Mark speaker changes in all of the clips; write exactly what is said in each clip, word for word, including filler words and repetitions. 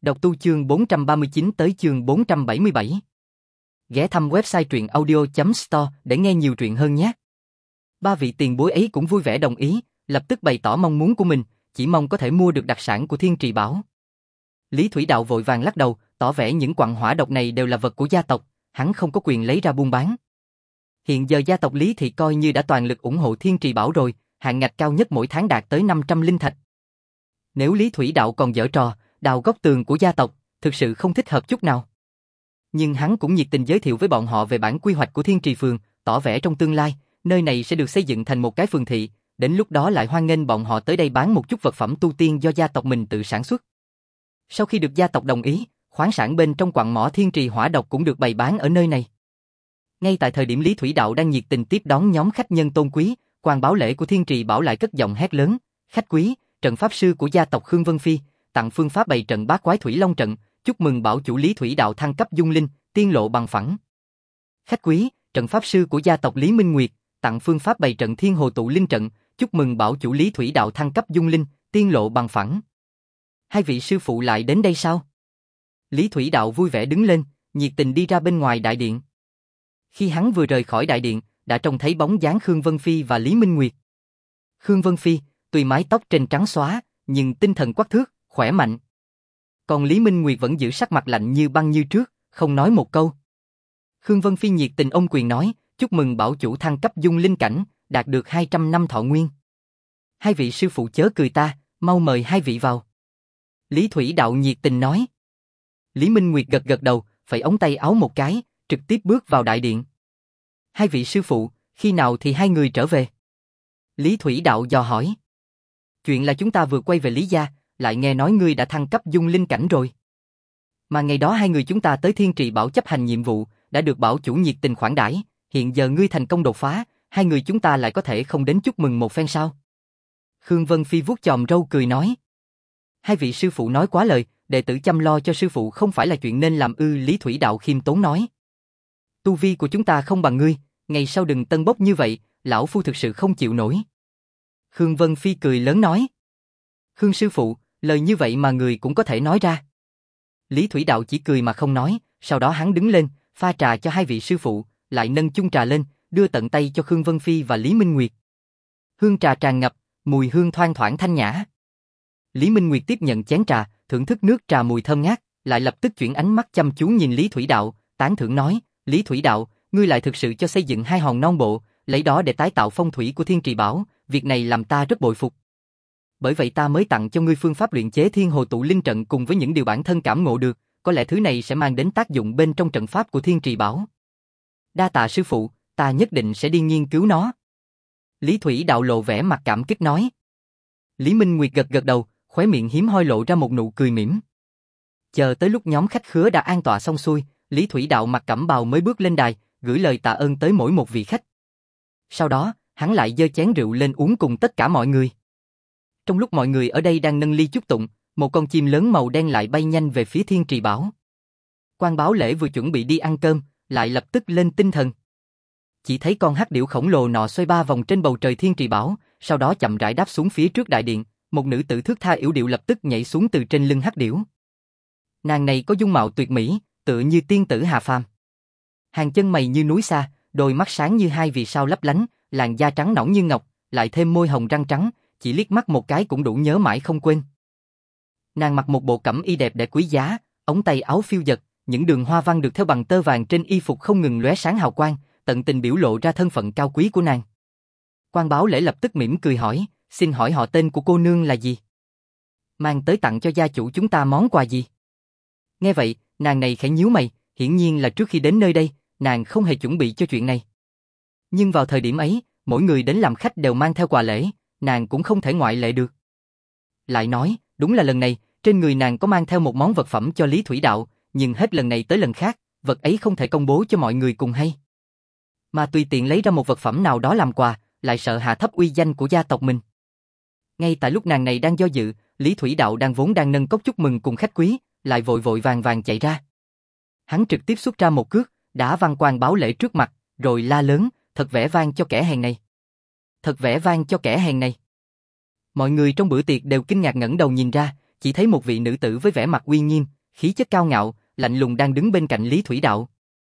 Speaker 1: Đọc tu chương bốn trăm ba mươi chín tới chương bốn trăm bảy mươi bảy. Ghé thăm website truyện audio chấm store để nghe nhiều truyện hơn nhé. Ba vị tiền bối ấy cũng vui vẻ đồng ý, lập tức bày tỏ mong muốn của mình, chỉ mong có thể mua được đặc sản của Thiên Trì Bảo. Lý Thủy Đạo vội vàng lắc đầu, tỏ vẻ những quặng hỏa độc này đều là vật của gia tộc, hắn không có quyền lấy ra buôn bán. Hiện giờ gia tộc Lý Thị coi như đã toàn lực ủng hộ Thiên Trì Bảo rồi, hạn ngạch cao nhất mỗi tháng đạt tới năm trăm linh thạch. Nếu Lý Thủy Đạo còn giở trò, đào góc tường của gia tộc, thực sự không thích hợp chút nào. Nhưng hắn cũng nhiệt tình giới thiệu với bọn họ về bản quy hoạch của Thiên Trì Phường, tỏ vẻ trong tương lai, nơi này sẽ được xây dựng thành một cái phường thị, đến lúc đó lại hoan nghênh bọn họ tới đây bán một chút vật phẩm tu tiên do gia tộc mình tự sản xuất. Sau khi được gia tộc đồng ý, khoáng sản bên trong quặng mỏ Thiên Trì hỏa độc cũng được bày bán ở nơi này. Ngay tại thời điểm Lý Thủy Đạo đang nhiệt tình tiếp đón nhóm khách nhân tôn quý, quan báo lễ của Thiên Trì Bảo lại cất giọng hét lớn: "Khách quý, trận pháp sư của gia tộc Khương Vân Phi tặng phương pháp bày trận bát quái thủy long trận, chúc mừng bảo chủ Lý Thủy Đạo thăng cấp dung linh, tiên lộ bằng phẳng." Khách quý, trận pháp sư của gia tộc Lý Minh Nguyệt tặng phương pháp bày trận thiên hồ tụ linh trận, chúc mừng bảo chủ Lý Thủy Đạo thăng cấp dung linh, tiên lộ bằng phẳng. Hai vị sư phụ lại đến đây sao? Lý Thủy Đạo vui vẻ đứng lên, nhiệt tình đi ra bên ngoài đại điện. Khi hắn vừa rời khỏi đại điện, đã trông thấy bóng dáng Khương Vân Phi và Lý Minh Nguyệt. Khương Vân Phi, tuy mái tóc trên trắng xóa, nhưng tinh thần quắc thước, khỏe mạnh. Còn Lý Minh Nguyệt vẫn giữ sắc mặt lạnh như băng như trước, không nói một câu. Khương Vân Phi nhiệt tình ôm quyền nói: "Chúc mừng bảo chủ thăng cấp dung linh cảnh, đạt được hai trăm năm thọ nguyên. Hai vị sư phụ chớ cười ta, mau mời hai vị vào." Lý Thủy Đạo nhiệt tình nói. Lý Minh Nguyệt gật gật đầu, phẩy ống tay áo một cái, trực tiếp bước vào đại điện. "Hai vị sư phụ, khi nào thì hai người trở về?" Lý Thủy Đạo dò hỏi. "Chuyện là chúng ta vừa quay về Lý gia, lại nghe nói ngươi đã thăng cấp dung linh cảnh rồi. Mà ngày đó hai người chúng ta tới Thiên Trì Bảo chấp hành nhiệm vụ, đã được bảo chủ nhiệt tình khoản đãi, hiện giờ ngươi thành công đột phá, hai người chúng ta lại có thể không đến chúc mừng một phen sao?" Khương Vân Phi vuốt chòm râu cười nói. "Hai vị sư phụ nói quá lời, đệ tử chăm lo cho sư phụ không phải là chuyện nên làm ư?" Lý Thủy Đạo khiêm tốn nói. "Tu vi của chúng ta không bằng ngươi, ngày sau đừng tân bốc như vậy, lão phu thực sự không chịu nổi." Khương Vân Phi cười lớn nói. "Khương sư phụ, lời như vậy mà người cũng có thể nói ra." Lý Thủy Đạo chỉ cười mà không nói, sau đó hắn đứng lên, pha trà cho hai vị sư phụ, lại nâng chung trà lên, đưa tận tay cho Khương Vân Phi và Lý Minh Nguyệt. Hương trà tràn ngập, mùi hương thoang thoảng thanh nhã. Lý Minh Nguyệt tiếp nhận chén trà, thưởng thức nước trà mùi thơm ngát, lại lập tức chuyển ánh mắt chăm chú nhìn Lý Thủy Đạo, tán thưởng nói: "Lý Thủy Đạo, ngươi lại thực sự cho xây dựng hai hòn non bộ, lấy đó để tái tạo phong thủy của Thiên Trì Bảo, việc này làm ta rất bội phục. Bởi vậy ta mới tặng cho ngươi phương pháp luyện chế Thiên Hồ Tụ Linh trận cùng với những điều bản thân cảm ngộ được, có lẽ thứ này sẽ mang đến tác dụng bên trong trận pháp của Thiên Trì Bảo. Đa tạ sư phụ, ta nhất định sẽ đi nghiên cứu nó." Lý Thủy Đạo lộ vẻ mặt cảm kích nói. Lý Minh Nguyệt gật gật đầu, khóe miệng hiếm hoi lộ ra một nụ cười mỉm. Chờ tới lúc nhóm khách khứa đã an tọa xong xuôi, Lý Thủy Đạo mặc cẩm bào mới bước lên đài, gửi lời tạ ơn tới mỗi một vị khách. Sau đó, hắn lại giơ chén rượu lên uống cùng tất cả mọi người. Trong lúc mọi người ở đây đang nâng ly chúc tụng, một con chim lớn màu đen lại bay nhanh về phía Thiên Trì Bảo. Quan báo lễ vừa chuẩn bị đi ăn cơm, lại lập tức lên tinh thần. Chỉ thấy con hắc điểu khổng lồ nọ xoay ba vòng trên bầu trời Thiên Trì Bảo, sau đó chậm rãi đáp xuống phía trước đại điện, một nữ tử thước tha yểu điệu lập tức nhảy xuống từ trên lưng hắc điểu. Nàng này có dung mạo tuyệt mỹ, tựa như tiên tử hạ phàm. Hàng chân mày như núi xa, đôi mắt sáng như hai vì sao lấp lánh, làn da trắng nõn như ngọc, lại thêm môi hồng răng trắng, chỉ liếc mắt một cái cũng đủ nhớ mãi không quên. Nàng mặc một bộ cẩm y đẹp đẽ quý giá, ống tay áo phiêu dật, những đường hoa văn được thêu bằng tơ vàng trên y phục không ngừng lóe sáng hào quang, tận tình biểu lộ ra thân phận cao quý của nàng. Quan báo lễ lập tức mỉm cười hỏi: "Xin hỏi họ tên của cô nương là gì? Mang tới tặng cho gia chủ chúng ta món quà gì?" Nghe vậy, nàng này khẽ nhíu mày, hiển nhiên là trước khi đến nơi đây, nàng không hề chuẩn bị cho chuyện này. Nhưng vào thời điểm ấy, mỗi người đến làm khách đều mang theo quà lễ, nàng cũng không thể ngoại lệ được. Lại nói, đúng là lần này, trên người nàng có mang theo một món vật phẩm cho Lý Thủy Đạo, nhưng hết lần này tới lần khác, vật ấy không thể công bố cho mọi người cùng hay. Mà tùy tiện lấy ra một vật phẩm nào đó làm quà, lại sợ hạ thấp uy danh của gia tộc mình. Ngay tại lúc nàng này đang do dự, Lý Thủy Đạo đang vốn đang nâng cốc chúc mừng cùng khách quý, lại vội vội vàng vàng chạy ra. Hắn trực tiếp xuất ra một cước, đá văng quan báo lễ trước mặt, rồi la lớn: "Thật vẻ vang cho kẻ hèn này! Thật vẻ vang cho kẻ hèn này!" Mọi người trong bữa tiệc đều kinh ngạc ngẩng đầu nhìn ra, chỉ thấy một vị nữ tử với vẻ mặt uy nghiêm, khí chất cao ngạo, lạnh lùng đang đứng bên cạnh Lý Thủy Đạo.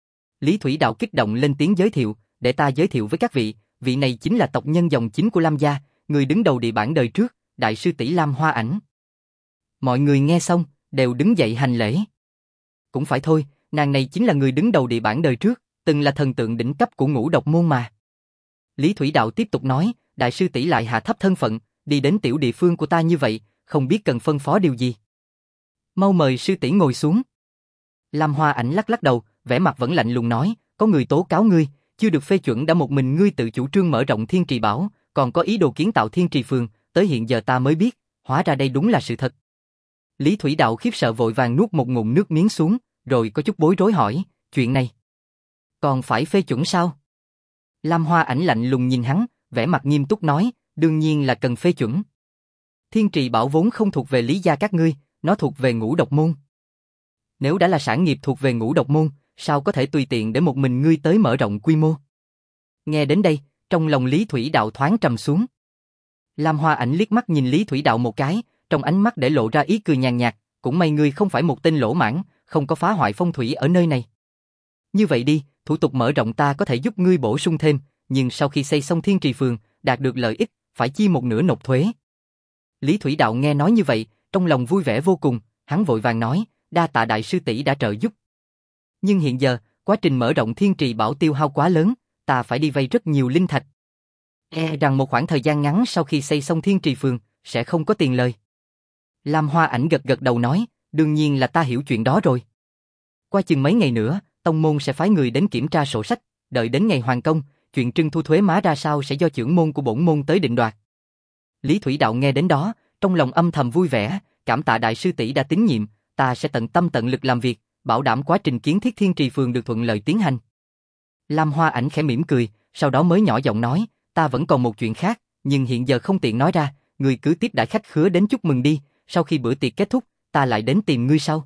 Speaker 1: Lý Thủy Đạo kích động lên tiếng giới thiệu, để ta giới thiệu với các vị, vị này chính là tộc nhân dòng chính của Lam gia, người đứng đầu địa bản đời trước, đại sư tỷ Lam Hoa Ảnh. Mọi người nghe xong, đều đứng dậy hành lễ. Cũng phải thôi, nàng này chính là người đứng đầu địa bản đời trước, từng là thần tượng đỉnh cấp của Ngũ Độc môn mà. Lý Thủy Đạo tiếp tục nói, đại sư tỷ lại hạ thấp thân phận, đi đến tiểu địa phương của ta như vậy, không biết cần phân phó điều gì. Mau mời sư tỷ ngồi xuống. Lam Hoa Ảnh lắc lắc đầu, vẻ mặt vẫn lạnh lùng nói, có người tố cáo ngươi, chưa được phê chuẩn đã một mình ngươi tự chủ trương mở rộng Thiên Trì Bảo, còn có ý đồ kiến tạo Thiên Trì Phường, tới hiện giờ ta mới biết, hóa ra đây đúng là sự thật. Lý Thủy Đạo khiếp sợ vội vàng nuốt một ngụm nước miếng xuống, rồi có chút bối rối hỏi, chuyện này còn phải phê chuẩn sao? Lam Hoa Ảnh lạnh lùng nhìn hắn, vẻ mặt nghiêm túc nói, đương nhiên là cần phê chuẩn. Thiên Trì Bảo vốn không thuộc về Lý gia các ngươi, nó thuộc về Ngũ Độc môn. Nếu đã là sản nghiệp thuộc về Ngũ Độc môn, sao có thể tùy tiện để một mình ngươi tới mở rộng quy mô? Nghe đến đây, trong lòng Lý Thủy Đạo thoáng trầm xuống. Lam Hoa Ảnh liếc mắt nhìn Lý Thủy Đạo một cái, trong ánh mắt để lộ ra ý cười nhàn nhạt, cũng may ngươi không phải một tên lỗ mãng, không có phá hoại phong thủy ở nơi này. Như vậy đi, thủ tục mở rộng ta có thể giúp ngươi bổ sung thêm, nhưng sau khi xây xong Thiên Trì Phường, đạt được lợi ích, phải chi một nửa nộp thuế. Lý Thủy Đạo nghe nói như vậy, trong lòng vui vẻ vô cùng, hắn vội vàng nói, đa tạ đại sư tỷ đã trợ giúp. Nhưng hiện giờ, quá trình mở rộng Thiên Trì Bảo tiêu hao quá lớn, ta phải đi vay rất nhiều linh thạch. E rằng một khoảng thời gian ngắn sau khi xây xong Thiên Trì Phường, sẽ không có tiền lời. Lam Hoa Ảnh gật gật đầu nói, đương nhiên là ta hiểu chuyện đó rồi. Qua chừng mấy ngày nữa, tông môn sẽ phái người đến kiểm tra sổ sách, đợi đến ngày hoàn công, chuyện trưng thu thuế má ra sao sẽ do trưởng môn của bổn môn tới định đoạt. Lý Thủy Đạo nghe đến đó, trong lòng âm thầm vui vẻ, cảm tạ đại sư tỷ đã tín nhiệm, ta sẽ tận tâm tận lực làm việc, bảo đảm quá trình kiến thiết Thiên Trì Phường được thuận lợi tiến hành. Lam Hoa Ảnh khẽ mỉm cười, sau đó mới nhỏ giọng nói, ta vẫn còn một chuyện khác, nhưng hiện giờ không tiện nói ra, người cứ tiếp đãi khách khứa đến chúc mừng đi, sau khi bữa tiệc kết thúc, ta lại đến tìm ngươi sau.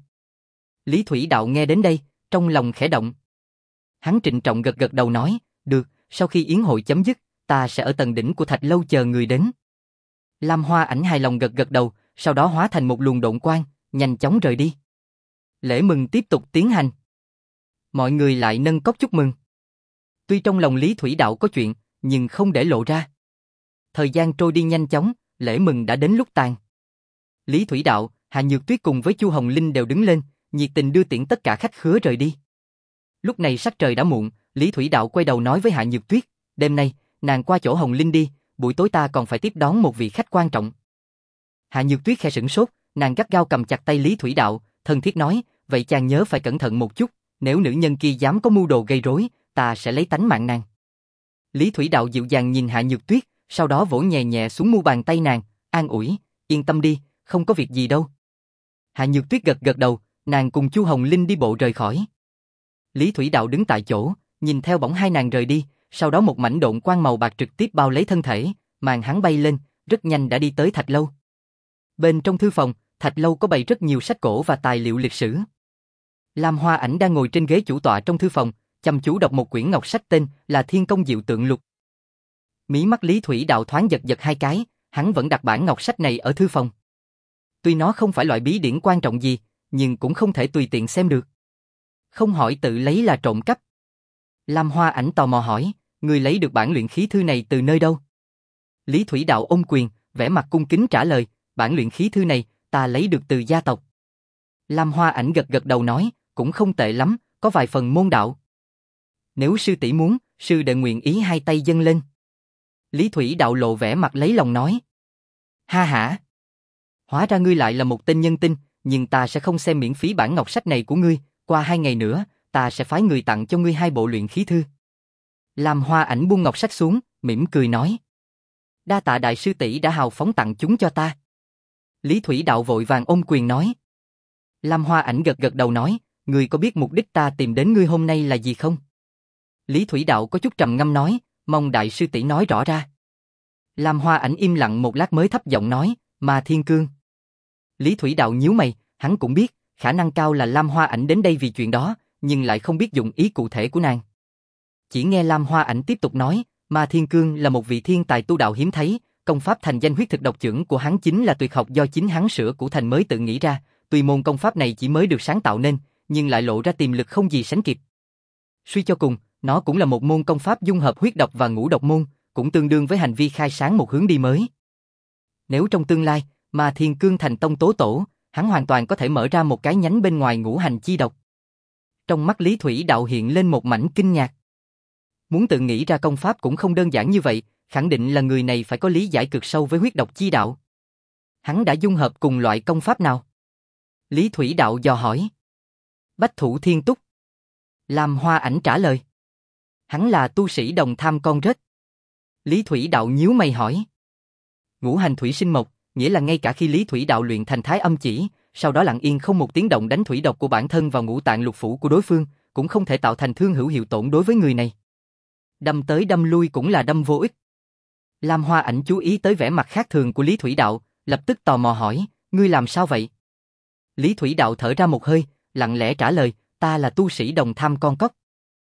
Speaker 1: Lý Thủy Đạo nghe đến đây, trong lòng khẽ động. Hắn trịnh trọng gật gật đầu nói, được, sau khi yến hội chấm dứt, ta sẽ ở tầng đỉnh của thạch lâu chờ người đến. Lam Hoa Ảnh hài lòng gật gật đầu, sau đó hóa thành một luồng độn quang, nhanh chóng rời đi. Lễ mừng tiếp tục tiến hành. Mọi người lại nâng cốc chúc mừng. Tuy trong lòng Lý Thủy Đạo có chuyện, nhưng không để lộ ra. Thời gian trôi đi nhanh chóng, lễ mừng đã đến lúc tàn. Lý Thủy Đạo, Hà Nhược Tuyết cùng với Chu Hồng Linh đều đứng lên, nhiệt tình đưa tiễn tất cả khách khứa rời đi. Lúc này sắc trời đã muộn, Lý Thủy Đạo quay đầu nói với Hạ Nhược Tuyết, đêm nay, nàng qua chỗ Hồng Linh đi, buổi tối ta còn phải tiếp đón một vị khách quan trọng. Hạ Nhược Tuyết khẽ sửng sốt, nàng gắt gao cầm chặt tay Lý Thủy Đạo, thân thiết nói, vậy chàng nhớ phải cẩn thận một chút, nếu nữ nhân kia dám có mưu đồ gây rối, ta sẽ lấy tánh mạng nàng. Lý Thủy Đạo dịu dàng nhìn Hạ Nhược Tuyết, sau đó vỗ nhẹ nhẹ xuống mu bàn tay nàng, an ủi, yên tâm đi, không có việc gì đâu. Hạ Nhược Tuyết gật gật đầu, nàng cùng Chu Hồng Linh đi bộ rời khỏi. Lý Thủy Đạo đứng tại chỗ, nhìn theo bóng hai nàng rời đi, sau đó một mảnh độn quang màu bạc trực tiếp bao lấy thân thể, màn hắn bay lên, rất nhanh đã đi tới thạch lâu. Bên trong thư phòng, thạch lâu có bày rất nhiều sách cổ và tài liệu lịch sử. Lam Hoa Ảnh đang ngồi trên ghế chủ tọa trong thư phòng, chăm chú đọc một quyển ngọc sách tên là Thiên Công Diệu Tượng Lục. Mí mắt Lý Thủy Đạo thoáng giật giật hai cái, hắn vẫn đặt bản ngọc sách này ở thư phòng. Tuy nó không phải loại bí điển quan trọng gì, nhưng cũng không thể tùy tiện xem được. Không hỏi tự lấy là trộm cắp. Lam Hoa Ảnh tò mò hỏi, người lấy được bản luyện khí thư này từ nơi đâu? Lý Thủy Đạo ôm quyền, vẻ mặt cung kính trả lời, bản luyện khí thư này, ta lấy được từ gia tộc. Lam Hoa Ảnh gật gật đầu nói, cũng không tệ lắm, có vài phần môn đạo. Nếu sư tỷ muốn, sư đệ nguyện ý hai tay dâng lên. Lý Thủy Đạo lộ vẻ mặt lấy lòng nói. Ha hả. Hóa ra ngươi lại là một tên nhân tinh, nhưng ta sẽ không xem miễn phí bản ngọc sách này của ngươi, qua hai ngày nữa, ta sẽ phái người tặng cho ngươi hai bộ luyện khí thư. Lam Hoa Ảnh buông ngọc sách xuống, mỉm cười nói. Đa tạ đại sư tỷ đã hào phóng tặng chúng cho ta. Lý Thủy Đạo vội vàng ôm quyền nói. Lam Hoa Ảnh gật gật đầu nói, ngươi có biết mục đích ta tìm đến ngươi hôm nay là gì không? Lý Thủy Đạo có chút trầm ngâm nói, mong đại sư tỷ nói rõ ra. Lam Hoa Ảnh im lặng một lát mới thấp giọng nói, Ma Thiên Cương. Lý Thủy Đạo nhíu mày, hắn cũng biết, khả năng cao là Lam Hoa Ảnh đến đây vì chuyện đó, nhưng lại không biết dụng ý cụ thể của nàng. Chỉ nghe Lam Hoa Ảnh tiếp tục nói, Ma Thiên Cương là một vị thiên tài tu đạo hiếm thấy, công pháp thành danh huyết thực độc chưởng của hắn chính là tuyệt học do chính hắn sửa cũ thành mới tự nghĩ ra, tuy môn công pháp này chỉ mới được sáng tạo nên, nhưng lại lộ ra tiềm lực không gì sánh kịp. Suy cho cùng, nó cũng là một môn công pháp dung hợp huyết độc và ngũ độc môn, cũng tương đương với hành vi khai sáng một hướng đi mới. Nếu trong tương lai, mà Thiên Cương thành tông tố tổ, hắn hoàn toàn có thể mở ra một cái nhánh bên ngoài ngũ hành chi độc. Trong mắt Lý Thủy Đạo hiện lên một mảnh kinh ngạc. Muốn tự nghĩ ra công pháp cũng không đơn giản như vậy, khẳng định là người này phải có lý giải cực sâu với huyết độc chi đạo. Hắn đã dung hợp cùng loại công pháp nào? Lý Thủy Đạo dò hỏi. Bách Thủ Thiên Túc. Lam Hoa Ảnh trả lời. Hắn là tu sĩ đồng tham con rết. Lý Thủy Đạo nhíu mày hỏi. Ngũ hành thủy sinh mộc, nghĩa là ngay cả khi Lý Thủy Đạo luyện thành thái âm chỉ, sau đó lặng yên không một tiếng động đánh thủy độc của bản thân vào ngũ tạng lục phủ của đối phương, cũng không thể tạo thành thương hữu hiệu tổn đối với người này. Đâm tới đâm lui cũng là đâm vô ích. Lam Hoa Ảnh chú ý tới vẻ mặt khác thường của Lý Thủy Đạo, lập tức tò mò hỏi, ngươi làm sao vậy? Lý Thủy Đạo thở ra một hơi, lặng lẽ trả lời, ta là tu sĩ đồng tham con cóc.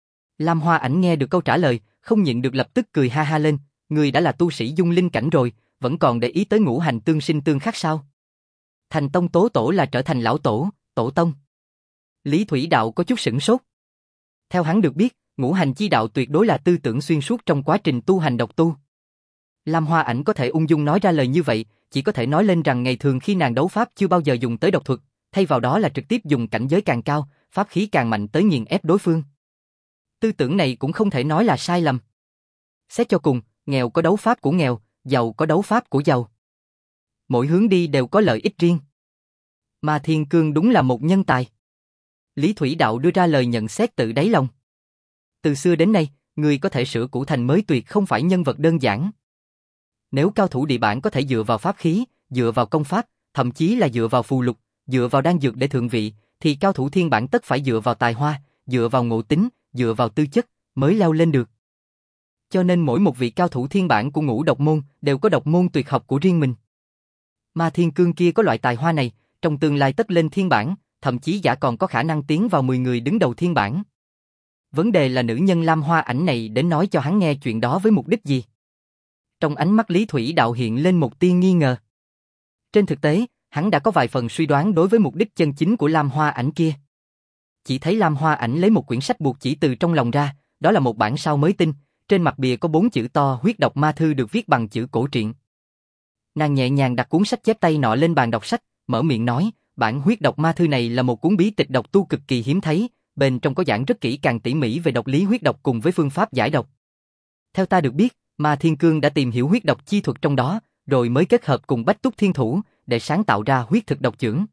Speaker 1: Lam Hoa Ảnh nghe được câu trả lời, không nhịn được lập tức cười ha ha lên, ngươi đã là tu sĩ dung linh cảnh rồi, vẫn còn để ý tới ngũ hành tương sinh tương khắc sao? Thành tông tố tổ là trở thành lão tổ, tổ tông. Lý Thủy Đạo có chút sửng sốt. Theo hắn được biết, ngũ hành chi đạo tuyệt đối là tư tưởng xuyên suốt trong quá trình tu hành độc tu. Lam Hoa Ảnh có thể ung dung nói ra lời như vậy, chỉ có thể nói lên rằng ngày thường khi nàng đấu pháp chưa bao giờ dùng tới độc thuật, thay vào đó là trực tiếp dùng cảnh giới càng cao, pháp khí càng mạnh tới nghiền ép đối phương. Tư tưởng này cũng không thể nói là sai lầm. Xét cho cùng, nghèo có đấu pháp của nghèo, giàu có đấu pháp của giàu. Mỗi hướng đi đều có lợi ích riêng. Mà Thiên Cương đúng là một nhân tài. Lý Thủy Đạo đưa ra lời nhận xét tự đáy lòng. Từ xưa đến nay, người có thể sửa cũ thành mới tuyệt không phải nhân vật đơn giản. Nếu cao thủ địa bản có thể dựa vào pháp khí, dựa vào công pháp, thậm chí là dựa vào phù lục, dựa vào đan dược để thượng vị, thì cao thủ thiên bản tất phải dựa vào tài hoa, dựa vào ngộ tính, dựa vào tư chất, mới leo lên được. Cho nên mỗi một vị cao thủ thiên bản của ngũ độc môn đều có độc môn tuyệt học của riêng mình. Mà Thiên Cương kia có loại tài hoa này, trong tương lai tất lên thiên bản, thậm chí giả còn có khả năng tiến vào mười người đứng đầu thiên bản. Vấn đề là nữ nhân Lam Hoa Ảnh này đến nói cho hắn nghe chuyện đó với mục đích gì? Trong ánh mắt Lý Thủy Đạo hiện lên một tia nghi ngờ. Trên thực tế, hắn đã có vài phần suy đoán đối với mục đích chân chính của Lam Hoa Ảnh kia. Chỉ thấy Lam Hoa Ảnh lấy một quyển sách buộc chỉ từ trong lòng ra, đó là một bản sao mới tinh, trên mặt bìa có bốn chữ to huyết độc ma thư được viết bằng chữ cổ truyện. Nàng nhẹ nhàng đặt cuốn sách chép tay nọ lên bàn đọc sách, mở miệng nói, bản huyết độc ma thư này là một cuốn bí tịch độc tu cực kỳ hiếm thấy, bên trong có giảng rất kỹ càng tỉ mỉ về độc lý huyết độc cùng với phương pháp giải độc. Theo ta được biết, mà Thiên Cương đã tìm hiểu huyết độc chi thuật trong đó, rồi mới kết hợp cùng Bách Túc Thiên Thủ, để sáng tạo ra huyết thực độc chưởng.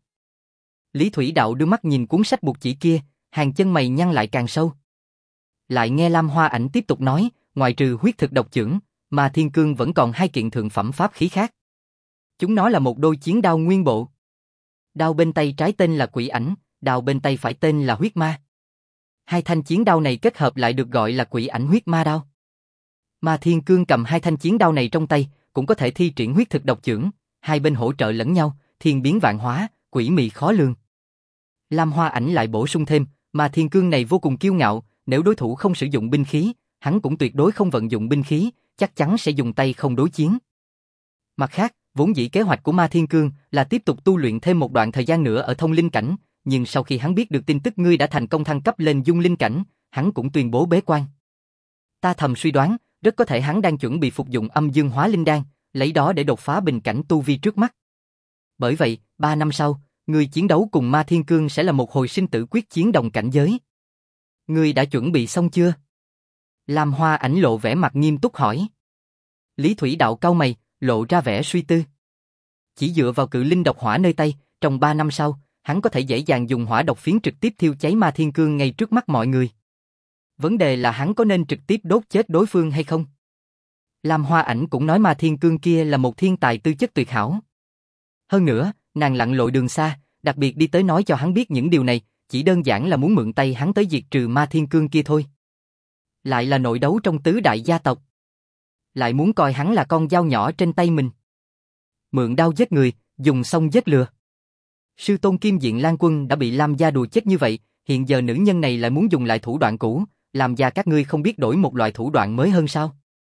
Speaker 1: Lý Thủy Đạo đưa mắt nhìn cuốn sách buộc chỉ kia, hàng chân mày nhăn lại càng sâu. Lại nghe Lam Hoa Ảnh tiếp tục nói, ngoài trừ huyết thực độc chưởng, mà Thiên Cương vẫn còn hai kiện thượng phẩm pháp khí khác. Chúng nó là một đôi chiến đao nguyên bộ. Đao bên tay trái tên là Quỷ Ảnh, đao bên tay phải tên là Huyết Ma. Hai thanh chiến đao này kết hợp lại được gọi là Quỷ Ảnh Huyết Ma đao. Mà Thiên Cương cầm hai thanh chiến đao này trong tay, cũng có thể thi triển huyết thực độc chưởng, hai bên hỗ trợ lẫn nhau, thiên biến vạn hóa, quỷ mị khó lường. Lam Hoa Ảnh lại bổ sung thêm, mà Thiên Cương này vô cùng kiêu ngạo, nếu đối thủ không sử dụng binh khí, hắn cũng tuyệt đối không vận dụng binh khí, chắc chắn sẽ dùng tay không đối chiến. Mặt khác, vốn dĩ kế hoạch của Ma Thiên Cương là tiếp tục tu luyện thêm một đoạn thời gian nữa ở thông linh cảnh, nhưng sau khi hắn biết được tin tức ngươi đã thành công thăng cấp lên dung linh cảnh, hắn cũng tuyên bố bế quan. Ta thầm suy đoán, rất có thể hắn đang chuẩn bị phục dụng âm dương hóa linh đan, lấy đó để đột phá bình cảnh tu vi trước mắt. Bởi vậy, ba năm sau, ngươi chiến đấu cùng Ma Thiên Cương sẽ là một hồi sinh tử quyết chiến đồng cảnh giới. Ngươi đã chuẩn bị xong chưa? Lam Hoa Ảnh lộ vẻ mặt nghiêm túc hỏi. Lý Thủy Đạo cau mày, lộ ra vẻ suy tư. Chỉ dựa vào cự linh độc hỏa nơi tay, trong ba năm sau, hắn có thể dễ dàng dùng hỏa độc phiến trực tiếp thiêu cháy Ma Thiên Cương ngay trước mắt mọi người. Vấn đề là hắn có nên trực tiếp đốt chết đối phương hay không? Lam Hoa Ảnh cũng nói Ma Thiên Cương kia là một thiên tài tư chất tuyệt hảo. Hơn nữa, nàng lặn lội đường xa, đặc biệt đi tới nói cho hắn biết những điều này, chỉ đơn giản là muốn mượn tay hắn tới diệt trừ Ma Thiên Cương kia thôi. Lại là nội đấu trong tứ đại gia tộc. Lại muốn coi hắn là con dao nhỏ trên tay mình. Mượn đao giết người, dùng song giết lừa. Sư tôn Kim Diện Lan Quân đã bị Lam gia đùa chết như vậy, hiện giờ nữ nhân này lại muốn dùng lại thủ đoạn cũ, làm gia các ngươi không biết đổi một loại thủ đoạn mới hơn sao?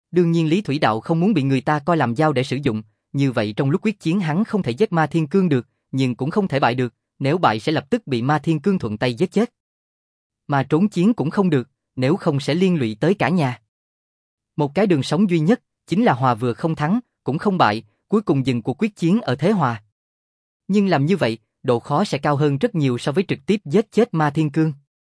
Speaker 1: Đương nhiên Lý Thủy Đạo không muốn bị người ta coi làm dao để sử dụng, như vậy trong lúc quyết chiến hắn không thể giết Ma Thiên Cương được, nhưng cũng không thể bại được, nếu bại sẽ lập tức bị Ma Thiên Cương thuận tay giết chết. Mà trốn chiến cũng không được, nếu không sẽ liên lụy tới cả nhà. Một cái đường sống duy nhất, chính là hòa vừa không thắng, cũng không bại, cuối cùng dừng cuộc quyết chiến ở thế hòa. Nhưng làm như vậy, độ khó sẽ cao hơn rất nhiều so với trực tiếp giết chết Ma Thiên Cương.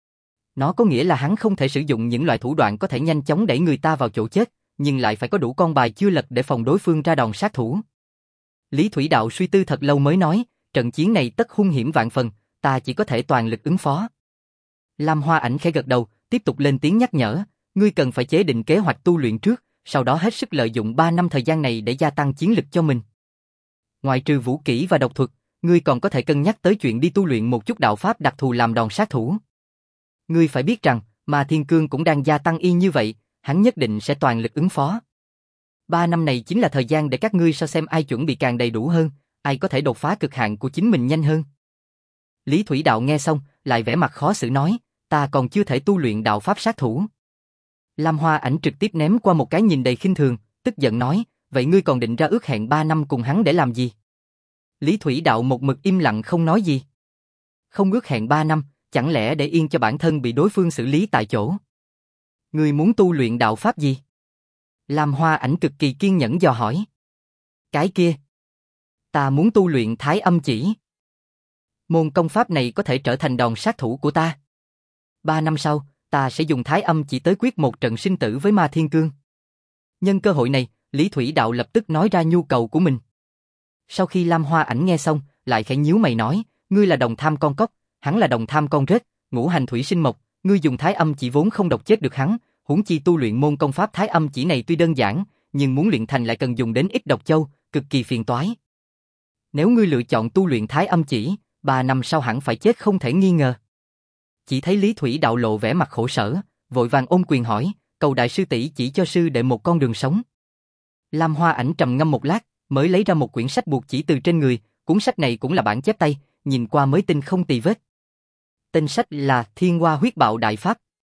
Speaker 1: Nó có nghĩa là hắn không thể sử dụng những loại thủ đoạn có thể nhanh chóng đẩy người ta vào chỗ chết, nhưng lại phải có đủ con bài chưa lật để phòng đối phương ra đòn sát thủ. Lý Thủy Đạo suy tư thật lâu mới nói, trận chiến này tất hung hiểm vạn phần, ta chỉ có thể toàn lực ứng phó. Lam Hoa Ảnh khẽ gật đầu, tiếp tục lên tiếng nhắc nhở, ngươi cần phải chế định kế hoạch tu luyện trước, sau đó hết sức lợi dụng ba năm thời gian này để gia tăng chiến lực cho mình. Ngoại trừ vũ kỹ và độc thuật, ngươi còn có thể cân nhắc tới chuyện đi tu luyện một chút đạo pháp đặc thù làm đòn sát thủ. Ngươi phải biết rằng, Ma Thiên Cương cũng đang gia tăng y như vậy, hắn nhất định sẽ toàn lực ứng phó. Ba năm này chính là thời gian để các ngươi so xem ai chuẩn bị càng đầy đủ hơn, ai có thể đột phá cực hạn của chính mình nhanh hơn. Lý Thủy Đạo nghe xong, lại vẻ mặt khó xử nói, ta còn chưa thể tu luyện đạo pháp sát thủ. Lam Hoa Ảnh trực tiếp ném qua một cái nhìn đầy khinh thường, tức giận nói, vậy ngươi còn định ra ước hẹn ba năm cùng hắn để làm gì? Lý Thủy Đạo một mực im lặng không nói gì. Không ước hẹn ba năm, chẳng lẽ để yên cho bản thân bị đối phương xử lý tại chỗ? Ngươi muốn tu luyện đạo pháp gì? Lam Hoa Ảnh cực kỳ kiên nhẫn dò hỏi. Cái kia. Ta muốn tu luyện Thái Âm Chỉ. Môn công pháp này có thể trở thành đòn sát thủ của ta. Ba năm sau, ta sẽ dùng Thái Âm Chỉ tới quyết một trận sinh tử với Ma Thiên Cương. Nhân cơ hội này, Lý Thủy Đạo lập tức nói ra nhu cầu của mình. Sau khi Lam Hoa Ảnh nghe xong, lại khẽ nhíu mày nói, ngươi là đồng tham con cóc, hắn là đồng tham con rết, ngũ hành thủy sinh mộc, ngươi dùng Thái Âm Chỉ vốn không độc chết được hắn, huống chi tu luyện môn công pháp Thái Âm Chỉ này tuy đơn giản, nhưng muốn luyện thành lại cần dùng đến ít độc châu, cực kỳ phiền toái. Nếu ngươi lựa chọn tu luyện Thái Âm Chỉ, ba năm sau hẳn phải chết không thể nghi ngờ. Chỉ thấy Lý Thủy Đạo lộ vẻ mặt khổ sở, vội vàng ôm quyền hỏi, cầu đại sư tỷ chỉ cho sư đệ một con đường sống. Lam Hoa Ảnh trầm ngâm một lát, mới lấy ra một quyển sách buộc chỉ từ trên người, cuốn sách này cũng là bản chép tay, nhìn qua mới tinh không tì vết. Tên sách là Thiên Hoa Huyết Bạo Đại Pháp.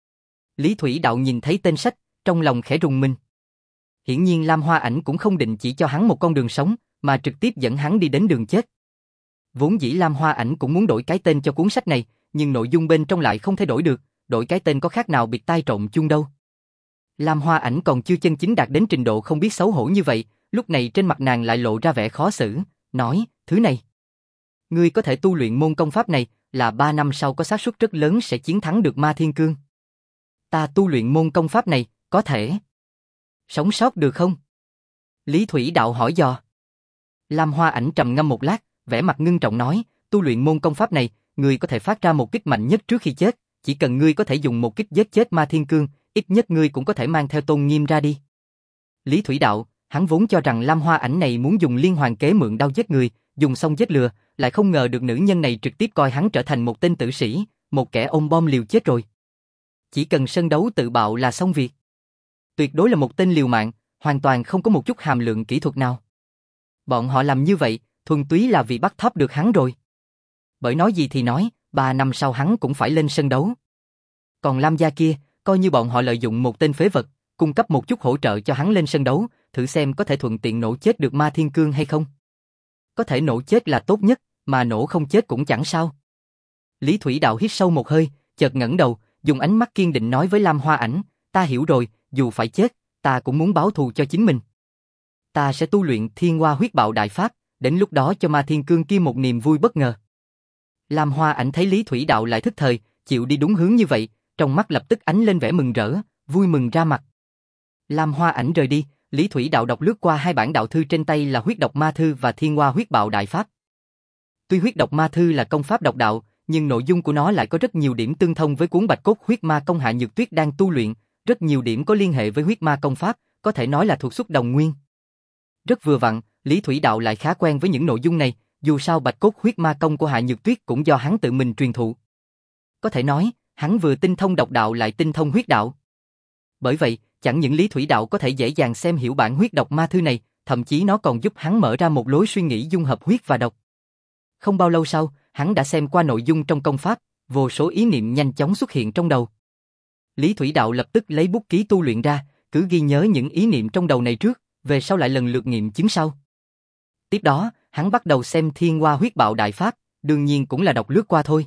Speaker 1: Lý Thủy Đạo nhìn thấy tên sách, trong lòng khẽ rùng mình. Hiển nhiên Lam Hoa Ảnh cũng không định chỉ cho hắn một con đường sống, mà trực tiếp dẫn hắn đi đến đường chết. Vốn dĩ Lam Hoa Ảnh cũng muốn đổi cái tên cho cuốn sách này, nhưng nội dung bên trong lại không thể đổi được, đổi cái tên có khác nào biệt tai trộn chung đâu. Lam Hoa Ảnh còn chưa chân chính đạt đến trình độ không biết xấu hổ như vậy, lúc này trên mặt nàng lại lộ ra vẻ khó xử, nói, thứ này. Ngươi có thể tu luyện môn công pháp này, là ba năm sau có xác suất rất lớn sẽ chiến thắng được Ma Thiên Cương. Ta tu luyện môn công pháp này, có thể sống sót được không? Lý Thủy Đạo hỏi dò. Lam Hoa Ảnh trầm ngâm một lát, vẻ mặt ngưng trọng nói, tu luyện môn công pháp này, ngươi có thể phát ra một kích mạnh nhất trước khi chết, chỉ cần ngươi có thể dùng một kích giết chết Ma Thiên Cương, ít nhất ngươi cũng có thể mang theo tôn nghiêm ra đi. Lý Thủy Đạo, hắn vốn cho rằng Lam Hoa Ảnh này muốn dùng liên hoàn kế mượn đao giết người, dùng xong giết lừa, lại không ngờ được nữ nhân này trực tiếp coi hắn trở thành một tên tử sĩ, một kẻ ôm bom liều chết rồi. Chỉ cần sân đấu tự bạo là xong việc. Tuyệt đối là một tên liều mạng, hoàn toàn không có một chút hàm lượng kỹ thuật nào. Bọn họ làm như vậy, thuần túy là vì bắt thóp được hắn rồi. Bởi nói gì thì nói, ba năm sau hắn cũng phải lên sân đấu. Còn Lam gia kia, coi như bọn họ lợi dụng một tên phế vật, cung cấp một chút hỗ trợ cho hắn lên sân đấu, thử xem có thể thuận tiện nổ chết được Ma Thiên Cương hay không. Có thể nổ chết là tốt nhất, mà nổ không chết cũng chẳng sao. Lý Thủy Đạo hít sâu một hơi, chợt ngẩng đầu, dùng ánh mắt kiên định nói với Lam Hoa Ảnh, ta hiểu rồi, dù phải chết, ta cũng muốn báo thù cho chính mình. Ta sẽ tu luyện Thiên Hoa Huyết Bạo Đại Pháp, đến lúc đó cho Ma Thiên Cương kia một niềm vui bất ngờ. Lam Hoa Ảnh thấy Lý Thủy Đạo lại thức thời, chịu đi đúng hướng như vậy, trong mắt lập tức ánh lên vẻ mừng rỡ, vui mừng ra mặt. Lam Hoa Ảnh rời đi, Lý Thủy Đạo đọc lướt qua hai bản đạo thư trên tay là Huyết Độc Ma Thư và Thiên Hoa Huyết Bạo Đại Pháp. Tuy Huyết Độc Ma Thư là công pháp độc đạo, nhưng nội dung của nó lại có rất nhiều điểm tương thông với cuốn Bạch Cốt Huyết Ma Công Hạ Nhược Tuyết đang tu luyện, rất nhiều điểm có liên hệ với Huyết Ma Công pháp, có thể nói là thuộc xuất đồng nguyên. Rất vừa vặn, Lý Thủy Đạo lại khá quen với những nội dung này, dù sao Bạch Cốt Huyết Ma Công của Hạ Nhược Tuyết cũng do hắn tự mình truyền thụ. Có thể nói, hắn vừa tinh thông độc đạo lại tinh thông huyết đạo. Bởi vậy, chẳng những Lý Thủy Đạo có thể dễ dàng xem hiểu bản Huyết Độc Ma Thư này, thậm chí nó còn giúp hắn mở ra một lối suy nghĩ dung hợp huyết và độc. Không bao lâu sau, hắn đã xem qua nội dung trong công pháp, vô số ý niệm nhanh chóng xuất hiện trong đầu. Lý Thủy Đạo lập tức lấy bút ký tu luyện ra, cứ ghi nhớ những ý niệm trong đầu này trước, về sau lại lần lượt nghiệm chứng sau. Tiếp đó, hắn bắt đầu xem Thiên Hoa Huyết Bạo Đại Pháp, đương nhiên cũng là đọc lướt qua thôi.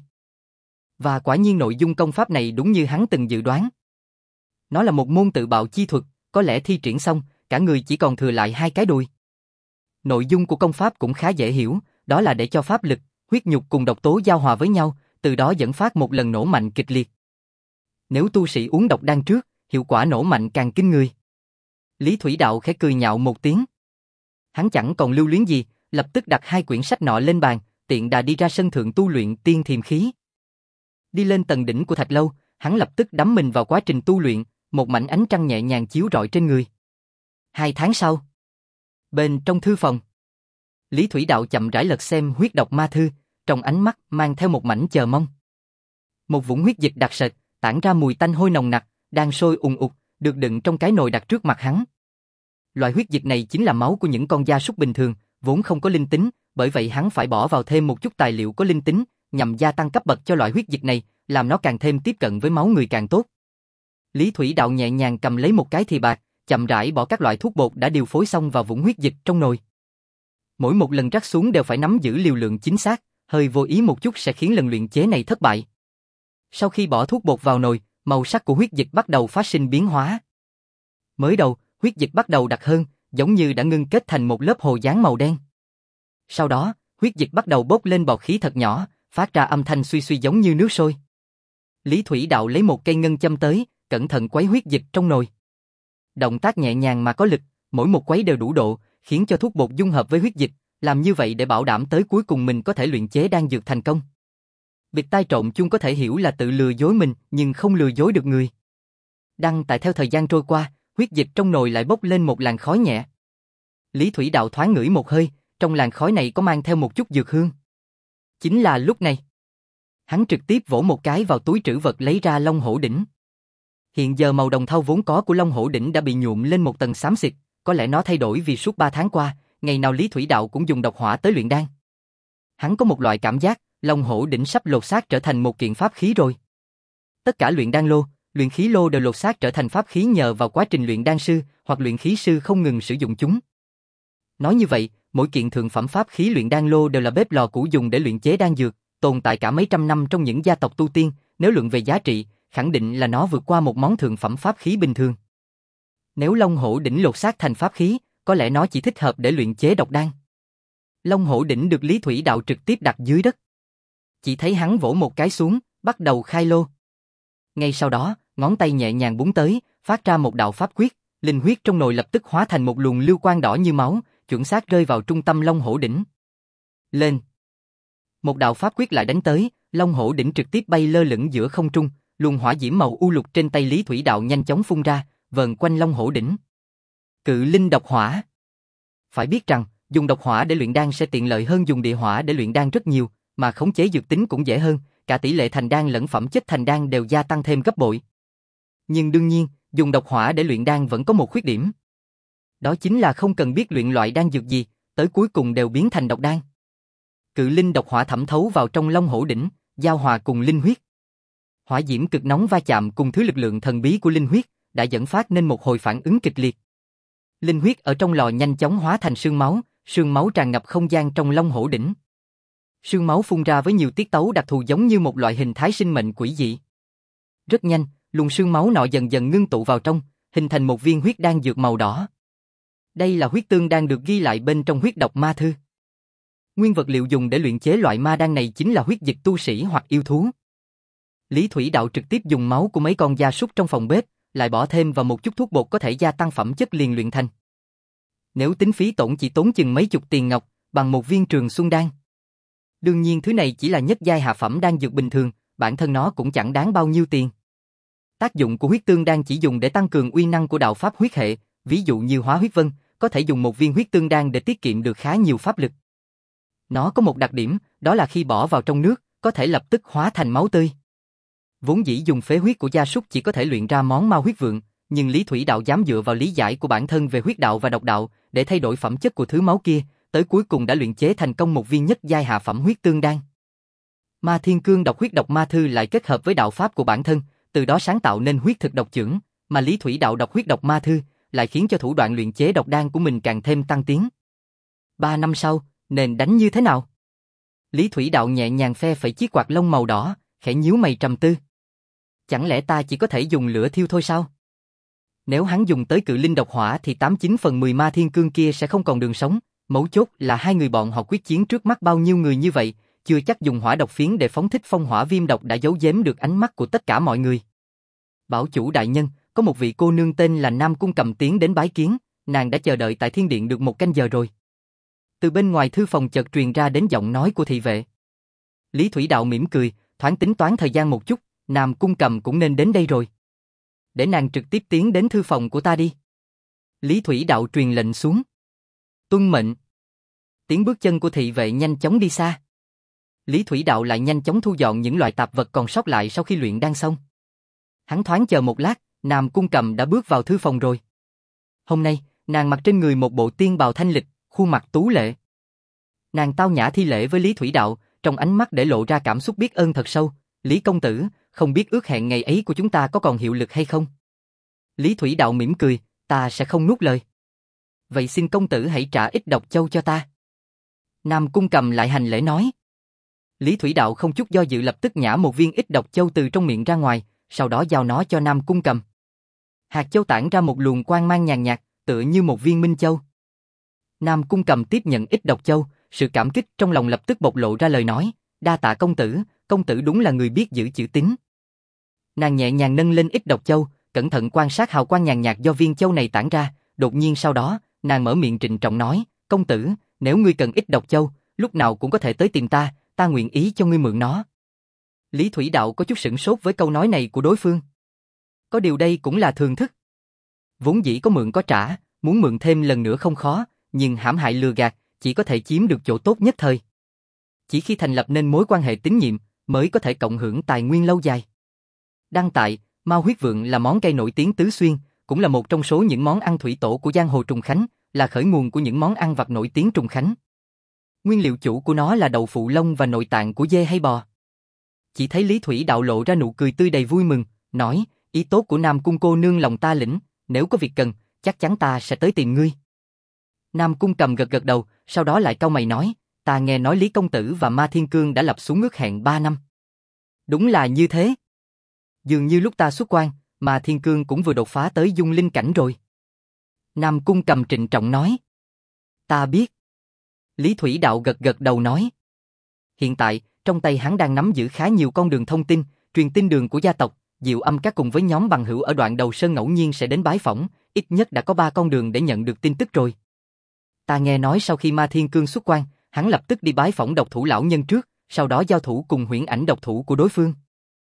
Speaker 1: Và quả nhiên nội dung công pháp này đúng như hắn từng dự đoán. Nó là một môn tự bạo chi thuật, có lẽ thi triển xong, cả người chỉ còn thừa lại hai cái đùi. Nội dung của công pháp cũng khá dễ hiểu, đó là để cho pháp lực, huyết nhục cùng độc tố giao hòa với nhau, từ đó dẫn phát một lần nổ mạnh kịch liệt. Nếu tu sĩ uống độc đan trước, hiệu quả nổ mạnh càng kinh người. Lý Thủy Đạo khẽ cười nhạo một tiếng. Hắn chẳng còn lưu luyến gì, lập tức đặt hai quyển sách nọ lên bàn, tiện đà đi ra sân thượng tu luyện tiên thiềm khí. Đi lên tầng đỉnh của thạch lâu, hắn lập tức đắm mình vào quá trình tu luyện, một mảnh ánh trăng nhẹ nhàng chiếu rọi trên người. Hai tháng sau, bên trong thư phòng, Lý Thủy Đạo chậm rãi lật xem huyết độc ma thư, trong ánh mắt mang theo một mảnh chờ mong. Một vũng huyết dịch đặc sệt, tản ra mùi tanh hôi nồng nặc, đang sôi ùn ùn, được đựng trong cái nồi đặt trước mặt hắn. Loại huyết dịch này chính là máu của những con gia súc bình thường, vốn không có linh tính, bởi vậy hắn phải bỏ vào thêm một chút tài liệu có linh tính, nhằm gia tăng cấp bậc cho loại huyết dịch này, làm nó càng thêm tiếp cận với máu người càng tốt. Lý Thủy Đạo nhẹ nhàng cầm lấy một cái thìa bạc, chậm rãi bỏ các loại thuốc bột đã điều phối xong vào vũng huyết dịch trong nồi. Mỗi một lần rắc xuống đều phải nắm giữ liều lượng chính xác, hơi vô ý một chút sẽ khiến lần luyện chế này thất bại. Sau khi bỏ thuốc bột vào nồi, màu sắc của huyết dịch bắt đầu phát sinh biến hóa. Mới đầu, huyết dịch bắt đầu đặc hơn, giống như đã ngưng kết thành một lớp hồ dáng màu đen. Sau đó, huyết dịch bắt đầu bốc lên bọt khí thật nhỏ, phát ra âm thanh suy suy giống như nước sôi. Lý Thủy Đạo lấy một cây ngân châm tới, cẩn thận quấy huyết dịch trong nồi. Động tác nhẹ nhàng mà có lực, mỗi một quấy đều đủ độ, khiến cho thuốc bột dung hợp với huyết dịch, làm như vậy để bảo đảm tới cuối cùng mình có thể luyện chế đan dược thành công. Bịt tai trộn chung có thể hiểu là tự lừa dối mình, nhưng không lừa dối được người. Đăng tại theo thời gian trôi qua, huyết dịch trong nồi lại bốc lên một làn khói nhẹ. Lý Thủy Đạo thoáng ngửi một hơi, trong làn khói này có mang theo một chút dược hương. Chính là lúc này, hắn trực tiếp vỗ một cái vào túi trữ vật lấy ra Long Hổ Đỉnh. Hiện giờ màu đồng thau vốn có của Long Hổ Đỉnh đã bị nhuộm lên một tầng xám xịt, có lẽ nó thay đổi vì suốt ba tháng qua, ngày nào Lý Thủy Đạo cũng dùng độc hỏa tới luyện đan. Hắn có một loại cảm giác, Long Hổ Đỉnh sắp lột xác trở thành một kiện pháp khí rồi. Tất cả luyện đan lô, luyện khí lô đều lột xác trở thành pháp khí nhờ vào quá trình luyện đan sư hoặc luyện khí sư không ngừng sử dụng chúng. Nói như vậy, mỗi kiện thượng phẩm pháp khí luyện đan lô đều là bếp lò cũ dùng để luyện chế đan dược, tồn tại cả mấy trăm năm trong những gia tộc tu tiên, nếu luận về giá trị, khẳng định là nó vượt qua một món thượng phẩm pháp khí bình thường. Nếu Long Hổ Đỉnh lột xác thành pháp khí, có lẽ nó chỉ thích hợp để luyện chế độc đan. Long Hổ Đỉnh được Lý Thủy Đạo trực tiếp đặt dưới đất. Chỉ thấy hắn vỗ một cái xuống, bắt đầu khai lô. Ngay sau đó, ngón tay nhẹ nhàng búng tới, phát ra một đạo pháp quyết, linh huyết trong nồi lập tức hóa thành một luồng lưu quang đỏ như máu, chuẩn xác rơi vào trung tâm Long Hổ Đỉnh. Lên! Một đạo pháp quyết lại đánh tới, Long Hổ Đỉnh trực tiếp bay lơ lửng giữa không trung, luồng hỏa diễm màu u lục trên tay Lý Thủy Đạo nhanh chóng phun ra, vờn quanh Long Hổ Đỉnh. Cự linh độc hỏa. Phải biết rằng, dùng độc hỏa để luyện đan sẽ tiện lợi hơn dùng địa hỏa để luyện đan rất nhiều, mà khống chế dược tính cũng dễ hơn, cả tỷ lệ thành đan lẫn phẩm chất thành đan đều gia tăng thêm gấp bội. Nhưng đương nhiên, dùng độc hỏa để luyện đan vẫn có một khuyết điểm. Đó chính là không cần biết luyện loại đan dược gì, tới cuối cùng đều biến thành độc đan. Cự linh độc hỏa thẩm thấu vào trong Long Hổ Đỉnh, giao hòa cùng linh huyết. Hỏa diễm cực nóng va chạm cùng thứ lực lượng thần bí của linh huyết, đã dẫn phát nên một hồi phản ứng kịch liệt. Linh huyết ở trong lò nhanh chóng hóa thành sương máu, sương máu tràn ngập không gian trong Long Hổ Đỉnh. Sương máu phun ra với nhiều tiết tấu đặc thù giống như một loại hình thái sinh mệnh quỷ dị. Rất nhanh, luồng sương máu nọ dần dần ngưng tụ vào trong, hình thành một viên huyết đan dược màu đỏ. Đây là huyết tương đan được ghi lại bên trong huyết độc ma thư. Nguyên vật liệu dùng để luyện chế loại ma đan này chính là huyết dịch tu sĩ hoặc yêu thú. Lý Thủy Đạo trực tiếp dùng máu của mấy con gia súc trong phòng bếp, lại bỏ thêm vào một chút thuốc bột có thể gia tăng phẩm chất liền luyện thành. Nếu tính phí tổn chỉ tốn chừng mấy chục tiền ngọc, bằng một viên Trường Xuân đan. Đương nhiên thứ này chỉ là nhất giai hạ phẩm đan dược bình thường, bản thân nó cũng chẳng đáng bao nhiêu tiền. Tác dụng của huyết tương đan chỉ dùng để tăng cường uy năng của đạo pháp huyết hệ, ví dụ như hóa huyết vân, có thể dùng một viên huyết tương đan để tiết kiệm được khá nhiều pháp lực. Nó có một đặc điểm, đó là khi bỏ vào trong nước, có thể lập tức hóa thành máu tươi. Vốn dĩ dùng phế huyết của gia súc chỉ có thể luyện ra món ma huyết vượng, nhưng Lý Thủy Đạo dám dựa vào lý giải của bản thân về huyết đạo và độc đạo để thay đổi phẩm chất của thứ máu kia, tới cuối cùng đã luyện chế thành công một viên nhất giai hạ phẩm huyết tương đan. Ma Thiên Cương độc huyết độc ma thư lại kết hợp với đạo pháp của bản thân, từ đó sáng tạo nên huyết thực độc chưởng, mà Lý Thủy Đạo đọc huyết độc ma thư, lại khiến cho thủ đoạn luyện chế độc đan của mình càng thêm tăng tiến. Ba năm sau, nên đánh như thế nào? Lý Thủy Đạo nhẹ nhàng phe phẩy chiếc quạt lông màu đỏ, khẽ nhíu mày trầm tư. Chẳng lẽ ta chỉ có thể dùng lửa thiêu thôi sao? Nếu hắn dùng tới cự linh độc hỏa thì tám chín phần mười ma thiên cương kia sẽ không còn đường sống. Mấu chốt là hai người bọn họ quyết chiến trước mắt bao nhiêu người như vậy, chưa chắc dùng hỏa độc phiến để phóng thích phong hỏa viêm độc đã giấu giếm được ánh mắt của tất cả mọi người. Bảo chủ đại nhân, có một vị cô nương tên là Nam Cung Cầm tiến đến bái kiến, nàng đã chờ đợi tại thiên điện được một canh giờ rồi. Từ bên ngoài thư phòng chợt truyền ra đến giọng nói của thị vệ. Lý Thủy Đạo mỉm cười, thoáng tính toán thời gian một chút, Nam Cung Cầm cũng nên đến đây rồi. Để nàng trực tiếp tiến đến thư phòng của ta đi. Lý Thủy Đạo truyền lệnh xuống. Tuân mệnh. Tiếng bước chân của thị vệ nhanh chóng đi xa. Lý Thủy Đạo lại nhanh chóng thu dọn những loại tạp vật còn sót lại sau khi luyện đan xong. Hắn thoáng chờ một lát, Nam Cung Cầm đã bước vào thư phòng rồi. Hôm nay, nàng mặc trên người một bộ tiên bào thanh lịch, khuôn mặt tú lệ. Nàng tao nhã thi lễ với Lý Thủy Đạo, trong ánh mắt để lộ ra cảm xúc biết ơn thật sâu. Lý công tử, không biết ước hẹn ngày ấy của chúng ta có còn hiệu lực hay không? Lý Thủy Đạo mỉm cười, ta sẽ không nuốt lời. Vậy xin công tử hãy trả ít độc châu cho ta. Nam Cung Cầm lại hành lễ nói. Lý Thủy Đạo không chút do dự lập tức nhả một viên ít độc châu từ trong miệng ra ngoài, sau đó giao nó cho Nam Cung Cầm. Hạt châu tản ra một luồng quang mang nhàn nhạt, tựa như một viên minh châu. Nam Cung Cầm tiếp nhận ít độc châu, sự cảm kích trong lòng lập tức bộc lộ ra lời nói, đa tạ công tử, công tử đúng là người biết giữ chữ tín. Nàng nhẹ nhàng nâng lên ít độc châu, cẩn thận quan sát hào quang nhàn nhạt do viên châu này tản ra, đột nhiên sau đó, nàng mở miệng trịnh trọng nói, công tử, nếu ngươi cần ít độc châu, lúc nào cũng có thể tới tìm ta, ta nguyện ý cho ngươi mượn nó. Lý Thủy Đạo có chút sửng sốt với câu nói này của đối phương. Có điều đây cũng là thường thức. Vốn dĩ có mượn có trả, muốn mượn thêm lần nữa không khó, nhưng hãm hại lừa gạt, chỉ có thể chiếm được chỗ tốt nhất thời. Chỉ khi thành lập nên mối quan hệ tín nhiệm, mới có thể cộng hưởng tài nguyên lâu dài. Đăng tại, Mao huyết vượng là món cây nổi tiếng tứ xuyên, cũng là một trong số những món ăn thủy tổ của giang hồ Trùng Khánh, là khởi nguồn của những món ăn vặt nổi tiếng Trùng Khánh. Nguyên liệu chủ của nó là đậu phụ lông và nội tạng của dê hay bò. Chỉ thấy Lý Thủy Đạo lộ ra nụ cười tươi đầy vui mừng, nói, ý tốt của Nam Cung cô nương lòng ta lĩnh, nếu có việc cần, chắc chắn ta sẽ tới tìm ngươi. Nam Cung Cầm gật gật đầu, sau đó lại cau mày nói, ta nghe nói Lý công tử và Ma Thiên Cương đã lập xuống ước hẹn ba năm. Đúng là như thế. Dường như lúc ta xuất quan, Ma Thiên Cương cũng vừa đột phá tới dung linh cảnh rồi. Nam Cung Cầm trịnh trọng nói. Ta biết. Lý Thủy Đạo gật gật đầu nói. Hiện tại, trong tay hắn đang nắm giữ khá nhiều con đường thông tin, truyền tin đường của gia tộc, Diệu Âm Các cùng với nhóm bằng hữu ở đoạn đầu sơn ngẫu nhiên sẽ đến bái phỏng, ít nhất đã có ba con đường để nhận được tin tức rồi. Ta nghe nói sau khi Ma Thiên Cương xuất quan, hắn lập tức đi bái phỏng độc thủ lão nhân trước, sau đó giao thủ cùng huyễn ảnh độc thủ của đối phương.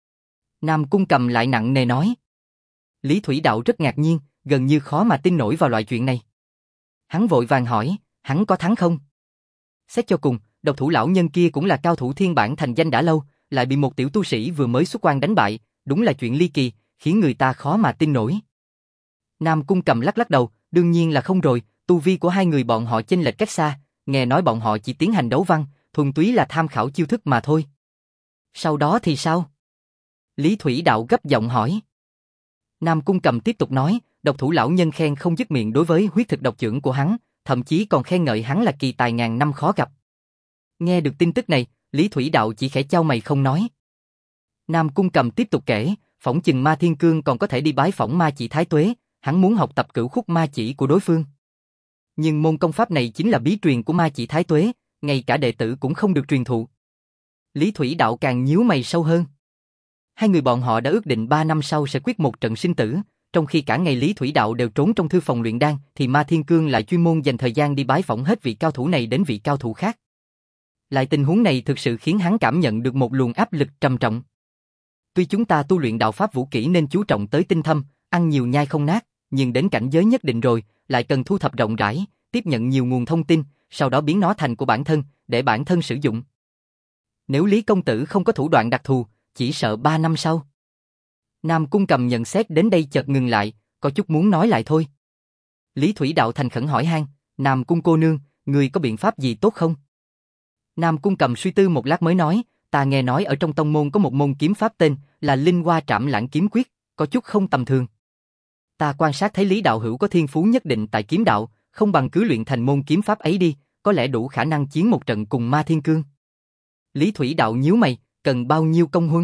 Speaker 1: Nam Cung Cầm lại nặng nề nói. Lý Thủy Đạo rất ngạc nhiên, gần như khó mà tin nổi vào loại chuyện này. Hắn vội vàng hỏi, hắn có thắng không? Xét cho cùng, độc thủ lão nhân kia cũng là cao thủ thiên bản thành danh đã lâu, lại bị một tiểu tu sĩ vừa mới xuất quan đánh bại, đúng là chuyện ly kỳ, khiến người ta khó mà tin nổi. Nam Cung Cầm lắc lắc đầu, đương nhiên là không rồi, tu vi của hai người bọn họ chênh lệch cách xa, nghe nói bọn họ chỉ tiến hành đấu văn, thuần túy là tham khảo chiêu thức mà thôi. Sau đó thì sao? Lý Thủy Đạo gấp giọng hỏi. Nam Cung Cầm tiếp tục nói, độc thủ lão nhân khen không dứt miệng đối với huyết thực độc chưởng của hắn, thậm chí còn khen ngợi hắn là kỳ tài ngàn năm khó gặp. Nghe được tin tức này, Lý Thủy Đạo chỉ khẽ chau mày không nói. Nam Cung Cầm tiếp tục kể, phỏng chừng Ma Thiên Cương còn có thể đi bái phỏng Ma Chỉ Thái Tuế, hắn muốn học tập cửu khúc ma chỉ của đối phương. Nhưng môn công pháp này chính là bí truyền của Ma Chỉ Thái Tuế, ngay cả đệ tử cũng không được truyền thụ. Lý Thủy Đạo càng nhíu mày sâu hơn. Hai người bọn họ đã ước định ba năm sau sẽ quyết một trận sinh tử, trong khi cả ngày Lý Thủy Đạo đều trốn trong thư phòng luyện đan, thì Ma Thiên Cương lại chuyên môn dành thời gian đi bái phỏng hết vị cao thủ này đến vị cao thủ khác. Lại tình huống này thực sự khiến hắn cảm nhận được một luồng áp lực trầm trọng. Tuy chúng ta tu luyện đạo pháp vũ kỹ nên chú trọng tới tinh thâm, ăn nhiều nhai không nát, nhưng đến cảnh giới nhất định rồi, lại cần thu thập rộng rãi, tiếp nhận nhiều nguồn thông tin, sau đó biến nó thành của bản thân, để bản thân sử dụng. Nếu Lý công tử không có thủ đoạn đặc thù, chỉ sợ ba năm sau. Nam Cung Cầm nhận xét đến đây chợt ngừng lại, có chút muốn nói lại thôi. Lý Thủy Đạo thành khẩn hỏi han, Nam Cung cô nương, người có biện pháp gì tốt không? Nam Cung Cầm suy tư một lát mới nói, ta nghe nói ở trong tông môn có một môn kiếm pháp tên là Linh Hoa Trảm Lãng Kiếm Quyết, có chút không tầm thường. Ta quan sát thấy Lý đạo hữu có thiên phú nhất định tại kiếm đạo, không bằng cứ luyện thành môn kiếm pháp ấy đi, có lẽ đủ khả năng chiến một trận cùng Ma Thiên Cương. Lý Thủy Đạo nhíu mày, cần bao nhiêu công huân?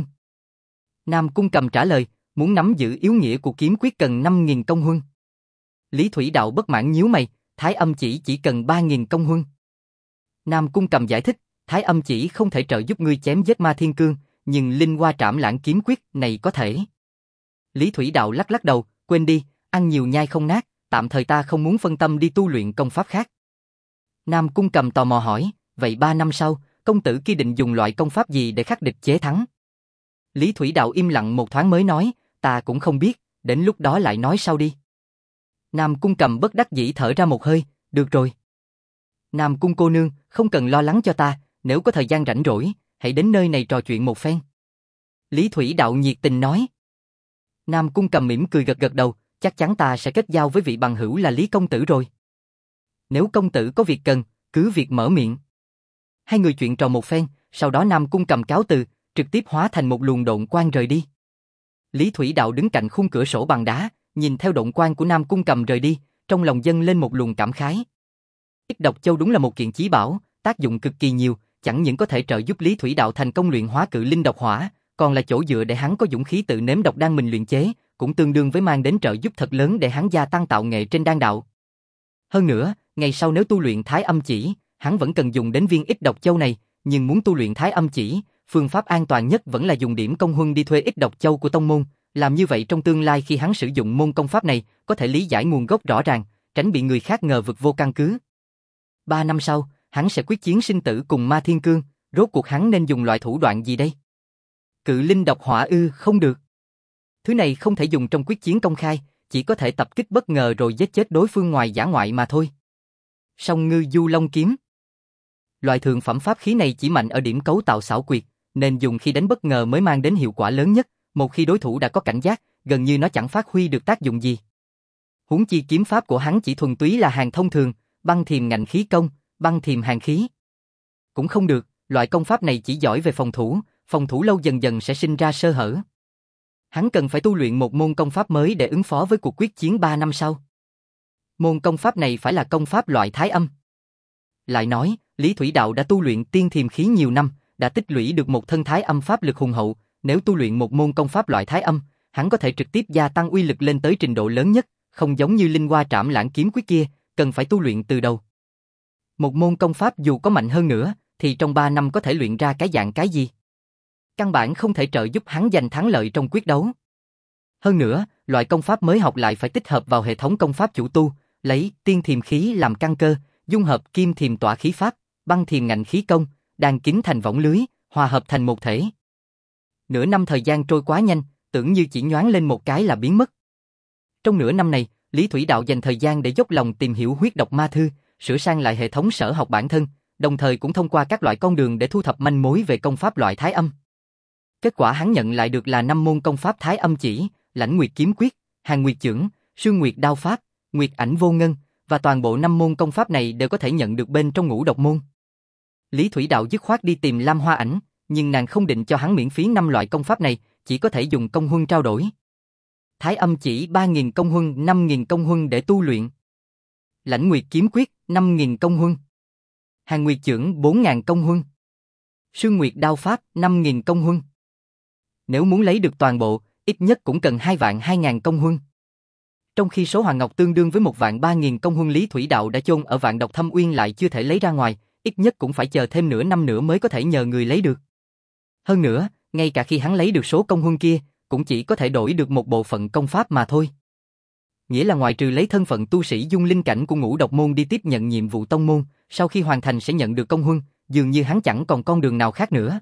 Speaker 1: Nam Cung Cầm trả lời, muốn nắm giữ yếu nghĩa của kiếm quyết cần năm nghìn công huân. Lý Thủy Đạo bất mãn nhíu mày, Thái Âm chỉ chỉ cần ba nghìn công huân. Nam Cung Cầm giải thích, Thái Âm chỉ không thể trợ giúp ngươi chém giết Ma Thiên Cương, nhưng Linh Hoa Trảm Lãng kiếm quyết này có thể. Lý Thủy Đạo lắc lắc đầu, quên đi, ăn nhiều nhai không nát, tạm thời ta không muốn phân tâm đi tu luyện công pháp khác. Nam Cung Cầm tò mò hỏi, vậy ba năm sau, công tử kia định dùng loại công pháp gì để khắc địch chế thắng? Lý Thủy Đạo im lặng một thoáng mới nói, ta cũng không biết, đến lúc đó lại nói sau đi. Nam Cung Cầm bất đắc dĩ thở ra một hơi, được rồi. Nam Cung cô nương, không cần lo lắng cho ta, nếu có thời gian rảnh rỗi, hãy đến nơi này trò chuyện một phen. Lý Thủy Đạo nhiệt tình nói. Nam Cung Cầm mỉm cười gật gật đầu, chắc chắn ta sẽ kết giao với vị bằng hữu là Lý công tử rồi. Nếu công tử có việc cần, cứ việc mở miệng. Hai người chuyện trò một phen, sau đó Nam Cung Cầm cáo từ, trực tiếp hóa thành một luồng độn quang rời đi. Lý Thủy Đạo đứng cạnh khung cửa sổ bằng đá, nhìn theo độn quang của Nam Cung Cầm rời đi, trong lòng dâng lên một luồng cảm khái. Ích Độc Châu đúng là một kiện chí bảo, tác dụng cực kỳ nhiều, chẳng những có thể trợ giúp Lý Thủy Đạo thành công luyện hóa cự linh độc hỏa, còn là chỗ dựa để hắn có dũng khí tự nếm độc đan mình luyện chế, cũng tương đương với mang đến trợ giúp thật lớn để hắn gia tăng tạo nghệ trên đan đạo. Hơn nữa, ngày sau nếu tu luyện Thái Âm chỉ, hắn vẫn cần dùng đến viên Ích Độc Châu này, nhưng muốn tu luyện Thái Âm chỉ, phương pháp an toàn nhất vẫn là dùng điểm công huân đi thuê Ích Độc Châu của tông môn, làm như vậy trong tương lai khi hắn sử dụng môn công pháp này, có thể lý giải nguồn gốc rõ ràng, tránh bị người khác ngờ vực vô căn cứ. Ba năm sau, hắn sẽ quyết chiến sinh tử cùng Ma Thiên Cương, rốt cuộc hắn nên dùng loại thủ đoạn gì đây? Cự linh độc hỏa ư? Không được. Thứ này không thể dùng trong quyết chiến công khai, chỉ có thể tập kích bất ngờ rồi giết chết đối phương ngoài dã ngoại mà thôi. Song Ngư Du Long kiếm. Loại thượng phẩm pháp khí này chỉ mạnh ở điểm cấu tạo xảo quyệt, nên dùng khi đánh bất ngờ mới mang đến hiệu quả lớn nhất, một khi đối thủ đã có cảnh giác, gần như nó chẳng phát huy được tác dụng gì. Huống chi kiếm pháp của hắn chỉ thuần túy là hàng thông thường, băng thiềm ngạnh khí công, băng thiềm hàn khí. Cũng không được, loại công pháp này chỉ giỏi về phòng thủ, phòng thủ lâu dần dần sẽ sinh ra sơ hở. Hắn cần phải tu luyện một môn công pháp mới để ứng phó với cuộc quyết chiến ba năm sau. Môn công pháp này phải là công pháp loại Thái Âm. Lại nói, Lý Thủy Đạo đã tu luyện tiên thiềm khí nhiều năm, đã tích lũy được một thân Thái Âm pháp lực hùng hậu, nếu tu luyện một môn công pháp loại Thái Âm, hắn có thể trực tiếp gia tăng uy lực lên tới trình độ lớn nhất, không giống như Linh Hoa Trảm Lãng kiếm quyết kia, cần phải tu luyện từ đầu. Một môn công pháp dù có mạnh hơn nữa, thì trong ba năm có thể luyện ra cái dạng cái gì? Căn bản không thể trợ giúp hắn giành thắng lợi trong quyết đấu. Hơn nữa, loại công pháp mới học lại phải tích hợp vào hệ thống công pháp chủ tu, lấy tiên thiềm khí làm căn cơ, dung hợp kim thiềm tỏa khí pháp, băng thiềm ngạnh khí công, đan kính thành võng lưới, hòa hợp thành một thể. Nửa năm thời gian trôi quá nhanh, tưởng như chỉ nhoáng lên một cái là biến mất. Trong nửa năm này, Lý Thủy Đạo dành thời gian để dốc lòng tìm hiểu huyết độc ma thư, sửa sang lại hệ thống sở học bản thân, đồng thời cũng thông qua các loại con đường để thu thập manh mối về công pháp loại Thái Âm. Kết quả hắn nhận lại được là năm môn công pháp Thái Âm chỉ, Lãnh Nguyệt kiếm quyết, Hàn Nguyệt chưởng, Sương Nguyệt đao pháp, Nguyệt ảnh vô ngân, và toàn bộ năm môn công pháp này đều có thể nhận được bên trong ngũ độc môn. Lý Thủy Đạo dứt khoát đi tìm Lam Hoa Ảnh, nhưng nàng không định cho hắn miễn phí năm loại công pháp này, chỉ có thể dùng công huân trao đổi. Thái Âm chỉ ba nghìn công huân, năm nghìn công huân để tu luyện. Lãnh Nguyệt kiếm quyết năm nghìn công huân. Hàn Nguyệt chưởng bốn nghìn công huân. Sương Nguyệt đao pháp năm nghìn công huân. Nếu muốn lấy được toàn bộ, ít nhất cũng cần hai vạn hai nghìn công huân. Trong khi số hoàng ngọc tương đương với một vạn ba nghìn công huân Lý Thủy Đạo đã chôn ở Vạn Độc Thâm Uyên lại chưa thể lấy ra ngoài, ít nhất cũng phải chờ thêm nửa năm nữa mới có thể nhờ người lấy được. Hơn nữa, ngay cả khi hắn lấy được số công huân kia, cũng chỉ có thể đổi được một bộ phận công pháp mà thôi. Nghĩa là ngoài trừ lấy thân phận tu sĩ dung linh cảnh của ngũ độc môn đi tiếp nhận nhiệm vụ tông môn, sau khi hoàn thành sẽ nhận được công huân, dường như hắn chẳng còn con đường nào khác nữa.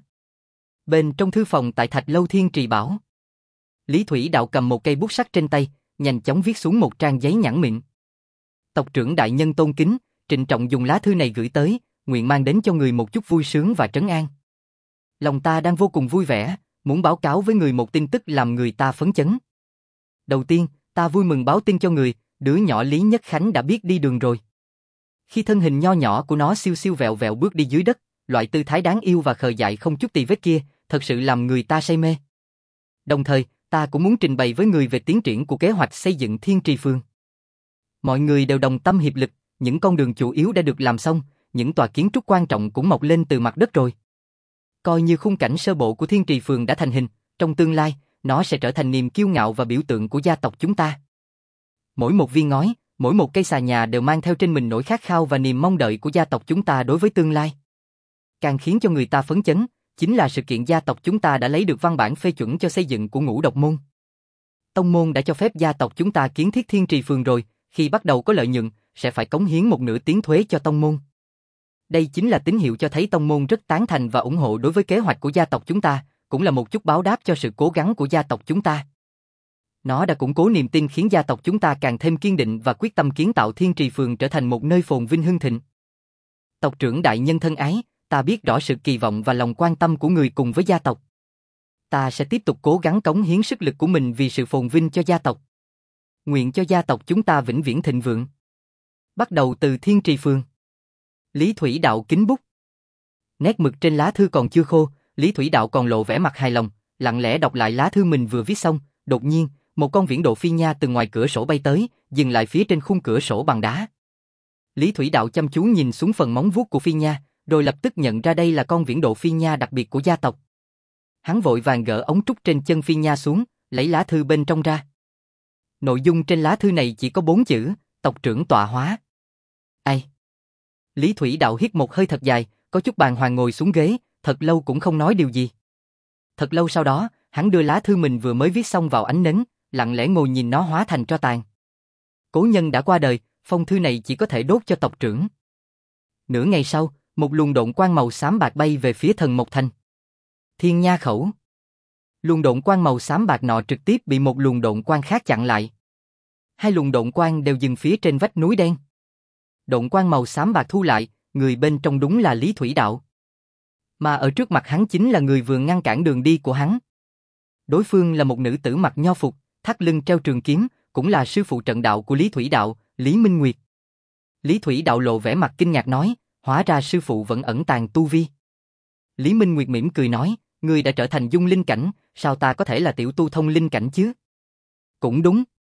Speaker 1: Bên trong thư phòng tại Thạch Lâu Thiên Trì Bảo, Lý Thủy Đạo cầm một cây bút sắt trên tay, nhanh chóng viết xuống một trang giấy nhẵn mịn. Tộc trưởng đại nhân tôn kính, trịnh trọng dùng lá thư này gửi tới, nguyện mang đến cho người một chút vui sướng và trấn an. Lòng ta đang vô cùng vui vẻ, muốn báo cáo với người một tin tức làm người ta phấn chấn. Đầu tiên, ta vui mừng báo tin cho người, đứa nhỏ Lý Nhất Khánh đã biết đi đường rồi. Khi thân hình nho nhỏ của nó siêu siêu vẹo vẹo bước đi dưới đất, loại tư thái đáng yêu và khờ dại không chút tì vết kia, thật sự làm người ta say mê. Đồng thời, ta cũng muốn trình bày với người về tiến triển của kế hoạch xây dựng Thiên Trì Phường. Mọi người đều đồng tâm hiệp lực, những con đường chủ yếu đã được làm xong, những tòa kiến trúc quan trọng cũng mọc lên từ mặt đất rồi. Coi như khung cảnh sơ bộ của Thiên Trì Phường đã thành hình, trong tương lai, nó sẽ trở thành niềm kiêu ngạo và biểu tượng của gia tộc chúng ta. Mỗi một viên ngói, mỗi một cây xà nhà đều mang theo trên mình nỗi khát khao và niềm mong đợi của gia tộc chúng ta đối với tương lai. Càng khiến cho người ta phấn chấn, chính là sự kiện gia tộc chúng ta đã lấy được văn bản phê chuẩn cho xây dựng của Ngũ Độc Môn. Tông môn đã cho phép gia tộc chúng ta kiến thiết Thiên Trì Phường rồi, khi bắt đầu có lợi nhuận, sẽ phải cống hiến một nửa tiếng thuế cho tông môn. Đây chính là tín hiệu cho thấy tông môn rất tán thành và ủng hộ đối với kế hoạch của gia tộc chúng ta, cũng là một chút báo đáp cho sự cố gắng của gia tộc chúng ta. Nó đã củng cố niềm tin khiến gia tộc chúng ta càng thêm kiên định và quyết tâm kiến tạo Thiên Trì Phường trở thành một nơi phồn vinh hưng thịnh. Tộc trưởng đại nhân thân ái, ta biết rõ sự kỳ vọng và lòng quan tâm của người cùng với gia tộc. Ta sẽ tiếp tục cố gắng cống hiến sức lực của mình vì sự phồn vinh cho gia tộc. Nguyện cho gia tộc chúng ta vĩnh viễn thịnh vượng. Bắt đầu từ Thiên Trì Phường. Lý Thủy Đạo kính bút. Nét mực trên lá thư còn chưa khô, Lý Thủy Đạo còn lộ vẻ mặt hài lòng, lặng lẽ đọc lại lá thư mình vừa viết xong. Đột nhiên, một con viễn độ phi nha từ ngoài cửa sổ bay tới, dừng lại phía trên khung cửa sổ bằng đá. Lý Thủy Đạo chăm chú nhìn xuống phần móng vuốt của phi nha, rồi lập tức nhận ra đây là con viễn độ phi nha đặc biệt của gia tộc. Hắn vội vàng gỡ ống trúc trên chân phi nha xuống, lấy lá thư bên trong ra. Nội dung trên lá thư này chỉ có bốn chữ, tộc trưởng tọa hóa. Ai? Lý Thủy Đạo hít một hơi thật dài, có chút bàng hoàng ngồi xuống ghế, thật lâu cũng không nói điều gì. Thật lâu sau đó, hắn đưa lá thư mình vừa mới viết xong vào ánh nến, lặng lẽ ngồi nhìn nó hóa thành tro tàn. Cố nhân đã qua đời, phong thư này chỉ có thể đốt cho tộc trưởng. Nửa ngày sau, một luồng độn quang màu xám bạc bay về phía Thần Mộc Thành. Thiên Nha Khẩu. Luồng độn quang màu xám bạc nọ trực tiếp bị một luồng độn quang khác chặn lại. Hai luồng độn quang đều dừng phía trên vách núi đen. Độn quang màu xám bạc thu lại, người bên trong đúng là Lý Thủy Đạo. Mà ở trước mặt hắn chính là người vừa ngăn cản đường đi của hắn. Đối phương là một nữ tử mặc nho phục, thắt lưng treo trường kiếm, cũng là sư phụ trận đạo của Lý Thủy Đạo, Lý Minh Nguyệt. Lý Thủy Đạo lộ vẻ mặt kinh ngạc nói, hóa ra sư phụ vẫn ẩn tàng tu vi. Lý Minh Nguyệt mỉm cười nói, ngươi đã trở thành dung linh cảnh, sao ta có thể là tiểu tu thông linh cảnh chứ? Cũng đúng.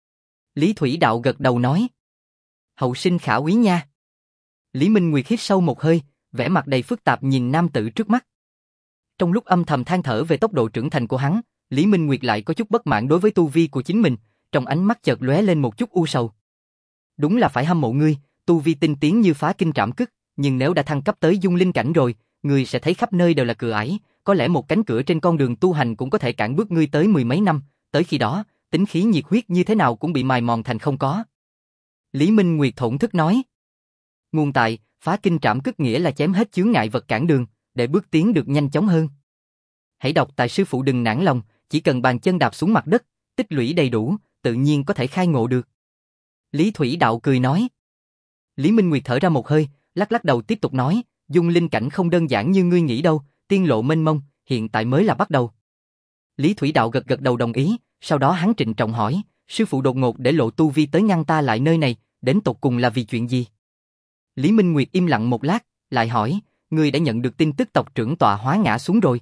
Speaker 1: Lý Thủy Đạo gật đầu nói. Hậu sinh khả úy nha. Lý Minh Nguyệt hít sâu một hơi, vẻ mặt đầy phức tạp nhìn nam tử trước mắt. Trong lúc âm thầm than thở về tốc độ trưởng thành của hắn, Lý Minh Nguyệt lại có chút bất mãn đối với tu vi của chính mình, trong ánh mắt chợt lóe lên một chút u sầu. Đúng là phải hâm mộ ngươi, tu vi tinh tiến như phá kinh trảm cức, nhưng nếu đã thăng cấp tới dung linh cảnh rồi, ngươi sẽ thấy khắp nơi đều là cửa ải, có lẽ một cánh cửa trên con đường tu hành cũng có thể cản bước ngươi tới mười mấy năm, tới khi đó, tính khí nhiệt huyết như thế nào cũng bị mài mòn thành không có. Lý Minh Nguyệt thổn thức nói. Nguồn tại, phá kinh trảm cức nghĩa là chém hết chướng ngại vật cản đường, để bước tiến được nhanh chóng hơn. Hãy đọc tại sư phụ đừng nản lòng, chỉ cần bàn chân đạp xuống mặt đất, tích lũy đầy đủ, tự nhiên có thể khai ngộ được. Lý Thủy Đạo cười nói. Lý Minh Nguyệt thở ra một hơi, lắc lắc đầu tiếp tục nói, dung linh cảnh không đơn giản như ngươi nghĩ đâu, tiên lộ mênh mông, hiện tại mới là bắt đầu. Lý Thủy Đạo gật gật đầu đồng ý, sau đó hắn trịnh trọng hỏi, sư phụ đột ngột để lộ tu vi tới ngăn ta lại nơi này, đến tột cùng là vì chuyện gì? Lý Minh Nguyệt im lặng một lát, lại hỏi, ngươi đã nhận được tin tức tộc trưởng tọa hóa ngã xuống rồi.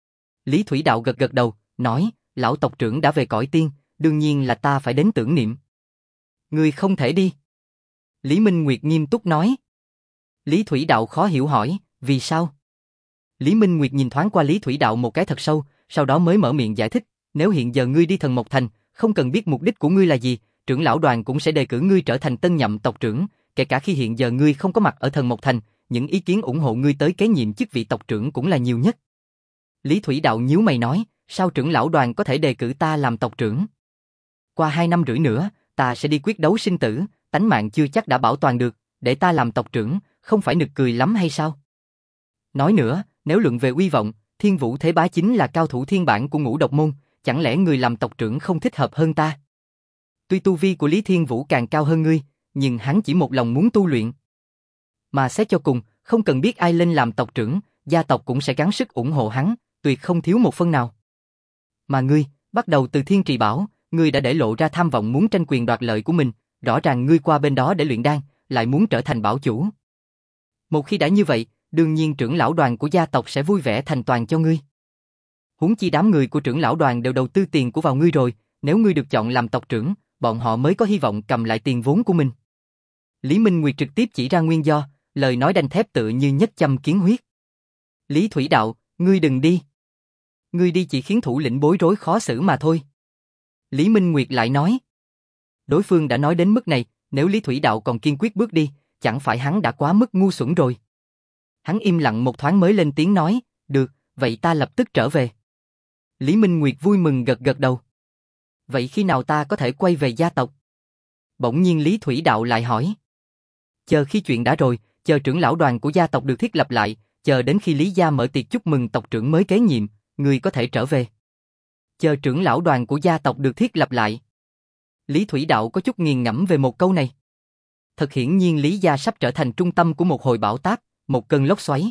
Speaker 1: Lý Thủy Đạo gật gật đầu, nói, lão tộc trưởng đã về cõi tiên, đương nhiên là ta phải đến tưởng niệm. Ngươi không thể đi. Lý Minh Nguyệt nghiêm túc nói. Lý Thủy Đạo khó hiểu hỏi, vì sao? Lý Minh Nguyệt nhìn thoáng qua Lý Thủy Đạo một cái thật sâu, sau đó mới mở miệng giải thích, nếu hiện giờ ngươi đi Thần Mộc Thành, không cần biết mục đích của ngươi là gì, trưởng lão đoàn cũng sẽ đề cử ngươi trở thành tân nhậm tộc trưởng, kể cả khi hiện giờ ngươi không có mặt ở Thần Mộc Thành, những ý kiến ủng hộ ngươi tới kế nhiệm chức vị tộc trưởng cũng là nhiều nhất. Lý Thủy Đạo nhíu mày nói, sao trưởng lão đoàn có thể đề cử ta làm tộc trưởng? Qua hai năm rưỡi nữa, ta sẽ đi quyết đấu sinh tử, tánh mạng chưa chắc đã bảo toàn được, để ta làm tộc trưởng, không phải nực cười lắm hay sao? Nói nữa, nếu luận về uy vọng, Thiên Vũ Thế Bá chính là cao thủ thiên bản của Ngũ Độc Môn, chẳng lẽ người làm tộc trưởng không thích hợp hơn ta? Tuy tu vi của Lý Thiên Vũ càng cao hơn ngươi, nhưng hắn chỉ một lòng muốn tu luyện. Mà xét cho cùng, không cần biết ai lên làm tộc trưởng, gia tộc cũng sẽ gắng sức ủng hộ hắn, tuyệt không thiếu một phân nào. Mà ngươi, bắt đầu từ Thiên Trì Bảo, ngươi đã để lộ ra tham vọng muốn tranh quyền đoạt lợi của mình, rõ ràng ngươi qua bên đó để luyện đan, lại muốn trở thành bảo chủ. Một khi đã như vậy, đương nhiên trưởng lão đoàn của gia tộc sẽ vui vẻ thành toàn cho ngươi. Huống chi đám người của trưởng lão đoàn đều đầu tư tiền của vào ngươi rồi, nếu ngươi được chọn làm tộc trưởng, bọn họ mới có hy vọng cầm lại tiền vốn của mình. Lý Minh Nguyệt trực tiếp chỉ ra nguyên do, lời nói đanh thép tựa như nhất châm kiến huyết. Lý Thủy Đạo, ngươi đừng đi. Ngươi đi chỉ khiến thủ lĩnh bối rối khó xử mà thôi. Lý Minh Nguyệt lại nói. Đối phương đã nói đến mức này, nếu Lý Thủy Đạo còn kiên quyết bước đi, chẳng phải hắn đã quá mức ngu xuẩn rồi. Hắn im lặng một thoáng mới lên tiếng nói, được, vậy ta lập tức trở về. Lý Minh Nguyệt vui mừng gật gật đầu. Vậy khi nào ta có thể quay về gia tộc? Bỗng nhiên Lý Thủy Đạo lại hỏi. Chờ khi chuyện đã rồi, chờ trưởng lão đoàn của gia tộc được thiết lập lại, chờ đến khi Lý gia mở tiệc chúc mừng tộc trưởng mới kế nhiệm, người có thể trở về. Chờ trưởng lão đoàn của gia tộc được thiết lập lại. Lý Thủy Đạo có chút nghiền ngẫm về một câu này. Thật hiển nhiên Lý gia sắp trở thành trung tâm của một hồi bão táp, một cơn lốc xoáy.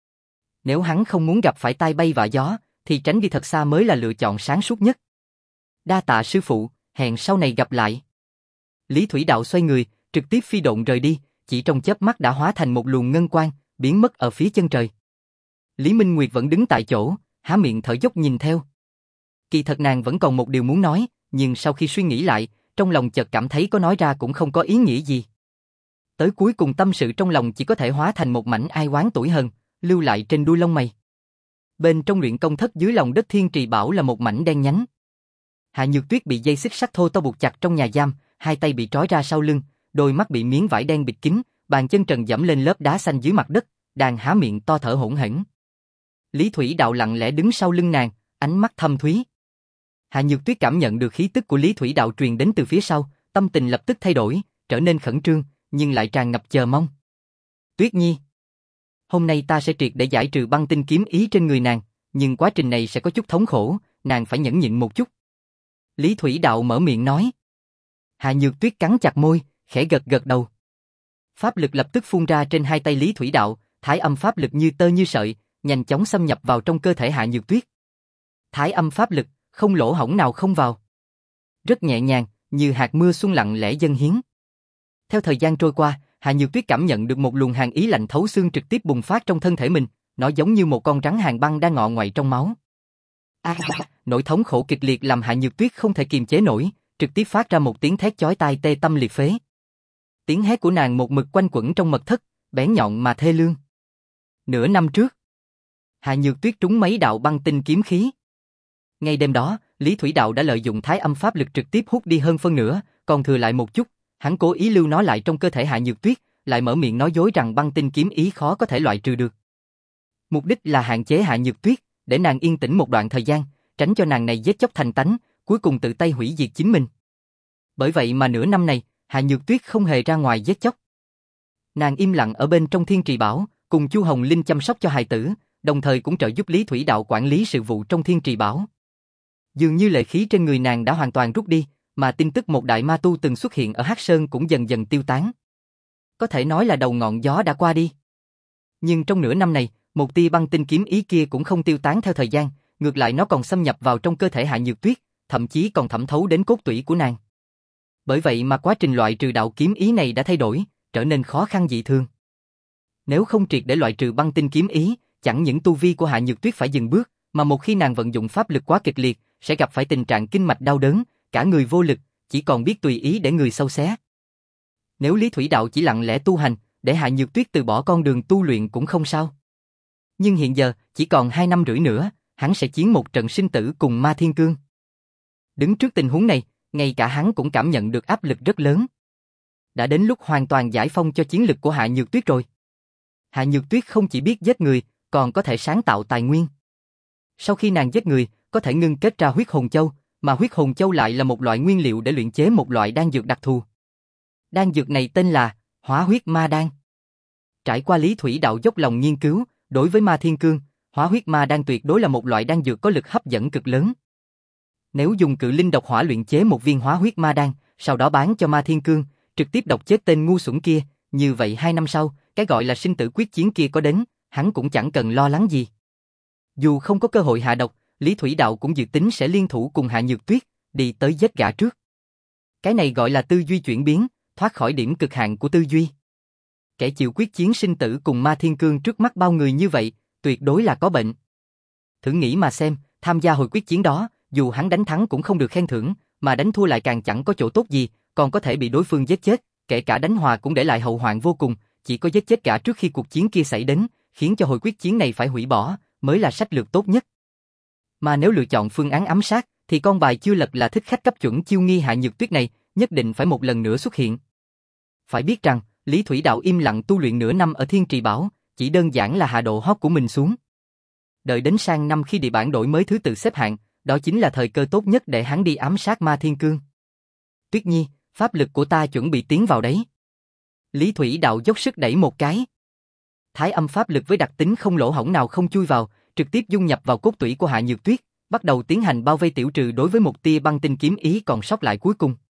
Speaker 1: Nếu hắn không muốn gặp phải tai bay vạ gió, thì tránh đi thật xa mới là lựa chọn sáng suốt nhất. Đa tạ sư phụ, hẹn sau này gặp lại. Lý Thủy Đạo xoay người, trực tiếp phi độn rời đi, chỉ trong chớp mắt đã hóa thành một luồng ngân quang, biến mất ở phía chân trời. Lý Minh Nguyệt vẫn đứng tại chỗ, há miệng thở dốc nhìn theo. Kỳ thật nàng vẫn còn một điều muốn nói, nhưng sau khi suy nghĩ lại, trong lòng chợt cảm thấy có nói ra cũng không có ý nghĩa gì. Tới cuối cùng tâm sự trong lòng chỉ có thể hóa thành một mảnh ai oán tủi hờn, lưu lại trên đuôi lông mày. Bên trong luyện công thất dưới lòng đất Thiên Trì Bảo là một mảnh đen nhánh. Hạ Nhược Tuyết bị dây xích sắt thô to buộc chặt trong nhà giam, hai tay bị trói ra sau lưng, đôi mắt bị miếng vải đen bịt kín, bàn chân trần dẫm lên lớp đá xanh dưới mặt đất, đang há miệng to thở hổn hển. Lý Thủy Đạo lặng lẽ đứng sau lưng nàng, ánh mắt thâm thúy. Hạ Nhược Tuyết cảm nhận được khí tức của Lý Thủy Đạo truyền đến từ phía sau, tâm tình lập tức thay đổi, trở nên khẩn trương, nhưng lại tràn ngập chờ mong. Tuyết Nhi, hôm nay ta sẽ triệt để giải trừ băng tinh kiếm ý trên người nàng, nhưng quá trình này sẽ có chút thống khổ, nàng phải nhẫn nhịn một chút. Lý Thủy Đạo mở miệng nói. Hạ Nhược Tuyết cắn chặt môi, khẽ gật gật đầu. Pháp lực lập tức phun ra trên hai tay Lý Thủy Đạo, thái âm pháp lực như tơ như sợi, nhanh chóng xâm nhập vào trong cơ thể Hạ Nhược Tuyết. Thái âm pháp lực, không lỗ hổng nào không vào. Rất nhẹ nhàng, như hạt mưa xuân lặng lẽ dâng hiến. Theo thời gian trôi qua, Hạ Nhược Tuyết cảm nhận được một luồng hàn ý lạnh thấu xương trực tiếp bùng phát trong thân thể mình, nó giống như một con rắn hàn băng đang ngọ ngoại trong máu. À, nỗi thống khổ kịch liệt làm Hạ Nhược Tuyết không thể kiềm chế nổi, trực tiếp phát ra một tiếng thét chói tai tê tâm liệt phế. Tiếng hét của nàng một mực quanh quẩn trong mật thất, bén nhọn mà thê lương. Nửa năm trước, Hạ Nhược Tuyết trúng mấy đạo băng tinh kiếm khí. Ngay đêm đó, Lý Thủy Đạo đã lợi dụng thái âm pháp lực trực tiếp hút đi hơn phân nửa, còn thừa lại một chút, hắn cố ý lưu nó lại trong cơ thể Hạ Nhược Tuyết, lại mở miệng nói dối rằng băng tinh kiếm ý khó có thể loại trừ được. Mục đích là hạn chế Hạ Nhược Tuyết, để nàng yên tĩnh một đoạn thời gian, tránh cho nàng này giết chóc thành tánh, cuối cùng tự tay hủy diệt chính mình. Bởi vậy mà nửa năm này, Hạ Nhược Tuyết không hề ra ngoài giết chóc. Nàng im lặng ở bên trong Thiên Trì Bảo, cùng Chu Hồng Linh chăm sóc cho hài tử, đồng thời cũng trợ giúp Lý Thủy Đạo quản lý sự vụ trong Thiên Trì Bảo. Dường như lệ khí trên người nàng đã hoàn toàn rút đi, mà tin tức một đại ma tu từng xuất hiện ở Hắc Sơn cũng dần dần tiêu tán. Có thể nói là đầu ngọn gió đã qua đi. Nhưng trong nửa năm này, một tia băng tinh kiếm ý kia cũng không tiêu tán theo thời gian, ngược lại nó còn xâm nhập vào trong cơ thể Hạ Nhược Tuyết, thậm chí còn thẩm thấu đến cốt tủy của nàng. Bởi vậy mà quá trình loại trừ đạo kiếm ý này đã thay đổi, trở nên khó khăn dị thường. Nếu không triệt để loại trừ băng tinh kiếm ý, chẳng những tu vi của Hạ Nhược Tuyết phải dừng bước, mà một khi nàng vận dụng pháp lực quá kịch liệt, sẽ gặp phải tình trạng kinh mạch đau đớn, cả người vô lực, chỉ còn biết tùy ý để người sâu xé. Nếu Lý Thủy Đạo chỉ lặng lẽ tu hành, để Hạ Nhược Tuyết từ bỏ con đường tu luyện cũng không sao. Nhưng hiện giờ, chỉ còn hai năm rưỡi nữa, hắn sẽ chiến một trận sinh tử cùng Ma Thiên Cương. Đứng trước tình huống này, ngay cả hắn cũng cảm nhận được áp lực rất lớn. Đã đến lúc hoàn toàn giải phóng cho chiến lực của Hạ Nhược Tuyết rồi. Hạ Nhược Tuyết không chỉ biết giết người, còn có thể sáng tạo tài nguyên. Sau khi nàng giết người, có thể ngưng kết ra huyết hồn châu, mà huyết hồn châu lại là một loại nguyên liệu để luyện chế một loại đan dược đặc thù. Đan dược này tên là Hóa Huyết Ma Đan. Trải qua Lý Thủy Đạo dốc lòng nghiên cứu, đối với Ma Thiên Cương, Hóa Huyết Ma Đan tuyệt đối là một loại đan dược có lực hấp dẫn cực lớn. Nếu dùng cự linh độc hỏa luyện chế một viên Hóa Huyết Ma Đan, sau đó bán cho Ma Thiên Cương, trực tiếp độc chết tên ngu xuẩn kia, như vậy hai năm sau, cái gọi là sinh tử quyết chiến kia có đến, hắn cũng chẳng cần lo lắng gì. Dù không có cơ hội hạ độc, Lý Thủy Đạo cũng dự tính sẽ liên thủ cùng Hạ Nhược Tuyết, đi tới giết gã trước. Cái này gọi là tư duy chuyển biến, thoát khỏi điểm cực hạn của tư duy. Kẻ chịu quyết chiến sinh tử cùng Ma Thiên Cương trước mắt bao người như vậy, tuyệt đối là có bệnh. Thử nghĩ mà xem, Tham gia hồi quyết chiến đó, dù hắn đánh thắng cũng không được khen thưởng, mà đánh thua lại càng chẳng có chỗ tốt gì, còn có thể bị đối phương giết chết, kể cả đánh hòa cũng để lại hậu hoạn vô cùng, chỉ có giết chết cả trước khi cuộc chiến kia xảy đến, khiến cho hồi quyết chiến này phải hủy bỏ, mới là sách lược tốt nhất. Mà nếu lựa chọn phương án ám sát, thì con bài chưa lật là thích khách cấp chuẩn chiêu nghi Hạ Nhược Tuyết này, nhất định phải một lần nữa xuất hiện. Phải biết rằng, Lý Thủy Đạo im lặng tu luyện nửa năm ở Thiên Trì Bảo, chỉ đơn giản là hạ độ hot của mình xuống. Đợi đến sang năm khi địa bản đổi mới thứ tự xếp hạng, đó chính là thời cơ tốt nhất để hắn đi ám sát Ma Thiên Cương. Tuyết Nhi, pháp lực của ta chuẩn bị tiến vào đấy. Lý Thủy Đạo dốc sức đẩy một cái. Thái âm pháp lực với đặc tính không lỗ hổng nào không chui vào, trực tiếp dung nhập vào cốt tủy của Hạ Nhược Tuyết, bắt đầu tiến hành bao vây tiểu trừ đối với một tia băng tinh kiếm ý còn sót lại cuối cùng.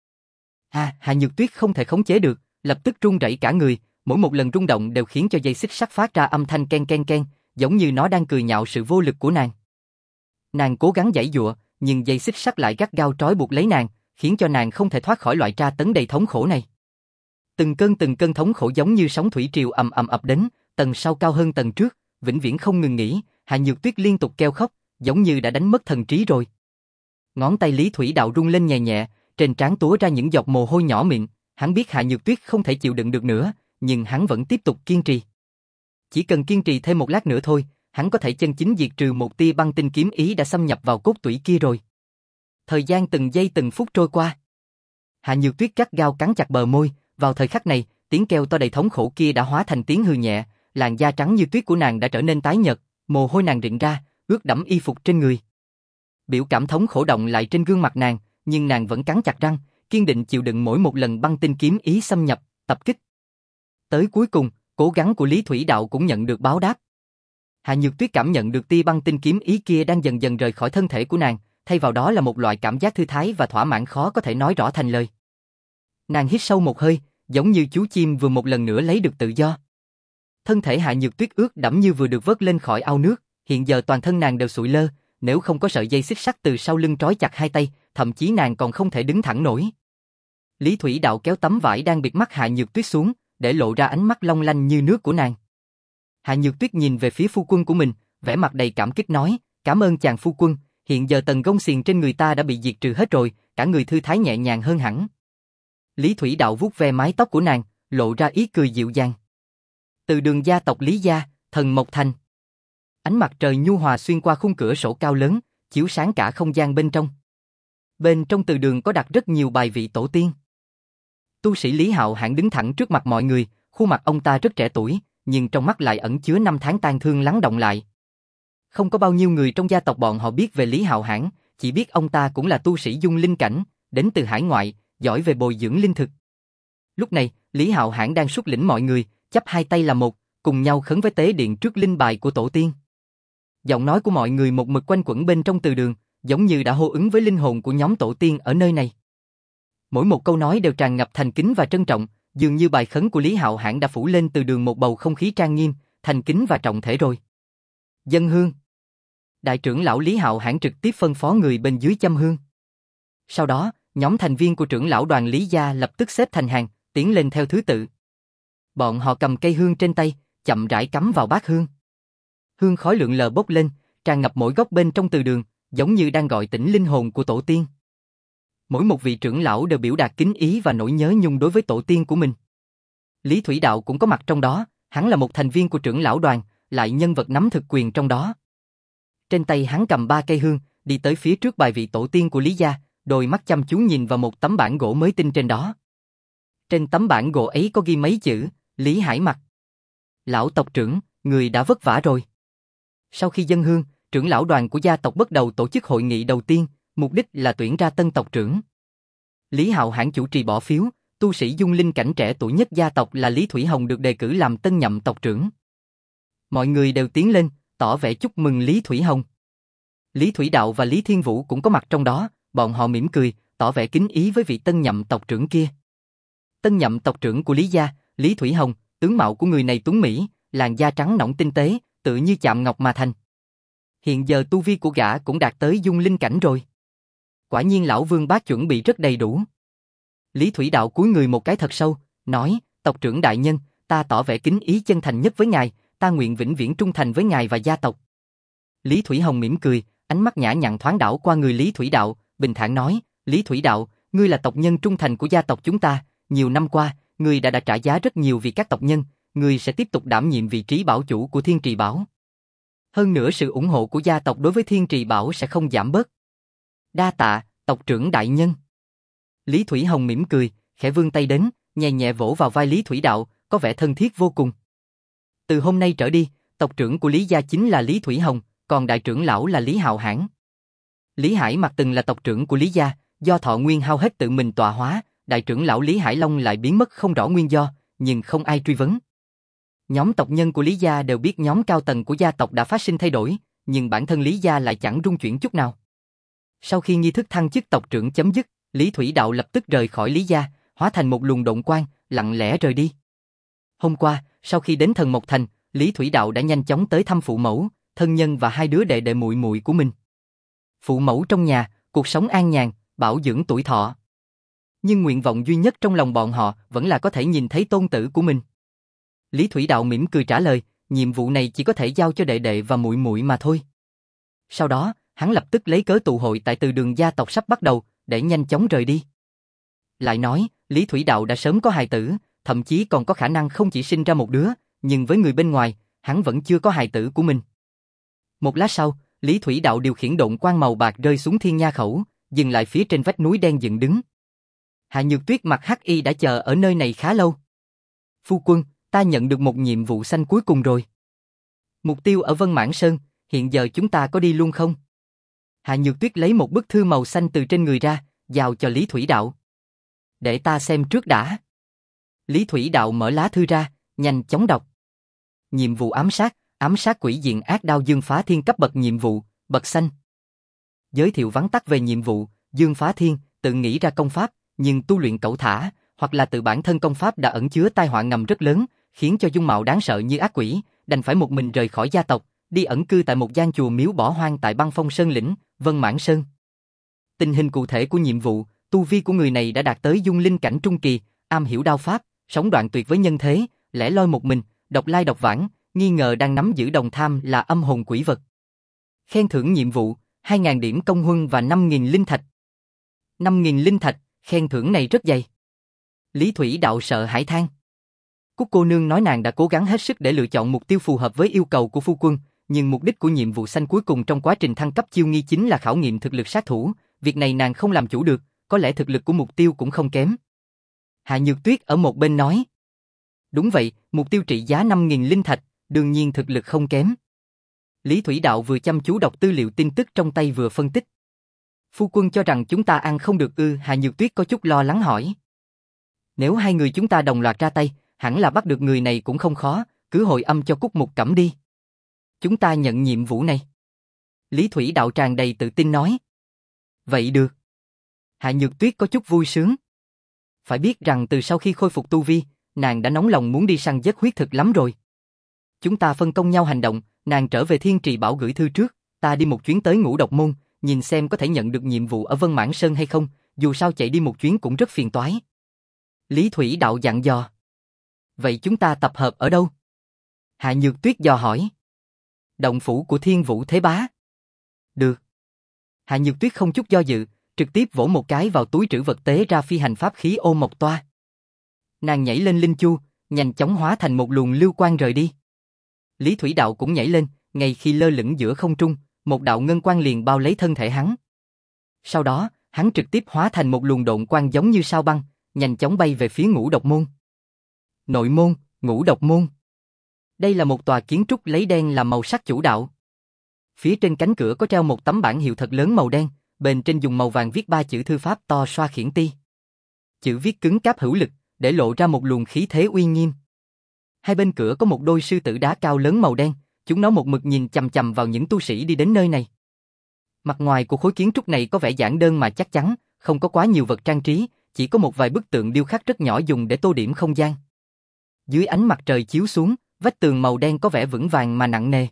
Speaker 1: À, Hạ Nhược Tuyết không thể khống chế được, lập tức run rẩy cả người, mỗi một lần rung động đều khiến cho dây xích sắt phát ra âm thanh ken ken ken, giống như nó đang cười nhạo sự vô lực của nàng. Nàng cố gắng giãy giụa, nhưng dây xích sắt lại gắt gao trói buộc lấy nàng, khiến cho nàng không thể thoát khỏi loại tra tấn đầy thống khổ này. Từng cơn từng cơn thống khổ giống như sóng thủy triều ầm ầm ập đến, tầng sau cao hơn tầng trước, vĩnh viễn không ngừng nghỉ, Hạ Nhược Tuyết liên tục kêu khóc, giống như đã đánh mất thần trí rồi. Ngón tay Lý Thủy Đạo rung lên nhẹ nhẹ, trên trán túa ra những giọt mồ hôi nhỏ miệng, hắn biết Hạ Nhược Tuyết không thể chịu đựng được nữa, nhưng hắn vẫn tiếp tục kiên trì. Chỉ cần kiên trì thêm một lát nữa thôi, hắn có thể chân chính diệt trừ một tia băng tinh kiếm ý đã xâm nhập vào cốt tủy kia rồi. Thời gian từng giây từng phút trôi qua. Hạ Nhược Tuyết gắt gao cắn chặt bờ môi, vào thời khắc này, tiếng kêu to đầy thống khổ kia đã hóa thành tiếng hừ nhẹ, làn da trắng như tuyết của nàng đã trở nên tái nhợt, mồ hôi nàng rịn ra, ướt đẫm y phục trên người. Biểu cảm thống khổ động lại trên gương mặt nàng, nhưng nàng vẫn cắn chặt răng, kiên định chịu đựng mỗi một lần băng tinh kiếm ý xâm nhập, tập kích. Tới cuối cùng, cố gắng của Lý Thủy Đạo cũng nhận được báo đáp. Hạ Nhược Tuyết cảm nhận được tia băng tinh kiếm ý kia đang dần dần rời khỏi thân thể của nàng, thay vào đó là một loại cảm giác thư thái và thỏa mãn khó có thể nói rõ thành lời. Nàng hít sâu một hơi, giống như chú chim vừa một lần nữa lấy được tự do. Thân thể Hạ Nhược Tuyết ướt đẫm như vừa được vớt lên khỏi ao nước, hiện giờ toàn thân nàng đều sụi lơ, nếu không có sợi dây xích sắt từ sau lưng trói chặt hai tay, thậm chí nàng còn không thể đứng thẳng nổi. Lý Thủy Đạo kéo tấm vải đang bịt mắt Hạ Nhược Tuyết xuống, để lộ ra ánh mắt long lanh như nước của nàng. Hạ Nhược Tuyết nhìn về phía phu quân của mình, vẻ mặt đầy cảm kích nói, cảm ơn chàng phu quân, hiện giờ tầng gông xiềng trên người ta đã bị diệt trừ hết rồi, cả người thư thái nhẹ nhàng hơn hẳn. Lý Thủy Đạo vuốt ve mái tóc của nàng, lộ ra ý cười dịu dàng. Từ đường gia tộc Lý gia, thần Mộc Thành. Ánh mặt trời nhu hòa xuyên qua khung cửa sổ cao lớn, chiếu sáng cả không gian bên trong. Bên trong từ đường có đặt rất nhiều bài vị tổ tiên. Tu sĩ Lý Hạo Hãn đứng thẳng trước mặt mọi người, khuôn mặt ông ta rất trẻ tuổi, nhưng trong mắt lại ẩn chứa năm tháng tang thương lắng động lại. Không có bao nhiêu người trong gia tộc bọn họ biết về Lý Hạo Hãn, chỉ biết ông ta cũng là tu sĩ dung linh cảnh, đến từ hải ngoại, giỏi về bồi dưỡng linh thực. Lúc này, Lý Hạo Hãn đang xuất lĩnh mọi người, chắp hai tay là một, cùng nhau khấn với tế điện trước linh bài của tổ tiên. Giọng nói của mọi người một mực quanh quẩn bên trong từ đường, giống như đã hô ứng với linh hồn của nhóm tổ tiên ở nơi này. Mỗi một câu nói đều tràn ngập thành kính và trân trọng, dường như bài khấn của Lý Hạo Hãn đã phủ lên từ đường một bầu không khí trang nghiêm, thành kính và trọng thể rồi. Dâng hương. Đại trưởng lão Lý Hạo Hãn trực tiếp phân phó người bên dưới châm hương. Sau đó, nhóm thành viên của trưởng lão đoàn Lý gia lập tức xếp thành hàng, tiến lên theo thứ tự. Bọn họ cầm cây hương trên tay, chậm rãi cắm vào bát hương. Hương khói lượn lờ bốc lên, tràn ngập mỗi góc bên trong từ đường, giống như đang gọi tỉnh linh hồn của tổ tiên. Mỗi một vị trưởng lão đều biểu đạt kính ý và nỗi nhớ nhung đối với tổ tiên của mình. Lý Thủy Đạo cũng có mặt trong đó, hắn là một thành viên của trưởng lão đoàn, lại nhân vật nắm thực quyền trong đó. Trên tay hắn cầm ba cây hương, đi tới phía trước bài vị tổ tiên của Lý gia, đôi mắt chăm chú nhìn vào một tấm bản gỗ mới tinh trên đó. Trên tấm bản gỗ ấy có ghi mấy chữ, Lý Hải Mặc. Lão tộc trưởng, người đã vất vả rồi. Sau khi dâng hương, trưởng lão đoàn của gia tộc bắt đầu tổ chức hội nghị đầu tiên, mục đích là tuyển ra tân tộc trưởng. Lý Hạo Hãn chủ trì bỏ phiếu, tu sĩ dung linh cảnh trẻ tuổi nhất gia tộc là Lý Thủy Hồng được đề cử làm tân nhậm tộc trưởng. Mọi người đều tiến lên, tỏ vẻ chúc mừng Lý Thủy Hồng. Lý Thủy Đạo và Lý Thiên Vũ cũng có mặt trong đó, bọn họ mỉm cười, tỏ vẻ kính ý với vị tân nhậm tộc trưởng kia. Tân nhậm tộc trưởng của Lý gia, Lý Thủy Hồng, tướng mạo của người này tuấn mỹ, làn da trắng nõn tinh tế, tự như chạm ngọc mà thành. Hiện giờ tu vi của gã cũng đạt tới dung linh cảnh rồi. Quả nhiên lão Vương Bác chuẩn bị rất đầy đủ. Lý Thủy Đạo cúi người một cái thật sâu, nói, tộc trưởng đại nhân, ta tỏ vẻ kính ý chân thành nhất với ngài, ta nguyện vĩnh viễn trung thành với ngài và gia tộc. Lý Thủy Hồng mỉm cười, ánh mắt nhã nhặn thoáng đảo qua người Lý Thủy Đạo, bình thản nói, Lý Thủy Đạo, ngươi là tộc nhân trung thành của gia tộc chúng ta, nhiều năm qua, ngươi đã đã trả giá rất nhiều vì các tộc nhân, ngươi sẽ tiếp tục đảm nhiệm vị trí bảo chủ của Thiên Trì Bảo. Hơn nữa sự ủng hộ của gia tộc đối với Thiên Trì Bảo sẽ không giảm bớt. Đa tạ, tộc trưởng đại nhân. Lý Thủy Hồng mỉm cười, khẽ vươn tay đến, nhẹ nhẹ vỗ vào vai Lý Thủy Đạo, có vẻ thân thiết vô cùng. Từ hôm nay trở đi, tộc trưởng của Lý gia chính là Lý Thủy Hồng, còn đại trưởng lão là Lý Hạo Hãn. Lý Hải Mặc từng là tộc trưởng của Lý gia, do thọ nguyên hao hết tự mình tọa hóa, đại trưởng lão Lý Hải Long lại biến mất không rõ nguyên do, nhưng không ai truy vấn. Nhóm tộc nhân của Lý gia đều biết nhóm cao tầng của gia tộc đã phát sinh thay đổi, nhưng bản thân Lý gia lại chẳng rung chuyển chút nào. Sau khi nghi thức thăng chức tộc trưởng chấm dứt, Lý Thủy Đạo lập tức rời khỏi Lý gia, hóa thành một luồng độn quang, lặng lẽ rời đi. Hôm qua, sau khi đến Thần Mộc Thành, Lý Thủy Đạo đã nhanh chóng tới thăm phụ mẫu, thân nhân và hai đứa đệ đệ muội muội của mình. Phụ mẫu trong nhà, cuộc sống an nhàn, bảo dưỡng tuổi thọ. Nhưng nguyện vọng duy nhất trong lòng bọn họ vẫn là có thể nhìn thấy tôn tử của mình. Lý Thủy Đạo mỉm cười trả lời, nhiệm vụ này chỉ có thể giao cho đệ đệ và muội muội mà thôi. Sau đó, hắn lập tức lấy cớ tụ hội tại từ đường gia tộc sắp bắt đầu, để nhanh chóng rời đi. Lại nói, Lý Thủy Đạo đã sớm có hài tử, thậm chí còn có khả năng không chỉ sinh ra một đứa, nhưng với người bên ngoài, hắn vẫn chưa có hài tử của mình. Một lát sau, Lý Thủy Đạo điều khiển độn quang màu bạc rơi xuống Thiên Nha Khẩu, dừng lại phía trên vách núi đen dựng đứng. Hạ Nhược Tuyết mặc hắc y đã chờ ở nơi này khá lâu. Phu quân, ta nhận được một nhiệm vụ xanh cuối cùng rồi. Mục tiêu ở Vân Mãn Sơn, hiện giờ chúng ta có đi luôn không? Hạ Nhược Tuyết lấy một bức thư màu xanh từ trên người ra, giao cho Lý Thủy Đạo. Để ta xem trước đã. Lý Thủy Đạo mở lá thư ra, nhanh chóng đọc. Nhiệm vụ ám sát, ám sát quỷ diện ác đao Dương Phá Thiên cấp bậc nhiệm vụ, bậc xanh. Giới thiệu vắn tắt về nhiệm vụ, Dương Phá Thiên, tự nghĩ ra công pháp, nhưng tu luyện cẩu thả, hoặc là tự bản thân công pháp đã ẩn chứa tai họa ngầm rất lớn, khiến cho dung mạo đáng sợ như ác quỷ, đành phải một mình rời khỏi gia tộc, đi ẩn cư tại một gian chùa miếu bỏ hoang tại Băng Phong Sơn lĩnh, Vân Mãn Sơn. Tình hình cụ thể của nhiệm vụ, tu vi của người này đã đạt tới dung linh cảnh trung kỳ, am hiểu đao pháp, sống đoạn tuyệt với nhân thế, lẻ loi một mình, độc lai độc vãng, nghi ngờ đang nắm giữ đồng tham là âm hồn quỷ vật. Khen thưởng nhiệm vụ, hai nghìn điểm công huân và năm nghìn linh thạch. năm nghìn linh thạch, khen thưởng này rất dày. Lý Thủy Đạo sợ hãi than. Cúc cô nương nói nàng đã cố gắng hết sức để lựa chọn mục tiêu phù hợp với yêu cầu của phu quân, nhưng mục đích của nhiệm vụ xanh cuối cùng trong quá trình thăng cấp chiêu nghi chính là khảo nghiệm thực lực sát thủ, việc này nàng không làm chủ được, có lẽ thực lực của mục tiêu cũng không kém. Hạ Nhược Tuyết ở một bên nói. Đúng vậy, mục tiêu trị giá năm nghìn linh thạch, đương nhiên thực lực không kém. Lý Thủy Đạo vừa chăm chú đọc tư liệu tin tức trong tay vừa phân tích. Phu quân cho rằng chúng ta ăn không được ư? Hạ Nhược Tuyết có chút lo lắng hỏi. Nếu hai người chúng ta đồng loạt ra tay, hẳn là bắt được người này cũng không khó, cứ hồi âm cho Cúc Mục Cẩm đi. Chúng ta nhận nhiệm vụ này. Lý Thủy Đạo tràn đầy tự tin nói. Vậy được. Hạ Nhược Tuyết có chút vui sướng. Phải biết rằng từ sau khi khôi phục tu vi, nàng đã nóng lòng muốn đi săn giết huyết thực lắm rồi. Chúng ta phân công nhau hành động, nàng trở về Thiên Trì Bảo gửi thư trước, ta đi một chuyến tới Ngũ Độc Môn, nhìn xem có thể nhận được nhiệm vụ ở Vân Mãn Sơn hay không, dù sao chạy đi một chuyến cũng rất phiền toái. Lý Thủy Đạo dặn dò. Vậy chúng ta tập hợp ở đâu? Hạ Nhược Tuyết dò hỏi. Động phủ của Thiên Vũ Thế Bá. Được. Hạ Nhược Tuyết không chút do dự, trực tiếp vỗ một cái vào túi trữ vật tế ra phi hành pháp khí ôm một toa. Nàng nhảy lên linh chu, nhanh chóng hóa thành một luồng lưu quang rời đi. Lý Thủy Đạo cũng nhảy lên, ngay khi lơ lửng giữa không trung, một đạo ngân quang liền bao lấy thân thể hắn. Sau đó, hắn trực tiếp hóa thành một luồng độn quang giống như sao băng, nhanh chóng bay về phía Ngũ Độc Môn. Nội môn, Ngũ Độc Môn. Đây là một tòa kiến trúc lấy đen làm màu sắc chủ đạo. Phía trên cánh cửa có treo một tấm bảng hiệu thật lớn màu đen, bên trên dùng màu vàng viết ba chữ thư pháp to xoa khiển ti. Chữ viết cứng cáp hữu lực, để lộ ra một luồng khí thế uy nghiêm. Hai bên cửa có một đôi sư tử đá cao lớn màu đen, chúng nó một mực nhìn chằm chằm vào những tu sĩ đi đến nơi này. Mặt ngoài của khối kiến trúc này có vẻ giản đơn mà chắc chắn, không có quá nhiều vật trang trí, chỉ có một vài bức tượng điêu khắc rất nhỏ dùng để tô điểm không gian. Dưới ánh mặt trời chiếu xuống, vách tường màu đen có vẻ vững vàng mà nặng nề.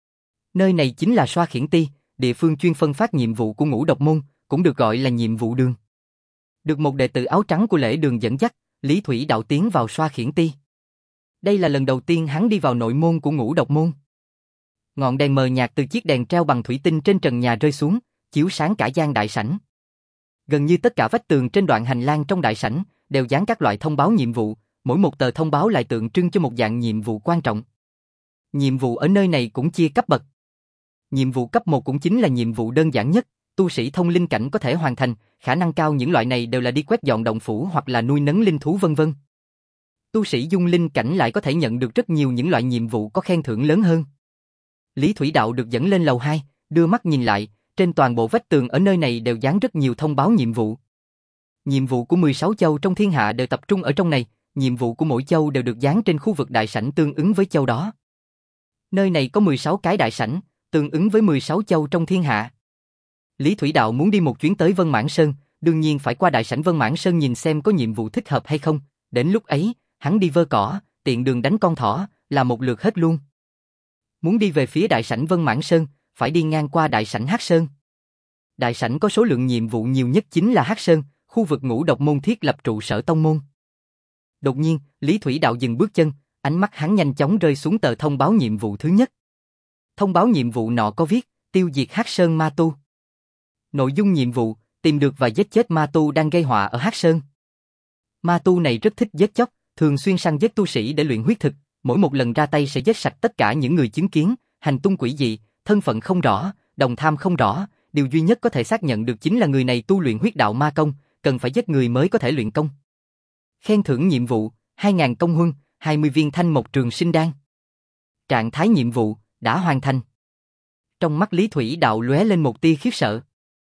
Speaker 1: Nơi này chính là Xoa Khiển Ti, địa phương chuyên phân phát nhiệm vụ của Ngũ Độc Môn, cũng được gọi là nhiệm vụ đường. Được một đệ tử áo trắng của Lễ Đường dẫn dắt, Lý Thủy Đạo tiến vào Xoa Khiển Ti. Đây là lần đầu tiên hắn đi vào nội môn của Ngũ Độc Môn. Ngọn đèn mờ nhạt từ chiếc đèn treo bằng thủy tinh trên trần nhà rơi xuống, chiếu sáng cả gian đại sảnh. Gần như tất cả vách tường trên đoạn hành lang trong đại sảnh đều dán các loại thông báo nhiệm vụ, mỗi một tờ thông báo lại tượng trưng cho một dạng nhiệm vụ quan trọng. Nhiệm vụ ở nơi này cũng chia cấp bậc. Nhiệm vụ cấp một cũng chính là nhiệm vụ đơn giản nhất, tu sĩ thông linh cảnh có thể hoàn thành, khả năng cao những loại này đều là đi quét dọn động phủ hoặc là nuôi nấng linh thú vân vân. Tu sĩ dung linh cảnh lại có thể nhận được rất nhiều những loại nhiệm vụ có khen thưởng lớn hơn. Lý Thủy Đạo được dẫn lên lầu hai, đưa mắt nhìn lại, trên toàn bộ vách tường ở nơi này đều dán rất nhiều thông báo nhiệm vụ. Nhiệm vụ của mười sáu châu trong thiên hạ đều tập trung ở trong này, nhiệm vụ của mỗi châu đều được dán trên khu vực đại sảnh tương ứng với châu đó. Nơi này có mười sáu cái đại sảnh, tương ứng với mười sáu châu trong thiên hạ. Lý Thủy Đạo muốn đi một chuyến tới Vân Mãn Sơn, đương nhiên phải qua đại sảnh Vân Mãn Sơn nhìn xem có nhiệm vụ thích hợp hay không, đến lúc ấy, hắn đi vơ cỏ, tiện đường đánh con thỏ, là một lượt hết luôn. Muốn đi về phía đại sảnh Vân Mãn Sơn, phải đi ngang qua đại sảnh Hắc Sơn. Đại sảnh có số lượng nhiệm vụ nhiều nhất chính là Hắc Sơn, khu vực ngũ độc môn thiết lập trụ sở tông môn. Đột nhiên, Lý Thủy Đạo dừng bước chân, ánh mắt hắn nhanh chóng rơi xuống tờ thông báo nhiệm vụ thứ nhất. Thông báo nhiệm vụ nọ có viết, tiêu diệt Hắc Sơn ma tu. Nội dung nhiệm vụ, tìm được và giết chết ma tu đang gây họa ở Hắc Sơn. Ma tu này rất thích giết chóc, thường xuyên săn giết tu sĩ để luyện huyết thực, mỗi một lần ra tay sẽ giết sạch tất cả những người chứng kiến, hành tung quỷ dị, thân phận không rõ, đồng tham không rõ, điều duy nhất có thể xác nhận được chính là người này tu luyện huyết đạo ma công, cần phải giết người mới có thể luyện công. Khen thưởng nhiệm vụ, hai nghìn công huân, hai mươi viên thanh mộc trường sinh đan. Trạng thái nhiệm vụ, đã hoàn thành. Trong mắt Lý Thủy Đạo lóe lên một tia khiếp sợ.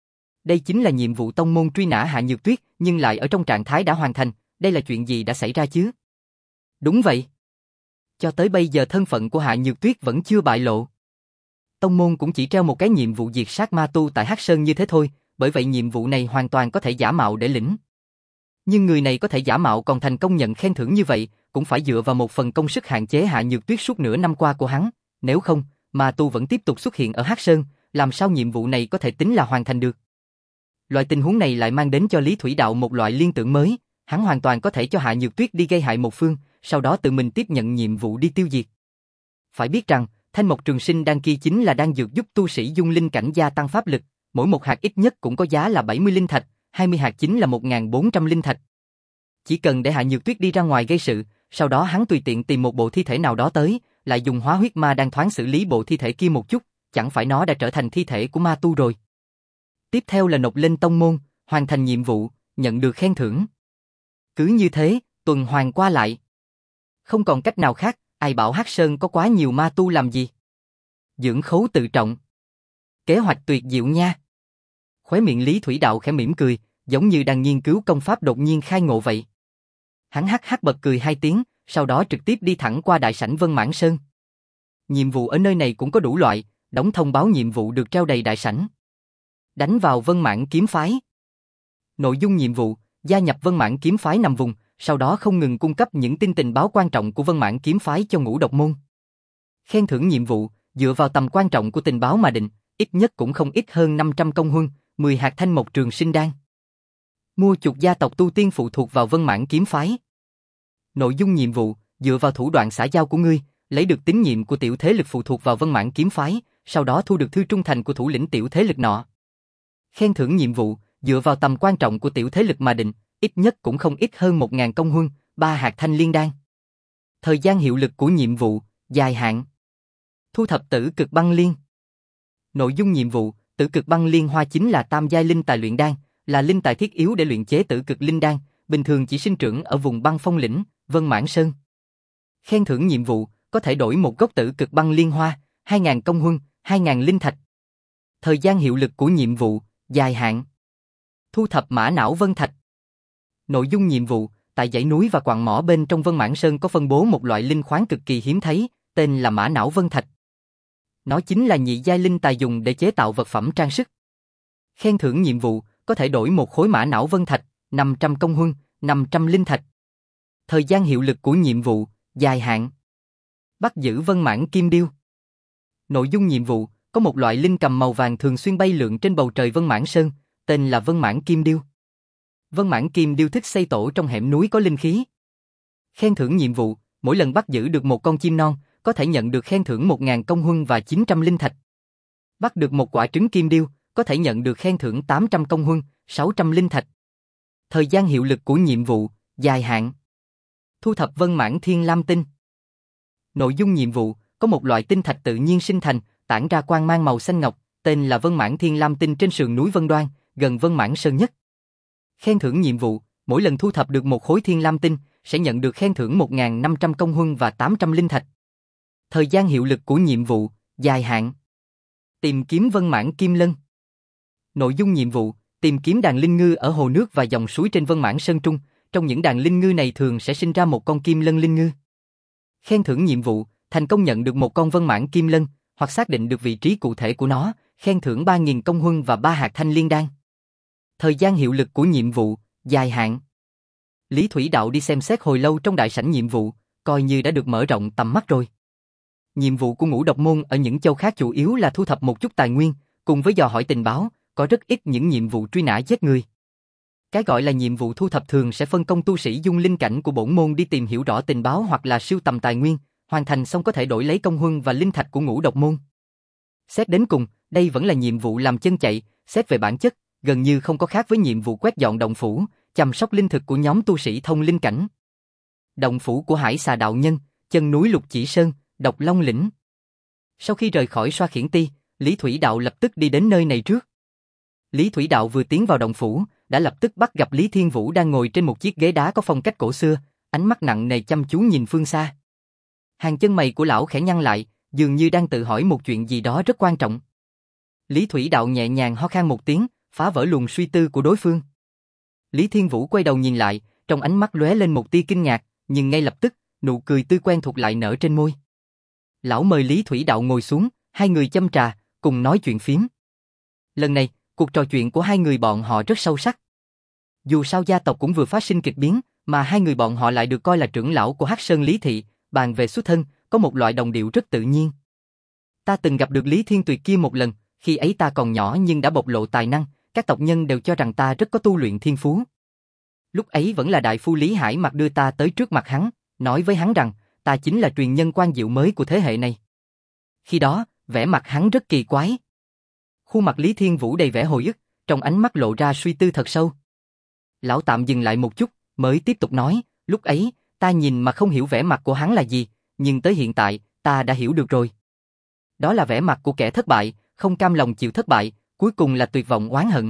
Speaker 1: Đây chính là nhiệm vụ tông môn truy nã Hạ Nhược Tuyết, nhưng lại ở trong trạng thái đã hoàn thành, đây là chuyện gì đã xảy ra chứ? Đúng vậy. Cho tới bây giờ thân phận của Hạ Nhược Tuyết vẫn chưa bại lộ. Tông môn cũng chỉ treo một cái nhiệm vụ diệt sát ma tu tại Hắc Sơn như thế thôi, bởi vậy nhiệm vụ này hoàn toàn có thể giả mạo để lĩnh. Nhưng người này có thể giả mạo còn thành công nhận khen thưởng như vậy, cũng phải dựa vào một phần công sức hạn chế Hạ Nhược Tuyết suốt nửa năm qua của hắn, nếu không, ma tu vẫn tiếp tục xuất hiện ở Hắc Sơn, làm sao nhiệm vụ này có thể tính là hoàn thành được? Loại tình huống này lại mang đến cho Lý Thủy Đạo một loại liên tưởng mới, hắn hoàn toàn có thể cho Hạ Nhược Tuyết đi gây hại một phương, sau đó tự mình tiếp nhận nhiệm vụ đi tiêu diệt. Phải biết rằng, thanh mộc trường sinh đan kia chính là đan dược giúp tu sĩ dung linh cảnh gia tăng pháp lực, mỗi một hạt ít nhất cũng có giá là bảy mươi linh thạch, hai mươi hạt chính là một nghìn bốn trăm linh thạch. Chỉ cần để Hạ Nhược Tuyết đi ra ngoài gây sự, sau đó hắn tùy tiện tìm một bộ thi thể nào đó tới, lại dùng hóa huyết ma đan thoáng xử lý bộ thi thể kia một chút, chẳng phải nó đã trở thành thi thể của ma tu rồi. Tiếp theo là nộp lên tông môn, hoàn thành nhiệm vụ, nhận được khen thưởng. Cứ như thế, tuần hoàn qua lại. Không còn cách nào khác, ai bảo Hắc Sơn có quá nhiều ma tu làm gì? Dưỡng khấu tự trọng. Kế hoạch tuyệt diệu nha. Khóe miệng Lý Thủy Đạo khẽ mỉm cười, giống như đang nghiên cứu công pháp đột nhiên khai ngộ vậy. Hắn hắc hắc bật cười hai tiếng, sau đó trực tiếp đi thẳng qua đại sảnh Vân Mãn Sơn. Nhiệm vụ ở nơi này cũng có đủ loại, đóng thông báo nhiệm vụ được treo đầy đại sảnh. Đánh vào Vân Mãn kiếm phái. Nội dung nhiệm vụ, gia nhập Vân Mãn kiếm phái nằm vùng, sau đó không ngừng cung cấp những tin tình báo quan trọng của Vân Mãn kiếm phái cho ngũ độc môn. Khen thưởng nhiệm vụ, dựa vào tầm quan trọng của tình báo mà định, ít nhất cũng không ít hơn năm trăm công huân, mười hạt thanh mộc trường sinh đan. Mua chuộc gia tộc tu tiên phụ thuộc vào Vân Mãn kiếm phái. Nội dung nhiệm vụ, dựa vào thủ đoạn xã giao của ngươi, lấy được tín nhiệm của tiểu thế lực phụ thuộc vào Vân Mãn kiếm phái, sau đó thu được thư trung thành của thủ lĩnh tiểu thế lực nọ. Khen thưởng nhiệm vụ, dựa vào tầm quan trọng của tiểu thế lực mà định, ít nhất cũng không ít hơn một nghìn công huân, ba hạt thanh liên đan. Thời gian hiệu lực của nhiệm vụ, dài hạn. Thu thập tử cực băng liên. Nội dung nhiệm vụ, tử cực băng liên hoa chính là tam giai linh tài luyện đan, là linh tài thiết yếu để luyện chế tử cực linh đan, bình thường chỉ sinh trưởng ở vùng băng phong lĩnh, Vân Mãn Sơn. Khen thưởng nhiệm vụ, có thể đổi một gốc tử cực băng liên hoa, hai nghìn công huân, hai nghìn linh thạch. Thời gian hiệu lực của nhiệm vụ, dài hạn. Thu thập mã não vân thạch. Nội dung nhiệm vụ, tại dãy núi và quặng mỏ bên trong Vân Mãn Sơn có phân bố một loại linh khoáng cực kỳ hiếm thấy, tên là mã não vân thạch. Nó chính là nhị giai linh tài dùng để chế tạo vật phẩm trang sức. Khen thưởng nhiệm vụ, có thể đổi một khối mã não vân thạch, năm trăm công huân, năm trăm linh thạch. Thời gian hiệu lực của nhiệm vụ, dài hạn. Bắt giữ Vân Mãn kim điêu. Nội dung nhiệm vụ, có một loại linh cầm màu vàng thường xuyên bay lượn trên bầu trời Vân Mãn Sơn, tên là Vân Mãn kim điêu. Vân Mãn kim điêu thích xây tổ trong hẻm núi có linh khí. Khen thưởng nhiệm vụ, mỗi lần bắt giữ được một con chim non, có thể nhận được khen thưởng một nghìn công huân và chín trăm linh thạch. Bắt được một quả trứng kim điêu, có thể nhận được khen thưởng tám trăm công huân, sáu trăm linh thạch. Thời gian hiệu lực của nhiệm vụ, dài hạn. Thu thập Vân Mãn Thiên Lam tinh. Nội dung nhiệm vụ, có một loại tinh thạch tự nhiên sinh thành, tản ra quang mang màu xanh ngọc, tên là Vân Mãn Thiên Lam tinh trên sườn núi Vân Đoan, gần Vân Mãn Sơn nhất. Khen thưởng nhiệm vụ, mỗi lần thu thập được một khối Thiên Lam tinh, sẽ nhận được khen thưởng một nghìn năm trăm công huân và tám trăm linh thạch. Thời gian hiệu lực của nhiệm vụ, dài hạn. Tìm kiếm Vân Mãn Kim Lân. Nội dung nhiệm vụ, tìm kiếm đàn linh ngư ở hồ nước và dòng suối trên Vân Mãn Sơn Trung, trong những đàn linh ngư này thường sẽ sinh ra một con Kim Lân linh ngư. Khen thưởng nhiệm vụ, thành công nhận được một con Vân Mãn Kim Lân, hoặc xác định được vị trí cụ thể của nó, khen thưởng ba nghìn công huân và ba hạt thanh liên đan. Thời gian hiệu lực của nhiệm vụ, dài hạn. Lý Thủy Đạo đi xem xét hồi lâu trong đại sảnh nhiệm vụ, coi như đã được mở rộng tầm mắt rồi. Nhiệm vụ của Ngũ Độc Môn ở những châu khác chủ yếu là thu thập một chút tài nguyên, cùng với dò hỏi tình báo, có rất ít những nhiệm vụ truy nã giết người. Cái gọi là nhiệm vụ thu thập thường sẽ phân công tu sĩ dung linh cảnh của bổn môn đi tìm hiểu rõ tình báo hoặc là sưu tầm tài nguyên, hoàn thành xong có thể đổi lấy công huân và linh thạch của Ngũ Độc Môn. Xét đến cùng, đây vẫn là nhiệm vụ làm chân chạy, xét về bản chất, gần như không có khác với nhiệm vụ quét dọn động phủ, chăm sóc linh thực của nhóm tu sĩ thông linh cảnh. Động phủ của Hải Xà đạo nhân, chân núi Lục Chỉ Sơn, Độc Long lĩnh. Sau khi rời khỏi Xoa Khiển Ti, Lý Thủy Đạo lập tức đi đến nơi này trước. Lý Thủy Đạo vừa tiến vào động phủ, đã lập tức bắt gặp Lý Thiên Vũ đang ngồi trên một chiếc ghế đá có phong cách cổ xưa, ánh mắt nặng nề chăm chú nhìn phương xa. Hàng chân mày của lão khẽ nhăn lại, dường như đang tự hỏi một chuyện gì đó rất quan trọng. Lý Thủy Đạo nhẹ nhàng ho khan một tiếng, phá vỡ luồng suy tư của đối phương. Lý Thiên Vũ quay đầu nhìn lại, trong ánh mắt lóe lên một tia kinh ngạc, nhưng ngay lập tức, nụ cười tươi quen thuộc lại nở trên môi. Lão mời Lý Thủy Đạo ngồi xuống, hai người châm trà, cùng nói chuyện phiếm. Lần này, cuộc trò chuyện của hai người bọn họ rất sâu sắc. Dù sao gia tộc cũng vừa phát sinh kịch biến, mà hai người bọn họ lại được coi là trưởng lão của Hắc Sơn Lý Thị, bàn về xuất thân, có một loại đồng điệu rất tự nhiên. Ta từng gặp được Lý Thiên Tuyệt kia một lần, khi ấy ta còn nhỏ nhưng đã bộc lộ tài năng, các tộc nhân đều cho rằng ta rất có tu luyện thiên phú. Lúc ấy vẫn là đại phu Lý Hải Mặc đưa ta tới trước mặt hắn, nói với hắn rằng, ta chính là truyền nhân Quan Diệu mới của thế hệ này. Khi đó, vẻ mặt hắn rất kỳ quái. Khuôn mặt Lý Thiên Vũ đầy vẻ hồi ức, trong ánh mắt lộ ra suy tư thật sâu. Lão tạm dừng lại một chút, mới tiếp tục nói, lúc ấy, ta nhìn mà không hiểu vẻ mặt của hắn là gì, nhưng tới hiện tại, ta đã hiểu được rồi. Đó là vẻ mặt của kẻ thất bại, không cam lòng chịu thất bại, cuối cùng là tuyệt vọng oán hận.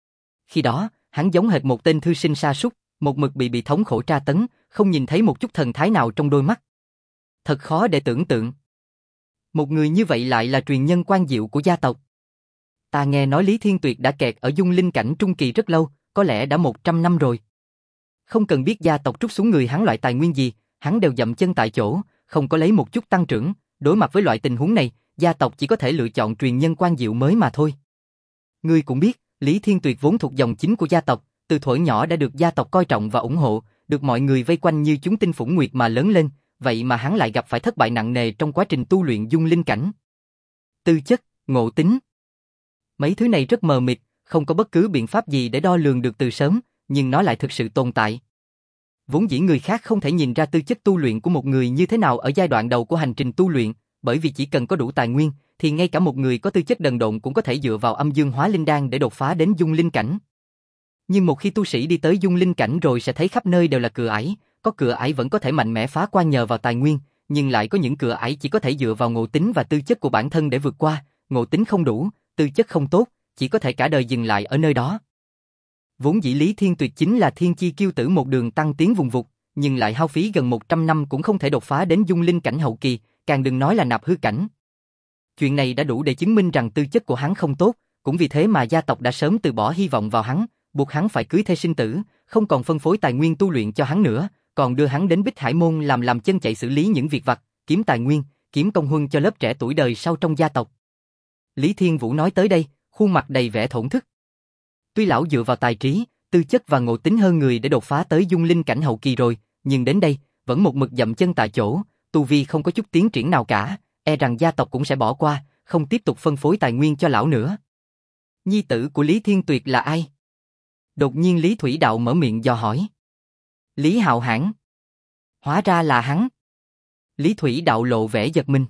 Speaker 1: Khi đó, hắn giống hệt một tên thư sinh sa sút, một mực bị bị thống khổ tra tấn, không nhìn thấy một chút thần thái nào trong đôi mắt. Thật khó để tưởng tượng. Một người như vậy lại là truyền nhân Quan Diệu của gia tộc. Ta nghe nói Lý Thiên Tuyệt đã kẹt ở dung linh cảnh trung kỳ rất lâu, có lẽ đã một trăm năm rồi. Không cần biết gia tộc trút xuống người hắn loại tài nguyên gì, hắn đều dậm chân tại chỗ, không có lấy một chút tăng trưởng. Đối mặt với loại tình huống này, gia tộc chỉ có thể lựa chọn truyền nhân Quan Diệu mới mà thôi. Ngươi cũng biết, Lý Thiên Tuyệt vốn thuộc dòng chính của gia tộc, từ thuở nhỏ đã được gia tộc coi trọng và ủng hộ, được mọi người vây quanh như chúng tinh phủng nguyệt mà lớn lên, vậy mà hắn lại gặp phải thất bại nặng nề trong quá trình tu luyện dung linh cảnh. Tư chất, ngộ tính. Mấy thứ này rất mờ mịt, không có bất cứ biện pháp gì để đo lường được từ sớm, nhưng nó lại thực sự tồn tại. Vốn dĩ người khác không thể nhìn ra tư chất tu luyện của một người như thế nào ở giai đoạn đầu của hành trình tu luyện, bởi vì chỉ cần có đủ tài nguyên, thì ngay cả một người có tư chất đần độn cũng có thể dựa vào âm dương hóa linh đan để đột phá đến dung linh cảnh. Nhưng một khi tu sĩ đi tới dung linh cảnh rồi sẽ thấy khắp nơi đều là cửa ải, có cửa ải vẫn có thể mạnh mẽ phá qua nhờ vào tài nguyên, nhưng lại có những cửa ải chỉ có thể dựa vào ngộ tính và tư chất của bản thân để vượt qua, ngộ tính không đủ, tư chất không tốt, chỉ có thể cả đời dừng lại ở nơi đó. Vốn dĩ Lý Thiên Tuyệt chính là thiên chi kiêu tử một đường tăng tiến vùng vụt, nhưng lại hao phí gần một trăm năm cũng không thể đột phá đến dung linh cảnh hậu kỳ, càng đừng nói là nạp hư cảnh. Chuyện này đã đủ để chứng minh rằng tư chất của hắn không tốt, cũng vì thế mà gia tộc đã sớm từ bỏ hy vọng vào hắn, buộc hắn phải cưới thê sinh tử, không còn phân phối tài nguyên tu luyện cho hắn nữa, còn đưa hắn đến Bích Hải Môn làm làm chân chạy xử lý những việc vặt, kiếm tài nguyên, kiếm công huân cho lớp trẻ tuổi đời sau trong gia tộc. Lý Thiên Vũ nói tới đây, khuôn mặt đầy vẻ thổn thức. Tuy lão dựa vào tài trí, tư chất và ngộ tính hơn người để đột phá tới dung linh cảnh hậu kỳ rồi, nhưng đến đây, vẫn một mực dậm chân tại chỗ, tu vi không có chút tiến triển nào cả, e rằng gia tộc cũng sẽ bỏ qua, không tiếp tục phân phối tài nguyên cho lão nữa. Nhi tử của Lý Thiên Tuyệt là ai? Đột nhiên Lý Thủy Đạo mở miệng dò hỏi. Lý Hạo Hãn. Hóa ra là hắn. Lý Thủy Đạo lộ vẻ giật mình.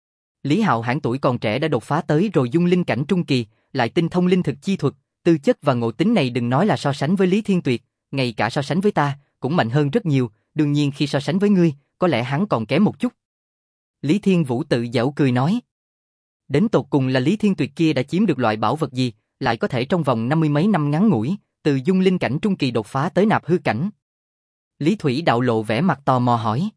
Speaker 1: Lý Hạo Hãn tuổi còn trẻ đã đột phá tới rồi dung linh cảnh trung kỳ, lại tinh thông linh thực chi thuật, tư chất và ngộ tính này đừng nói là so sánh với Lý Thiên Tuyệt, ngay cả so sánh với ta, cũng mạnh hơn rất nhiều, đương nhiên khi so sánh với ngươi, có lẽ hắn còn kém một chút. Lý Thiên Vũ tự giễu cười nói. Đến tột cùng là Lý Thiên Tuyệt kia đã chiếm được loại bảo vật gì, lại có thể trong vòng năm mươi mấy năm ngắn ngủi, từ dung linh cảnh trung kỳ đột phá tới nạp hư cảnh. Lý Thủy Đạo lộ vẻ mặt tò mò hỏi.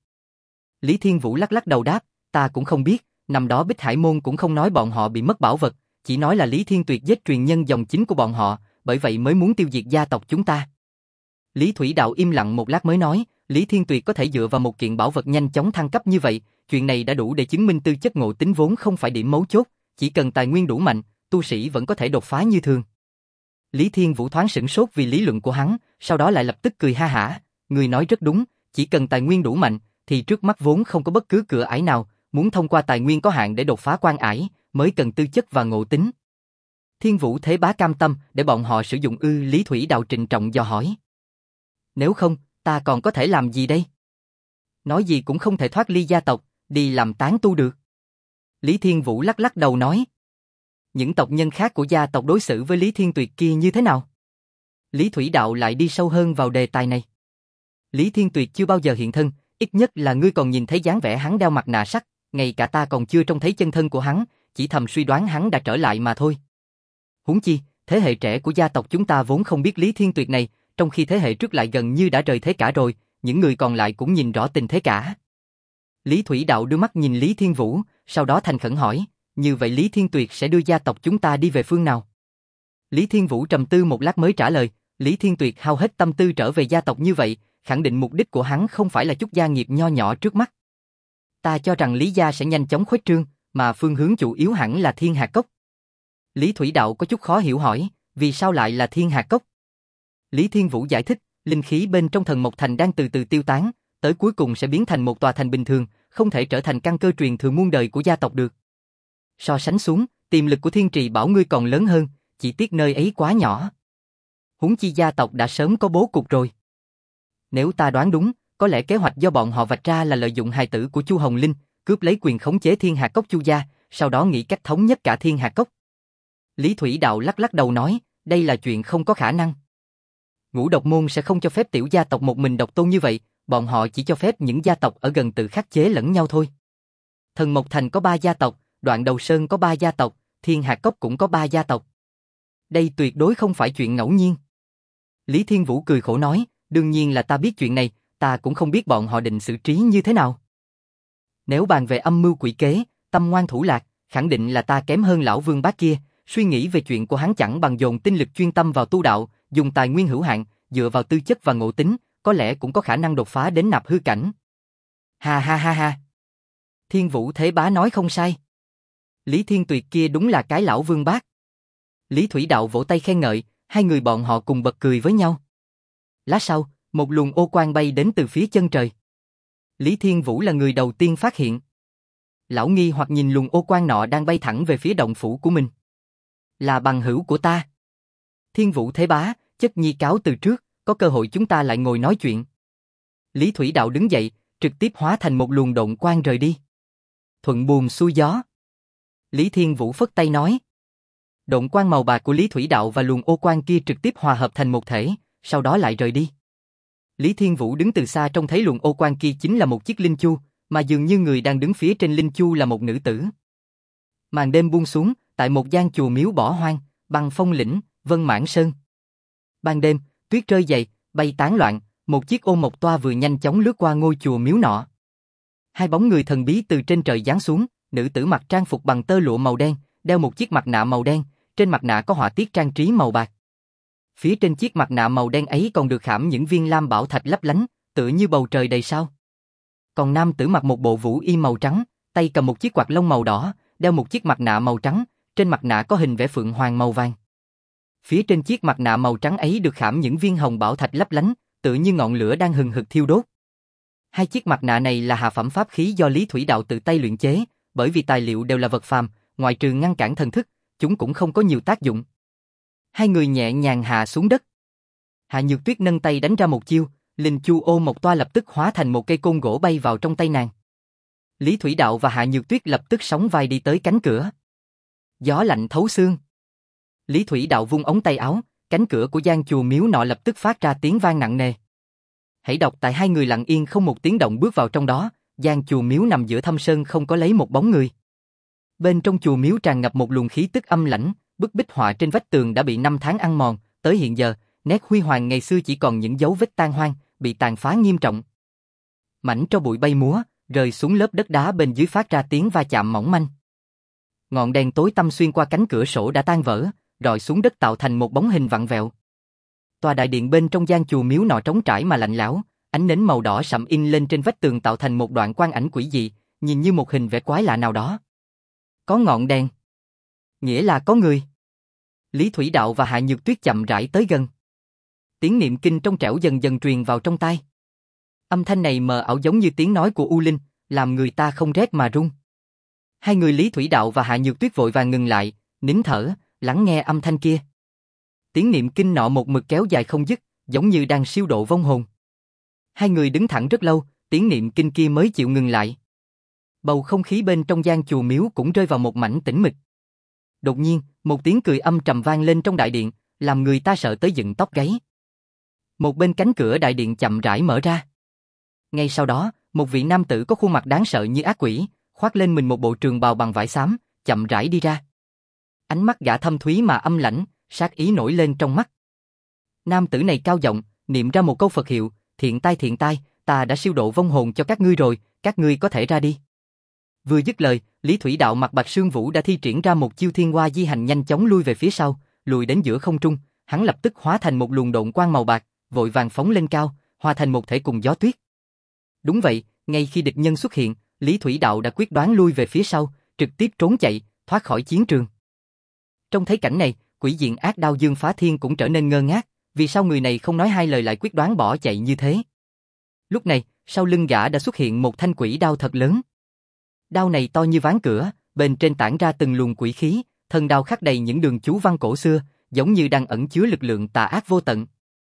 Speaker 1: Lý Thiên Vũ lắc lắc đầu đáp, ta cũng không biết, năm đó Bích Hải Môn cũng không nói bọn họ bị mất bảo vật, chỉ nói là Lý Thiên Tuyệt giết truyền nhân dòng chính của bọn họ, bởi vậy mới muốn tiêu diệt gia tộc chúng ta. Lý Thủy Đạo im lặng một lát mới nói, Lý Thiên Tuyệt có thể dựa vào một kiện bảo vật nhanh chóng thăng cấp như vậy, chuyện này đã đủ để chứng minh tư chất ngộ tính vốn không phải điểm mấu chốt, chỉ cần tài nguyên đủ mạnh, tu sĩ vẫn có thể đột phá như thường. Lý Thiên Vũ thoáng sửng sốt vì lý luận của hắn, sau đó lại lập tức cười ha hả, người nói rất đúng, chỉ cần tài nguyên đủ mạnh, thì trước mắt vốn không có bất cứ cửa ải nào, muốn thông qua tài nguyên có hạn để đột phá quan ải, mới cần tư chất và ngộ tính. Thiên Vũ Thế Bá cam tâm để bọn họ sử dụng ư? Lý Thủy Đạo trịnh trọng dò hỏi. Nếu không, ta còn có thể làm gì đây? Nói gì cũng không thể thoát ly gia tộc, đi làm tán tu được. Lý Thiên Vũ lắc lắc đầu nói. Những tộc nhân khác của gia tộc đối xử với Lý Thiên Tuyệt kia như thế nào? Lý Thủy Đạo lại đi sâu hơn vào đề tài này. Lý Thiên Tuyệt chưa bao giờ hiện thân, ít nhất là ngươi còn nhìn thấy dáng vẻ hắn đeo mặt nạ sắt, ngay cả ta còn chưa trông thấy chân thân của hắn, chỉ thầm suy đoán hắn đã trở lại mà thôi. Huống chi, thế hệ trẻ của gia tộc chúng ta vốn không biết Lý Thiên Tuyệt này, trong khi thế hệ trước lại gần như đã rời thế cả rồi, những người còn lại cũng nhìn rõ tình thế cả. Lý Thủy Đạo đưa mắt nhìn Lý Thiên Vũ, sau đó thành khẩn hỏi, như vậy Lý Thiên Tuyệt sẽ đưa gia tộc chúng ta đi về phương nào? Lý Thiên Vũ trầm tư một lát mới trả lời, Lý Thiên Tuyệt hao hết tâm tư trở về gia tộc như vậy, khẳng định mục đích của hắn không phải là chút gia nghiệp nho nhỏ trước mắt. Ta cho rằng Lý gia sẽ nhanh chóng khuếch trương, mà phương hướng chủ yếu hẳn là Thiên Hạt Cốc. Lý Thủy Đạo có chút khó hiểu hỏi, vì sao lại là Thiên Hạt Cốc? Lý Thiên Vũ giải thích, linh khí bên trong Thần Mộc Thành đang từ từ tiêu tán, tới cuối cùng sẽ biến thành một tòa thành bình thường, không thể trở thành căn cơ truyền thừa muôn đời của gia tộc được. So sánh xuống, tiềm lực của Thiên Trì Bảo ngươi còn lớn hơn, chỉ tiếc nơi ấy quá nhỏ. Huống chi gia tộc đã sớm có bố cục rồi. Nếu ta đoán đúng, có lẽ kế hoạch do bọn họ vạch ra là lợi dụng hài tử của Chu Hồng Linh, cướp lấy quyền khống chế Thiên Hạt Cốc Chu gia, sau đó nghĩ cách thống nhất cả Thiên Hạt Cốc. Lý Thủy Đạo lắc lắc đầu nói, đây là chuyện không có khả năng. Ngũ Độc Môn sẽ không cho phép tiểu gia tộc một mình độc tôn như vậy, bọn họ chỉ cho phép những gia tộc ở gần tự khắc chế lẫn nhau thôi. Thần Mộc Thành có ba gia tộc, Đoạn Đầu Sơn có ba gia tộc, Thiên Hạt Cốc cũng có ba gia tộc. Đây tuyệt đối không phải chuyện ngẫu nhiên. Lý Thiên Vũ cười khổ nói, đương nhiên là ta biết chuyện này, ta cũng không biết bọn họ định xử trí như thế nào. Nếu bàn về âm mưu quỷ kế, tâm ngoan thủ lạc, khẳng định là ta kém hơn lão Vương Bác kia, suy nghĩ về chuyện của hắn chẳng bằng dồn tinh lực chuyên tâm vào tu đạo, dùng tài nguyên hữu hạn, dựa vào tư chất và ngộ tính, có lẽ cũng có khả năng đột phá đến nạp hư cảnh. Ha ha ha ha. Thiên Vũ Thế Bá nói không sai. Lý Thiên Tuyệt kia đúng là cái lão Vương Bác. Lý Thủy Đạo vỗ tay khen ngợi, hai người bọn họ cùng bật cười với nhau. Lát sau, một luồng ô quang bay đến từ phía chân trời. Lý Thiên Vũ là người đầu tiên phát hiện. Lão nghi hoặc nhìn luồng ô quang nọ đang bay thẳng về phía động phủ của mình. Là bằng hữu của ta. Thiên Vũ Thế Bá, chất nhi cáo từ trước, có cơ hội chúng ta lại ngồi nói chuyện. Lý Thủy Đạo đứng dậy, trực tiếp hóa thành một luồng độn quang rời đi. Thuận buồm xuôi gió. Lý Thiên Vũ phất tay nói. Độn quang màu bạc của Lý Thủy Đạo và luồng ô quang kia trực tiếp hòa hợp thành một thể, sau đó lại rời đi. Lý Thiên Vũ đứng từ xa trông thấy luồng ô quang kia chính là một chiếc linh chu, mà dường như người đang đứng phía trên linh chu là một nữ tử. Màn đêm buông xuống, tại một gian chùa miếu bỏ hoang, Băng Phong Lĩnh, Vân Mãn Sơn. Ban đêm, tuyết rơi dày, bay tán loạn, một chiếc ô mộc toa vừa nhanh chóng lướt qua ngôi chùa miếu nọ. Hai bóng người thần bí từ trên trời giáng xuống, nữ tử mặc trang phục bằng tơ lụa màu đen, đeo một chiếc mặt nạ màu đen, trên mặt nạ có họa tiết trang trí màu bạc. Phía trên chiếc mặt nạ màu đen ấy còn được khảm những viên lam bảo thạch lấp lánh, tựa như bầu trời đầy sao. Còn nam tử mặc một bộ vũ y màu trắng, tay cầm một chiếc quạt lông màu đỏ, đeo một chiếc mặt nạ màu trắng, trên mặt nạ có hình vẽ phượng hoàng màu vàng. Phía trên chiếc mặt nạ màu trắng ấy được khảm những viên hồng bảo thạch lấp lánh, tựa như ngọn lửa đang hừng hực thiêu đốt. Hai chiếc mặt nạ này là hạ phẩm pháp khí do Lý Thủy Đạo tự tay luyện chế, bởi vì tài liệu đều là vật phàm, ngoài trừ ngăn cản thần thức, chúng cũng không có nhiều tác dụng. Hai người nhẹ nhàng hạ xuống đất. Hạ Nhược Tuyết nâng tay đánh ra một chiêu, linh chu ô mộc toa lập tức hóa thành một cây côn gỗ bay vào trong tay nàng. Lý Thủy Đạo và Hạ Nhược Tuyết lập tức sóng vai đi tới cánh cửa. Gió lạnh thấu xương. Lý Thủy Đạo vung ống tay áo, cánh cửa của gian chùa miếu nọ lập tức phát ra tiếng vang nặng nề. Hãy đọc tại hai người lặng yên không một tiếng động bước vào trong đó, gian chùa miếu nằm giữa thâm sơn không có lấy một bóng người. Bên trong chùa miếu tràn ngập một luồng khí tức âm lãnh, bức bích họa trên vách tường đã bị năm tháng ăn mòn, tới hiện giờ, nét huy hoàng ngày xưa chỉ còn những dấu vết tan hoang, bị tàn phá nghiêm trọng. Mảnh tro bụi bay múa, rơi xuống lớp đất đá bên dưới phát ra tiếng va chạm mỏng manh. Ngọn đèn tối tăm xuyên qua cánh cửa sổ đã tan vỡ, rọi xuống đất tạo thành một bóng hình vặn vẹo. Tòa đại điện bên trong gian chùa miếu nọ trống trải mà lạnh lẽo, ánh nến màu đỏ sậm in lên trên vách tường tạo thành một đoạn quang ảnh quỷ dị, nhìn như một hình vẽ quái lạ nào đó. Có ngọn đèn, nghĩa là có người. Lý Thủy Đạo và Hạ Nhược Tuyết chậm rãi tới gần. Tiếng niệm kinh trong trẻo dần dần truyền vào trong tai. Âm thanh này mờ ảo giống như tiếng nói của U Linh, làm người ta không rét mà run. Hai người Lý Thủy Đạo và Hạ Nhược Tuyết vội vàng ngừng lại, nín thở, lắng nghe âm thanh kia. Tiếng niệm kinh nọ một mực kéo dài không dứt, giống như đang siêu độ vong hồn. Hai người đứng thẳng rất lâu, tiếng niệm kinh kia mới chịu ngừng lại. Bầu không khí bên trong gian chùa miếu cũng rơi vào một mảnh tĩnh mịch. Đột nhiên, một tiếng cười âm trầm vang lên trong đại điện, làm người ta sợ tới dựng tóc gáy. Một bên cánh cửa đại điện chậm rãi mở ra. Ngay sau đó, một vị nam tử có khuôn mặt đáng sợ như ác quỷ, khoác lên mình một bộ trường bào bằng vải xám, chậm rãi đi ra. Ánh mắt gã thâm thúy mà âm lãnh, sát ý nổi lên trong mắt. Nam tử này cao giọng, niệm ra một câu Phật hiệu, thiện tai thiện tai, ta đã siêu độ vong hồn cho các ngươi rồi, các ngươi có thể ra đi. Vừa dứt lời, Lý Thủy Đạo mặc bạch sương vũ đã thi triển ra một chiêu thiên hoa di hành nhanh chóng lui về phía sau, lùi đến giữa không trung, hắn lập tức hóa thành một luồng độn quang màu bạc, vội vàng phóng lên cao, hòa thành một thể cùng gió tuyết. Đúng vậy, ngay khi địch nhân xuất hiện, Lý Thủy Đạo đã quyết đoán lui về phía sau, trực tiếp trốn chạy, thoát khỏi chiến trường. Trong thấy cảnh này, quỷ diện ác đao Dương Phá Thiên cũng trở nên ngơ ngác, vì sao người này không nói hai lời lại quyết đoán bỏ chạy như thế. Lúc này, sau lưng gã đã xuất hiện một thanh quỷ đao thật lớn. Đao này to như ván cửa, bên trên tản ra từng luồng quỷ khí, thân đao khắc đầy những đường chú văn cổ xưa, giống như đang ẩn chứa lực lượng tà ác vô tận.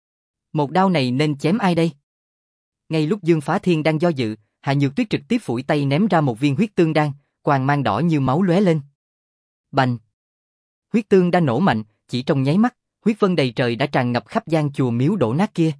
Speaker 1: Một đao này nên chém ai đây? Ngay lúc Dương Phá Thiên đang do dự, Hạ Nhược Tuyết trực tiếp phủi tay ném ra một viên huyết tương đan, quang mang đỏ như máu lóe lên. Bành! Huyết tương đã nổ mạnh, chỉ trong nháy mắt, huyết vân đầy trời đã tràn ngập khắp gian chùa miếu đổ nát kia.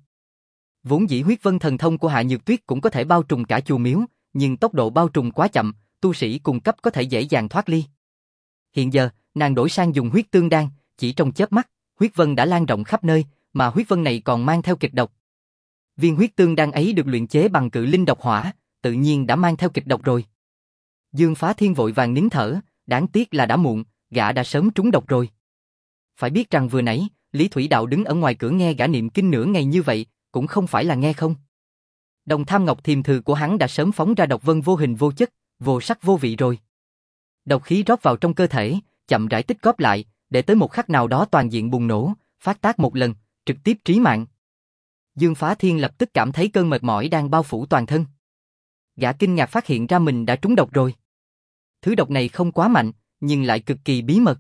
Speaker 1: Vốn dĩ huyết vân thần thông của Hạ Nhược Tuyết cũng có thể bao trùm cả chùa miếu, nhưng tốc độ bao trùm quá chậm, tu sĩ cùng cấp có thể dễ dàng thoát ly. Hiện giờ, nàng đổi sang dùng huyết tương đan, chỉ trong chớp mắt, huyết vân đã lan rộng khắp nơi, mà huyết vân này còn mang theo kịch độc. Viên huyết tương đan ấy được luyện chế bằng cự linh độc hỏa, tự nhiên đã mang theo kịch độc rồi. Dương Phá Thiên vội vàng nín thở, đáng tiếc là đã muộn, gã đã sớm trúng độc rồi. Phải biết rằng vừa nãy, Lý Thủy Đạo đứng ở ngoài cửa nghe gã niệm kinh nửa ngày như vậy, cũng không phải là nghe không. Đồng tham ngọc thiềm thừ của hắn đã sớm phóng ra độc vân vô hình vô chất, vô sắc vô vị rồi. Độc khí rót vào trong cơ thể, chậm rãi tích góp lại, để tới một khắc nào đó toàn diện bùng nổ, phát tác một lần, trực tiếp trí mạng. Dương Phá Thiên lập tức cảm thấy cơn mệt mỏi đang bao phủ toàn thân. Gã kinh ngạc phát hiện ra mình đã trúng độc rồi. Thứ độc này không quá mạnh, nhưng lại cực kỳ bí mật.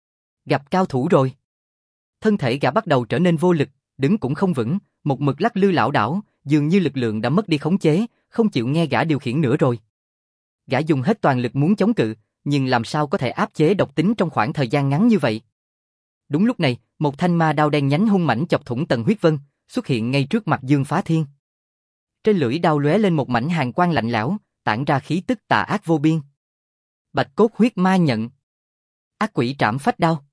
Speaker 1: Gặp cao thủ rồi. Thân thể gã bắt đầu trở nên vô lực, đứng cũng không vững, một mực lắc lư lảo đảo, dường như lực lượng đã mất đi khống chế, không chịu nghe gã điều khiển nữa rồi. Gã dùng hết toàn lực muốn chống cự, nhưng làm sao có thể áp chế độc tính trong khoảng thời gian ngắn như vậy. Đúng lúc này, một thanh ma đao đen nhánh hung mãnh chọc thủng tầng huyết vân, xuất hiện ngay trước mặt Dương Phá Thiên. Trên lưỡi đao lóe lên một mảnh hàn quang lạnh lẽo, tản ra khí tức tà ác vô biên. Bạch cốt huyết ma nhận. Ác quỷ trảm phách đao.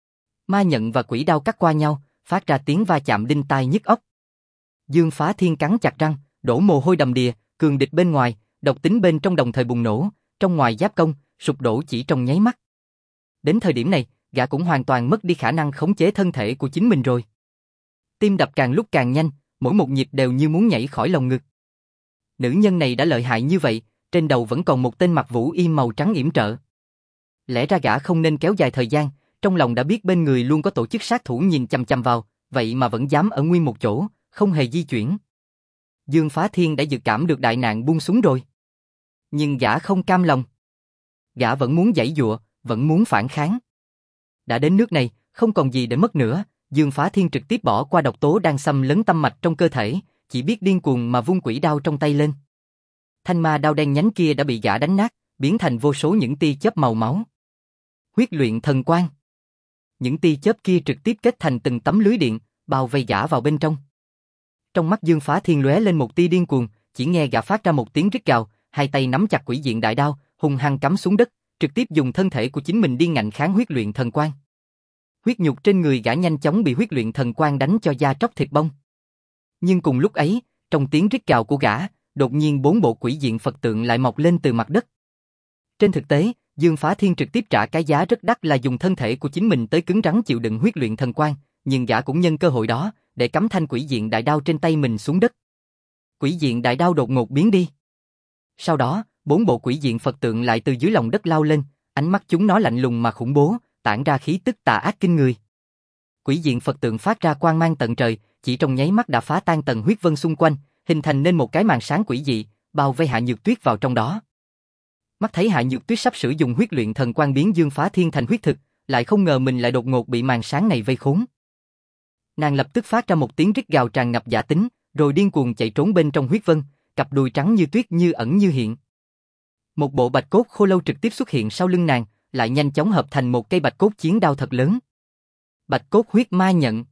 Speaker 1: Ma nhận và quỷ đao cắt qua nhau, phát ra tiếng va chạm đinh tai nhức óc. Dương Phá Thiên cắn chặt răng, đổ mồ hôi đầm đìa, cường địch bên ngoài, độc tính bên trong đồng thời bùng nổ, trong ngoài giáp công, sụp đổ chỉ trong nháy mắt. Đến thời điểm này, gã cũng hoàn toàn mất đi khả năng khống chế thân thể của chính mình rồi. Tim đập càng lúc càng nhanh, mỗi một nhịp đều như muốn nhảy khỏi lồng ngực. Nữ nhân này đã lợi hại như vậy, trên đầu vẫn còn một tên mặc vũ y màu trắng yểm trợ. Lẽ ra gã không nên kéo dài thời gian, trong lòng đã biết bên người luôn có tổ chức sát thủ nhìn chằm chằm vào, vậy mà vẫn dám ở nguyên một chỗ, không hề di chuyển. Dương Phá Thiên đã dự cảm được đại nạn buông xuống rồi. Nhưng gã không cam lòng. Gã vẫn muốn giãy giụa, vẫn muốn phản kháng. Đã đến nước này, không còn gì để mất nữa, Dương Phá Thiên trực tiếp bỏ qua độc tố đang xâm lấn tâm mạch trong cơ thể, chỉ biết điên cuồng mà vung quỷ đao trong tay lên. Thanh ma đao đen nhánh kia đã bị gã đánh nát, biến thành vô số những tia chớp màu máu. Huyết luyện thần quang. Những tia chớp kia trực tiếp kết thành từng tấm lưới điện, bao vây gã vào bên trong. Trong mắt Dương Phá Thiên lóe lên một tia điên cuồng, chỉ nghe gã phát ra một tiếng rít gào, hai tay nắm chặt quỷ diện đại đao, hung hăng cắm xuống đất, trực tiếp dùng thân thể của chính mình đi ngạnh kháng huyết luyện thần quang. Huyết nhục trên người gã nhanh chóng bị huyết luyện thần quang đánh cho da tróc thịt bong. Nhưng cùng lúc ấy, trong tiếng rít gào của gã, đột nhiên bốn bộ quỷ diện Phật tượng lại mọc lên từ mặt đất. Trên thực tế, Dương Phá Thiên trực tiếp trả cái giá rất đắt là dùng thân thể của chính mình tới cứng rắn chịu đựng huyết luyện thần quang, nhưng gã cũng nhân cơ hội đó để cắm thanh quỷ diện đại đao trên tay mình xuống đất. Quỷ diện đại đao đột ngột biến đi. Sau đó, bốn bộ quỷ diện Phật tượng lại từ dưới lòng đất lao lên, ánh mắt chúng nó lạnh lùng mà khủng bố, tản ra khí tức tà ác kinh người. Quỷ diện Phật tượng phát ra quang mang tận trời, chỉ trong nháy mắt đã phá tan tầng huyết vân xung quanh, hình thành nên một cái màn sáng quỷ dị, bao vây Hạ Nhược Tuyết vào trong đó. Mắt thấy Hạ Nhược Tuyết sắp sử dụng huyết luyện thần quang biến Dương Phá Thiên thành huyết thực, lại không ngờ mình lại đột ngột bị màn sáng này vây khốn. Nàng lập tức phát ra một tiếng rít gào tràn ngập giả tính, rồi điên cuồng chạy trốn bên trong huyết vân, cặp đùi trắng như tuyết như ẩn như hiện. Một bộ bạch cốt khô lâu trực tiếp xuất hiện sau lưng nàng, lại nhanh chóng hợp thành một cây bạch cốt chiến đao thật lớn. Bạch cốt huyết ma nhận.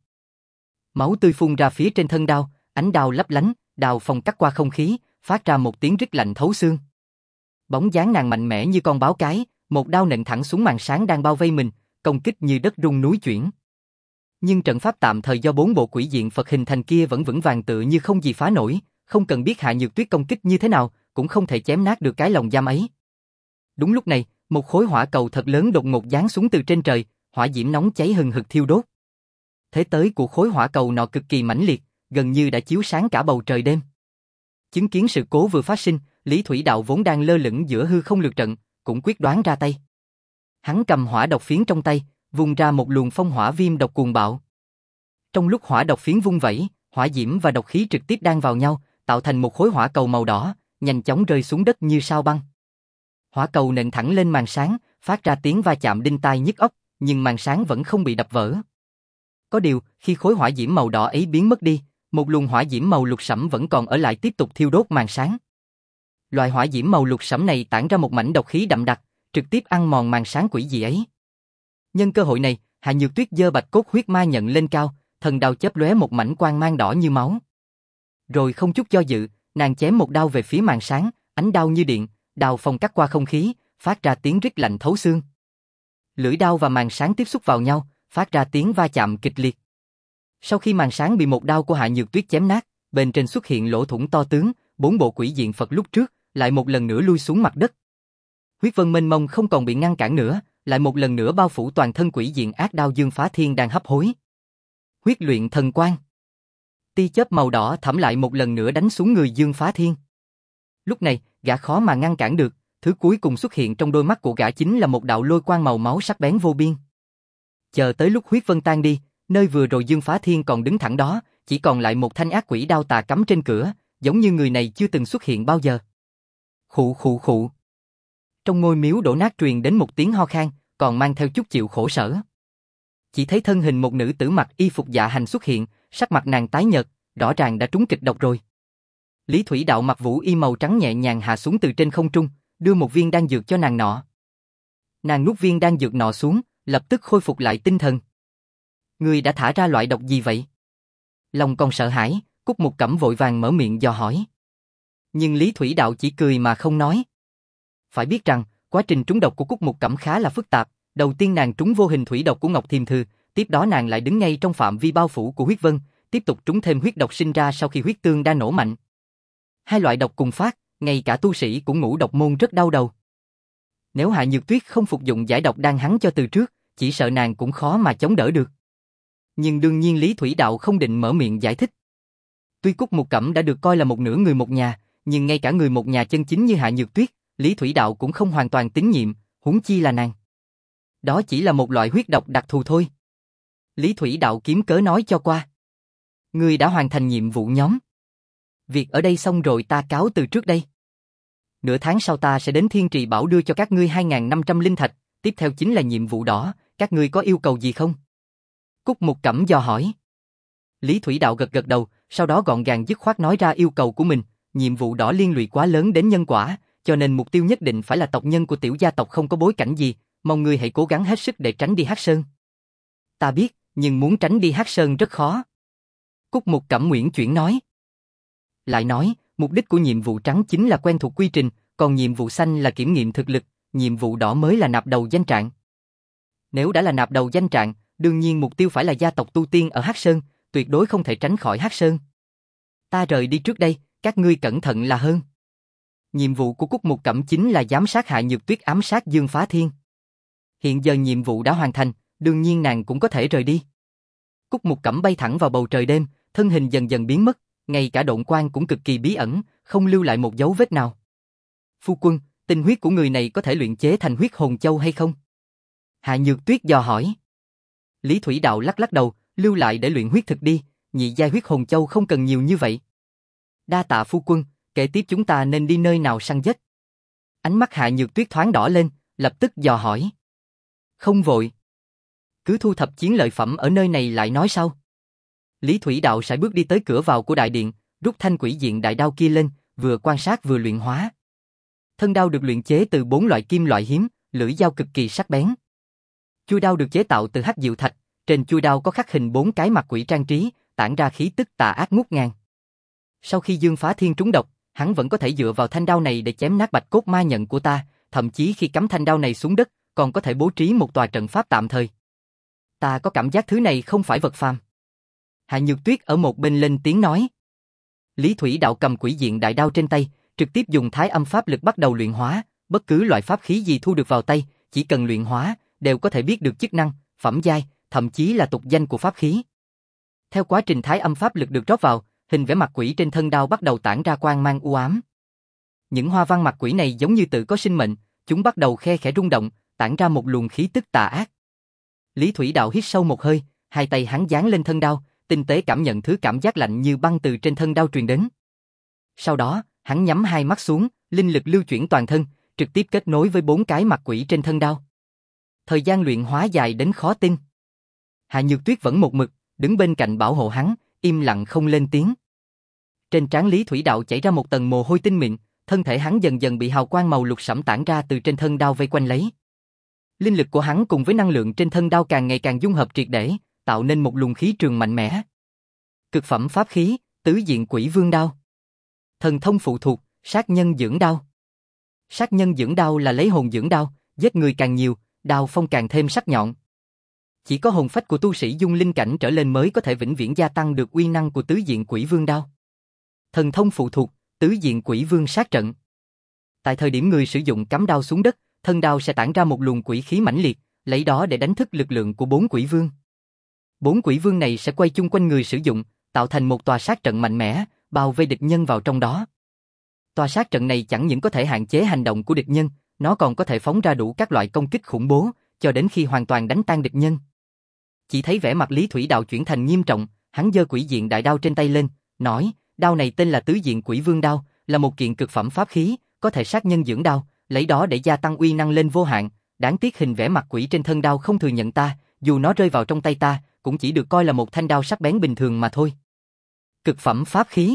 Speaker 1: Máu tươi phun ra phía trên thân đao, ánh đao lấp lánh, đao phong cắt qua không khí, phát ra một tiếng rít lạnh thấu xương. Bóng dáng nàng mạnh mẽ như con báo cái, một đao nện thẳng xuống màn sáng đang bao vây mình, công kích như đất rung núi chuyển. Nhưng trận pháp tạm thời do bốn bộ quỷ diện Phật hình thành kia vẫn vững vàng tựa như không gì phá nổi, không cần biết Hạ Nhược Tuyết công kích như thế nào, cũng không thể chém nát được cái lồng giam ấy. Đúng lúc này, một khối hỏa cầu thật lớn đột ngột giáng xuống từ trên trời, hỏa diễm nóng cháy hừng hực thiêu đốt. Thế tới của khối hỏa cầu nọ cực kỳ mãnh liệt, gần như đã chiếu sáng cả bầu trời đêm. Chứng kiến sự cố vừa phát sinh, Lý Thủy Đạo vốn đang lơ lửng giữa hư không lượt trận, cũng quyết đoán ra tay. Hắn cầm hỏa độc phiến trong tay, vung ra một luồng phong hỏa viêm độc cuồng bạo. Trong lúc hỏa độc phiến vung vẩy, hỏa diễm và độc khí trực tiếp đan vào nhau, tạo thành một khối hỏa cầu màu đỏ, nhanh chóng rơi xuống đất như sao băng. Hỏa cầu nện thẳng lên màn sáng, phát ra tiếng va chạm đinh tai nhức óc, nhưng màn sáng vẫn không bị đập vỡ. Có điều, khi khối hỏa diễm màu đỏ ấy biến mất đi, một luồng hỏa diễm màu lục sẫm vẫn còn ở lại tiếp tục thiêu đốt màn sáng. Loại hỏa diễm màu lục sẫm này tản ra một mảnh độc khí đậm đặc, trực tiếp ăn mòn màn sáng quỷ dị ấy. Nhân cơ hội này, Hạ Nhược Tuyết giơ bạch cốt huyết ma nhận lên cao, thần đao chớp lóe một mảnh quang mang đỏ như máu. Rồi không chút do dự, nàng chém một đao về phía màn sáng, ánh đao như điện, đao phong cắt qua không khí, phát ra tiếng rít lạnh thấu xương. Lưỡi đao và màn sáng tiếp xúc vào nhau, phát ra tiếng va chạm kịch liệt. Sau khi màn sáng bị một đao của Hạ Nhược Tuyết chém nát, bên trên xuất hiện lỗ thủng to tướng, bốn bộ quỷ diện Phật lúc trước lại một lần nữa lui xuống mặt đất. Huyết vân mênh mông không còn bị ngăn cản nữa, lại một lần nữa bao phủ toàn thân quỷ diện ác đao Dương Phá Thiên đang hấp hối. Huyết luyện thần quang. Tia chớp màu đỏ thẫm lại một lần nữa đánh xuống người Dương Phá Thiên. Lúc này, gã khó mà ngăn cản được, thứ cuối cùng xuất hiện trong đôi mắt của gã chính là một đạo lôi quang màu máu sắc bén vô biên. Chờ tới lúc huyết vân tan đi, nơi vừa rồi Dương Phá Thiên còn đứng thẳng đó, chỉ còn lại một thanh ác quỷ đao tà cắm trên cửa, giống như người này chưa từng xuất hiện bao giờ. Khụ khụ khụ. Trong ngôi miếu đổ nát truyền đến một tiếng ho khan, còn mang theo chút chịu khổ sở. Chỉ thấy thân hình một nữ tử mặc y phục dạ hành xuất hiện, sắc mặt nàng tái nhợt, rõ ràng đã trúng kịch độc rồi. Lý Thủy Đạo mặc vũ y màu trắng nhẹ nhàng hạ xuống từ trên không trung, đưa một viên đan dược cho nàng nọ. Nàng nuốt viên đan dược nọ xuống, lập tức khôi phục lại tinh thần. Ngươi đã thả ra loại độc gì vậy? Lòng còn sợ hãi, Cúc Mục Cẩm vội vàng mở miệng dò hỏi. Nhưng Lý Thủy Đạo chỉ cười mà không nói. Phải biết rằng, quá trình trúng độc của Cúc Mục Cẩm khá là phức tạp. Đầu tiên nàng trúng vô hình thủy độc của Ngọc Thiềm Thư, tiếp đó nàng lại đứng ngay trong phạm vi bao phủ của huyết vân, tiếp tục trúng thêm huyết độc sinh ra sau khi huyết tương đã nổ mạnh. Hai loại độc cùng phát, ngay cả tu sĩ cũng ngũ độc môn rất đau đầu. Nếu Hạ Nhược Tuyết không phục dụng giải độc đan hắn cho từ trước, chỉ sợ nàng cũng khó mà chống đỡ được. Nhưng đương nhiên Lý Thủy Đạo không định mở miệng giải thích. Tuy Cúc Mục Cẩm đã được coi là một nửa người một nhà, nhưng ngay cả người một nhà chân chính như Hạ Nhược Tuyết, Lý Thủy Đạo cũng không hoàn toàn tín nhiệm, huống chi là nàng. Đó chỉ là một loại huyết độc đặc thù thôi. Lý Thủy Đạo kiếm cớ nói cho qua. Ngươi đã hoàn thành nhiệm vụ nhóm. Việc ở đây xong rồi ta cáo từ trước đây. Nửa tháng sau ta sẽ đến Thiên Trì Bảo đưa cho các ngươi hai nghìn năm trăm linh thạch, tiếp theo chính là nhiệm vụ đỏ, các ngươi có yêu cầu gì không? Cúc Mục Cẩm dò hỏi. Lý Thủy Đạo gật gật đầu, sau đó gọn gàng dứt khoát nói ra yêu cầu của mình, nhiệm vụ đỏ liên lụy quá lớn đến nhân quả, cho nên mục tiêu nhất định phải là tộc nhân của tiểu gia tộc không có bối cảnh gì, mong ngươi hãy cố gắng hết sức để tránh đi Hắc Sơn. Ta biết, nhưng muốn tránh đi Hắc Sơn rất khó. Cúc Mục Cẩm Nguyễn chuyển nói. Lại nói, mục đích của nhiệm vụ trắng chính là quen thuộc quy trình, còn nhiệm vụ xanh là kiểm nghiệm thực lực, nhiệm vụ đỏ mới là nạp đầu danh trạng. Nếu đã là nạp đầu danh trạng, đương nhiên mục tiêu phải là gia tộc tu tiên ở Hắc Sơn, tuyệt đối không thể tránh khỏi Hắc Sơn. Ta rời đi trước đây, các ngươi cẩn thận là hơn. Nhiệm vụ của Cúc Mục Cẩm chính là giám sát Hạ Nhược Tuyết ám sát Dương Phá Thiên. Hiện giờ nhiệm vụ đã hoàn thành, đương nhiên nàng cũng có thể rời đi. Cúc Mục Cẩm bay thẳng vào bầu trời đêm, thân hình dần dần biến mất, ngay cả độn quang cũng cực kỳ bí ẩn, không lưu lại một dấu vết nào. Phu quân, tinh huyết của người này có thể luyện chế thành huyết hồn châu hay không? Hạ Nhược Tuyết dò hỏi. Lý Thủy Đạo lắc lắc đầu, lưu lại để luyện huyết thực đi, nhị giai huyết hồn châu không cần nhiều như vậy. Đa tạ phu quân, kế tiếp chúng ta nên đi nơi nào săn giết? Ánh mắt Hạ Nhược Tuyết thoáng đỏ lên, lập tức dò hỏi. Không vội. Cứ thu thập chiến lợi phẩm ở nơi này lại nói sau. Lý Thủy Đạo sải bước đi tới cửa vào của đại điện, rút thanh quỷ diện đại đao kia lên, vừa quan sát vừa luyện hóa. Thân đao được luyện chế từ bốn loại kim loại hiếm, lưỡi dao cực kỳ sắc bén. Chuôi đao được chế tạo từ hắc diệu thạch, trên chuôi đao có khắc hình bốn cái mặt quỷ trang trí, tản ra khí tức tà ác ngút ngàn. Sau khi Dương Phá Thiên trúng độc, hắn vẫn có thể dựa vào thanh đao này để chém nát bạch cốt ma nhận của ta, thậm chí khi cắm thanh đao này xuống đất, còn có thể bố trí một tòa trận pháp tạm thời. Ta có cảm giác thứ này không phải vật phàm. Hạ Nhược Tuyết ở một bên lên tiếng nói. Lý Thủy Đạo cầm quỷ diện đại đao trên tay, trực tiếp dùng thái âm pháp lực bắt đầu luyện hóa, bất cứ loại pháp khí gì thu được vào tay, chỉ cần luyện hóa, đều có thể biết được chức năng, phẩm giai, thậm chí là tục danh của pháp khí. Theo quá trình thái âm pháp lực được rót vào, hình vẽ mặt quỷ trên thân đao bắt đầu tản ra quang mang u ám. Những hoa văn mặt quỷ này giống như tự có sinh mệnh, chúng bắt đầu khe khẽ rung động, tản ra một luồng khí tức tà ác. Lý Thủy Đạo hít sâu một hơi, hai tay hắn dán lên thân đao, tinh tế cảm nhận thứ cảm giác lạnh như băng từ trên thân đao truyền đến. Sau đó, hắn nhắm hai mắt xuống, linh lực lưu chuyển toàn thân, trực tiếp kết nối với bốn cái mặt quỷ trên thân đao. Thời gian luyện hóa dài đến khó tin. Hạ Nhược Tuyết vẫn một mực, đứng bên cạnh bảo hộ hắn, im lặng không lên tiếng. Trên trán Lý Thủy Đạo chảy ra một tầng mồ hôi tinh mịn, thân thể hắn dần dần bị hào quang màu lục sẫm tản ra từ trên thân đao vây quanh lấy. Linh lực của hắn cùng với năng lượng trên thân đao càng ngày càng dung hợp triệt để, tạo nên một luồng khí trường mạnh mẽ. Cực phẩm pháp khí, tứ diện quỷ vương đao. Thần thông phụ thuộc, sát nhân dưỡng đao. Sát nhân dưỡng đao là lấy hồn dưỡng đao, giết người càng nhiều, đao phong càng thêm sắc nhọn. Chỉ có hồn phách của tu sĩ dung linh cảnh trở lên mới có thể vĩnh viễn gia tăng được uy năng của tứ diện quỷ vương đao. Thần thông phụ thuộc, tứ diện quỷ vương sát trận. Tại thời điểm người sử dụng cắm đao xuống đất, thân đao sẽ tản ra một luồng quỷ khí mãnh liệt, lấy đó để đánh thức lực lượng của bốn quỷ vương. Bốn quỷ vương này sẽ quay chung quanh người sử dụng, tạo thành một tòa sát trận mạnh mẽ, bao vây địch nhân vào trong đó. Tòa sát trận này chẳng những có thể hạn chế hành động của địch nhân, nó còn có thể phóng ra đủ các loại công kích khủng bố, cho đến khi hoàn toàn đánh tan địch nhân. Chỉ thấy vẻ mặt Lý Thủy Đạo chuyển thành nghiêm trọng, hắn giơ quỷ diện đại đao trên tay lên, nói, đao này tên là tứ diện quỷ vương đao, là một kiện cực phẩm pháp khí, có thể sát nhân dưỡng đao, lấy đó để gia tăng uy năng lên vô hạn, đáng tiếc hình vẽ mặt quỷ trên thân đao không thừa nhận ta, dù nó rơi vào trong tay ta, cũng chỉ được coi là một thanh đao sắc bén bình thường mà thôi. Cực phẩm pháp khí.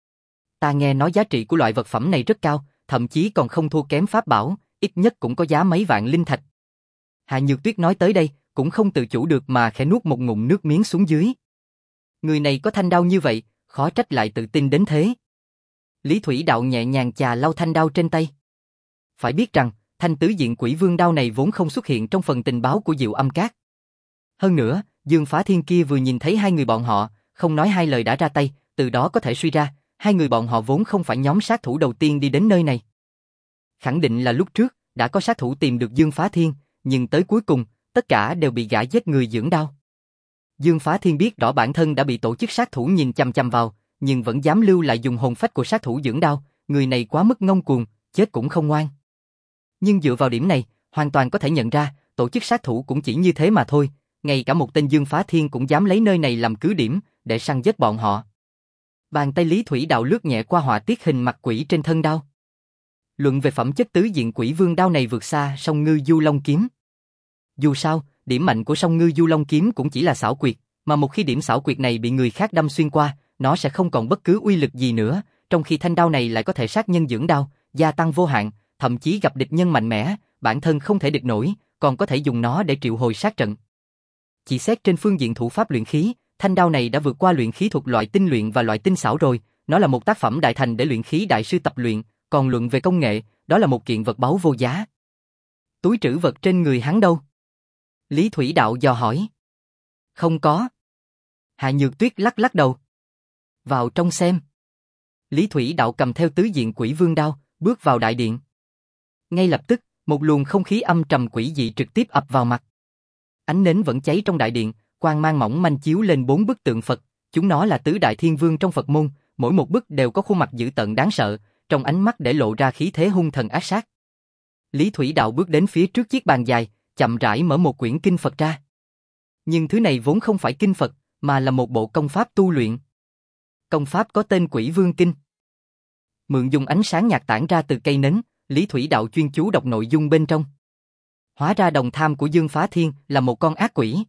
Speaker 1: Ta nghe nói giá trị của loại vật phẩm này rất cao, thậm chí còn không thua kém pháp bảo, ít nhất cũng có giá mấy vạn linh thạch. Hạ Nhược Tuyết nói tới đây, cũng không tự chủ được mà khẽ nuốt một ngụm nước miếng xuống dưới. Người này có thanh đao như vậy, khó trách lại tự tin đến thế. Lý Thủy Đạo nhẹ nhàng chà lau thanh đao trên tay. Phải biết rằng, thanh tứ diện quỷ vương đao này vốn không xuất hiện trong phần tình báo của Diệu Âm Các. Hơn nữa, Dương Phá Thiên kia vừa nhìn thấy hai người bọn họ, không nói hai lời đã ra tay, từ đó có thể suy ra, hai người bọn họ vốn không phải nhóm sát thủ đầu tiên đi đến nơi này. Khẳng định là lúc trước, đã có sát thủ tìm được Dương Phá Thiên, nhưng tới cuối cùng, tất cả đều bị gã giết người dưỡng đao. Dương Phá Thiên biết rõ bản thân đã bị tổ chức sát thủ nhìn chằm chằm vào, nhưng vẫn dám lưu lại dùng hồn phách của sát thủ dưỡng đao, người này quá mức ngông cuồng, chết cũng không ngoan. Nhưng dựa vào điểm này, hoàn toàn có thể nhận ra, tổ chức sát thủ cũng chỉ như thế mà thôi, ngay cả một tên Dương Phá Thiên cũng dám lấy nơi này làm cứ điểm, để săn giết bọn họ. Bàn tay Lý Thủy Đạo lướt nhẹ qua họa tiết hình mặt quỷ trên thân đao. Luận về phẩm chất tứ diện quỷ vương đao này vượt xa Song Ngư Du Long kiếm. Dù sao, điểm mạnh của Song Ngư Du Long kiếm cũng chỉ là xảo quyệt, mà một khi điểm xảo quyệt này bị người khác đâm xuyên qua, nó sẽ không còn bất cứ uy lực gì nữa, trong khi thanh đao này lại có thể sát nhân dưỡng đao, gia tăng vô hạn, thậm chí gặp địch nhân mạnh mẽ, bản thân không thể địch nổi, còn có thể dùng nó để triệu hồi sát trận. Chỉ xét trên phương diện thủ pháp luyện khí, thanh đao này đã vượt qua luyện khí thuật loại tinh luyện và loại tinh xảo rồi, nó là một tác phẩm đại thành để luyện khí đại sư tập luyện, còn luận về công nghệ, đó là một kiện vật báu vô giá. Túi trữ vật trên người hắn đâu? Lý Thủy Đạo dò hỏi. Không có. Hạ Nhược Tuyết lắc lắc đầu. Vào trong xem. Lý Thủy Đạo cầm theo tứ diện quỷ vương đao, bước vào đại điện. Ngay lập tức, một luồng không khí âm trầm quỷ dị trực tiếp ập vào mặt. Ánh nến vẫn cháy trong đại điện, quang mang mỏng manh chiếu lên bốn bức tượng Phật, chúng nó là tứ đại thiên vương trong Phật môn, mỗi một bức đều có khuôn mặt dữ tợn đáng sợ, trong ánh mắt để lộ ra khí thế hung thần ác sát. Lý Thủy Đạo bước đến phía trước chiếc bàn dài, chậm rãi mở một quyển kinh Phật ra. Nhưng thứ này vốn không phải kinh Phật, mà là một bộ công pháp tu luyện. Công pháp có tên Quỷ Vương Kinh. Mượn dùng ánh sáng nhạt tản ra từ cây nến, Lý Thủy Đạo chuyên chú đọc nội dung bên trong. Hóa ra đồng tham của Dương Phá Thiên là một con ác quỷ.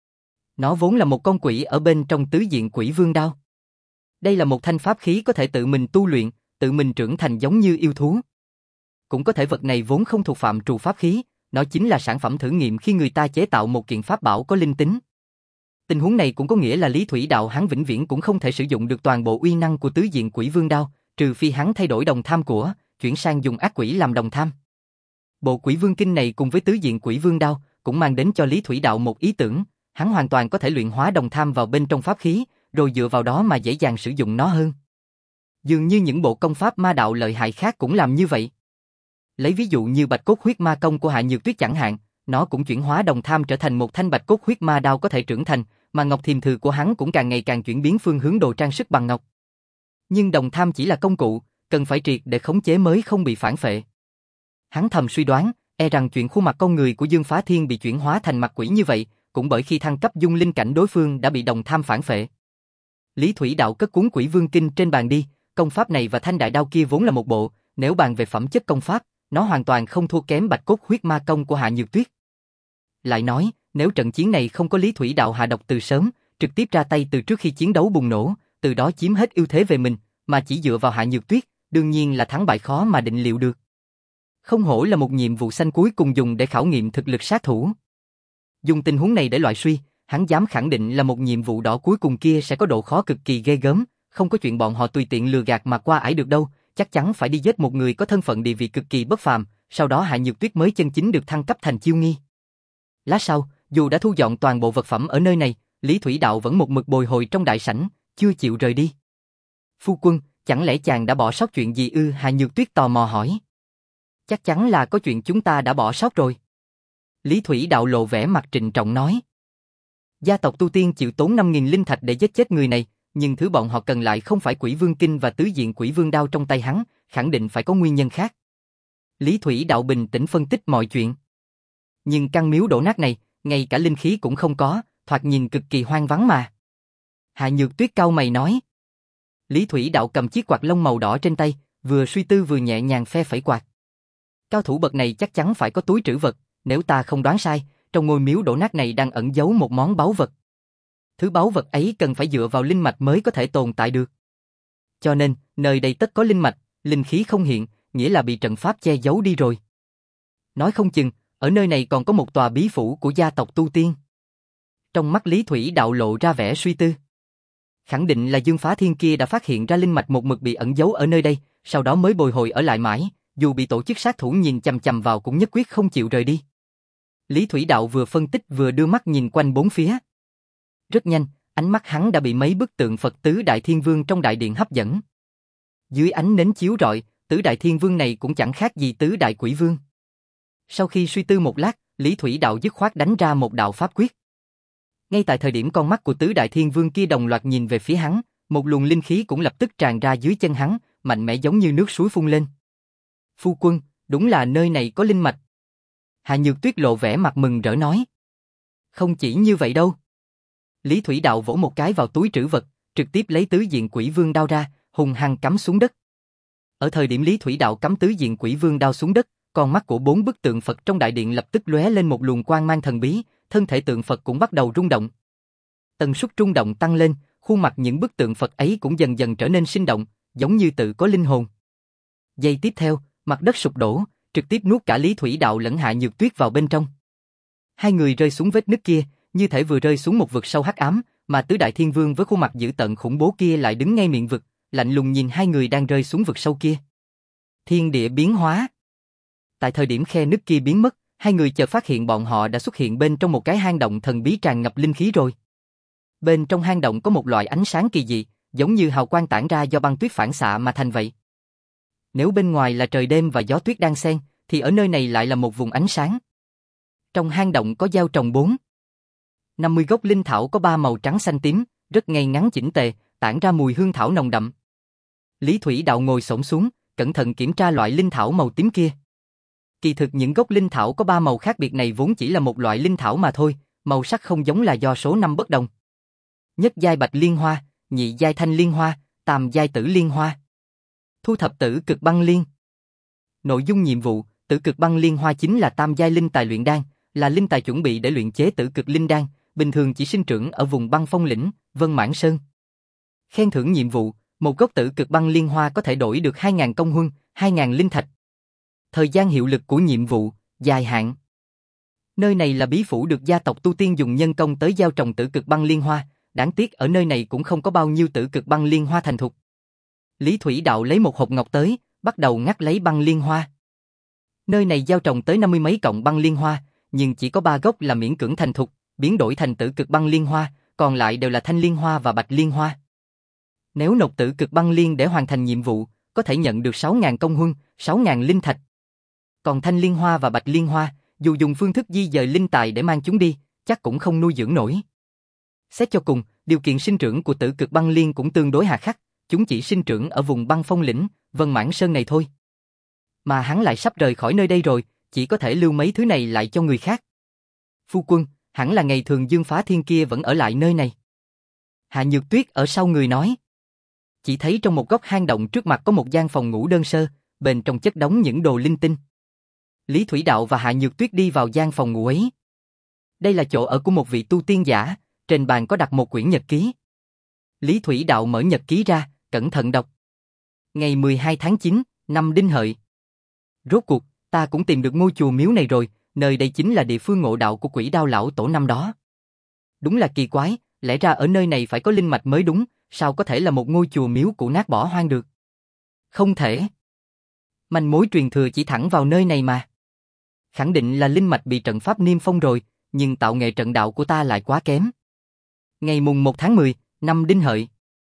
Speaker 1: Nó vốn là một con quỷ ở bên trong tứ diện quỷ vương đao. Đây là một thanh pháp khí có thể tự mình tu luyện, tự mình trưởng thành giống như yêu thú. Cũng có thể vật này vốn không thuộc phạm trù pháp khí, nó chính là sản phẩm thử nghiệm khi người ta chế tạo một kiện pháp bảo có linh tính. Tình huống này cũng có nghĩa là Lý Thủy Đạo hắn vĩnh viễn cũng không thể sử dụng được toàn bộ uy năng của tứ diện quỷ vương đao, trừ phi hắn thay đổi đồng tham của, chuyển sang dùng ác quỷ làm đồng tham. Bộ Quỷ Vương Kinh này cùng với tứ diện quỷ vương đao cũng mang đến cho Lý Thủy Đạo một ý tưởng, hắn hoàn toàn có thể luyện hóa đồng tham vào bên trong pháp khí, rồi dựa vào đó mà dễ dàng sử dụng nó hơn. Dường như những bộ công pháp ma đạo lợi hại khác cũng làm như vậy. Lấy ví dụ như Bạch Cốt Huyết Ma Công của Hạ Nhược Tuyết chẳng hạn, nó cũng chuyển hóa đồng tham trở thành một thanh Bạch Cốt Huyết Ma Đao có thể trưởng thành, mà Ngọc Thiềm Thừ của hắn cũng càng ngày càng chuyển biến phương hướng đồ trang sức bằng ngọc. Nhưng đồng tham chỉ là công cụ, cần phải triệt để khống chế mới không bị phản phệ. Hắn thầm suy đoán, e rằng chuyện khuôn mặt con người của Dương Phá Thiên bị chuyển hóa thành mặt quỷ như vậy, cũng bởi khi thăng cấp dung linh cảnh đối phương đã bị đồng tham phản phệ. Lý Thủy Đạo cất cuốn Quỷ Vương Kinh trên bàn đi, công pháp này và thanh đại đao kia vốn là một bộ, nếu bàn về phẩm chất công pháp, nó hoàn toàn không thua kém Bạch Cốt Huyết Ma Công của Hạ Nhược Tuyết. Lại nói, nếu trận chiến này không có Lý Thủy Đạo hạ độc từ sớm, trực tiếp ra tay từ trước khi chiến đấu bùng nổ, từ đó chiếm hết ưu thế về mình, mà chỉ dựa vào Hạ Nhược Tuyết, đương nhiên là thắng bại khó mà định liệu được. Không hổ là một nhiệm vụ xanh cuối cùng dùng để khảo nghiệm thực lực sát thủ. Dùng tình huống này để loại suy, hắn dám khẳng định là một nhiệm vụ đỏ cuối cùng kia sẽ có độ khó cực kỳ ghê gớm, không có chuyện bọn họ tùy tiện lừa gạt mà qua ải được đâu, chắc chắn phải đi giết một người có thân phận địa vị cực kỳ bất phàm, sau đó Hạ Nhược Tuyết mới chân chính được thăng cấp thành chiêu nghi. Lát sau, dù đã thu dọn toàn bộ vật phẩm ở nơi này, Lý Thủy Đạo vẫn một mực bồi hồi trong đại sảnh, chưa chịu rời đi. Phu quân, chẳng lẽ chàng đã bỏ sót chuyện gì ư? Hạ Nhược Tuyết tò mò hỏi. Chắc chắn là có chuyện chúng ta đã bỏ sót rồi. Lý Thủy Đạo lộ vẻ mặt trịnh trọng nói. Gia tộc tu tiên chịu tốn năm nghìn linh thạch để giết chết người này, nhưng thứ bọn họ cần lại không phải Quỷ Vương Kinh và tứ diện Quỷ Vương Đao trong tay hắn, khẳng định phải có nguyên nhân khác. Lý Thủy Đạo bình tĩnh phân tích mọi chuyện. Nhưng căn miếu đổ nát này, ngay cả linh khí cũng không có, thoạt nhìn cực kỳ hoang vắng mà. Hạ Nhược Tuyết cau mày nói. Lý Thủy Đạo cầm chiếc quạt lông màu đỏ trên tay, vừa suy tư vừa nhẹ nhàng phe phẩy quạt. Cao thủ bậc này chắc chắn phải có túi trữ vật, nếu ta không đoán sai, trong ngôi miếu đổ nát này đang ẩn giấu một món báu vật. Thứ báu vật ấy cần phải dựa vào linh mạch mới có thể tồn tại được. Cho nên, nơi đây tất có linh mạch, linh khí không hiện, nghĩa là bị trận pháp che giấu đi rồi. Nói không chừng, ở nơi này còn có một tòa bí phủ của gia tộc tu tiên. Trong mắt Lý Thủy Đạo lộ ra vẻ suy tư. Khẳng định là Dương Phá Thiên kia đã phát hiện ra linh mạch một mực bị ẩn giấu ở nơi đây, sau đó mới bồi hồi ở lại mãi, dù bị tổ chức sát thủ nhìn chằm chằm vào cũng nhất quyết không chịu rời đi. Lý Thủy Đạo vừa phân tích vừa đưa mắt nhìn quanh bốn phía. Rất nhanh, ánh mắt hắn đã bị mấy bức tượng Phật tứ đại thiên vương trong đại điện hấp dẫn. Dưới ánh nến chiếu rọi, tứ đại thiên vương này cũng chẳng khác gì tứ đại quỷ vương. Sau khi suy tư một lát, Lý Thủy Đạo dứt khoát đánh ra một đạo pháp quyết. Ngay tại thời điểm con mắt của tứ đại thiên vương kia đồng loạt nhìn về phía hắn, một luồng linh khí cũng lập tức tràn ra dưới chân hắn, mạnh mẽ giống như nước suối phun lên. Phu quân, đúng là nơi này có linh mạch. Hạ Nhược Tuyết lộ vẻ mặt mừng rỡ nói. Không chỉ như vậy đâu. Lý Thủy Đạo vỗ một cái vào túi trữ vật, trực tiếp lấy tứ diện Quỷ Vương Đao ra, hùng hăng cắm xuống đất. Ở thời điểm Lý Thủy Đạo cắm tứ diện Quỷ Vương Đao xuống đất, con mắt của bốn bức tượng Phật trong đại điện lập tức lóe lên một luồng quang mang thần bí, thân thể tượng Phật cũng bắt đầu rung động. Tần suất rung động tăng lên, khuôn mặt những bức tượng Phật ấy cũng dần dần trở nên sinh động, giống như tự có linh hồn. Giây tiếp theo, mặt đất sụp đổ, trực tiếp nuốt cả Lý Thủy Đạo lẫn Hạ Nhược Tuyết vào bên trong. Hai người rơi xuống vết nứt kia, như thể vừa rơi xuống một vực sâu hắc ám, mà Tứ Đại Thiên Vương với khuôn mặt dữ tợn khủng bố kia lại đứng ngay miệng vực, lạnh lùng nhìn hai người đang rơi xuống vực sâu kia. Thiên địa biến hóa. Tại thời điểm khe nứt kia biến mất, hai người chợt phát hiện bọn họ đã xuất hiện bên trong một cái hang động thần bí tràn ngập linh khí rồi. Bên trong hang động có một loại ánh sáng kỳ dị, giống như hào quang tản ra do băng tuyết phản xạ mà thành vậy. Nếu bên ngoài là trời đêm và gió tuyết đang xen, thì ở nơi này lại là một vùng ánh sáng. Trong hang động có gieo trồng bốn năm mươi gốc linh thảo có ba màu trắng xanh tím, rất ngay ngắn chỉnh tề, tản ra mùi hương thảo nồng đậm. Lý Thủy Đạo ngồi xổm xuống, cẩn thận kiểm tra loại linh thảo màu tím kia. Kỳ thực những gốc linh thảo có ba màu khác biệt này vốn chỉ là một loại linh thảo mà thôi, màu sắc không giống là do số năm bất đồng. Nhất giai bạch liên hoa, nhị giai thanh liên hoa, tam giai tử liên hoa. Thu thập tử cực băng liên. Nội dung nhiệm vụ, tử cực băng liên hoa chính là tam giai linh tài luyện đan, là linh tài chuẩn bị để luyện chế tử cực linh đan, bình thường chỉ sinh trưởng ở vùng băng phong lĩnh, Vân Mãn Sơn. Khen thưởng nhiệm vụ, một gốc tử cực băng liên hoa có thể đổi được hai nghìn công huân, hai nghìn linh thạch. Thời gian hiệu lực của nhiệm vụ, dài hạn. Nơi này là bí phủ được gia tộc tu tiên dùng nhân công tới gieo trồng tử cực băng liên hoa, đáng tiếc ở nơi này cũng không có bao nhiêu tử cực băng liên hoa thành thục. Lý Thủy Đạo lấy một hộp ngọc tới, bắt đầu ngắt lấy băng liên hoa. Nơi này gieo trồng tới năm mươi mấy cọng băng liên hoa, nhưng chỉ có ba gốc là miễn cưỡng thành thục, biến đổi thành tử cực băng liên hoa, còn lại đều là thanh liên hoa và bạch liên hoa. Nếu nộp tử cực băng liên để hoàn thành nhiệm vụ, có thể nhận được sáu nghìn công huân, sáu nghìn linh thạch. Còn thanh liên hoa và bạch liên hoa, dù dùng phương thức di dời linh tài để mang chúng đi, chắc cũng không nuôi dưỡng nổi. Xét cho cùng, điều kiện sinh trưởng của tử cực băng liên cũng tương đối hà khắc, chúng chỉ sinh trưởng ở vùng băng phong lĩnh, Vân Mãn Sơn này thôi. Mà hắn lại sắp rời khỏi nơi đây rồi, chỉ có thể lưu mấy thứ này lại cho người khác. Phu quân, hẳn là ngày thường Dương Phá Thiên kia vẫn ở lại nơi này. Hạ Nhược Tuyết ở sau người nói. Chỉ thấy trong một góc hang động trước mặt có một gian phòng ngủ đơn sơ, bên trong chất đống những đồ linh tinh. Lý Thủy Đạo và Hạ Nhược Tuyết đi vào gian phòng ngủ ấy. Đây là chỗ ở của một vị tu tiên giả, trên bàn có đặt một quyển nhật ký. Lý Thủy Đạo mở nhật ký ra, cẩn thận đọc. Ngày mười hai tháng chín, năm Đinh Hợi. Rốt cuộc, ta cũng tìm được ngôi chùa miếu này rồi, nơi đây chính là địa phương ngộ đạo của Quỷ Đao lão tổ năm đó. Đúng là kỳ quái, lẽ ra ở nơi này phải có linh mạch mới đúng, sao có thể là một ngôi chùa miếu cũ nát bỏ hoang được? Không thể. Manh mối truyền thừa chỉ thẳng vào nơi này mà. Khẳng định là linh mạch bị trận pháp niêm phong rồi, nhưng tạo nghệ trận đạo của ta lại quá kém. Ngày mùng một tháng mười, năm Đinh Hợi.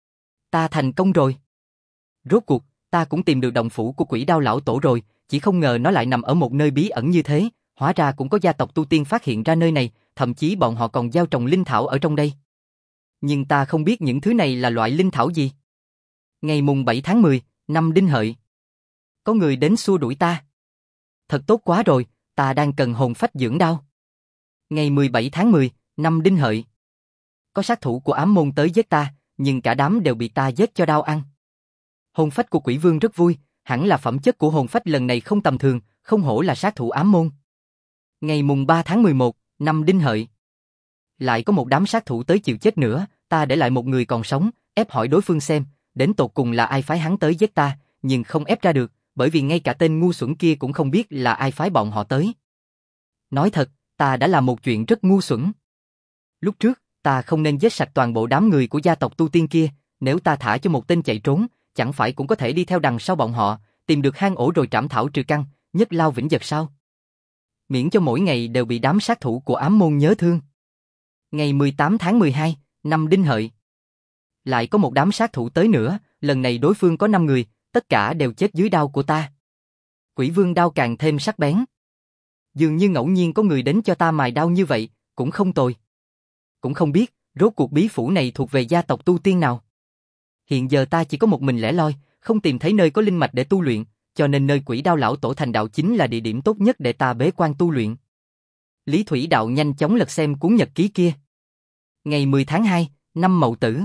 Speaker 1: Ta thành công rồi. Rốt cuộc, ta cũng tìm được động phủ của Quỷ Đao lão tổ rồi, chỉ không ngờ nó lại nằm ở một nơi bí ẩn như thế, hóa ra cũng có gia tộc tu tiên phát hiện ra nơi này, thậm chí bọn họ còn gieo trồng linh thảo ở trong đây. Nhưng ta không biết những thứ này là loại linh thảo gì. Ngày mùng bảy tháng mười, năm Đinh Hợi. Có người đến xua đuổi ta. Thật tốt quá rồi, ta đang cần hồn phách dưỡng đao. Ngày mười bảy tháng mười, năm Đinh Hợi. Có sát thủ của ám môn tới giết ta, nhưng cả đám đều bị ta giết cho đao ăn. Hồn phách của Quỷ Vương rất vui, hẳn là phẩm chất của hồn phách lần này không tầm thường, không hổ là sát thủ ám môn. Ngày mùng ba tháng mười một, năm Đinh Hợi. Lại có một đám sát thủ tới chịu chết nữa, ta để lại một người còn sống, ép hỏi đối phương xem, đến tột cùng là ai phái hắn tới giết ta, nhưng không ép ra được, bởi vì ngay cả tên ngu xuẩn kia cũng không biết là ai phái bọn họ tới. Nói thật, ta đã làm một chuyện rất ngu xuẩn. Lúc trước, ta không nên giết sạch toàn bộ đám người của gia tộc tu tiên kia, nếu ta thả cho một tên chạy trốn, chẳng phải cũng có thể đi theo đằng sau bọn họ, tìm được hang ổ rồi trảm thảo trừ căn, nhất lao vĩnh giật sao? Miễn cho mỗi ngày đều bị đám sát thủ của ám môn nhớ thương. Ngày mười tám tháng mười hai, năm Đinh Hợi. Lại có một đám sát thủ tới nữa, lần này đối phương có năm người, tất cả đều chết dưới đao của ta. Quỷ Vương đao càng thêm sắc bén. Dường như ngẫu nhiên có người đến cho ta mài đao như vậy, cũng không tồi. Cũng không biết, rốt cuộc bí phủ này thuộc về gia tộc tu tiên nào. Hiện giờ ta chỉ có một mình lẻ loi, không tìm thấy nơi có linh mạch để tu luyện, cho nên nơi Quỷ Đao lão tổ thành đạo chính là địa điểm tốt nhất để ta bế quan tu luyện. Lý Thủy Đạo nhanh chóng lật xem cuốn nhật ký kia. Ngày mười tháng hai, năm Mậu Tử.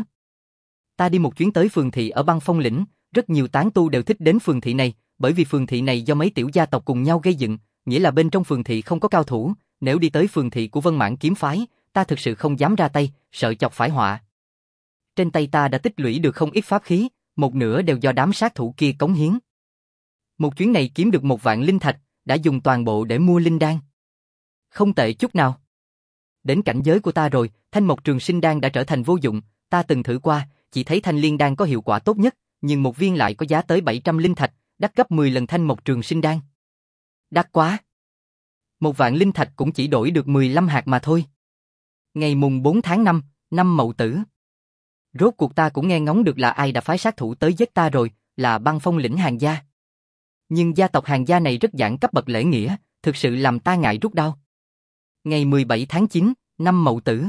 Speaker 1: Ta đi một chuyến tới phường thị ở băng phong lĩnh, rất nhiều tán tu đều thích đến phường thị này, bởi vì phường thị này do mấy tiểu gia tộc cùng nhau gây dựng, nghĩa là bên trong phường thị không có cao thủ, nếu đi tới phường thị của Vân Mãn kiếm phái, ta thực sự không dám ra tay, sợ chọc phải họa. Trên tay ta đã tích lũy được không ít pháp khí, một nửa đều do đám sát thủ kia cống hiến. Một chuyến này kiếm được một vạn linh thạch, đã dùng toàn bộ để mua linh đan. Không tệ chút nào. Đến cảnh giới của ta rồi, thanh mộc trường sinh đan đã trở thành vô dụng, ta từng thử qua, chỉ thấy thanh liên đan có hiệu quả tốt nhất, nhưng một viên lại có giá tới bảy trăm linh thạch, đắt gấp mười lần thanh mộc trường sinh đan. Đắt quá. Một vạn linh thạch cũng chỉ đổi được mười lăm hạt mà thôi. Ngày mùng bốn tháng năm, năm Mậu Tử. Rốt cuộc ta cũng nghe ngóng được là ai đã phái sát thủ tới giết ta rồi, là Băng Phong lĩnh Hàn gia. Nhưng gia tộc Hàn gia này rất giảng cấp bậc lễ nghĩa, thực sự làm ta ngại rút đau. Ngày mười bảy tháng chín, năm Mậu Tử.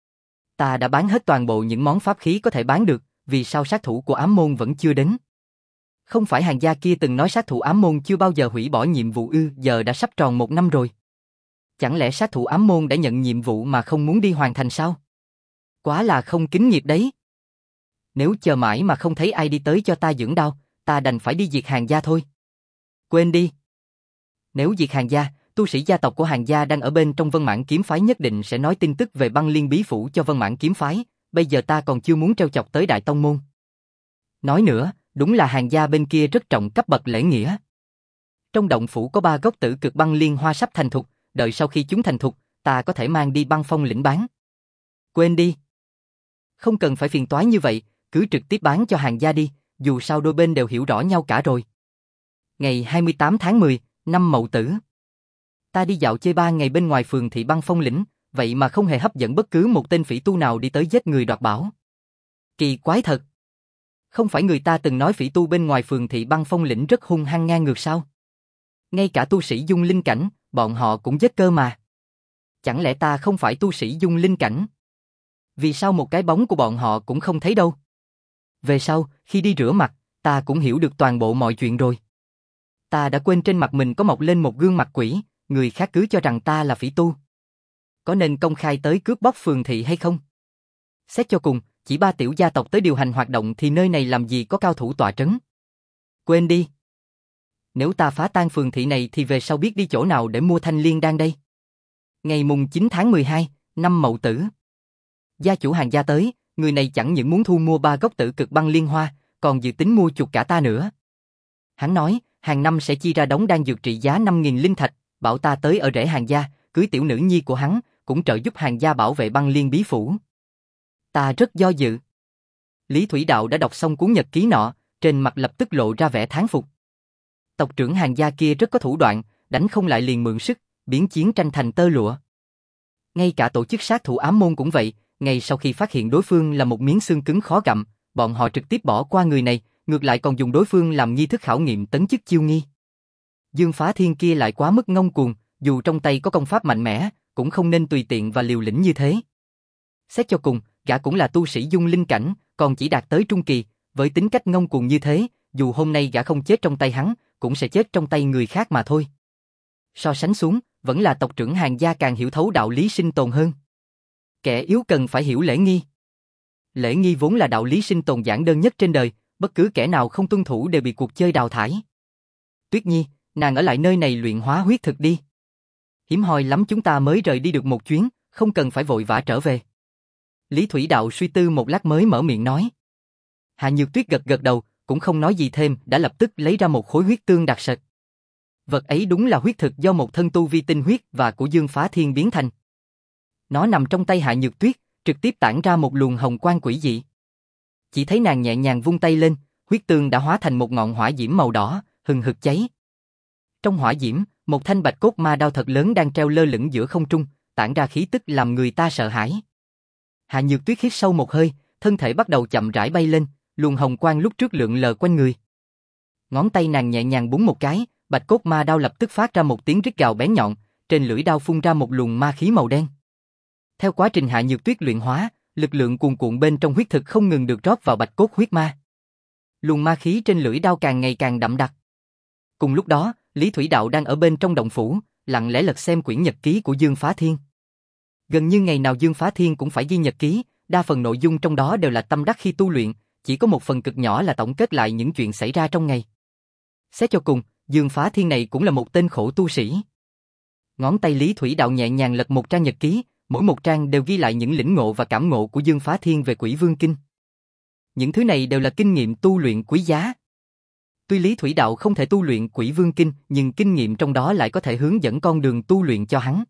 Speaker 1: Ta đã bán hết toàn bộ những món pháp khí có thể bán được, vì sao sát thủ của Ám Môn vẫn chưa đến? Không phải Hàn gia kia từng nói sát thủ Ám Môn chưa bao giờ hủy bỏ nhiệm vụ ư, giờ đã sắp tròn một năm rồi. Chẳng lẽ sát thủ Ám Môn đã nhận nhiệm vụ mà không muốn đi hoàn thành sao? Quá là không kính nghiệp đấy. Nếu chờ mãi mà không thấy ai đi tới cho ta dưỡng đau, ta đành phải đi diệt Hàn gia thôi. Quên đi. Nếu diệt Hàn gia, tu sĩ gia tộc của Hàn gia đang ở bên trong Vân Mãn kiếm phái nhất định sẽ nói tin tức về Băng Liên bí phủ cho Vân Mãn kiếm phái, bây giờ ta còn chưa muốn trêu chọc tới Đại Tông môn. Nói nữa, đúng là Hàn gia bên kia rất trọng cấp bậc lễ nghĩa. Trong động phủ có ba gốc tử cực băng liên hoa sắp thành thục, đợi sau khi chúng thành thục, ta có thể mang đi Băng Phong lĩnh bán. Quên đi. Không cần phải phiền toái như vậy, cứ trực tiếp bán cho Hàn gia đi, dù sao đôi bên đều hiểu rõ nhau cả rồi. Ngày hai mươi tám tháng mười, năm Mậu Tử. Ta đi dạo chơi ba ngày bên ngoài phường thị Băng Phong lĩnh, vậy mà không hề hấp dẫn bất cứ một tên phỉ tu nào đi tới giết người đoạt bảo. Kỳ quái thật. Không phải người ta từng nói phỉ tu bên ngoài phường thị Băng Phong lĩnh rất hung hăng ngang ngược sao? Ngay cả tu sĩ dung linh cảnh, bọn họ cũng giết cơ mà. Chẳng lẽ ta không phải tu sĩ dung linh cảnh? Vì sao một cái bóng của bọn họ cũng không thấy đâu? Về sau, khi đi rửa mặt, ta cũng hiểu được toàn bộ mọi chuyện rồi. Ta đã quên trên mặt mình có mọc lên một gương mặt quỷ, người khác cứ cho rằng ta là phỉ tu. Có nên công khai tới cướp bóc phường thị hay không? Xét cho cùng, chỉ ba tiểu gia tộc tới điều hành hoạt động thì nơi này làm gì có cao thủ tọa trấn. Quên đi. Nếu ta phá tan phường thị này thì về sau biết đi chỗ nào để mua thanh liên đan đây. Ngày mùng chín tháng mười hai, năm Mậu Tử. Gia chủ Hàn gia tới, người này chẳng những muốn thu mua ba gốc tử cực băng liên hoa, còn dự tính mua chuộc cả ta nữa. Hắn nói, hàng năm sẽ chi ra đống đan dược trị giá năm nghìn linh thạch, bảo ta tới ở rễ Hàn gia, cưới tiểu nữ nhi của hắn, cũng trợ giúp Hàn gia bảo vệ băng liên bí phủ. Ta rất do dự. Lý Thủy Đạo đã đọc xong cuốn nhật ký nọ, trên mặt lập tức lộ ra vẻ thán phục. Tộc trưởng Hàn gia kia rất có thủ đoạn, đánh không lại liền mượn sức, biến chiến tranh thành tơ lụa. Ngay cả tổ chức sát thủ Ám Môn cũng vậy, ngay sau khi phát hiện đối phương là một miếng xương cứng khó gặm, bọn họ trực tiếp bỏ qua người này, ngược lại còn dùng đối phương làm nghi thức khảo nghiệm tấn chức chiêu nghi. Dương Phá Thiên kia lại quá mức ngông cuồng, dù trong tay có công pháp mạnh mẽ, cũng không nên tùy tiện và liều lĩnh như thế. Xét cho cùng, gã cũng là tu sĩ dung linh cảnh, còn chỉ đạt tới trung kỳ, với tính cách ngông cuồng như thế, dù hôm nay gã không chết trong tay hắn, cũng sẽ chết trong tay người khác mà thôi. So sánh xuống, vẫn là tộc trưởng Hàn gia càng hiểu thấu đạo lý sinh tồn hơn. Kẻ yếu cần phải hiểu lễ nghi. Lễ nghi vốn là đạo lý sinh tồn giản đơn nhất trên đời, bất cứ kẻ nào không tuân thủ đều bị cuộc chơi đào thải. Tuyết Nhi, nàng ở lại nơi này luyện hóa huyết thực đi. Hiếm hoi lắm chúng ta mới rời đi được một chuyến, không cần phải vội vã trở về. Lý Thủy Đạo suy tư một lát mới mở miệng nói. Hạ Nhược Tuyết gật gật đầu, cũng không nói gì thêm, đã lập tức lấy ra một khối huyết tương đặc sệt. Vật ấy đúng là huyết thực do một thân tu vi tinh huyết và của Dương Phá Thiên biến thành. Nó nằm trong tay Hạ Nhược Tuyết, trực tiếp tản ra một luồng hồng quang quỷ dị. Chỉ thấy nàng nhẹ nhàng vung tay lên, huyết tương đã hóa thành một ngọn hỏa diễm màu đỏ, hừng hực cháy. Trong hỏa diễm, một thanh bạch cốt ma đao thật lớn đang treo lơ lửng giữa không trung, tản ra khí tức làm người ta sợ hãi. Hạ Nhược Tuyết hít sâu một hơi, thân thể bắt đầu chậm rãi bay lên, luồng hồng quang lúc trước lượn lờ quanh người. Ngón tay nàng nhẹ nhàng búng một cái, bạch cốt ma đao lập tức phát ra một tiếng rít gào bén nhọn, trên lưỡi đao phun ra một luồng ma khí màu đen. Theo quá trình Hạ Nhược Tuyết luyện hóa, lực lượng cuồn cuộn bên trong huyết thực không ngừng được rót vào bạch cốt huyết ma. Luồng ma khí trên lưỡi đao càng ngày càng đậm đặc. Cùng lúc đó, Lý Thủy Đạo đang ở bên trong động phủ, lặng lẽ lật xem quyển nhật ký của Dương Phá Thiên. Gần như ngày nào Dương Phá Thiên cũng phải ghi nhật ký, đa phần nội dung trong đó đều là tâm đắc khi tu luyện, chỉ có một phần cực nhỏ là tổng kết lại những chuyện xảy ra trong ngày. Xét cho cùng, Dương Phá Thiên này cũng là một tên khổ tu sĩ. Ngón tay Lý Thủy Đạo nhẹ nhàng lật một trang nhật ký, mỗi một trang đều ghi lại những lĩnh ngộ và cảm ngộ của Dương Phá Thiên về Quỷ Vương Kinh. Những thứ này đều là kinh nghiệm tu luyện quý giá. Tuy Lý Thủy Đạo không thể tu luyện Quỷ Vương Kinh, nhưng kinh nghiệm trong đó lại có thể hướng dẫn con đường tu luyện cho hắn.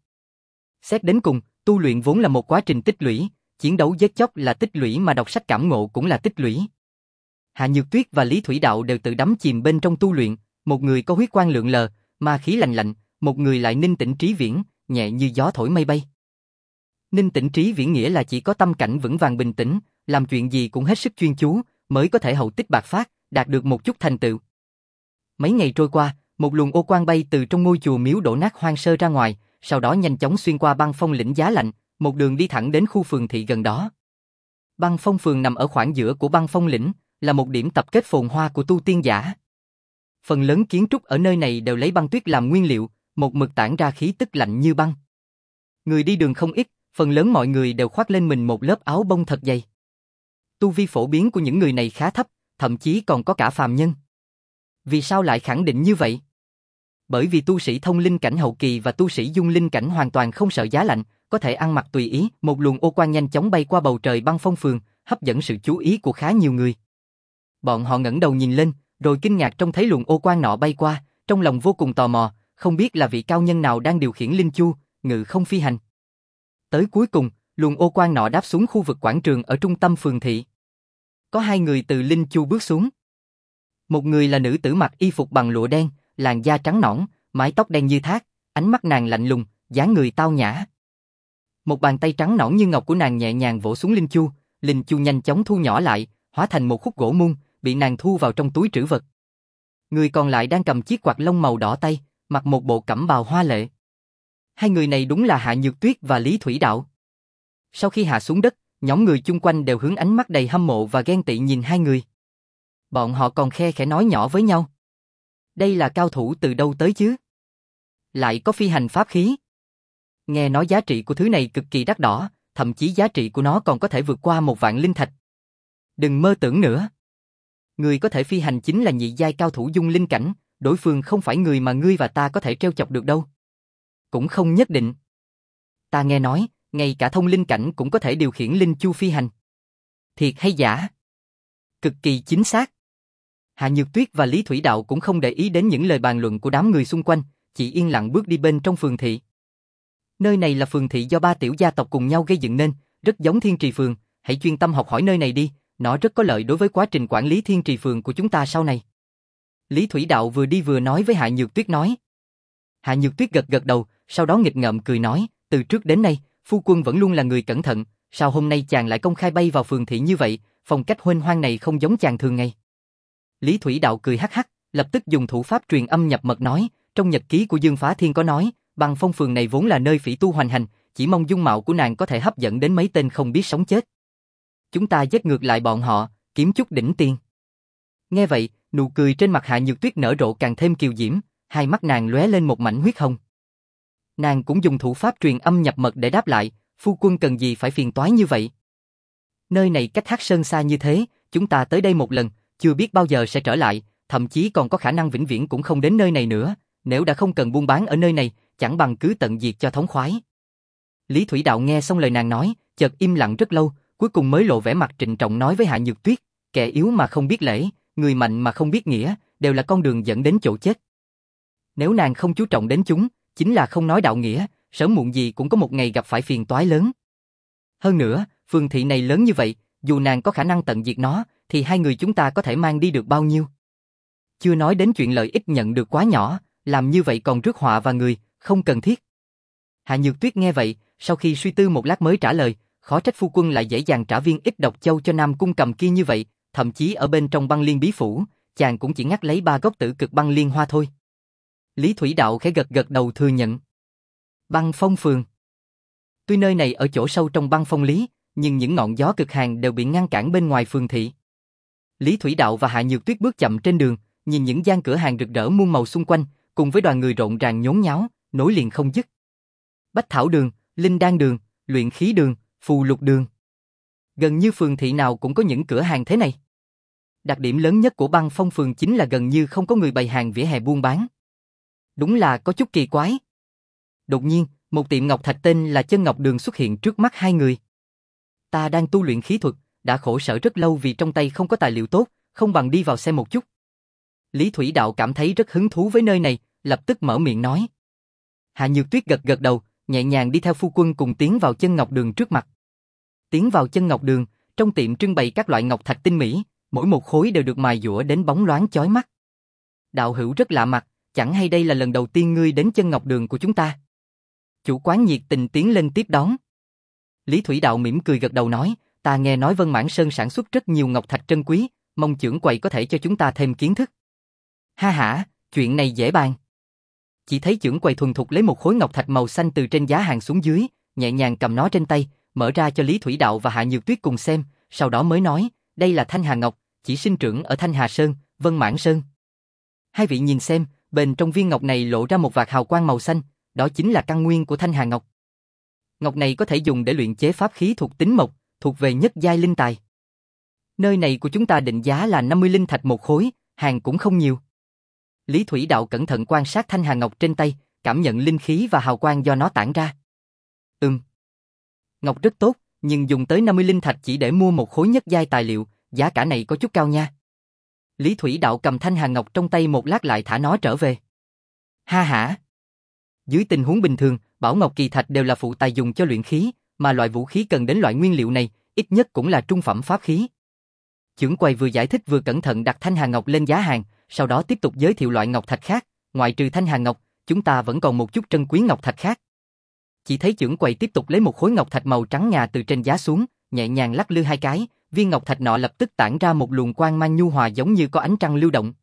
Speaker 1: Xét đến cùng, tu luyện vốn là một quá trình tích lũy, chiến đấu giết chóc là tích lũy mà đọc sách cảm ngộ cũng là tích lũy. Hạ Nhược Tuyết và Lý Thủy Đạo đều tự đắm chìm bên trong tu luyện, một người có huyết quang lượn lờ, ma khí lạnh lạnh, một người lại ninh tĩnh trí viễn, nhẹ như gió thổi mây bay. Ninh tĩnh trí viễn nghĩa là chỉ có tâm cảnh vững vàng bình tĩnh, làm chuyện gì cũng hết sức chuyên chú, mới có thể hậu tích bạc phát, đạt được một chút thành tựu. Mấy ngày trôi qua, một luồng ô quang bay từ trong ngôi chùa miếu đổ nát hoang sơ ra ngoài, sau đó nhanh chóng xuyên qua băng phong lĩnh giá lạnh, một đường đi thẳng đến khu phường thị gần đó. Băng phong phường nằm ở khoảng giữa của băng phong lĩnh, là một điểm tập kết phồn hoa của tu tiên giả. Phần lớn kiến trúc ở nơi này đều lấy băng tuyết làm nguyên liệu, một mực tản ra khí tức lạnh như băng. Người đi đường không ít, phần lớn mọi người đều khoác lên mình một lớp áo bông thật dày. Tu vi phổ biến của những người này khá thấp, thậm chí còn có cả phàm nhân. Vì sao lại khẳng định như vậy? Bởi vì tu sĩ thông linh cảnh hậu kỳ và tu sĩ dung linh cảnh hoàn toàn không sợ giá lạnh, có thể ăn mặc tùy ý. Một luồng ô quang nhanh chóng bay qua bầu trời băng phong phường, hấp dẫn sự chú ý của khá nhiều người. Bọn họ ngẩng đầu nhìn lên, rồi kinh ngạc trông thấy luồng ô quang nọ bay qua, trong lòng vô cùng tò mò, không biết là vị cao nhân nào đang điều khiển linh chu, ngự không phi hành. Tới cuối cùng, luồng ô quang nọ đáp xuống khu vực quảng trường ở trung tâm phường thị. Có hai người từ linh chu bước xuống. Một người là nữ tử mặc y phục bằng lụa đen, làn da trắng nõn, mái tóc đen như thác, ánh mắt nàng lạnh lùng, dáng người tao nhã. Một bàn tay trắng nõn như ngọc của nàng nhẹ nhàng vỗ xuống linh chu, linh chu nhanh chóng thu nhỏ lại, hóa thành một khúc gỗ muôn, bị nàng thu vào trong túi trữ vật. Người còn lại đang cầm chiếc quạt lông màu đỏ tay, mặc một bộ cẩm bào hoa lệ. Hai người này đúng là Hạ Nhược Tuyết và Lý Thủy Đạo. Sau khi hạ xuống đất, nhóm người chung quanh đều hướng ánh mắt đầy hâm mộ và ghen tị nhìn hai người. Bọn họ còn khe khẽ nói nhỏ với nhau. Đây là cao thủ từ đâu tới chứ? Lại có phi hành pháp khí. Nghe nói giá trị của thứ này cực kỳ đắt đỏ, thậm chí giá trị của nó còn có thể vượt qua một vạn linh thạch. Đừng mơ tưởng nữa. Người có thể phi hành chính là nhị giai cao thủ dung linh cảnh, đối phương không phải người mà ngươi và ta có thể trêu chọc được đâu. Cũng không nhất định. Ta nghe nói, ngay cả thông linh cảnh cũng có thể điều khiển linh chu phi hành. Thiệt hay giả? Cực kỳ chính xác. Hạ Nhược Tuyết và Lý Thủy Đạo cũng không để ý đến những lời bàn luận của đám người xung quanh, chỉ yên lặng bước đi bên trong phường thị. Nơi này là phường thị do ba tiểu gia tộc cùng nhau gây dựng nên, rất giống Thiên Trì Phường, hãy chuyên tâm học hỏi nơi này đi, nó rất có lợi đối với quá trình quản lý Thiên Trì Phường của chúng ta sau này. Lý Thủy Đạo vừa đi vừa nói với Hạ Nhược Tuyết nói. Hạ Nhược Tuyết gật gật đầu, sau đó nghịch ngợm cười nói, từ trước đến nay, phu quân vẫn luôn là người cẩn thận, sao hôm nay chàng lại công khai bay vào phường thị như vậy, phong cách huênh hoang này không giống chàng thường ngày. Lý Thủy Đạo cười hắc hắc, lập tức dùng thủ pháp truyền âm nhập mật nói, trong nhật ký của Dương Phá Thiên có nói, băng phong phường này vốn là nơi phỉ tu hoành hành, chỉ mong dung mạo của nàng có thể hấp dẫn đến mấy tên không biết sống chết. Chúng ta giết ngược lại bọn họ, kiếm chút đỉnh tiền. Nghe vậy, nụ cười trên mặt Hạ Nhược Tuyết nở rộ càng thêm kiều diễm, hai mắt nàng lóe lên một mảnh huyết hồng. Nàng cũng dùng thủ pháp truyền âm nhập mật để đáp lại, phu quân cần gì phải phiền toái như vậy. Nơi này cách Hắc Sơn xa như thế, chúng ta tới đây một lần, chưa biết bao giờ sẽ trở lại, thậm chí còn có khả năng vĩnh viễn cũng không đến nơi này nữa, nếu đã không cần buôn bán ở nơi này, chẳng bằng cứ tận diệt cho thống khoái. Lý Thủy Đạo nghe xong lời nàng nói, chợt im lặng rất lâu, cuối cùng mới lộ vẻ mặt trịnh trọng nói với Hạ Nhược Tuyết, kẻ yếu mà không biết lễ, người mạnh mà không biết nghĩa, đều là con đường dẫn đến chỗ chết. Nếu nàng không chú trọng đến chúng, chính là không nói đạo nghĩa, sớm muộn gì cũng có một ngày gặp phải phiền toái lớn. Hơn nữa, phường thị này lớn như vậy, dù nàng có khả năng tận diệt nó, thì hai người chúng ta có thể mang đi được bao nhiêu? Chưa nói đến chuyện lợi ích nhận được quá nhỏ, làm như vậy còn rước họa vào người, không cần thiết. Hạ Nhược Tuyết nghe vậy, sau khi suy tư một lát mới trả lời, khó trách phu quân lại dễ dàng trả viên ít độc châu cho Nam Cung Cầm kia như vậy, thậm chí ở bên trong băng liên bí phủ, chàng cũng chỉ ngắt lấy ba gốc tử cực băng liên hoa thôi. Lý Thủy Đạo khẽ gật gật đầu thừa nhận. Băng phong phường. Tuy nơi này ở chỗ sâu trong băng phong lý, nhưng những ngọn gió cực hàn đều bị ngăn cản bên ngoài phường thị. Lý Thủy Đạo và Hạ Nhược Tuyết bước chậm trên đường, nhìn những gian cửa hàng rực rỡ muôn màu xung quanh, cùng với đoàn người rộn ràng nhốn nháo, nối liền không dứt. Bách Thảo Đường, Linh Đan Đường, Luyện Khí Đường, Phù Lục Đường. Gần như phường thị nào cũng có những cửa hàng thế này. Đặc điểm lớn nhất của băng phong phường chính là gần như không có người bày hàng vỉa hè buôn bán. Đúng là có chút kỳ quái. Đột nhiên, một tiệm ngọc thạch tên là Chân Ngọc Đường xuất hiện trước mắt hai người. Ta đang tu luyện khí thuật, đã khổ sở rất lâu vì trong tay không có tài liệu tốt, không bằng đi vào xem một chút. Lý Thủy Đạo cảm thấy rất hứng thú với nơi này, lập tức mở miệng nói. Hạ Nhược Tuyết gật gật đầu, nhẹ nhàng đi theo phu quân cùng tiến vào chân ngọc đường trước mặt. Tiến vào chân ngọc đường, trong tiệm trưng bày các loại ngọc thạch tinh mỹ, mỗi một khối đều được mài dũa đến bóng loáng chói mắt. Đạo hữu rất lạ mặt, chẳng hay đây là lần đầu tiên ngươi đến chân ngọc đường của chúng ta. Chủ quán nhiệt tình tiến lên tiếp đón. Lý Thủy Đạo mỉm cười gật đầu nói, ta nghe nói Vân Mãn Sơn sản xuất rất nhiều ngọc thạch trân quý, mong trưởng quầy có thể cho chúng ta thêm kiến thức. Ha hả, chuyện này dễ bàn. Chỉ thấy trưởng quầy thuần thục lấy một khối ngọc thạch màu xanh từ trên giá hàng xuống dưới, nhẹ nhàng cầm nó trên tay, mở ra cho Lý Thủy Đạo và Hạ Nhược Tuyết cùng xem, sau đó mới nói, đây là Thanh Hà Ngọc, chỉ sinh trưởng ở Thanh Hà Sơn, Vân Mãn Sơn. Hai vị nhìn xem, bên trong viên ngọc này lộ ra một vạt hào quang màu xanh, đó chính là căn nguyên của Thanh Hà Ngọc. Ngọc này có thể dùng để luyện chế pháp khí thuộc tính mộc, thuộc về nhất giai linh tài. Nơi này của chúng ta định giá là năm mươi linh thạch một khối, hàng cũng không nhiều. Lý Thủy Đạo cẩn thận quan sát Thanh Hà Ngọc trên tay, cảm nhận linh khí và hào quang do nó tản ra. Ừm. Ngọc rất tốt, nhưng dùng tới năm mươi linh thạch chỉ để mua một khối nhất giai tài liệu, giá cả này có chút cao nha. Lý Thủy Đạo cầm Thanh Hà Ngọc trong tay một lát lại thả nó trở về. Ha hả. Dưới tình huống bình thường, bảo ngọc kỳ thạch đều là phụ tài dùng cho luyện khí, mà loại vũ khí cần đến loại nguyên liệu này, ít nhất cũng là trung phẩm pháp khí. Chưởng quầy vừa giải thích vừa cẩn thận đặt Thanh Hà Ngọc lên giá hàng, sau đó tiếp tục giới thiệu loại ngọc thạch khác, ngoại trừ Thanh Hà Ngọc, chúng ta vẫn còn một chút trân quý ngọc thạch khác. Chỉ thấy chưởng quầy tiếp tục lấy một khối ngọc thạch màu trắng ngà từ trên giá xuống, nhẹ nhàng lắc lư hai cái, viên ngọc thạch nọ lập tức tản ra một luồng quang mang nhu hòa giống như có ánh trăng lưu động.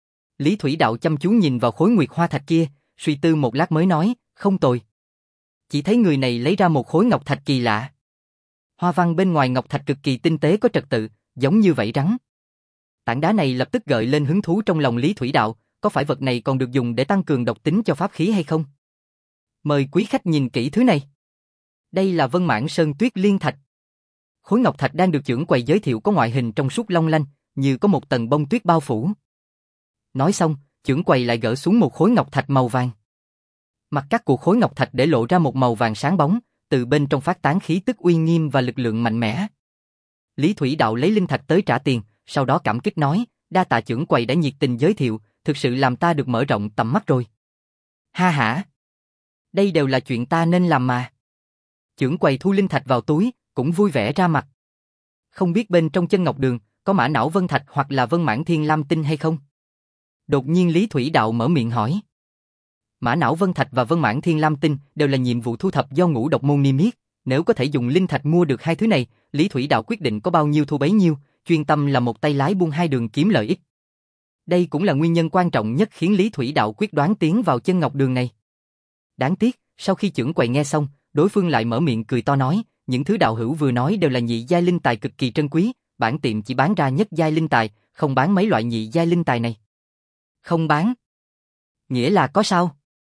Speaker 1: Lý Thủy Đạo chăm chú nhìn vào khối nguyệt hoa thạch kia, suy tư một lát mới nói, không tồi. Chỉ thấy người này lấy ra một khối ngọc thạch kỳ lạ. Hoa văn bên ngoài ngọc thạch cực kỳ tinh tế có trật tự, giống như vảy rắn. Tảng đá này lập tức gợi lên hứng thú trong lòng Lý Thủy Đạo, có phải vật này còn được dùng để tăng cường độc tính cho pháp khí hay không? Mời quý khách nhìn kỹ thứ này. Đây là Vân Mãn Sơn Tuyết Liên Thạch. Khối ngọc thạch đang được chưởng quầy giới thiệu có ngoại hình trong suốt long lanh, như có một tầng bông tuyết bao phủ. Nói xong, chưởng quầy lại gỡ xuống một khối ngọc thạch màu vàng. Mặt cắt của khối ngọc thạch để lộ ra một màu vàng sáng bóng, từ bên trong phát tán khí tức uy nghiêm và lực lượng mạnh mẽ. Lý Thủy Đạo lấy linh thạch tới trả tiền, sau đó cảm kích nói, đa tạ chưởng quầy đã nhiệt tình giới thiệu, thực sự làm ta được mở rộng tầm mắt rồi. Ha hả. Đây đều là chuyện ta nên làm mà. Chưởng quầy thu linh thạch vào túi, cũng vui vẻ ra mặt. Không biết bên trong chân ngọc đường, có mã não vân thạch hoặc là vân mãn thiên lam tinh hay không? Đột nhiên Lý Thủy Đạo mở miệng hỏi. Mã não vân thạch và vân mãn thiên lam tinh đều là nhiệm vụ thu thập do ngũ độc môn niêm yết. Nếu có thể dùng linh thạch mua được hai thứ này, Lý Thủy Đạo quyết định có bao nhiêu thu bấy nhiêu, chuyên tâm là một tay lái buôn hai đường kiếm lợi ích. Đây cũng là nguyên nhân quan trọng nhất khiến Lý Thủy Đạo quyết đoán tiến vào chân ngọc đường này. Đáng tiếc, sau khi chưởng quầy nghe xong, đối phương lại mở miệng cười to nói, những thứ đạo hữu vừa nói đều là nhị giai linh tài cực kỳ trân quý, bản tiệm chỉ bán ra nhất giai linh tài, không bán mấy loại nhị giai linh tài này. Không bán? Nghĩa là có sao?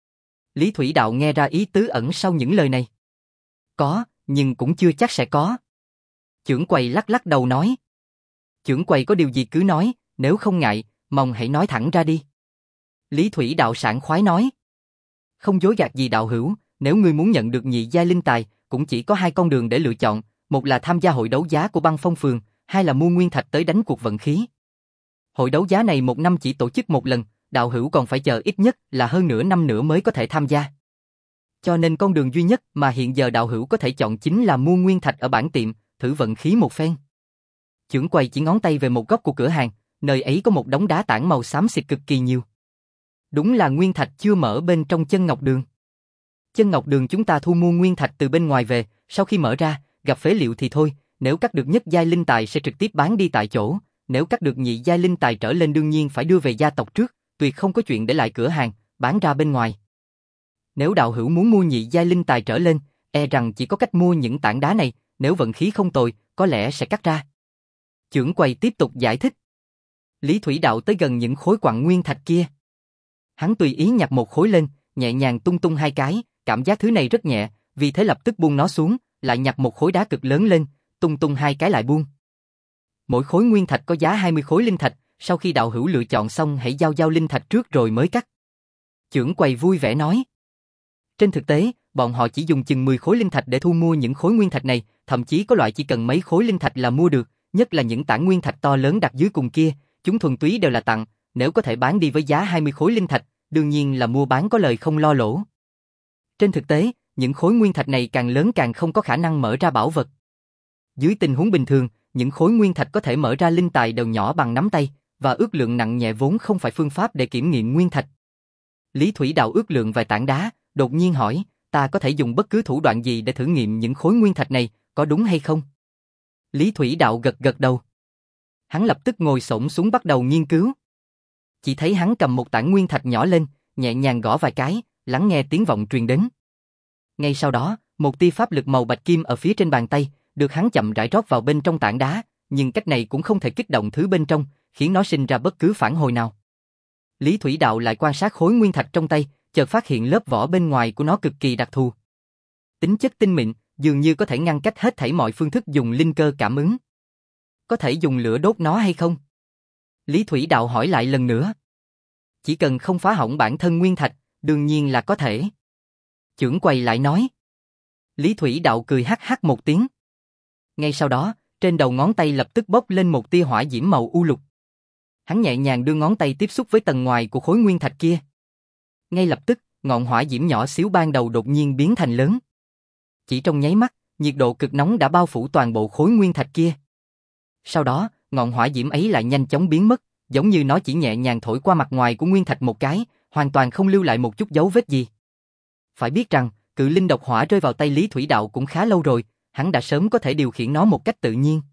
Speaker 1: Lý Thủy Đạo nghe ra ý tứ ẩn sau những lời này. Có, nhưng cũng chưa chắc sẽ có. Chưởng quầy lắc lắc đầu nói. Chưởng quầy có điều gì cứ nói, nếu không ngại, mong hãy nói thẳng ra đi. Lý Thủy Đạo sảng khoái nói. Không dối gạt gì đạo hữu, nếu ngươi muốn nhận được nhị giai linh tài, cũng chỉ có hai con đường để lựa chọn, một là tham gia hội đấu giá của Băng Phong Phường, hai là mua nguyên thạch tới đánh cuộc vận khí. Hội đấu giá này một năm chỉ tổ chức một lần, đạo hữu còn phải chờ ít nhất là hơn nửa năm nữa mới có thể tham gia. Cho nên con đường duy nhất mà hiện giờ đạo hữu có thể chọn chính là mua nguyên thạch ở bản tiệm, thử vận khí một phen. Chưởng quầy chỉ ngón tay về một góc của cửa hàng, nơi ấy có một đống đá tảng màu xám xịt cực kỳ nhiều. Đúng là nguyên thạch chưa mở bên trong chân ngọc đường. Chân ngọc đường chúng ta thu mua nguyên thạch từ bên ngoài về, sau khi mở ra, gặp phế liệu thì thôi, nếu cắt được nhất giai linh tài sẽ trực tiếp bán đi tại chỗ, nếu cắt được nhị giai linh tài trở lên đương nhiên phải đưa về gia tộc trước, tuyệt không có chuyện để lại cửa hàng, bán ra bên ngoài. Nếu đạo hữu muốn mua nhị giai linh tài trở lên, e rằng chỉ có cách mua những tảng đá này, nếu vận khí không tồi, có lẽ sẽ cắt ra. Chưởng quầy tiếp tục giải thích. Lý Thủy Đạo tới gần những khối quặng nguyên thạch kia. Hắn tùy ý nhặt một khối lên, nhẹ nhàng tung tung hai cái, cảm giác thứ này rất nhẹ, vì thế lập tức buông nó xuống, lại nhặt một khối đá cực lớn lên, tung tung hai cái lại buông. Mỗi khối nguyên thạch có giá hai mươi khối linh thạch, sau khi đạo hữu lựa chọn xong hãy giao giao linh thạch trước rồi mới cắt. Chưởng quầy vui vẻ nói. Trên thực tế, bọn họ chỉ dùng chừng mười khối linh thạch để thu mua những khối nguyên thạch này, thậm chí có loại chỉ cần mấy khối linh thạch là mua được, nhất là những tảng nguyên thạch to lớn đặt dưới cùng kia, chúng thuần túy đều là tặng, nếu có thể bán đi với giá hai mươi khối linh thạch, đương nhiên là mua bán có lời không lo lỗ. Trên thực tế, những khối nguyên thạch này càng lớn càng không có khả năng mở ra bảo vật. Dưới tình huống bình thường, những khối nguyên thạch có thể mở ra linh tài đều nhỏ bằng nắm tay, và ước lượng nặng nhẹ vốn không phải phương pháp để kiểm nghiệm nguyên thạch. Lý Thủy Đạo ước lượng vài tảng đá, đột nhiên hỏi, ta có thể dùng bất cứ thủ đoạn gì để thử nghiệm những khối nguyên thạch này, có đúng hay không? Lý Thủy Đạo gật gật đầu. Hắn lập tức ngồi xổm xuống bắt đầu nghiên cứu. Chỉ thấy hắn cầm một tảng nguyên thạch nhỏ lên, nhẹ nhàng gõ vài cái, lắng nghe tiếng vọng truyền đến. Ngay sau đó, một tia pháp lực màu bạch kim ở phía trên bàn tay, được hắn chậm rãi rót vào bên trong tảng đá, nhưng cách này cũng không thể kích động thứ bên trong, khiến nó sinh ra bất cứ phản hồi nào. Lý Thủy Đạo lại quan sát khối nguyên thạch trong tay, chợt phát hiện lớp vỏ bên ngoài của nó cực kỳ đặc thù. Tính chất tinh mịn, dường như có thể ngăn cách hết thảy mọi phương thức dùng linh cơ cảm ứng. Có thể dùng lửa đốt nó hay không? Lý Thủy Đạo hỏi lại lần nữa. Chỉ cần không phá hỏng bản thân nguyên thạch, đương nhiên là có thể. Chưởng quầy lại nói. Lý Thủy Đạo cười hắc hắc một tiếng. Ngay sau đó, trên đầu ngón tay lập tức bốc lên một tia hỏa diễm màu u lục. Hắn nhẹ nhàng đưa ngón tay tiếp xúc với tầng ngoài của khối nguyên thạch kia. Ngay lập tức, ngọn hỏa diễm nhỏ xíu ban đầu đột nhiên biến thành lớn. Chỉ trong nháy mắt, nhiệt độ cực nóng đã bao phủ toàn bộ khối nguyên thạch kia. Sau đó, ngọn hỏa diễm ấy lại nhanh chóng biến mất, giống như nó chỉ nhẹ nhàng thổi qua mặt ngoài của nguyên thạch một cái, hoàn toàn không lưu lại một chút dấu vết gì. Phải biết rằng, cự linh độc hỏa rơi vào tay Lý Thủy Đạo cũng khá lâu rồi, hắn đã sớm có thể điều khiển nó một cách tự nhiên.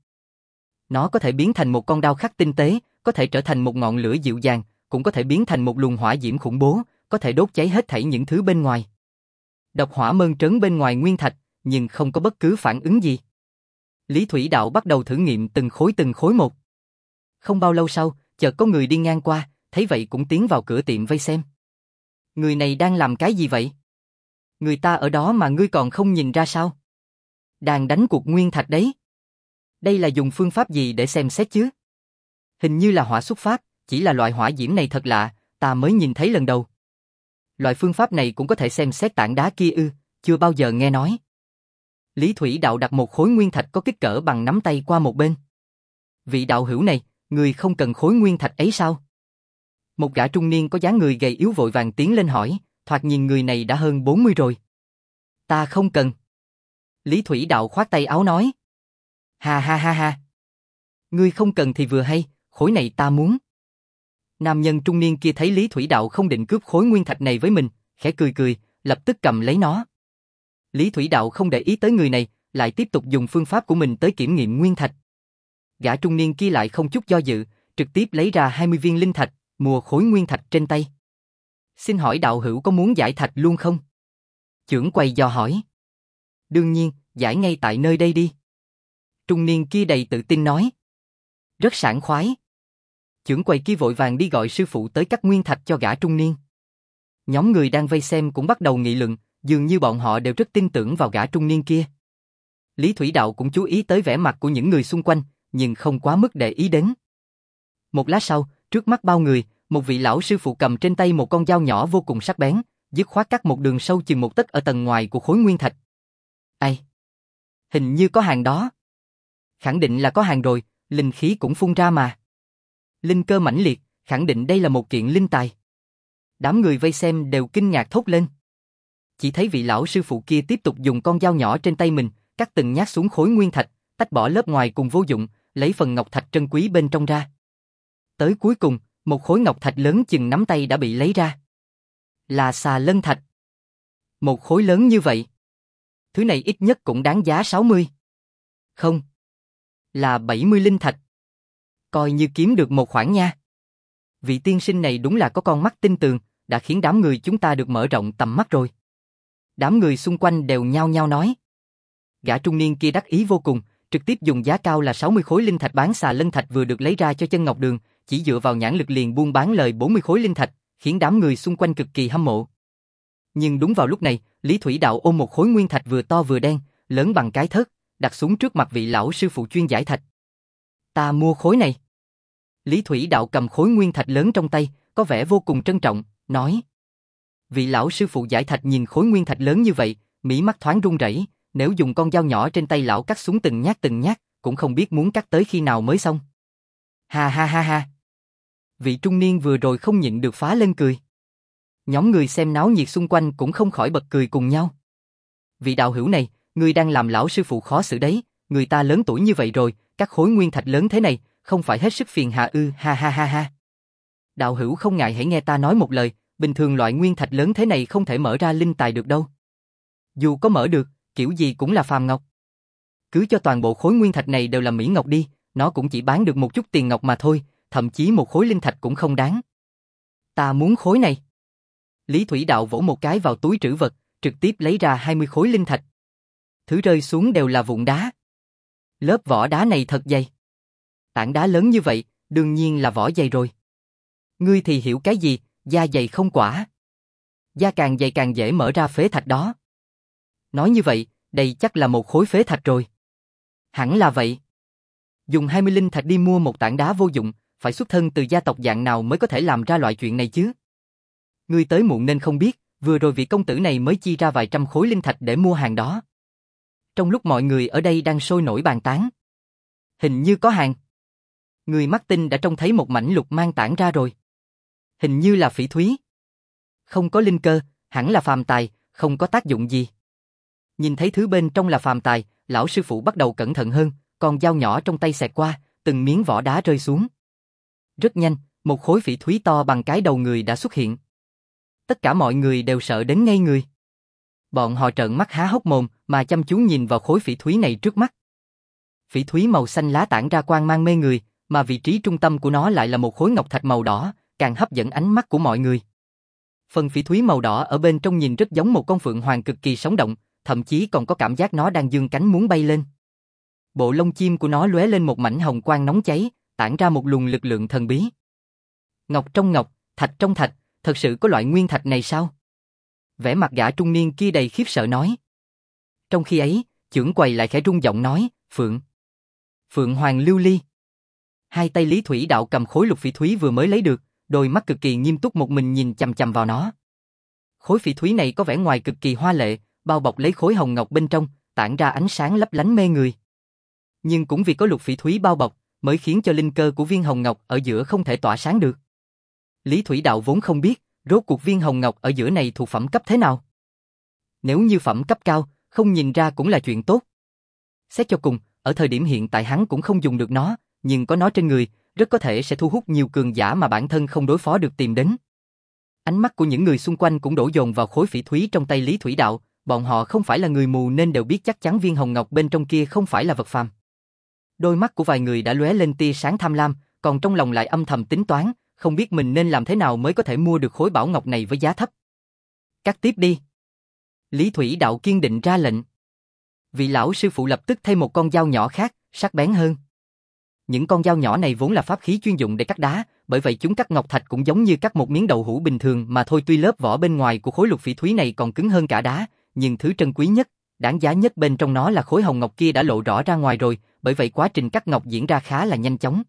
Speaker 1: Nó có thể biến thành một con đao khắc tinh tế, có thể trở thành một ngọn lửa dịu dàng, cũng có thể biến thành một luồng hỏa diễm khủng bố, có thể đốt cháy hết thảy những thứ bên ngoài. Độc hỏa mơn trớn bên ngoài nguyên thạch, nhưng không có bất cứ phản ứng gì. Lý Thủy Đạo bắt đầu thử nghiệm từng khối từng khối một. Không bao lâu sau, chợt có người đi ngang qua, thấy vậy cũng tiến vào cửa tiệm vây xem. Người này đang làm cái gì vậy? Người ta ở đó mà ngươi còn không nhìn ra sao? Đang đánh cuộc nguyên thạch đấy. Đây là dùng phương pháp gì để xem xét chứ? Hình như là hỏa xuất pháp, chỉ là loại hỏa diễm này thật lạ, ta mới nhìn thấy lần đầu. Loại phương pháp này cũng có thể xem xét tảng đá kia ư, chưa bao giờ nghe nói. Lý Thủy Đạo đặt một khối nguyên thạch có kích cỡ bằng nắm tay qua một bên. Vị đạo hữu này, người không cần khối nguyên thạch ấy sao? Một gã trung niên có dáng người gầy yếu vội vàng tiến lên hỏi, thoạt nhìn người này đã hơn bốn mươi rồi. Ta không cần. Lý Thủy Đạo khoát tay áo nói. Ha ha ha ha. Ngươi không cần thì vừa hay, khối này ta muốn. Nam nhân trung niên kia thấy Lý Thủy Đạo không định cướp khối nguyên thạch này với mình, khẽ cười cười, lập tức cầm lấy nó. Lý Thủy Đạo không để ý tới người này, lại tiếp tục dùng phương pháp của mình tới kiểm nghiệm nguyên thạch. Gã trung niên kia lại không chút do dự, trực tiếp lấy ra hai mươi viên linh thạch, mua khối nguyên thạch trên tay. Xin hỏi đạo hữu có muốn giải thạch luôn không? Chưởng quầy dò hỏi. Đương nhiên, giải ngay tại nơi đây đi. Trung niên kia đầy tự tin nói. Rất sảng khoái. Chưởng quầy kia vội vàng đi gọi sư phụ tới cắt nguyên thạch cho gã trung niên. Nhóm người đang vây xem cũng bắt đầu nghị luận, dường như bọn họ đều rất tin tưởng vào gã trung niên kia. Lý Thủy Đạo cũng chú ý tới vẻ mặt của những người xung quanh, nhưng không quá mức để ý đến. Một lát sau, trước mắt bao người, một vị lão sư phụ cầm trên tay một con dao nhỏ vô cùng sắc bén, dứt khoát cắt một đường sâu chừng một tấc ở tầng ngoài của khối nguyên thạch. Ai? Hình như có hàng đó. Khẳng định là có hàng rồi, linh khí cũng phun ra mà. Linh cơ mãnh liệt, khẳng định đây là một kiện linh tài. Đám người vây xem đều kinh ngạc thốt lên. Chỉ thấy vị lão sư phụ kia tiếp tục dùng con dao nhỏ trên tay mình, cắt từng nhát xuống khối nguyên thạch, tách bỏ lớp ngoài cùng vô dụng, lấy phần ngọc thạch trân quý bên trong ra. Tới cuối cùng, một khối ngọc thạch lớn chừng nắm tay đã bị lấy ra. Là xà lân thạch. Một khối lớn như vậy. Thứ này ít nhất cũng đáng giá sáu mươi. Không. Là bảy mươi linh thạch. Coi như kiếm được một khoản nha. Vị tiên sinh này đúng là có con mắt tinh tường, đã khiến đám người chúng ta được mở rộng tầm mắt rồi. Đám người xung quanh đều nhao nhao nói. Gã trung niên kia đắc ý vô cùng, trực tiếp dùng giá cao là sáu mươi khối linh thạch bán xà lân thạch vừa được lấy ra cho Chân Ngọc Đường, chỉ dựa vào nhãn lực liền buôn bán lời bốn mươi khối linh thạch, khiến đám người xung quanh cực kỳ hâm mộ. Nhưng đúng vào lúc này, Lý Thủy Đạo ôm một khối nguyên thạch vừa to vừa đen, lớn bằng cái thớt, đặt xuống trước mặt vị lão sư phụ chuyên giải thạch. Ta mua khối này. Lý Thủy Đạo cầm khối nguyên thạch lớn trong tay, có vẻ vô cùng trân trọng, nói. Vị lão sư phụ giải thạch nhìn khối nguyên thạch lớn như vậy, mí mắt thoáng run rẩy, Nếu dùng con dao nhỏ trên tay lão cắt xuống từng nhát từng nhát, cũng không biết muốn cắt tới khi nào mới xong. Ha ha ha ha. Vị trung niên vừa rồi không nhịn được phá lên cười. Nhóm người xem náo nhiệt xung quanh cũng không khỏi bật cười cùng nhau. Vị đạo hữu này, ngươi đang làm lão sư phụ khó xử đấy, người ta lớn tuổi như vậy rồi, các khối nguyên thạch lớn thế này, không phải hết sức phiền hà ư, ha ha ha ha. Đạo hữu không ngại hãy nghe ta nói một lời, bình thường loại nguyên thạch lớn thế này không thể mở ra linh tài được đâu. Dù có mở được, kiểu gì cũng là phàm ngọc. Cứ cho toàn bộ khối nguyên thạch này đều là mỹ ngọc đi, nó cũng chỉ bán được một chút tiền ngọc mà thôi, thậm chí một khối linh thạch cũng không đáng. Ta muốn khối này. Lý Thủy Đạo vỗ một cái vào túi trữ vật, trực tiếp lấy ra hai mươi khối linh thạch. Thứ rơi xuống đều là vụn đá. Lớp vỏ đá này thật dày. Tảng đá lớn như vậy, đương nhiên là vỏ dày rồi. Ngươi thì hiểu cái gì, da dày không quả. Da càng dày càng dễ mở ra phế thạch đó. Nói như vậy, đây chắc là một khối phế thạch rồi. Hẳn là vậy. Dùng hai mươi linh thạch đi mua một tảng đá vô dụng, phải xuất thân từ gia tộc dạng nào mới có thể làm ra loại chuyện này chứ? Ngươi tới muộn nên không biết, vừa rồi vị công tử này mới chi ra vài trăm khối linh thạch để mua hàng đó. Trong lúc mọi người ở đây đang sôi nổi bàn tán. Hình như có hàng. Người mắt tinh đã trông thấy một mảnh lục mang tản ra rồi. Hình như là phỉ thúy. Không có linh cơ, hẳn là phàm tài, không có tác dụng gì. Nhìn thấy thứ bên trong là phàm tài, lão sư phụ bắt đầu cẩn thận hơn, con dao nhỏ trong tay xẹt qua, từng miếng vỏ đá rơi xuống. Rất nhanh, một khối phỉ thúy to bằng cái đầu người đã xuất hiện. Tất cả mọi người đều sợ đến ngây người. Bọn họ trợn mắt há hốc mồm mà chăm chú nhìn vào khối phỉ thúy này trước mắt. Phỉ thúy màu xanh lá tản ra quang mang mê người, mà vị trí trung tâm của nó lại là một khối ngọc thạch màu đỏ, càng hấp dẫn ánh mắt của mọi người. Phần phỉ thúy màu đỏ ở bên trong nhìn rất giống một con phượng hoàng cực kỳ sống động, thậm chí còn có cảm giác nó đang giương cánh muốn bay lên. Bộ lông chim của nó lóe lên một mảnh hồng quang nóng cháy, tản ra một luồng lực lượng thần bí. Ngọc trong ngọc, thạch trong thạch, thật sự có loại nguyên thạch này sao? Vẻ mặt gã trung niên kia đầy khiếp sợ nói. Trong khi ấy, chưởng quầy lại khẽ rung giọng nói, Phượng. Phượng Hoàng lưu ly. Hai tay Lý Thủy Đạo cầm khối lục phỉ thúy vừa mới lấy được, đôi mắt cực kỳ nghiêm túc một mình nhìn chằm chằm vào nó. Khối phỉ thúy này có vẻ ngoài cực kỳ hoa lệ, bao bọc lấy khối hồng ngọc bên trong, tản ra ánh sáng lấp lánh mê người. Nhưng cũng vì có lục phỉ thúy bao bọc, mới khiến cho linh cơ của viên hồng ngọc ở giữa không thể tỏa sáng được. Lý Thủy Đạo vốn không biết, rốt cuộc viên hồng ngọc ở giữa này thuộc phẩm cấp thế nào. Nếu như phẩm cấp cao, không nhìn ra cũng là chuyện tốt. Xét cho cùng, ở thời điểm hiện tại hắn cũng không dùng được nó, nhưng có nó trên người, rất có thể sẽ thu hút nhiều cường giả mà bản thân không đối phó được tìm đến. Ánh mắt của những người xung quanh cũng đổ dồn vào khối phỉ thúy trong tay Lý Thủy Đạo, bọn họ không phải là người mù nên đều biết chắc chắn viên hồng ngọc bên trong kia không phải là vật phàm. Đôi mắt của vài người đã lóe lên tia sáng tham lam, còn trong lòng lại âm thầm tính toán, không biết mình nên làm thế nào mới có thể mua được khối bảo ngọc này với giá thấp. Cắt tiếp đi. Lý Thủy Đạo kiên định ra lệnh. Vị lão sư phụ lập tức thêm một con dao nhỏ khác, sắc bén hơn. Những con dao nhỏ này vốn là pháp khí chuyên dụng để cắt đá, bởi vậy chúng cắt ngọc thạch cũng giống như cắt một miếng đậu hũ bình thường mà thôi. Tuy lớp vỏ bên ngoài của khối lục phỉ thúy này còn cứng hơn cả đá, nhưng thứ trân quý nhất, đáng giá nhất bên trong nó là khối hồng ngọc kia đã lộ rõ ra ngoài rồi, bởi vậy quá trình cắt ngọc diễn ra khá là nhanh chóng.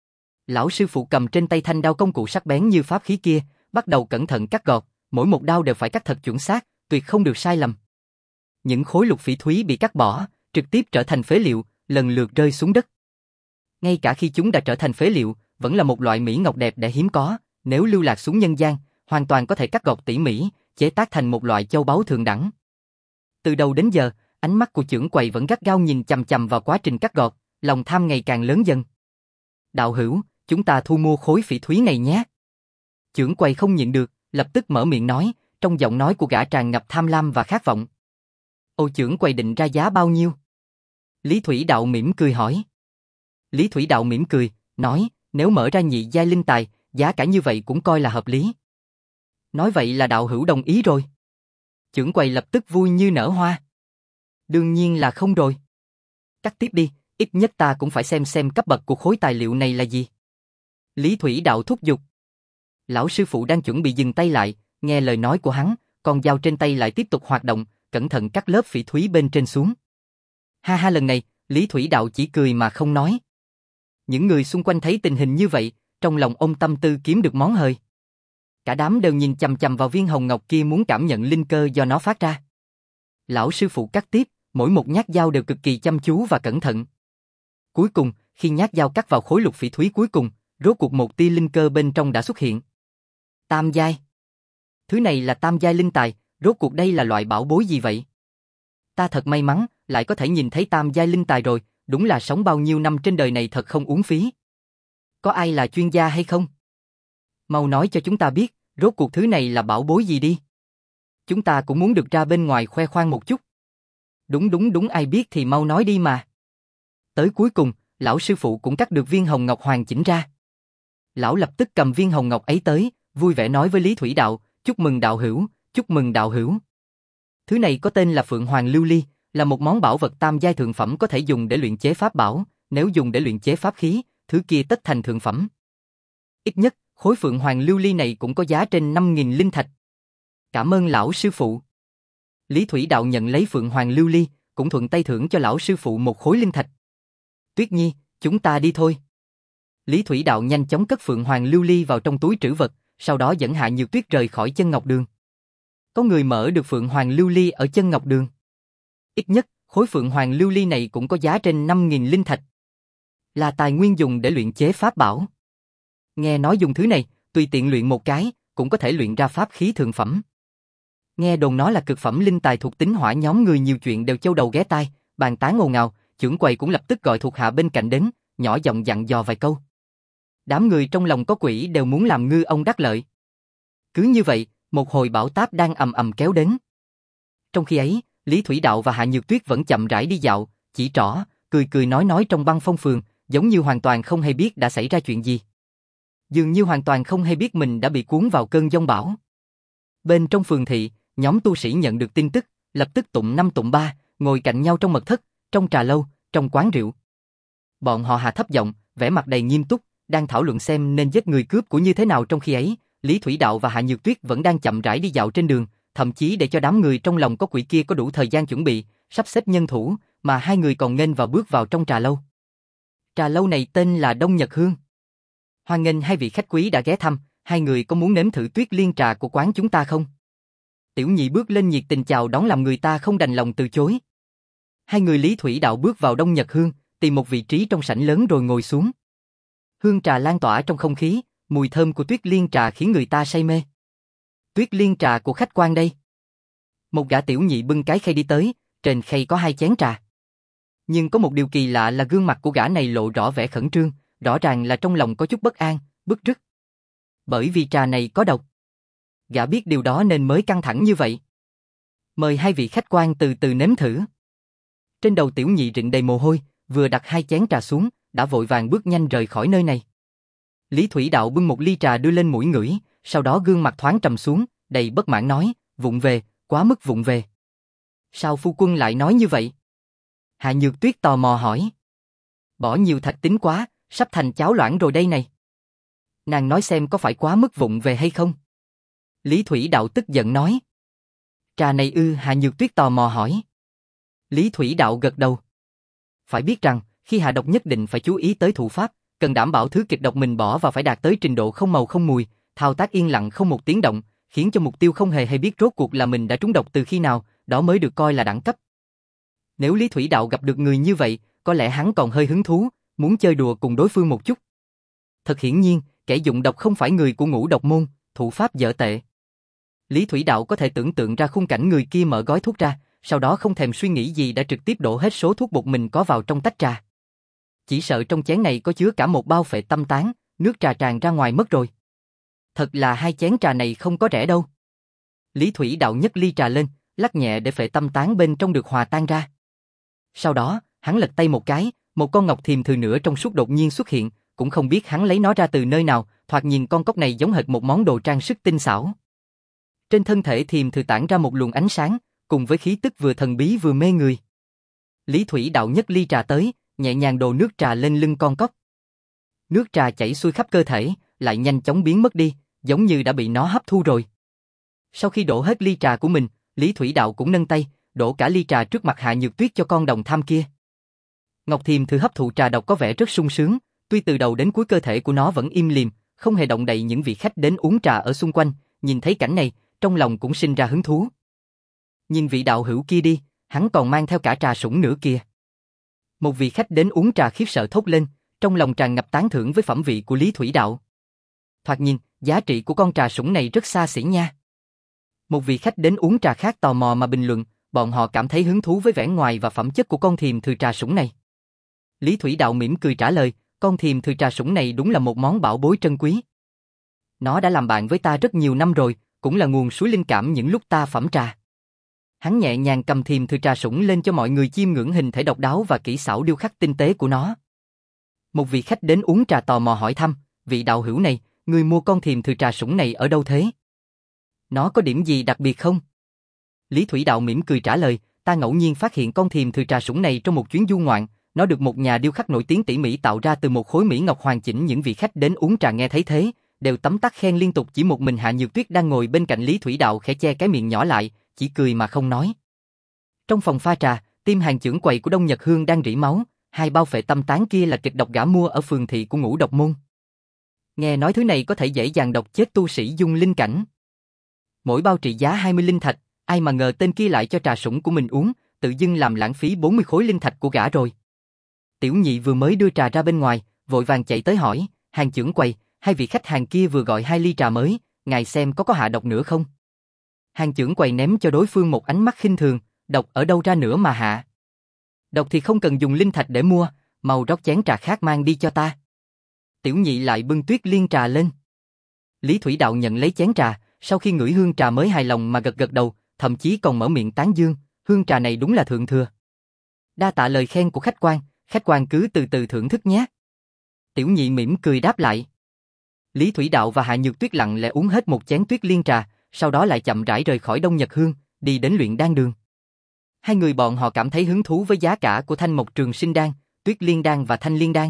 Speaker 1: Lão sư phụ cầm trên tay thanh đao công cụ sắc bén như pháp khí kia, bắt đầu cẩn thận cắt gọt, mỗi một đao đều phải cắt thật chuẩn xác, tuyệt không được sai lầm. Những khối lục phỉ thúy bị cắt bỏ, trực tiếp trở thành phế liệu, lần lượt rơi xuống đất. Ngay cả khi chúng đã trở thành phế liệu, vẫn là một loại mỹ ngọc đẹp đẽ hiếm có, nếu lưu lạc xuống nhân gian, hoàn toàn có thể cắt gọt tỉ mỉ, chế tác thành một loại châu báu thượng đẳng. Từ đầu đến giờ, ánh mắt của chưởng quầy vẫn gắt gao nhìn chằm chằm vào quá trình cắt gọt, lòng tham ngày càng lớn dần. Đạo hữu, chúng ta thu mua khối phỉ thúy này nhé. Chưởng quầy không nhịn được, lập tức mở miệng nói, trong giọng nói của gã tràn ngập tham lam và khát vọng. Ô chưởng quầy định ra giá bao nhiêu? Lý Thủy Đạo mỉm cười hỏi. Lý Thủy Đạo mỉm cười, nói, nếu mở ra nhị giai linh tài, giá cả như vậy cũng coi là hợp lý. Nói vậy là đạo hữu đồng ý rồi. Chưởng quầy lập tức vui như nở hoa. Đương nhiên là không rồi. Cắt tiếp đi, ít nhất ta cũng phải xem xem cấp bậc của khối tài liệu này là gì. Lý Thủy Đạo thúc giục. Lão sư phụ đang chuẩn bị dừng tay lại, nghe lời nói của hắn, con dao trên tay lại tiếp tục hoạt động, cẩn thận cắt lớp phỉ thúy bên trên xuống. Ha ha, lần này, Lý Thủy Đạo chỉ cười mà không nói. Những người xung quanh thấy tình hình như vậy, trong lòng ôm tâm tư kiếm được món hời. Cả đám đều nhìn chằm chằm vào viên hồng ngọc kia muốn cảm nhận linh cơ do nó phát ra. Lão sư phụ cắt tiếp, mỗi một nhát dao đều cực kỳ chăm chú và cẩn thận. Cuối cùng, khi nhát dao cắt vào khối lục phỉ thúy cuối cùng, rốt cuộc một tia linh cơ bên trong đã xuất hiện. Tam giai. Thứ này là tam giai linh tài, rốt cuộc đây là loại bảo bối gì vậy? Ta thật may mắn, lại có thể nhìn thấy tam giai linh tài rồi, đúng là sống bao nhiêu năm trên đời này thật không uổng phí. Có ai là chuyên gia hay không? Mau nói cho chúng ta biết, rốt cuộc thứ này là bảo bối gì đi. Chúng ta cũng muốn được ra bên ngoài khoe khoang một chút. Đúng đúng đúng, ai biết thì mau nói đi mà. Tới cuối cùng, lão sư phụ cũng cắt được viên hồng ngọc hoàn chỉnh ra. Lão lập tức cầm viên hồng ngọc ấy tới, vui vẻ nói với Lý Thủy Đạo, chúc mừng đạo hữu, chúc mừng đạo hữu. Thứ này có tên là Phượng Hoàng Lưu Ly, là một món bảo vật tam giai thượng phẩm có thể dùng để luyện chế pháp bảo, nếu dùng để luyện chế pháp khí, thứ kia tất thành thượng phẩm. Ít nhất, khối Phượng Hoàng Lưu Ly này cũng có giá trên năm nghìn linh thạch. Cảm ơn lão sư phụ. Lý Thủy Đạo nhận lấy Phượng Hoàng Lưu Ly, cũng thuận tay thưởng cho lão sư phụ một khối linh thạch. Tuyết Nhi, chúng ta đi thôi. Lý Thủy Đạo nhanh chóng cất Phượng Hoàng Lưu Ly vào trong túi trữ vật, sau đó dẫn Hạ Nhược Tuyết rời khỏi chân ngọc đường. Có người mở được Phượng Hoàng Lưu Ly ở chân ngọc đường. Ít nhất, khối Phượng Hoàng Lưu Ly này cũng có giá trên năm nghìn linh thạch. Là tài nguyên dùng để luyện chế pháp bảo. Nghe nói dùng thứ này, tùy tiện luyện một cái, cũng có thể luyện ra pháp khí thượng phẩm. Nghe đồn nói là cực phẩm linh tài thuộc tính hỏa, nhóm người nhiều chuyện đều châu đầu ghé tai, bàn tán ồn ào, trưởng quầy cũng lập tức gọi thuộc hạ bên cạnh đến, nhỏ giọng dặn dò vài câu. Đám người trong lòng có quỷ đều muốn làm ngư ông đắc lợi. Cứ như vậy, một hồi bão táp đang ầm ầm kéo đến. Trong khi ấy, Lý Thủy Đạo và Hạ Nhược Tuyết vẫn chậm rãi đi dạo, chỉ trỏ, cười cười nói nói trong băng phong phường, giống như hoàn toàn không hay biết đã xảy ra chuyện gì. Dường như hoàn toàn không hay biết mình đã bị cuốn vào cơn giông bão. Bên trong phường thị, nhóm tu sĩ nhận được tin tức, lập tức tụng năm tụng ba, ngồi cạnh nhau trong mật thất, trong trà lâu, trong quán rượu. Bọn họ hạ thấp giọng, vẻ mặt đầy nghiêm túc, đang thảo luận xem nên giết người cướp của như thế nào. Trong khi ấy, Lý Thủy Đạo và Hạ Nhược Tuyết vẫn đang chậm rãi đi dạo trên đường, thậm chí để cho đám người trong lòng có quỷ kia có đủ thời gian chuẩn bị, sắp xếp nhân thủ, mà hai người còn nghênh vào bước vào trong trà lâu. Trà lâu này tên là Đông Nhật Hương. Hoan nghênh hai vị khách quý đã ghé thăm, hai người có muốn nếm thử tuyết liên trà của quán chúng ta không? Tiểu nhị bước lên nhiệt tình chào đón làm người ta không đành lòng từ chối. Hai người Lý Thủy Đạo bước vào Đông Nhật Hương, tìm một vị trí trong sảnh lớn rồi ngồi xuống. Hương trà lan tỏa trong không khí, mùi thơm của tuyết liên trà khiến người ta say mê. Tuyết liên trà của khách quan đây. Một gã tiểu nhị bưng cái khay đi tới, trên khay có hai chén trà. Nhưng có một điều kỳ lạ là gương mặt của gã này lộ rõ vẻ khẩn trương, rõ ràng là trong lòng có chút bất an, bức rứt. Bởi vì trà này có độc. Gã biết điều đó nên mới căng thẳng như vậy. Mời hai vị khách quan từ từ nếm thử. Trên đầu tiểu nhị rịn đầy mồ hôi, vừa đặt hai chén trà xuống, đã vội vàng bước nhanh rời khỏi nơi này. Lý Thủy Đạo bưng một ly trà đưa lên mũi ngửi, sau đó gương mặt thoáng trầm xuống, đầy bất mãn nói, vụng về, quá mức vụng về. Sao phu quân lại nói như vậy? Hạ Nhược Tuyết tò mò hỏi. Bỏ nhiều thạch tính quá, sắp thành cháo loãng rồi đây này. Nàng nói xem có phải quá mức vụng về hay không? Lý Thủy Đạo tức giận nói. Trà này ư? Hạ Nhược Tuyết tò mò hỏi. Lý Thủy Đạo gật đầu. Phải biết rằng, khi hạ độc nhất định phải chú ý tới thủ pháp, cần đảm bảo thứ kịch độc mình bỏ vào phải đạt tới trình độ không màu không mùi, thao tác yên lặng không một tiếng động, khiến cho mục tiêu không hề hay biết rốt cuộc là mình đã trúng độc từ khi nào, đó mới được coi là đẳng cấp. Nếu Lý Thủy Đạo gặp được người như vậy, có lẽ hắn còn hơi hứng thú, muốn chơi đùa cùng đối phương một chút. Thật hiển nhiên, kẻ dụng độc không phải người của Ngũ Độc môn, thủ pháp dở tệ. Lý Thủy Đạo có thể tưởng tượng ra khung cảnh người kia mở gói thuốc ra, sau đó không thèm suy nghĩ gì đã trực tiếp đổ hết số thuốc bột mình có vào trong tách trà. Chỉ sợ trong chén này có chứa cả một bao phệ tâm tán, nước trà tràn ra ngoài mất rồi. Thật là hai chén trà này không có rẻ đâu. Lý Thủy Đạo nhấc ly trà lên, lắc nhẹ để phệ tâm tán bên trong được hòa tan ra. Sau đó, hắn lật tay một cái, một con ngọc thiềm thừ nữa trong suốt đột nhiên xuất hiện, cũng không biết hắn lấy nó ra từ nơi nào, thoạt nhìn con cốc này giống hệt một món đồ trang sức tinh xảo. Trên thân thể thiềm thừ tản ra một luồng ánh sáng, cùng với khí tức vừa thần bí vừa mê người. Lý Thủy Đạo nhấc ly trà tới, nhẹ nhàng đổ nước trà lên lưng con cốc. Nước trà chảy xuôi khắp cơ thể, lại nhanh chóng biến mất đi, giống như đã bị nó hấp thu rồi. Sau khi đổ hết ly trà của mình, Lý Thủy Đạo cũng nâng tay, đổ cả ly trà trước mặt Hạ Nhược Tuyết cho con đồng tham kia. Ngọc thiềm thừ hấp thụ trà độc có vẻ rất sung sướng, tuy từ đầu đến cuối cơ thể của nó vẫn im lìm, không hề động đậy. Những vị khách đến uống trà ở xung quanh, nhìn thấy cảnh này, trong lòng cũng sinh ra hứng thú. Nhìn vị đạo hữu kia đi, hắn còn mang theo cả trà sủng nữa kìa. Một vị khách đến uống trà khiếp sợ thốt lên, trong lòng tràn ngập tán thưởng với phẩm vị của Lý Thủy Đạo. Thoạt nhìn, giá trị của con trà sủng này rất xa xỉ nha. Một vị khách đến uống trà khác tò mò mà bình luận, bọn họ cảm thấy hứng thú với vẻ ngoài và phẩm chất của con thiềm thừ trà sủng này. Lý Thủy Đạo mỉm cười trả lời, con thiềm thừ trà sủng này đúng là một món bảo bối trân quý. Nó đã làm bạn với ta rất nhiều năm rồi, cũng là nguồn suối linh cảm những lúc ta phẩm trà. Hắn nhẹ nhàng cầm thiềm thừ trà sủng lên cho mọi người chiêm ngưỡng hình thể độc đáo và kỹ xảo điêu khắc tinh tế của nó. Một vị khách đến uống trà tò mò hỏi thăm, vị đạo hữu này, người mua con thiềm thừ trà sủng này ở đâu thế? Nó có điểm gì đặc biệt không? Lý Thủy Đạo mỉm cười trả lời, ta ngẫu nhiên phát hiện con thiềm thừ trà sủng này trong một chuyến du ngoạn, nó được một nhà điêu khắc nổi tiếng tỉ mỉ tạo ra từ một khối mỹ ngọc hoàn chỉnh. Những vị khách đến uống trà nghe thấy thế, đều tấm tắc khen liên tục. Chỉ một mình Hạ Nhược Tuyết đang ngồi bên cạnh Lý Thủy Đạo khẽ che cái miệng nhỏ lại, chỉ cười mà không nói. Trong phòng pha trà, tim hàng chưởng quầy của Đông Nhật Hương đang rỉ máu, hai bao phệ tâm tán kia là kịch độc gã mua ở phường thị của Ngũ Độc Môn. Nghe nói thứ này có thể dễ dàng độc chết tu sĩ dung linh cảnh. Mỗi bao trị giá hai mươi linh thạch, ai mà ngờ tên kia lại cho trà sủng của mình uống, tự dưng làm lãng phí bốn mươi khối linh thạch của gã rồi. Tiểu nhị vừa mới đưa trà ra bên ngoài, vội vàng chạy tới hỏi, hàng chưởng quầy, hai vị khách hàng kia vừa gọi hai ly trà mới, ngài xem có có hạ độc nữa không? Hàng chưởng quầy ném cho đối phương một ánh mắt khinh thường, độc ở đâu ra nữa mà hạ? Độc thì không cần dùng linh thạch để mua, mau rót chén trà khác mang đi cho ta. Tiểu nhị lại bưng Tuyết Liên trà lên. Lý Thủy Đạo nhận lấy chén trà, sau khi ngửi hương trà mới hài lòng mà gật gật đầu, thậm chí còn mở miệng tán dương, hương trà này đúng là thượng thừa. Đa tạ lời khen của khách quan, khách quan cứ từ từ thưởng thức nhé. Tiểu nhị mỉm cười đáp lại. Lý Thủy Đạo và Hạ Nhược Tuyết lặng lẽ uống hết một chén Tuyết Liên trà, sau đó lại chậm rãi rời khỏi Đông Nhật Hương, đi đến luyện đan đường. Hai người bọn họ cảm thấy hứng thú với giá cả của Thanh Mộc Trường Sinh Đan, Tuyết Liên Đan và Thanh Liên Đan.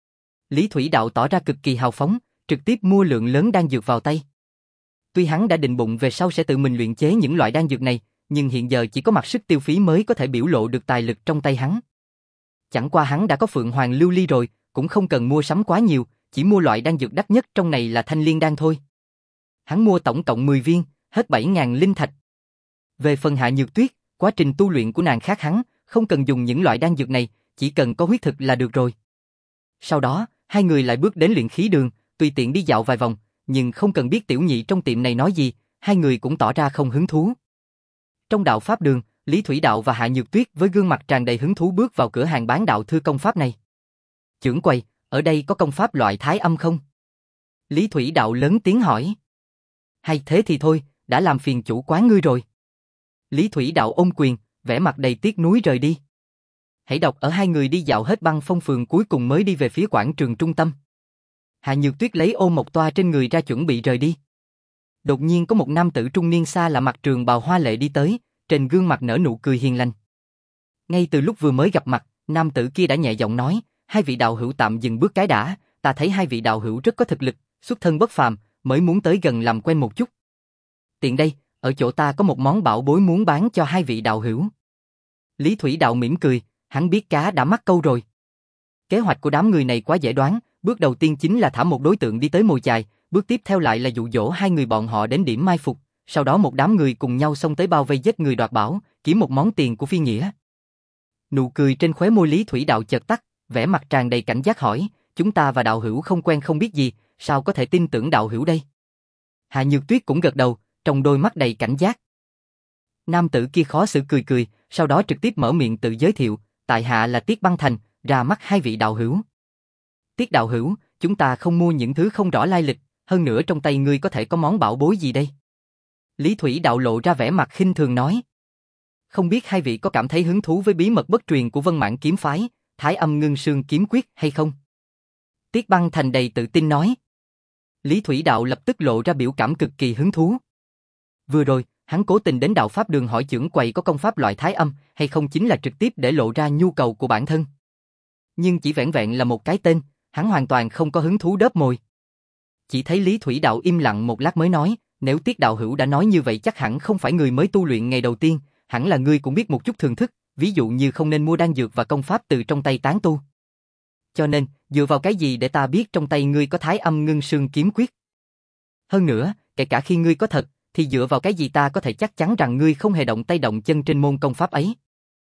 Speaker 1: Lý Thủy Đạo tỏ ra cực kỳ hào phóng, trực tiếp mua lượng lớn đan dược vào tay. Tuy hắn đã định bụng về sau sẽ tự mình luyện chế những loại đan dược này, nhưng hiện giờ chỉ có mặc sức tiêu phí mới có thể biểu lộ được tài lực trong tay hắn. Chẳng qua hắn đã có Phượng Hoàng Lưu Ly rồi, cũng không cần mua sắm quá nhiều, chỉ mua loại đan dược đắt nhất trong này là Thanh Liên Đan thôi. Hắn mua tổng cộng mười viên, hết bảy nghìn linh thạch. Về phần Hạ Nhược Tuyết, quá trình tu luyện của nàng khác hắn, không cần dùng những loại đan dược này, chỉ cần có huyết thực là được rồi. Sau đó, hai người lại bước đến luyện khí đường, tùy tiện đi dạo vài vòng, nhưng không cần biết tiểu nhị trong tiệm này nói gì, hai người cũng tỏ ra không hứng thú. Trong đạo pháp đường, Lý Thủy Đạo và Hạ Nhược Tuyết với gương mặt tràn đầy hứng thú bước vào cửa hàng bán đạo thư công pháp này. Chưởng quầy, ở đây có công pháp loại thái âm không? Lý Thủy Đạo lớn tiếng hỏi. Hay thế thì thôi, đã làm phiền chủ quán ngươi rồi. Lý Thủy Đạo ôm quyền, vẻ mặt đầy tiếc nuối rời đi. Hãy đọc ở hai người đi dạo hết Băng Phong phường cuối cùng mới đi về phía quảng trường trung tâm. Hạ Nhược Tuyết lấy ôm một toa trên người ra chuẩn bị rời đi. Đột nhiên có một nam tử trung niên xa lạ mặc trường bào hoa lệ đi tới, trên gương mặt nở nụ cười hiền lành. Ngay từ lúc vừa mới gặp mặt, nam tử kia đã nhẹ giọng nói, hai vị đạo hữu tạm dừng bước cái đã, ta thấy hai vị đạo hữu rất có thực lực, xuất thân bất phàm, mới muốn tới gần làm quen một chút. Tiện đây, ở chỗ ta có một món bảo bối muốn bán cho hai vị đạo hữu. Lý Thủy Đạo mỉm cười, hắn biết cá đã mắc câu rồi. Kế hoạch của đám người này quá dễ đoán, bước đầu tiên chính là thả một đối tượng đi tới mồi chài, bước tiếp theo lại là dụ dỗ hai người bọn họ đến điểm mai phục, sau đó một đám người cùng nhau xông tới bao vây giết người đoạt bảo, kiếm một món tiền của phi nghĩa. Nụ cười trên khóe môi Lý Thủy Đạo chợt tắt, vẻ mặt tràn đầy cảnh giác hỏi, chúng ta và đạo hữu không quen không biết gì, sao có thể tin tưởng đạo hữu đây? Hạ Nhược Tuyết cũng gật đầu, trong đôi mắt đầy cảnh giác. Nam tử kia khó xử cười cười, sau đó trực tiếp mở miệng tự giới thiệu, tại hạ là Tiết Băng Thành, ra mắt hai vị đạo hữu. Tiết đạo hữu, chúng ta không mua những thứ không rõ lai lịch, hơn nữa trong tay ngươi có thể có món bảo bối gì đây? Lý Thủy Đạo lộ ra vẻ mặt khinh thường nói. Không biết hai vị có cảm thấy hứng thú với bí mật bất truyền của Vân Mãn kiếm phái, Thái Âm Ngưng Sương kiếm quyết hay không? Tiết Băng Thành đầy tự tin nói. Lý Thủy Đạo lập tức lộ ra biểu cảm cực kỳ hứng thú. Vừa rồi, hắn cố tình đến đạo pháp đường hỏi chưởng quầy có công pháp loại thái âm hay không chính là trực tiếp để lộ ra nhu cầu của bản thân. Nhưng chỉ vẻn vẹn là một cái tên, hắn hoàn toàn không có hứng thú đớp mồi. Chỉ thấy Lý Thủy Đạo im lặng một lát mới nói, nếu Tiết đạo hữu đã nói như vậy chắc hẳn không phải người mới tu luyện ngày đầu tiên, hẳn là ngươi cũng biết một chút thường thức, ví dụ như không nên mua đan dược và công pháp từ trong tay tán tu. Cho nên, dựa vào cái gì để ta biết trong tay ngươi có Thái Âm Ngưng Sương kiếm quyết? Hơn nữa, kể cả khi ngươi có thật, thì dựa vào cái gì ta có thể chắc chắn rằng ngươi không hề động tay động chân trên môn công pháp ấy?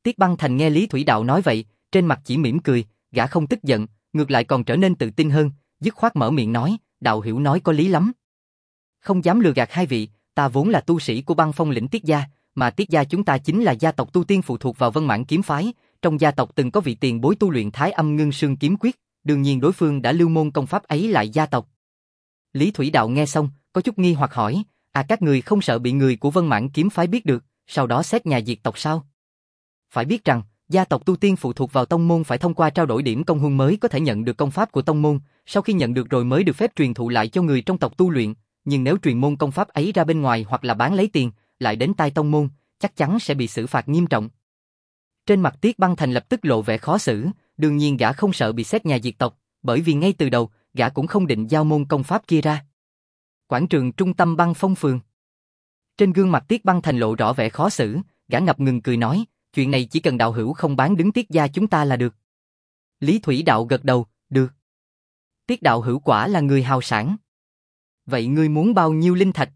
Speaker 1: Tiết Băng Thành nghe Lý Thủy Đạo nói vậy, trên mặt chỉ mỉm cười, gã không tức giận, ngược lại còn trở nên tự tin hơn, dứt khoát mở miệng nói, đạo hữu nói có lý lắm. Không dám lừa gạt hai vị, ta vốn là tu sĩ của Băng Phong lĩnh Tiết gia, mà Tiết gia chúng ta chính là gia tộc tu tiên phụ thuộc vào Vân Mãn kiếm phái, trong gia tộc từng có vị tiền bối tu luyện Thái Âm Ngưng Sương kiếm quyết, đương nhiên đối phương đã lưu môn công pháp ấy lại gia tộc. Lý Thủy Đạo nghe xong, có chút nghi hoặc hỏi, à các người không sợ bị người của Vân Mãn kiếm phái biết được, sau đó xét nhà diệt tộc sao? Phải biết rằng, gia tộc tu tiên phụ thuộc vào tông môn phải thông qua trao đổi điểm công huân mới có thể nhận được công pháp của tông môn, sau khi nhận được rồi mới được phép truyền thụ lại cho người trong tộc tu luyện, nhưng nếu truyền môn công pháp ấy ra bên ngoài hoặc là bán lấy tiền, lại đến tai tông môn, chắc chắn sẽ bị xử phạt nghiêm trọng. Trên mặt Tiết Băng Thành lập tức lộ vẻ khó xử, đương nhiên gã không sợ bị xét nhà diệt tộc, bởi vì ngay từ đầu, gã cũng không định giao môn công pháp kia ra. Quảng trường trung tâm Băng Phong phường. Trên gương mặt Tiết Băng Thành lộ rõ vẻ khó xử, gã ngập ngừng cười nói, chuyện này chỉ cần đạo hữu không bán đứng Tiết gia chúng ta là được. Lý Thủy Đạo gật đầu, được. Tiết đạo hữu quả là người hào sản. Vậy ngươi muốn bao nhiêu linh thạch?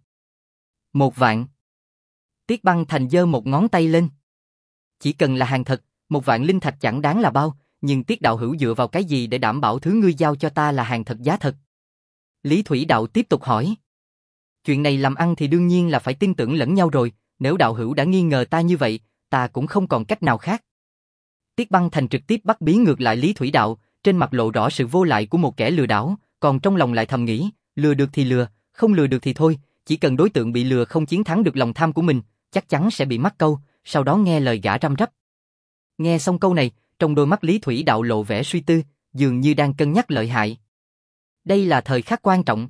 Speaker 1: Một vạn. Tiết Băng Thành giơ một ngón tay lên. Chỉ cần là hàng thật, một vạn linh thạch chẳng đáng là bao, nhưng Tiết đạo hữu dựa vào cái gì để đảm bảo thứ ngươi giao cho ta là hàng thật giá thật? Lý Thủy Đạo tiếp tục hỏi. Chuyện này làm ăn thì đương nhiên là phải tin tưởng lẫn nhau rồi, nếu đạo hữu đã nghi ngờ ta như vậy, ta cũng không còn cách nào khác. Tiết Băng Thành trực tiếp bắt bí ngược lại Lý Thủy Đạo, trên mặt lộ rõ sự vô lại của một kẻ lừa đảo, còn trong lòng lại thầm nghĩ, lừa được thì lừa, không lừa được thì thôi, chỉ cần đối tượng bị lừa không chiến thắng được lòng tham của mình, chắc chắn sẽ bị mắc câu, sau đó nghe lời gã răm rắp. Nghe xong câu này, trong đôi mắt Lý Thủy Đạo lộ vẻ suy tư, dường như đang cân nhắc lợi hại. Đây là thời khắc quan trọng.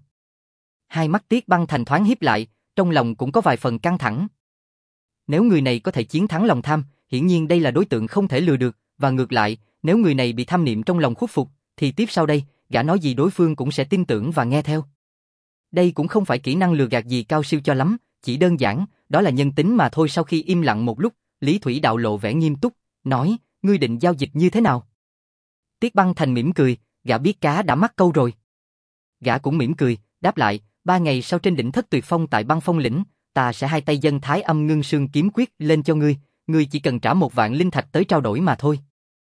Speaker 1: Hai mắt Tiết Băng Thành thoáng híp lại, trong lòng cũng có vài phần căng thẳng. Nếu người này có thể chiến thắng lòng tham, hiển nhiên đây là đối tượng không thể lừa được, và ngược lại, nếu người này bị tham niệm trong lòng khuất phục, thì tiếp sau đây, gã nói gì đối phương cũng sẽ tin tưởng và nghe theo. Đây cũng không phải kỹ năng lừa gạt gì cao siêu cho lắm, chỉ đơn giản, đó là nhân tính mà thôi. Sau khi im lặng một lúc, Lý Thủy Đạo lộ vẻ nghiêm túc, nói, ngươi định giao dịch như thế nào? Tiết Băng Thành mỉm cười, gã biết cá đã mắc câu rồi. Gã cũng mỉm cười, đáp lại, ba ngày sau trên đỉnh Thất Tuyệt Phong tại Băng Phong lĩnh, ta sẽ hai tay dâng Thái Âm Ngưng Sương kiếm quyết lên cho ngươi, ngươi chỉ cần trả một vạn linh thạch tới trao đổi mà thôi.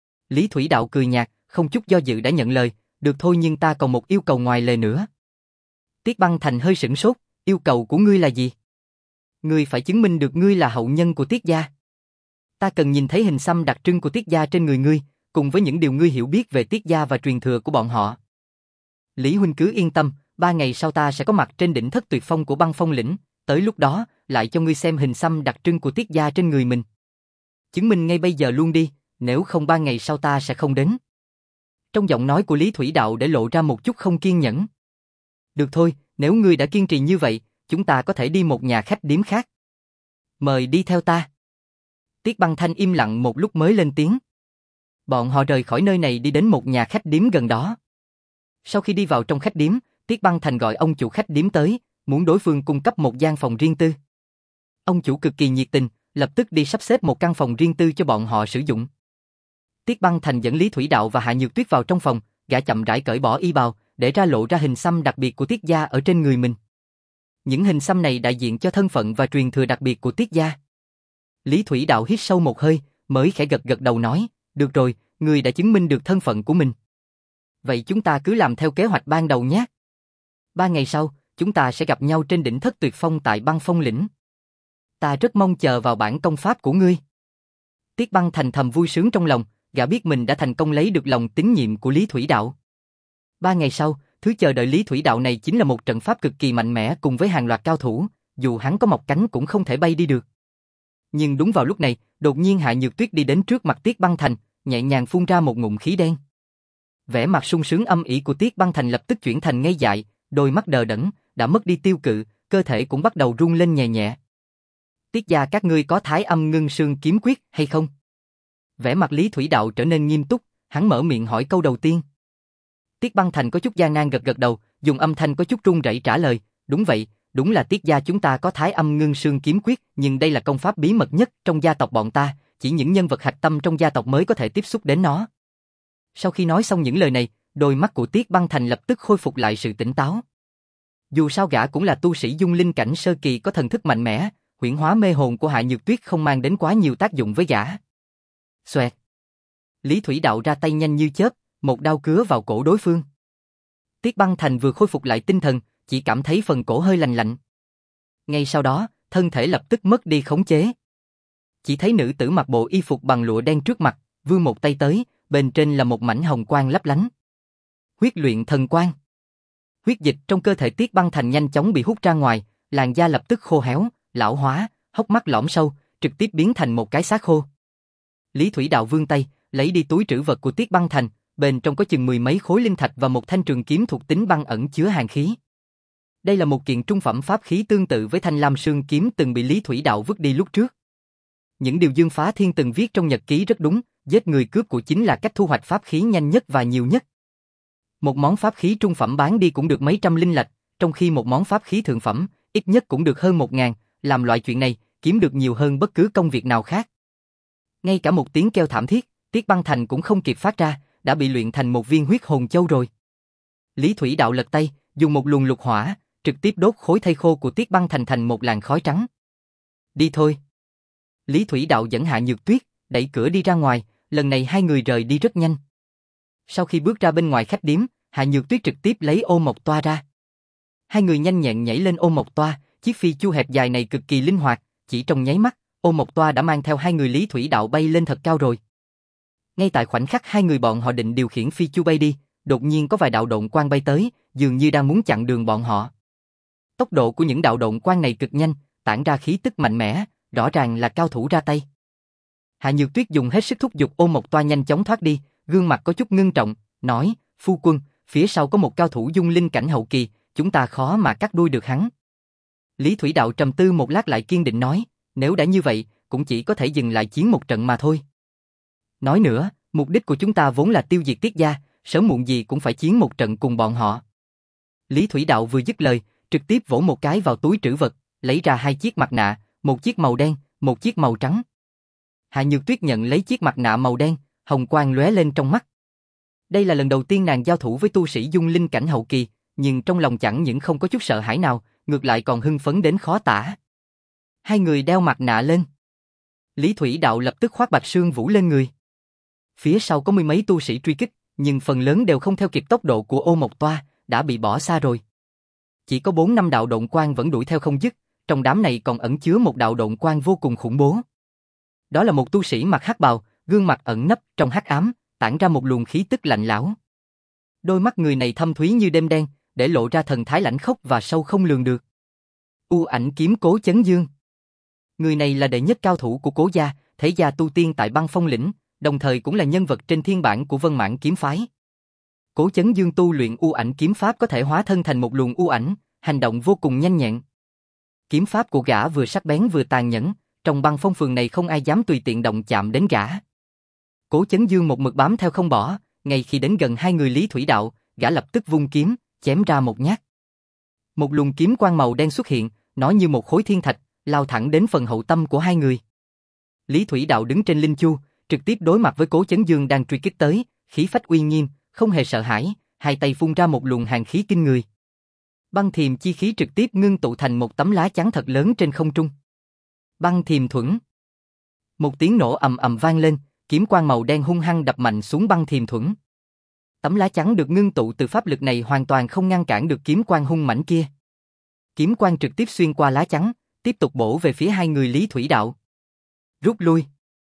Speaker 1: Lý Thủy Đạo cười nhạt, không chút do dự đã nhận lời, được thôi, nhưng ta còn một yêu cầu ngoài lời nữa. Tiết Băng Thành hơi sửng sốt, yêu cầu của ngươi là gì? Ngươi phải chứng minh được ngươi là hậu nhân của Tiết gia. Ta cần nhìn thấy hình xăm đặc trưng của Tiết gia trên người ngươi, cùng với những điều ngươi hiểu biết về Tiết gia và truyền thừa của bọn họ. Lý huynh cứ yên tâm, ba ngày sau ta sẽ có mặt trên đỉnh Thất Tuyệt Phong của Băng Phong lĩnh, tới lúc đó, lại cho ngươi xem hình xăm đặc trưng của Tiết gia trên người mình. Chứng minh ngay bây giờ luôn đi, nếu không ba ngày sau ta sẽ không đến. Trong giọng nói của Lý Thủy Đạo để lộ ra một chút không kiên nhẫn. Được thôi, nếu ngươi đã kiên trì như vậy, chúng ta có thể đi một nhà khách điếm khác. Mời đi theo ta. Tiết Băng Thanh im lặng một lúc mới lên tiếng. Bọn họ rời khỏi nơi này đi đến một nhà khách điếm gần đó. Sau khi đi vào trong khách điếm, Tiết Băng Thành gọi ông chủ khách điếm tới, muốn đối phương cung cấp một gian phòng riêng tư. Ông chủ cực kỳ nhiệt tình, lập tức đi sắp xếp một căn phòng riêng tư cho bọn họ sử dụng. Tiết Băng Thành dẫn Lý Thủy Đạo và Hạ Nhược Tuyết vào trong phòng, gã chậm rãi cởi bỏ y bào, để ra lộ ra hình xăm đặc biệt của Tiết gia ở trên người mình. Những hình xăm này đại diện cho thân phận và truyền thừa đặc biệt của Tiết gia. Lý Thủy Đạo hít sâu một hơi, mới khẽ gật gật đầu nói, được rồi, ngươi đã chứng minh được thân phận của mình. Vậy chúng ta cứ làm theo kế hoạch ban đầu nhé. Ba ngày sau, chúng ta sẽ gặp nhau trên đỉnh Thất Tuyệt Phong tại Băng Phong lĩnh. Ta rất mong chờ vào bản công pháp của ngươi. Tiết Băng Thành thầm vui sướng trong lòng, gã biết mình đã thành công lấy được lòng tín nhiệm của Lý Thủy Đạo. Ba ngày sau, thứ chờ đợi Lý Thủy Đạo này chính là một trận pháp cực kỳ mạnh mẽ cùng với hàng loạt cao thủ, dù hắn có mọc cánh cũng không thể bay đi được. Nhưng đúng vào lúc này, đột nhiên Hạ Nhược Tuyết đi đến trước mặt Tiết Băng Thành, nhẹ nhàng phun ra một ngụm khí đen. Vẻ mặt sung sướng âm ỉ của Tiết Băng Thành lập tức chuyển thành ngây dại, đôi mắt đờ đẫn, đã mất đi tiêu cự, cơ thể cũng bắt đầu run lên nhẹ nhẹ. Tiết gia các ngươi có Thái Âm Ngưng Sương kiếm quyết hay không? Vẻ mặt Lý Thủy Đạo trở nên nghiêm túc, hắn mở miệng hỏi câu đầu tiên. Tiết Băng Thành có chút gian nan gật gật đầu, dùng âm thanh có chút run rẩy trả lời, đúng vậy, đúng là Tiết gia chúng ta có Thái Âm Ngưng Sương kiếm quyết, nhưng đây là công pháp bí mật nhất trong gia tộc bọn ta, chỉ những nhân vật hạch tâm trong gia tộc mới có thể tiếp xúc đến nó. Sau khi nói xong những lời này, đôi mắt của Tiết Băng Thành lập tức khôi phục lại sự tỉnh táo. Dù sao gã cũng là tu sĩ dung linh cảnh sơ kỳ có thần thức mạnh mẽ, huyễn hóa mê hồn của Hạ Nhược Tuyết không mang đến quá nhiều tác dụng với gã. Xoẹt. Lý Thủy Đạo ra tay nhanh như chớp, một đao cứa vào cổ đối phương. Tiết Băng Thành vừa khôi phục lại tinh thần, chỉ cảm thấy phần cổ hơi lạnh lạnh. Ngay sau đó, thân thể lập tức mất đi khống chế. Chỉ thấy nữ tử mặc bộ y phục bằng lụa đen trước mặt, vươn một tay tới, bên trên là một mảnh hồng quang lấp lánh. Huyết luyện thần quang. Huyết dịch trong cơ thể Tiết Băng Thành nhanh chóng bị hút ra ngoài, làn da lập tức khô héo, lão hóa, hốc mắt lõm sâu, trực tiếp biến thành một cái xác khô. Lý Thủy Đạo vươn tay, lấy đi túi trữ vật của Tiết Băng Thành, bên trong có chừng mười mấy khối linh thạch và một thanh trường kiếm thuộc tính băng ẩn chứa hàn khí. Đây là một kiện trung phẩm pháp khí tương tự với thanh lam sương kiếm từng bị Lý Thủy Đạo vứt đi lúc trước. Những điều Dương Phá Thiên từng viết trong nhật ký rất đúng, giết người cướp của chính là cách thu hoạch pháp khí nhanh nhất và nhiều nhất. Một món pháp khí trung phẩm bán đi cũng được mấy trăm linh lạch, trong khi một món pháp khí thượng phẩm, ít nhất cũng được hơn một ngàn, làm loại chuyện này, kiếm được nhiều hơn bất cứ công việc nào khác. Ngay cả một tiếng kêu thảm thiết, Tiết Băng Thành cũng không kịp phát ra, đã bị luyện thành một viên huyết hồn châu rồi. Lý Thủy Đạo lật tay, dùng một luồng lục hỏa, trực tiếp đốt khối thây khô của Tiết Băng Thành thành một làn khói trắng. Đi thôi. Lý Thủy Đạo dẫn Hạ Nhược Tuyết, đẩy cửa đi ra ngoài, lần này hai người rời đi rất nhanh. Sau khi bước ra bên ngoài khách điếm, Hạ Nhược Tuyết trực tiếp lấy ô mộc toa ra. Hai người nhanh nhẹn nhảy lên ô mộc toa, chiếc phi chu hẹp dài này cực kỳ linh hoạt, chỉ trong nháy mắt, ô mộc toa đã mang theo hai người Lý Thủy Đạo bay lên thật cao rồi. Ngay tại khoảnh khắc hai người bọn họ định điều khiển phi chu bay đi, đột nhiên có vài đạo độn quang bay tới, dường như đang muốn chặn đường bọn họ. Tốc độ của những đạo độn quang này cực nhanh, tản ra khí tức mạnh mẽ, rõ ràng là cao thủ ra tay. Hạ Nhược Tuyết dùng hết sức thúc giục ô mộc toa nhanh chóng thoát đi, gương mặt có chút ngưng trọng, nói, phu quân, phía sau có một cao thủ dung linh cảnh hậu kỳ, chúng ta khó mà cắt đuôi được hắn. Lý Thủy Đạo trầm tư một lát lại kiên định nói, nếu đã như vậy, cũng chỉ có thể dừng lại chiến một trận mà thôi. Nói nữa, mục đích của chúng ta vốn là tiêu diệt Tiết gia, sớm muộn gì cũng phải chiến một trận cùng bọn họ. Lý Thủy Đạo vừa dứt lời, trực tiếp vỗ một cái vào túi trữ vật, lấy ra hai chiếc mặt nạ, một chiếc màu đen, một chiếc màu trắng. Hạ Nhược Tuyết nhận lấy chiếc mặt nạ màu đen, hồng quang lóe lên trong mắt. Đây là lần đầu tiên nàng giao thủ với tu sĩ dung linh cảnh hậu kỳ, nhưng trong lòng chẳng những không có chút sợ hãi nào, ngược lại còn hưng phấn đến khó tả. Hai người đeo mặt nạ lên. Lý Thủy Đạo lập tức khoác bạch sương vũ lên người. Phía sau có mười mấy tu sĩ truy kích, nhưng phần lớn đều không theo kịp tốc độ của ô mộc toa, đã bị bỏ xa rồi. Chỉ có bốn năm đạo độn quang vẫn đuổi theo không dứt, trong đám này còn ẩn chứa một đạo độn quang vô cùng khủng bố. Đó là một tu sĩ mặc hắc bào, gương mặt ẩn nấp trong hắc ám, tản ra một luồng khí tức lạnh lẽo. Đôi mắt người này thâm thúy như đêm đen, để lộ ra thần thái lãnh khốc và sâu không lường được. U Ảnh kiếm Cố Chấn Dương. Người này là đệ nhất cao thủ của Cố gia, thế gia tu tiên tại Băng Phong lĩnh, đồng thời cũng là nhân vật trên thiên bản của Vân Mãn kiếm phái. Cố Chấn Dương tu luyện U Ảnh kiếm pháp có thể hóa thân thành một luồng u ảnh, hành động vô cùng nhanh nhẹn. Kiếm pháp của gã vừa sắc bén vừa tàn nhẫn, trong Băng Phong phường này không ai dám tùy tiện động chạm đến gã. Cố Chấn Dương một mực bám theo không bỏ, ngay khi đến gần hai người Lý Thủy Đạo, gã lập tức vung kiếm, chém ra một nhát. Một luồng kiếm quang màu đen xuất hiện, nó như một khối thiên thạch, lao thẳng đến phần hậu tâm của hai người. Lý Thủy Đạo đứng trên linh chu, trực tiếp đối mặt với Cố Chấn Dương đang truy kích tới, khí phách uy nghiêm, không hề sợ hãi, hai tay phun ra một luồng hàn khí kinh người. Băng thiềm chi khí trực tiếp ngưng tụ thành một tấm lá chắn thật lớn trên không trung. Băng thiềm thuẫn. Một tiếng nổ ầm ầm vang lên, kiếm quang màu đen hung hăng đập mạnh xuống băng thiềm thuẫn. Tấm lá chắn được ngưng tụ từ pháp lực này hoàn toàn không ngăn cản được kiếm quang hung mãnh kia. Kiếm quang trực tiếp xuyên qua lá chắn, tiếp tục bổ về phía hai người Lý Thủy Đạo. Rút lui.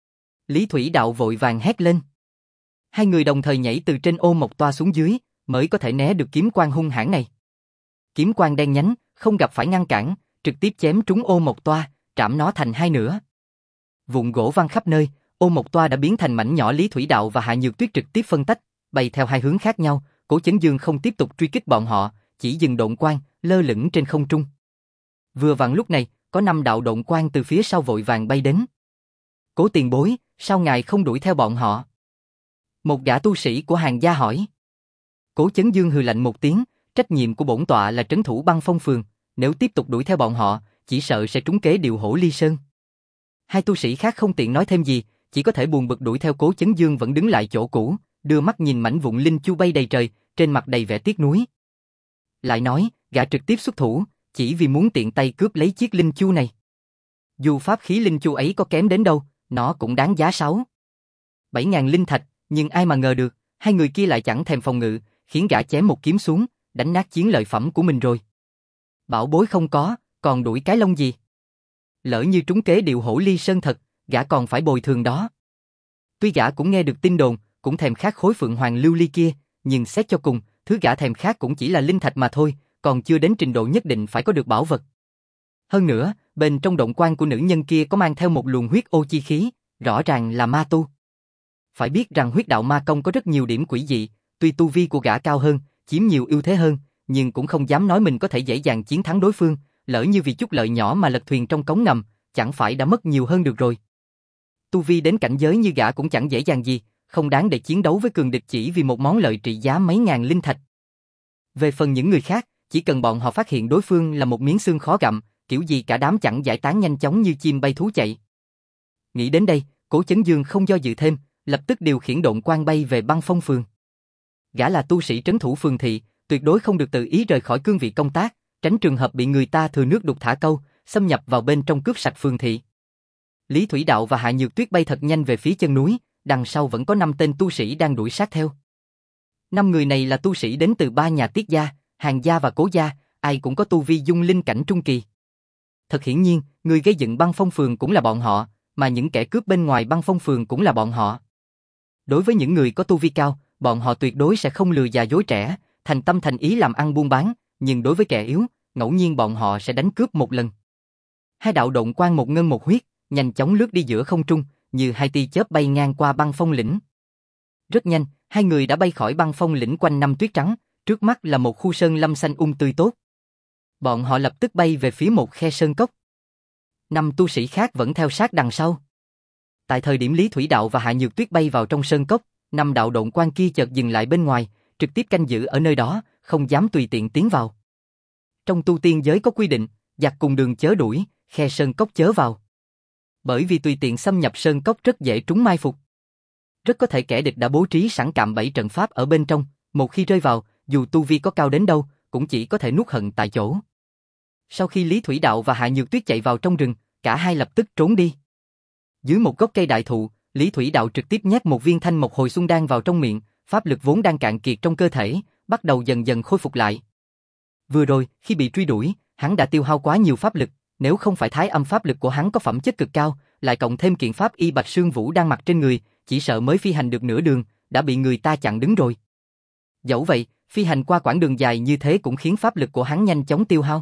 Speaker 1: Lý Thủy Đạo vội vàng hét lên. Hai người đồng thời nhảy từ trên ô mộc toa xuống dưới, mới có thể né được kiếm quang hung hãn này. Kiếm quang đen nhánh, không gặp phải ngăn cản, trực tiếp chém trúng ô mộc toa, trảm nó thành hai nửa. Vụn gỗ văng khắp nơi, ô mộc toa đã biến thành mảnh nhỏ. Lý Thủy Đạo và Hạ Nhược Tuyết trực tiếp phân tách, bay theo hai hướng khác nhau. Cố Chấn Dương không tiếp tục truy kích bọn họ, chỉ dừng độn quang, lơ lửng trên không trung. Vừa vặn lúc này, có năm đạo độn quang từ phía sau vội vàng bay đến. Cố tiền bối, sao ngài không đuổi theo bọn họ? Một gã tu sĩ của Hàn gia hỏi. Cố Chấn Dương hừ lạnh một tiếng, trách nhiệm của bổn tọa là trấn thủ Băng Phong phường, nếu tiếp tục đuổi theo bọn họ, chỉ sợ sẽ trúng kế điều Hổ Ly Sơn. Hai tu sĩ khác không tiện nói thêm gì, chỉ có thể buồn bực đuổi theo. Cố Chấn Dương vẫn đứng lại chỗ cũ, đưa mắt nhìn mảnh vụn linh chu bay đầy trời, trên mặt đầy vẻ tiếc nuối. Lại nói, gã trực tiếp xuất thủ, chỉ vì muốn tiện tay cướp lấy chiếc linh chu này. Dù pháp khí linh chu ấy có kém đến đâu, nó cũng đáng giá sáu. bảy ngàn linh thạch, nhưng ai mà ngờ được, hai người kia lại chẳng thèm phòng ngự, khiến gã chém một kiếm xuống, đánh nát chiến lợi phẩm của mình rồi. Bảo bối không có, còn đuổi cái lông gì? Lỡ như trúng kế điệu hổ ly sơn thật, gã còn phải bồi thường đó. Tuy gã cũng nghe được tin đồn, cũng thèm khát khối phượng hoàng lưu ly kia, nhưng xét cho cùng, thứ gã thèm khát cũng chỉ là linh thạch mà thôi, còn chưa đến trình độ nhất định phải có được bảo vật. Hơn nữa, bên trong động quan của nữ nhân kia có mang theo một luồng huyết ô chi khí, rõ ràng là ma tu. Phải biết rằng huyết đạo ma công có rất nhiều điểm quỷ dị, tuy tu vi của gã cao hơn, chiếm nhiều ưu thế hơn, nhưng cũng không dám nói mình có thể dễ dàng chiến thắng đối phương, lỡ như vì chút lợi nhỏ mà lật thuyền trong cống ngầm, chẳng phải đã mất nhiều hơn được rồi. Tu vi đến cảnh giới như gã cũng chẳng dễ dàng gì, không đáng để chiến đấu với cường địch chỉ vì một món lợi trị giá mấy ngàn linh thạch. Về phần những người khác, chỉ cần bọn họ phát hiện đối phương là một miếng xương khó gặm, kiểu gì cả đám chẳng giải tán nhanh chóng như chim bay thú chạy. Nghĩ đến đây, Cố Chấn Dương không do dự thêm, lập tức điều khiển độn quang bay về Băng Phong phường. Gã là tu sĩ trấn thủ phường thị, tuyệt đối không được tự ý rời khỏi cương vị công tác, tránh trường hợp bị người ta thừa nước đục thả câu, xâm nhập vào bên trong cướp sạch phường thị. Lý Thủy Đạo và Hạ Nhược Tuyết bay thật nhanh về phía chân núi, đằng sau vẫn có năm tên tu sĩ đang đuổi sát theo. Năm người này là tu sĩ đến từ ba nhà Tiết gia, Hàn gia và Cố gia, ai cũng có tu vi dung linh cảnh trung kỳ. Thật hiển nhiên, người gây dựng Băng Phong phường cũng là bọn họ, mà những kẻ cướp bên ngoài Băng Phong phường cũng là bọn họ. Đối với những người có tu vi cao, bọn họ tuyệt đối sẽ không lừa già dối trẻ, thành tâm thành ý làm ăn buôn bán, nhưng đối với kẻ yếu, ngẫu nhiên bọn họ sẽ đánh cướp một lần. Hai đạo độn quang một ngân một huyết, nhanh chóng lướt đi giữa không trung, như hai tia chớp bay ngang qua Băng Phong lĩnh. Rất nhanh, hai người đã bay khỏi Băng Phong lĩnh quanh năm tuyết trắng, trước mắt là một khu sơn lâm xanh um tươi tốt. Bọn họ lập tức bay về phía một khe sơn cốc. Năm tu sĩ khác vẫn theo sát đằng sau. Tại thời điểm Lý Thủy Đạo và Hạ Nhược Tuyết bay vào trong sơn cốc, năm đạo độn quang kia chợt dừng lại bên ngoài, trực tiếp canh giữ ở nơi đó, không dám tùy tiện tiến vào. Trong tu tiên giới có quy định, giặc cùng đường chớ đuổi, khe sơn cốc chớ vào. Bởi vì tùy tiện xâm nhập sơn cốc rất dễ trúng mai phục. Rất có thể kẻ địch đã bố trí sẵn cạm bẫy trận pháp ở bên trong, một khi rơi vào, dù tu vi có cao đến đâu, cũng chỉ có thể nuốt hận tại chỗ. Sau khi Lý Thủy Đạo và Hạ Nhược Tuyết chạy vào trong rừng, cả hai lập tức trốn đi. Dưới một gốc cây đại thụ, Lý Thủy Đạo trực tiếp nhét một viên thanh mộc hồi xuân đan vào trong miệng, pháp lực vốn đang cạn kiệt trong cơ thể, bắt đầu dần dần khôi phục lại. Vừa rồi, khi bị truy đuổi, hắn đã tiêu hao quá nhiều pháp lực, nếu không phải thái âm pháp lực của hắn có phẩm chất cực cao, lại cộng thêm kiện pháp y Bạch Sương Vũ đang mặc trên người, chỉ sợ mới phi hành được nửa đường, đã bị người ta chặn đứng rồi. Dẫu vậy, phi hành qua quãng đường dài như thế cũng khiến pháp lực của hắn nhanh chóng tiêu hao.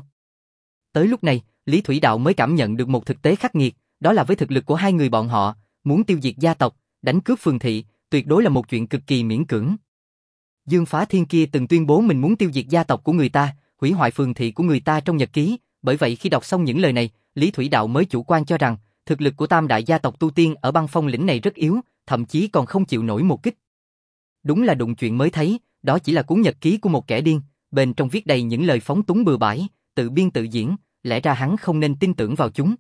Speaker 1: Tới lúc này, Lý Thủy Đạo mới cảm nhận được một thực tế khắc nghiệt, đó là với thực lực của hai người bọn họ, muốn tiêu diệt gia tộc, đánh cướp phường thị, tuyệt đối là một chuyện cực kỳ miễn cưỡng. Dương Phá Thiên kia từng tuyên bố mình muốn tiêu diệt gia tộc của người ta, hủy hoại phường thị của người ta trong nhật ký, bởi vậy khi đọc xong những lời này, Lý Thủy Đạo mới chủ quan cho rằng, thực lực của tam đại gia tộc tu tiên ở Băng Phong lĩnh này rất yếu, thậm chí còn không chịu nổi một kích. Đúng là đụng chuyện mới thấy, đó chỉ là cuốn nhật ký của một kẻ điên, bên trong viết đầy những lời phóng túng bừa bãi, tự biên tự diễn, lẽ ra hắn không nên tin tưởng vào chúng.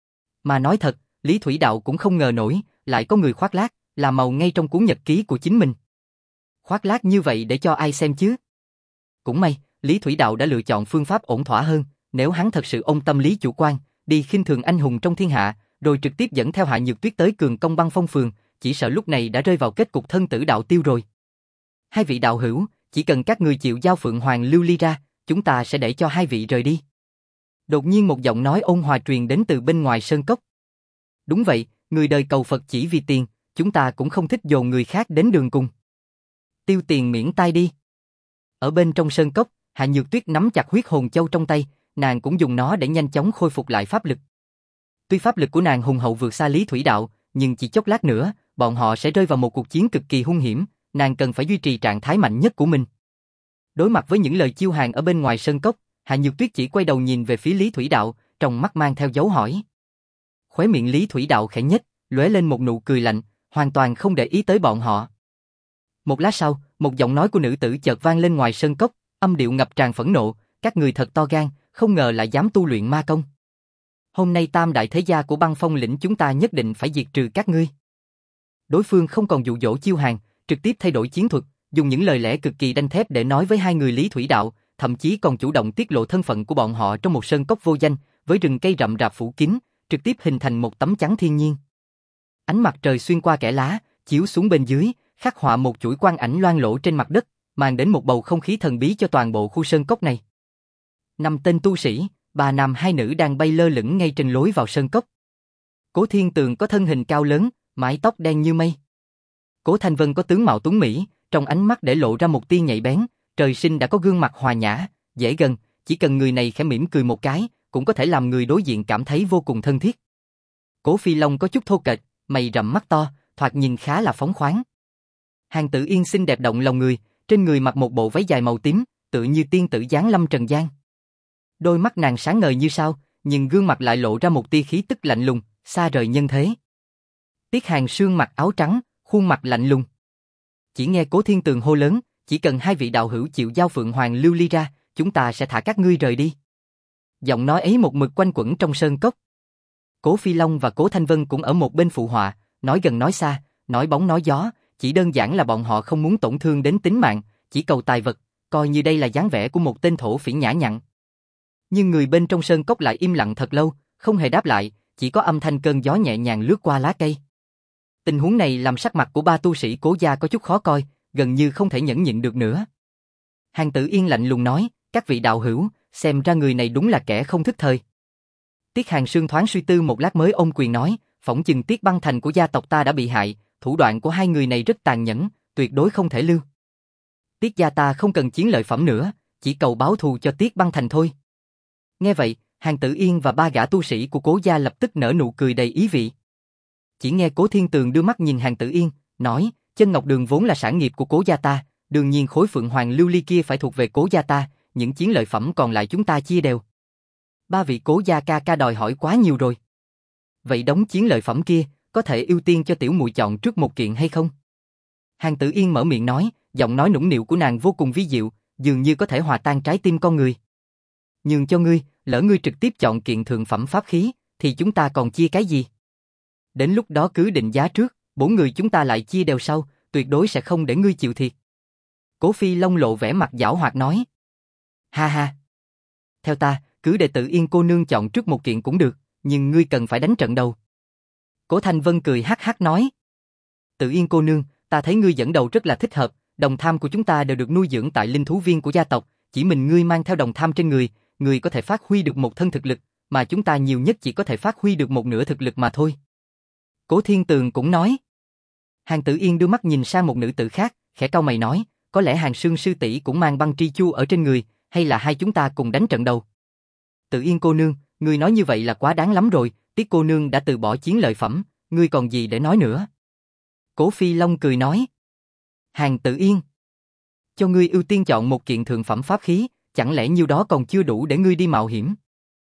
Speaker 1: Mà nói thật, Lý Thủy Đạo cũng không ngờ nổi, lại có người khoác lác, làm màu ngay trong cuốn nhật ký của chính mình. Khoác lác như vậy để cho ai xem chứ? Cũng may, Lý Thủy Đạo đã lựa chọn phương pháp ổn thỏa hơn, nếu hắn thật sự ôm tâm lý chủ quan, đi khinh thường anh hùng trong thiên hạ, rồi trực tiếp dẫn theo Hạ Nhược Tuyết tới cường công Băng Phong phường, chỉ sợ lúc này đã rơi vào kết cục thân tử đạo tiêu rồi. Hai vị đạo hữu, chỉ cần các người chịu giao Phượng Hoàng lưu ly ra, chúng ta sẽ để cho hai vị rời đi. Đột nhiên một giọng nói ôn hòa truyền đến từ bên ngoài sơn cốc. Đúng vậy, người đời cầu Phật chỉ vì tiền, chúng ta cũng không thích dồn người khác đến đường cùng. Tiêu tiền miễn tai đi. Ở bên trong sơn cốc, Hạ Nhược Tuyết nắm chặt huyết hồn châu trong tay, nàng cũng dùng nó để nhanh chóng khôi phục lại pháp lực. Tuy pháp lực của nàng hùng hậu vượt xa Lý Thủy Đạo, nhưng chỉ chốc lát nữa, bọn họ sẽ rơi vào một cuộc chiến cực kỳ hung hiểm, nàng cần phải duy trì trạng thái mạnh nhất của mình. Đối mặt với những lời chiêu hàng ở bên ngoài sơn cốc, Hạ Nhược Tuyết chỉ quay đầu nhìn về phía Lý Thủy Đạo, trong mắt mang theo dấu hỏi. Khóe miệng Lý Thủy Đạo khẽ nhếch, lóe lên một nụ cười lạnh, hoàn toàn không để ý tới bọn họ. Một lát sau, một giọng nói của nữ tử chợt vang lên ngoài sơn cốc, âm điệu ngập tràn phẫn nộ, các người thật to gan, không ngờ lại dám tu luyện ma công. Hôm nay tam đại thế gia của Băng Phong lĩnh chúng ta nhất định phải diệt trừ các ngươi. Đối phương không còn dụ dỗ chiêu hàng, trực tiếp thay đổi chiến thuật, dùng những lời lẽ cực kỳ đanh thép để nói với hai người Lý Thủy Đạo, thậm chí còn chủ động tiết lộ thân phận của bọn họ trong một sơn cốc vô danh, với rừng cây rậm rạp phủ kín, trực tiếp hình thành một tấm chắn thiên nhiên. Ánh mặt trời xuyên qua kẽ lá, chiếu xuống bên dưới, khắc họa một chuỗi quang ảnh loang lổ trên mặt đất, mang đến một bầu không khí thần bí cho toàn bộ khu sơn cốc này. Năm tên tu sĩ, ba nam hai nữ đang bay lơ lửng ngay trên lối vào sơn cốc. Cố Thiên Tường có thân hình cao lớn, mái tóc đen như mây. Cố Thanh Vân có tướng mạo tuấn mỹ, trong ánh mắt để lộ ra một tia nhạy bén, trời sinh đã có gương mặt hòa nhã, dễ gần, chỉ cần người này khẽ mỉm cười một cái, cũng có thể làm người đối diện cảm thấy vô cùng thân thiết. Cố Phi Long có chút thô kệch, mày rậm mắt to, thoạt nhìn khá là phóng khoáng. Hàn Tử Yên xinh đẹp động lòng người, trên người mặc một bộ váy dài màu tím, tựa như tiên tử giáng lâm trần gian. Đôi mắt nàng sáng ngời như sao, nhưng gương mặt lại lộ ra một tia khí tức lạnh lùng, xa rời nhân thế. Tiết Hàn Sương mặc áo trắng, khuôn mặt lạnh lùng. Chỉ nghe Cố Thiên Tường hô lớn, chỉ cần hai vị đạo hữu chịu giao Phượng Hoàng Lưu Ly ra, chúng ta sẽ thả các ngươi rời đi. Giọng nói ấy một mực quanh quẩn trong sơn cốc. Cố Phi Long và Cố Thanh Vân cũng ở một bên phụ họa, nói gần nói xa, nói bóng nói gió, chỉ đơn giản là bọn họ không muốn tổn thương đến tính mạng, chỉ cầu tài vật, coi như đây là dáng vẻ của một tên thổ phỉ nhã nhặn. Nhưng người bên trong sơn cốc lại im lặng thật lâu, không hề đáp lại, chỉ có âm thanh cơn gió nhẹ nhàng lướt qua lá cây. Tình huống này làm sắc mặt của ba tu sĩ Cố gia có chút khó coi, gần như không thể nhẫn nhịn được nữa. Hàn Tử Yên lạnh lùng nói, các vị đạo hữu, xem ra người này đúng là kẻ không thức thời. Tiết Hàn Sương thoáng suy tư một lát mới ôm quyền nói, phỏng chừng Tiết Băng Thành của gia tộc ta đã bị hại, thủ đoạn của hai người này rất tàn nhẫn, tuyệt đối không thể lưu. Tiết gia ta không cần chiến lợi phẩm nữa, chỉ cầu báo thù cho Tiết Băng Thành thôi. Nghe vậy, Hàn Tử Yên và ba gã tu sĩ của Cố gia lập tức nở nụ cười đầy ý vị. Chỉ nghe Cố Thiên Tường đưa mắt nhìn Hàn Tử Yên, nói, chân ngọc đường vốn là sản nghiệp của Cố gia ta, đương nhiên khối Phượng Hoàng Lưu Ly kia phải thuộc về Cố gia ta, những chiến lợi phẩm còn lại chúng ta chia đều. Ba vị Cố gia ca ca đòi hỏi quá nhiều rồi. Vậy đống chiến lợi phẩm kia, có thể ưu tiên cho tiểu muội chọn trước một kiện hay không? Hàn Tử Yên mở miệng nói, giọng nói nũng nịu của nàng vô cùng vi diệu, dường như có thể hòa tan trái tim con người. Nhưng cho ngươi, lỡ ngươi trực tiếp chọn kiện thượng phẩm pháp khí, thì chúng ta còn chia cái gì? Đến lúc đó cứ định giá trước, bốn người chúng ta lại chia đều sau, tuyệt đối sẽ không để ngươi chịu thiệt. Cố Phi Long lộ vẻ mặt giảo hoạt nói. Ha ha. Theo ta, cứ để Tử Yên cô nương chọn trước một kiện cũng được, nhưng ngươi cần phải đánh trận đầu. Cố Thanh Vân cười hắc hắc nói. Tử Yên cô nương, ta thấy ngươi dẫn đầu rất là thích hợp, đồng tham của chúng ta đều được nuôi dưỡng tại linh thú viên của gia tộc, chỉ mình ngươi mang theo đồng tham trên người, ngươi có thể phát huy được một thân thực lực, mà chúng ta nhiều nhất chỉ có thể phát huy được một nửa thực lực mà thôi. Cố Thiên Tường cũng nói. Hàn Tử Yên đưa mắt nhìn sang một nữ tử khác, khẽ cau mày nói, có lẽ Hàn Sương sư tỷ cũng mang băng tri chu ở trên người, hay là hai chúng ta cùng đánh trận đầu? Tử Yên cô nương, ngươi nói như vậy là quá đáng lắm rồi, Tiết cô nương đã từ bỏ chiến lợi phẩm, ngươi còn gì để nói nữa? Cố Phi Long cười nói. Hàn Tử Yên, cho ngươi ưu tiên chọn một kiện thượng phẩm pháp khí, chẳng lẽ nhiêu đó còn chưa đủ để ngươi đi mạo hiểm?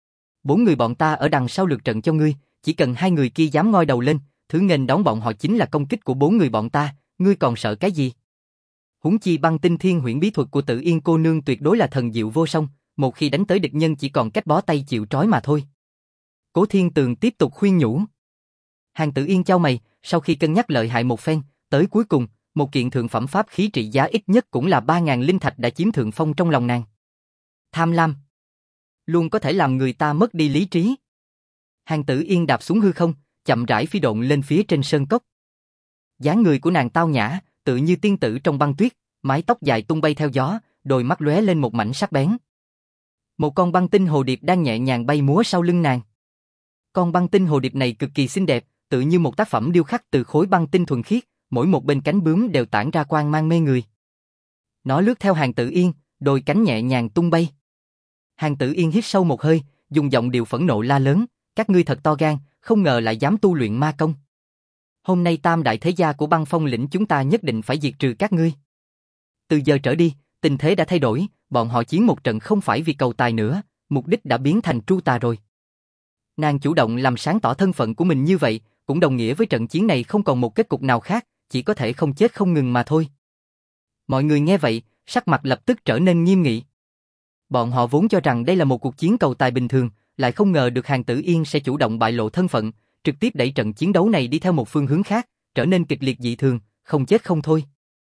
Speaker 1: Bốn người bọn ta ở đằng sau lượt trận cho ngươi, chỉ cần hai người kia dám ngoi đầu lên, thứ nghênh đón bọn họ chính là công kích của bốn người bọn ta, ngươi còn sợ cái gì? Huống chi băng tinh thiên huyễn bí thuật của Tử Yên cô nương tuyệt đối là thần diệu vô song, một khi đánh tới địch nhân chỉ còn cách bó tay chịu trói mà thôi. Cố Thiên Tường tiếp tục khuyên nhủ. Hàn Tử Yên chau mày, sau khi cân nhắc lợi hại một phen, tới cuối cùng, một kiện thượng phẩm pháp khí trị giá ít nhất cũng là ba ngàn linh thạch đã chiếm thượng phong trong lòng nàng. Tham lam, luôn có thể làm người ta mất đi lý trí. Hàn Tử Yên đạp xuống hư không, chậm rãi phi độn lên phía trên sơn cốc. Dáng người của nàng tao nhã, tự như tiên tử trong băng tuyết, mái tóc dài tung bay theo gió, đôi mắt lóe lên một mảnh sắc bén. Một con băng tinh hồ điệp đang nhẹ nhàng bay múa sau lưng nàng. Con băng tinh hồ điệp này cực kỳ xinh đẹp, tự như một tác phẩm điêu khắc từ khối băng tinh thuần khiết, mỗi một bên cánh bướm đều tản ra quang mang mê người. Nó lướt theo Hàn Tử Yên, đôi cánh nhẹ nhàng tung bay. Hàn Tử Yên hít sâu một hơi, dùng giọng điệu phẫn nộ la lớn, các ngươi thật to gan, không ngờ lại dám tu luyện ma công. Hôm nay tam đại thế gia của băng phong lĩnh chúng ta nhất định phải diệt trừ các ngươi. Từ giờ trở đi, tình thế đã thay đổi, bọn họ chiến một trận không phải vì cầu tài nữa, mục đích đã biến thành tru tà rồi. Nàng chủ động làm sáng tỏ thân phận của mình như vậy, cũng đồng nghĩa với trận chiến này không còn một kết cục nào khác, chỉ có thể không chết không ngừng mà thôi. Mọi người nghe vậy, sắc mặt lập tức trở nên nghiêm nghị. Bọn họ vốn cho rằng đây là một cuộc chiến cầu tài bình thường, lại không ngờ được Hàn Tử Yên sẽ chủ động bại lộ thân phận, trực tiếp đẩy trận chiến đấu này đi theo một phương hướng khác, trở nên kịch liệt dị thường, không chết không thôi.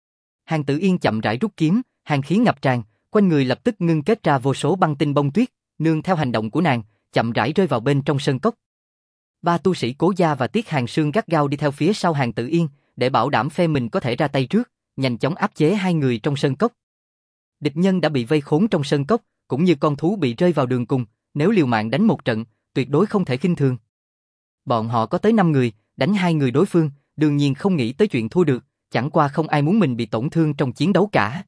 Speaker 1: Hàn Tử Yên chậm rãi rút kiếm, hàn khí ngập tràn, quanh người lập tức ngưng kết ra vô số băng tinh bông tuyết, nương theo hành động của nàng, chậm rãi rơi vào bên trong sơn cốc. Ba tu sĩ Cố gia và Tiết Hàn Sương gắt gao đi theo phía sau Hàn Tử Yên, để bảo đảm phe mình có thể ra tay trước, nhanh chóng áp chế hai người trong sơn cốc. Địch nhân đã bị vây khốn trong sơn cốc, cũng như con thú bị rơi vào đường cùng, nếu liều mạng đánh một trận, tuyệt đối không thể khinh thường. Bọn họ có tới năm người, đánh hai người đối phương, đương nhiên không nghĩ tới chuyện thua được, chẳng qua không ai muốn mình bị tổn thương trong chiến đấu cả.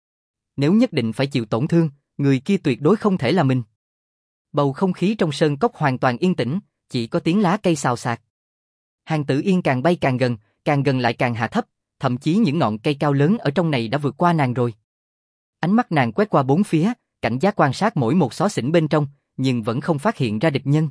Speaker 1: Nếu nhất định phải chịu tổn thương, người kia tuyệt đối không thể là mình. Bầu không khí trong sơn cốc hoàn toàn yên tĩnh, chỉ có tiếng lá cây xào xạc. Hàng Tử Yên càng bay càng gần, càng gần lại càng hạ thấp, thậm chí những ngọn cây cao lớn ở trong này đã vượt qua nàng rồi. Ánh mắt nàng quét qua bốn phía, cảnh giác quan sát mỗi một xó xỉnh bên trong, nhưng vẫn không phát hiện ra địch nhân.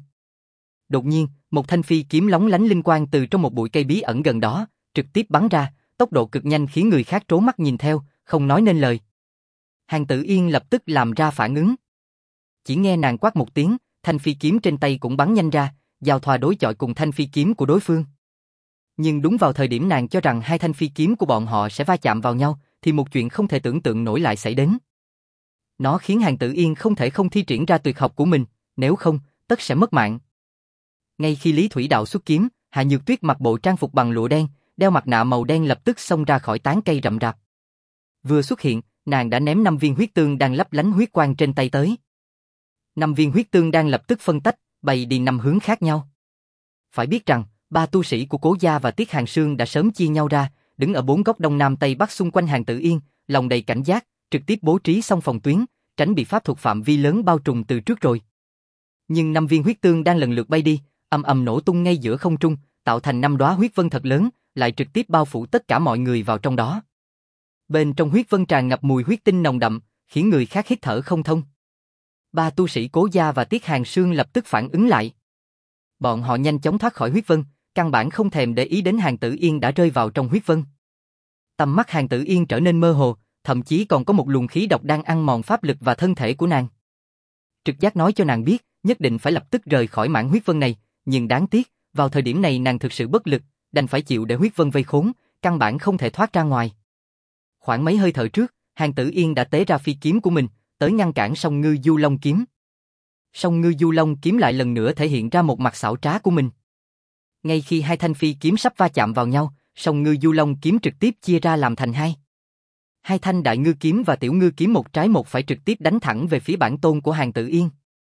Speaker 1: Đột nhiên, một thanh phi kiếm lóng lánh linh quang từ trong một bụi cây bí ẩn gần đó, trực tiếp bắn ra, tốc độ cực nhanh khiến người khác trố mắt nhìn theo, không nói nên lời. Hàng Tử Yên lập tức làm ra phản ứng. Chỉ nghe nàng quát một tiếng, thanh phi kiếm trên tay cũng bắn nhanh ra, giao thoa đối chọi cùng thanh phi kiếm của đối phương. Nhưng đúng vào thời điểm nàng cho rằng hai thanh phi kiếm của bọn họ sẽ va chạm vào nhau, thì một chuyện không thể tưởng tượng nổi lại xảy đến. Nó khiến Hàng Tử Yên không thể không thi triển ra tuyệt học của mình, nếu không, tất sẽ mất mạng. Ngay khi Lý Thủy Đạo xuất kiếm, Hạ Nhược Tuyết mặc bộ trang phục bằng lụa đen, đeo mặt nạ màu đen lập tức xông ra khỏi tán cây rậm rạp. Vừa xuất hiện, nàng đã ném năm viên huyết tương đang lấp lánh huyết quang trên tay tới. Năm viên huyết tương đang lập tức phân tách, bay đi năm hướng khác nhau. Phải biết rằng, ba tu sĩ của Cố Gia và Tiết Hàng Sương đã sớm chia nhau ra, đứng ở bốn góc đông nam tây bắc xung quanh Hàng Tử Yên, lòng đầy cảnh giác, trực tiếp bố trí xong phòng tuyến, tránh bị pháp thuật phạm vi lớn bao trùm từ trước rồi. Nhưng năm viên huyết tương đang lần lượt bay đi, ầm ầm nổ tung ngay giữa không trung, tạo thành năm đóa huyết vân thật lớn, lại trực tiếp bao phủ tất cả mọi người vào trong đó. Bên trong huyết vân tràn ngập mùi huyết tinh nồng đậm, khiến người khác hít thở không thông. Ba tu sĩ Cố Gia và Tiết Hàng Sương lập tức phản ứng lại. Bọn họ nhanh chóng thoát khỏi huyết vân, căn bản không thèm để ý đến Hàng Tử Yên đã rơi vào trong huyết vân. Tầm mắt Hàng Tử Yên trở nên mơ hồ, thậm chí còn có một luồng khí độc đang ăn mòn pháp lực và thân thể của nàng. Trực giác nói cho nàng biết, nhất định phải lập tức rời khỏi mảng huyết vân này, nhưng đáng tiếc, vào thời điểm này nàng thực sự bất lực, đành phải chịu để huyết vân vây khốn, căn bản không thể thoát ra ngoài. Khoảng mấy hơi thở trước, Hàng Tử Yên đã tế ra phi kiếm của mình, tới ngăn cản Song Ngư Du Long kiếm. Song Ngư Du Long kiếm lại lần nữa thể hiện ra một mặt xảo trá của mình. Ngay khi hai thanh phi kiếm sắp va chạm vào nhau, Song Ngư Du Long kiếm trực tiếp chia ra làm thành hai. Hai thanh Đại Ngư kiếm và Tiểu Ngư kiếm một trái một phải trực tiếp đánh thẳng về phía bản tôn của Hàng Tử Yên.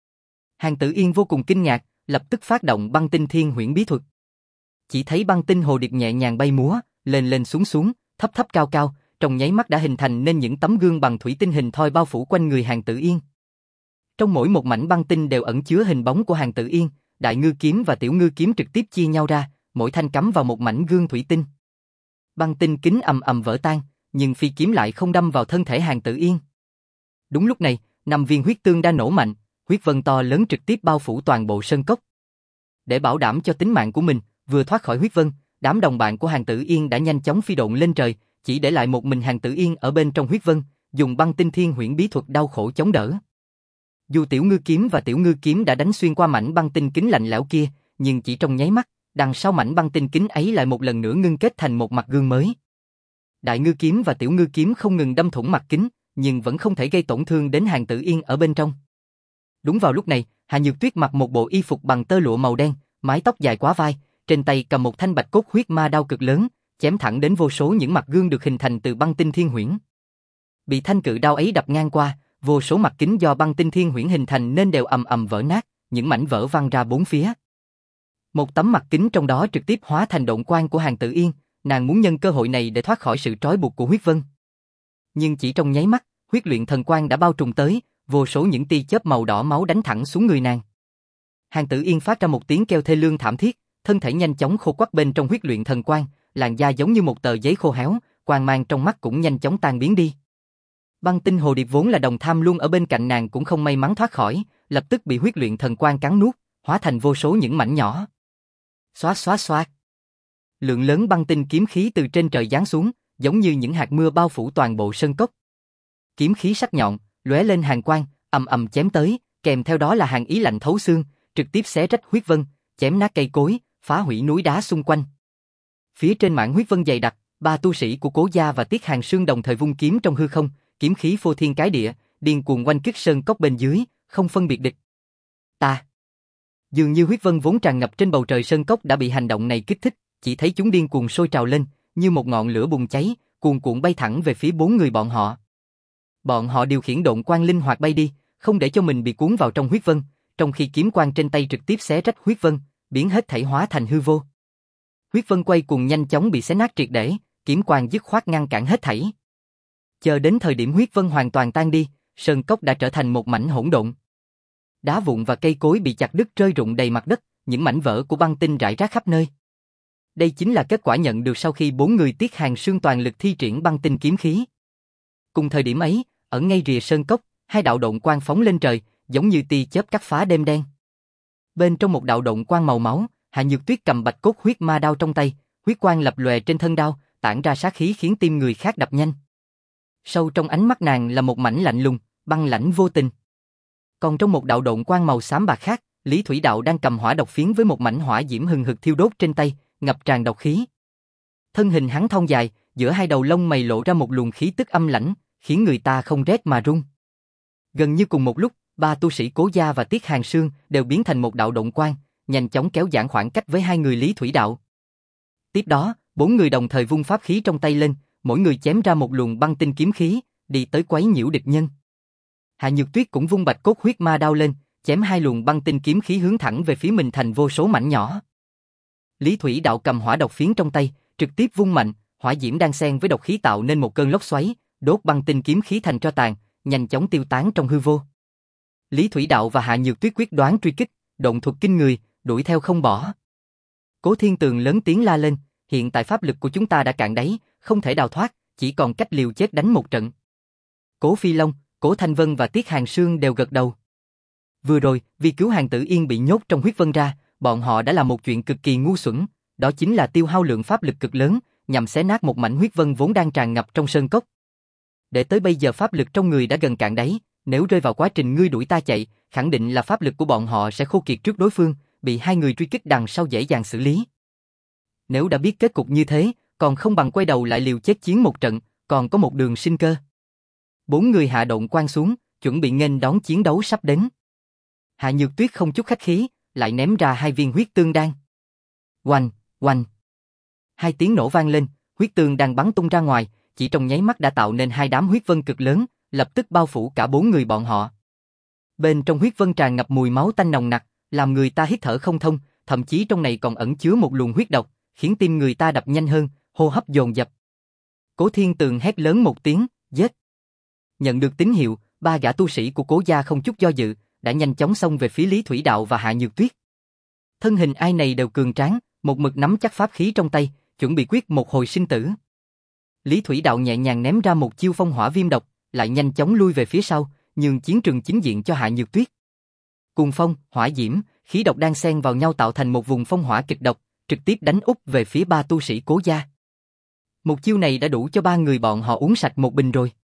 Speaker 1: Hàng Tử Yên vô cùng kinh ngạc, lập tức phát động Băng Tinh Thiên Huyễn bí thuật. Chỉ thấy băng tinh hồ điệp nhẹ nhàng bay múa, lên lên xuống xuống, thấp thấp cao cao, trong nháy mắt đã hình thành nên những tấm gương bằng thủy tinh hình thoi bao phủ quanh người Hàng Tử Yên. Trong mỗi một mảnh băng tinh đều ẩn chứa hình bóng của Hàng Tử Yên, Đại Ngư kiếm và Tiểu Ngư kiếm trực tiếp chia nhau ra, mỗi thanh cắm vào một mảnh gương thủy tinh. Băng tinh kính ầm ầm vỡ tan, nhưng phi kiếm lại không đâm vào thân thể Hàng Tử Yên. Đúng lúc này, năm viên huyết tương đã nổ mạnh, huyết vân to lớn trực tiếp bao phủ toàn bộ sơn cốc. Để bảo đảm cho tính mạng của mình, vừa thoát khỏi huyết vân, đám đồng bạn của Hàng Tử Yên đã nhanh chóng phi độn lên trời, chỉ để lại một mình Hàng Tử Yên ở bên trong huyết vân, dùng Băng Tinh Thiên Huyễn bí thuật đau khổ chống đỡ. Dù Tiểu Ngư kiếm và Tiểu Ngư kiếm đã đánh xuyên qua mảnh băng tinh kính lạnh lẽo kia, nhưng chỉ trong nháy mắt, đằng sau mảnh băng tinh kính ấy lại một lần nữa ngưng kết thành một mặt gương mới. Đại Ngư kiếm và Tiểu Ngư kiếm không ngừng đâm thủng mặt kính, nhưng vẫn không thể gây tổn thương đến Hàng Tử Yên ở bên trong. Đúng vào lúc này, Hạ Nhược Tuyết mặc một bộ y phục bằng tơ lụa màu đen, mái tóc dài quá vai, trên tay cầm một thanh bạch cốt huyết ma đao cực lớn, chém thẳng đến vô số những mặt gương được hình thành từ băng tinh thiên huyễn. Bị thanh cự đao ấy đập ngang qua, vô số mặt kính do băng tinh thiên huyễn hình thành nên đều ầm ầm vỡ nát, những mảnh vỡ văng ra bốn phía. Một tấm mặt kính trong đó trực tiếp hóa thành độn quang của Hàng Tử Yên, nàng muốn nhân cơ hội này để thoát khỏi sự trói buộc của huyết vân. Nhưng chỉ trong nháy mắt, huyết luyện thần quang đã bao trùm tới, vô số những tia chớp màu đỏ máu đánh thẳng xuống người nàng. Hàng Tử Yên phát ra một tiếng kêu thê lương thảm thiết, thân thể nhanh chóng khô quắt bên trong huyết luyện thần quang, làn da giống như một tờ giấy khô héo, quang mang trong mắt cũng nhanh chóng tan biến đi. Băng tinh hồ điệp vốn là đồng tham luôn ở bên cạnh nàng cũng không may mắn thoát khỏi, lập tức bị huyết luyện thần quang cắn nuốt, hóa thành vô số những mảnh nhỏ. Xoát xoát xoát. Lượng lớn băng tinh kiếm khí từ trên trời giáng xuống, giống như những hạt mưa bao phủ toàn bộ sơn cốc. Kiếm khí sắc nhọn, lóe lên hàn quang, ầm ầm chém tới, kèm theo đó là hàn ý lạnh thấu xương, trực tiếp xé rách huyết vân, chém nát cây cối, phá hủy núi đá xung quanh. Phía trên mảng huyết vân dày đặc, ba tu sĩ của Cố Gia và Tiết Hàng Sương đồng thời vung kiếm trong hư không, kiếm khí phô thiên cái địa, điên cuồng oanh kích sơn cốc bên dưới, không phân biệt địch. Ta. Dường như huyết vân vốn tràn ngập trên bầu trời sơn cốc đã bị hành động này kích thích, chỉ thấy chúng điên cuồng sôi trào lên, như một ngọn lửa bùng cháy, cuồn cuộn bay thẳng về phía bốn người bọn họ. Bọn họ điều khiển độn quang linh hoạt bay đi, không để cho mình bị cuốn vào trong huyết vân, trong khi kiếm quang trên tay trực tiếp xé rách huyết vân, biến hết thảy hóa thành hư vô. Huyết vân quay cuồng nhanh chóng bị xé nát triệt để, kiếm quang dứt khoát ngăn cản hết thảy. Chờ đến thời điểm huyết vân hoàn toàn tan đi, sơn cốc đã trở thành một mảnh hỗn độn. Đá vụn và cây cối bị chặt đứt rơi rụng đầy mặt đất, những mảnh vỡ của băng tinh rải rác khắp nơi. Đây chính là kết quả nhận được sau khi bốn người Tiết Hàng Sương toàn lực thi triển băng tinh kiếm khí. Cùng thời điểm ấy, ở ngay rìa sơn cốc, hai đạo độn quang phóng lên trời, giống như tia chớp cắt phá đêm đen. Bên trong một đạo độn quang màu máu, Hạ Nhược Tuyết cầm bạch cốt huyết ma đao trong tay, huyết quang lập lòe trên thân đao, tản ra sát khí khiến tim người khác đập nhanh. Sâu trong ánh mắt nàng là một mảnh lạnh lùng, băng lãnh vô tình. Còn trong một đạo độn quang màu xám bạc khác, Lý Thủy Đạo đang cầm hỏa độc phiến với một mảnh hỏa diễm hừng hực thiêu đốt trên tay, ngập tràn độc khí. Thân hình hắn thon dài, giữa hai đầu lông mày lộ ra một luồng khí tức âm lãnh, khiến người ta không rét mà run. Gần như cùng một lúc, ba tu sĩ Cố Gia và Tiết Hàng Sương đều biến thành một đạo độn quang, nhanh chóng kéo giãn khoảng cách với hai người Lý Thủy Đạo. Tiếp đó, bốn người đồng thời vung pháp khí trong tay lên, mỗi người chém ra một luồng băng tinh kiếm khí, đi tới quấy nhiễu địch nhân. Hạ Nhược Tuyết cũng vung bạch cốt huyết ma đao lên, chém hai luồng băng tinh kiếm khí hướng thẳng về phía mình thành vô số mảnh nhỏ. Lý Thủy Đạo cầm hỏa độc phiến trong tay, trực tiếp vung mạnh, hỏa diễm đan xen với độc khí tạo nên một cơn lốc xoáy, đốt băng tinh kiếm khí thành tro tàn, nhanh chóng tiêu tán trong hư vô. Lý Thủy Đạo và Hạ Nhược Tuyết quyết đoán truy kích, độn thuật kinh người, đuổi theo không bỏ. Cố Thiên Tường lớn tiếng la lên, hiện tại pháp lực của chúng ta đã cạn đáy, không thể đào thoát, chỉ còn cách liều chết đánh một trận. Cố Phi Long, Cố Thanh Vân và Tiết Hàng Sương đều gật đầu. Vừa rồi, vì cứu Hàng Tử Yên bị nhốt trong huyết vân ra, bọn họ đã làm một chuyện cực kỳ ngu xuẩn, đó chính là tiêu hao lượng pháp lực cực lớn, nhằm xé nát một mảnh huyết vân vốn đang tràn ngập trong sơn cốc. Để tới bây giờ pháp lực trong người đã gần cạn đáy, nếu rơi vào quá trình ngươi đuổi ta chạy, khẳng định là pháp lực của bọn họ sẽ khô kiệt trước đối phương, bị hai người truy kích đằng sau dễ dàng xử lý. Nếu đã biết kết cục như thế, còn không bằng quay đầu lại liều chết chiến một trận, còn có một đường sinh cơ. Bốn người hạ độn quang xuống, chuẩn bị nghênh đón chiến đấu sắp đến. Hạ Nhược Tuyết không chút khách khí, lại ném ra hai viên huyết tương đan. Oanh, oanh. Hai tiếng nổ vang lên, huyết tương đan bắn tung ra ngoài, chỉ trong nháy mắt đã tạo nên hai đám huyết vân cực lớn, lập tức bao phủ cả bốn người bọn họ. Bên trong huyết vân tràn ngập mùi máu tanh nồng nặc, làm người ta hít thở không thông, thậm chí trong này còn ẩn chứa một luồng huyết độc, khiến tim người ta đập nhanh hơn, hô hấp dồn dập. Cố Thiên Tường hét lớn một tiếng, giết. Nhận được tín hiệu, ba gã tu sĩ của Cố gia không chút do dự, đã nhanh chóng xông về phía Lý Thủy Đạo và Hạ Nhược Tuyết. Thân hình ai này đều cường tráng, một mực nắm chắc pháp khí trong tay, chuẩn bị quyết một hồi sinh tử. Lý Thủy Đạo nhẹ nhàng ném ra một chiêu phong hỏa viêm độc, lại nhanh chóng lui về phía sau, nhường chiến trường chính diện cho Hạ Nhược Tuyết. Cuồng phong, hỏa diễm, khí độc đan xen vào nhau tạo thành một vùng phong hỏa kịch độc, trực tiếp đánh úp về phía ba tu sĩ Cố gia. Một chiêu này đã đủ cho ba người bọn họ uống sạch một bình rồi.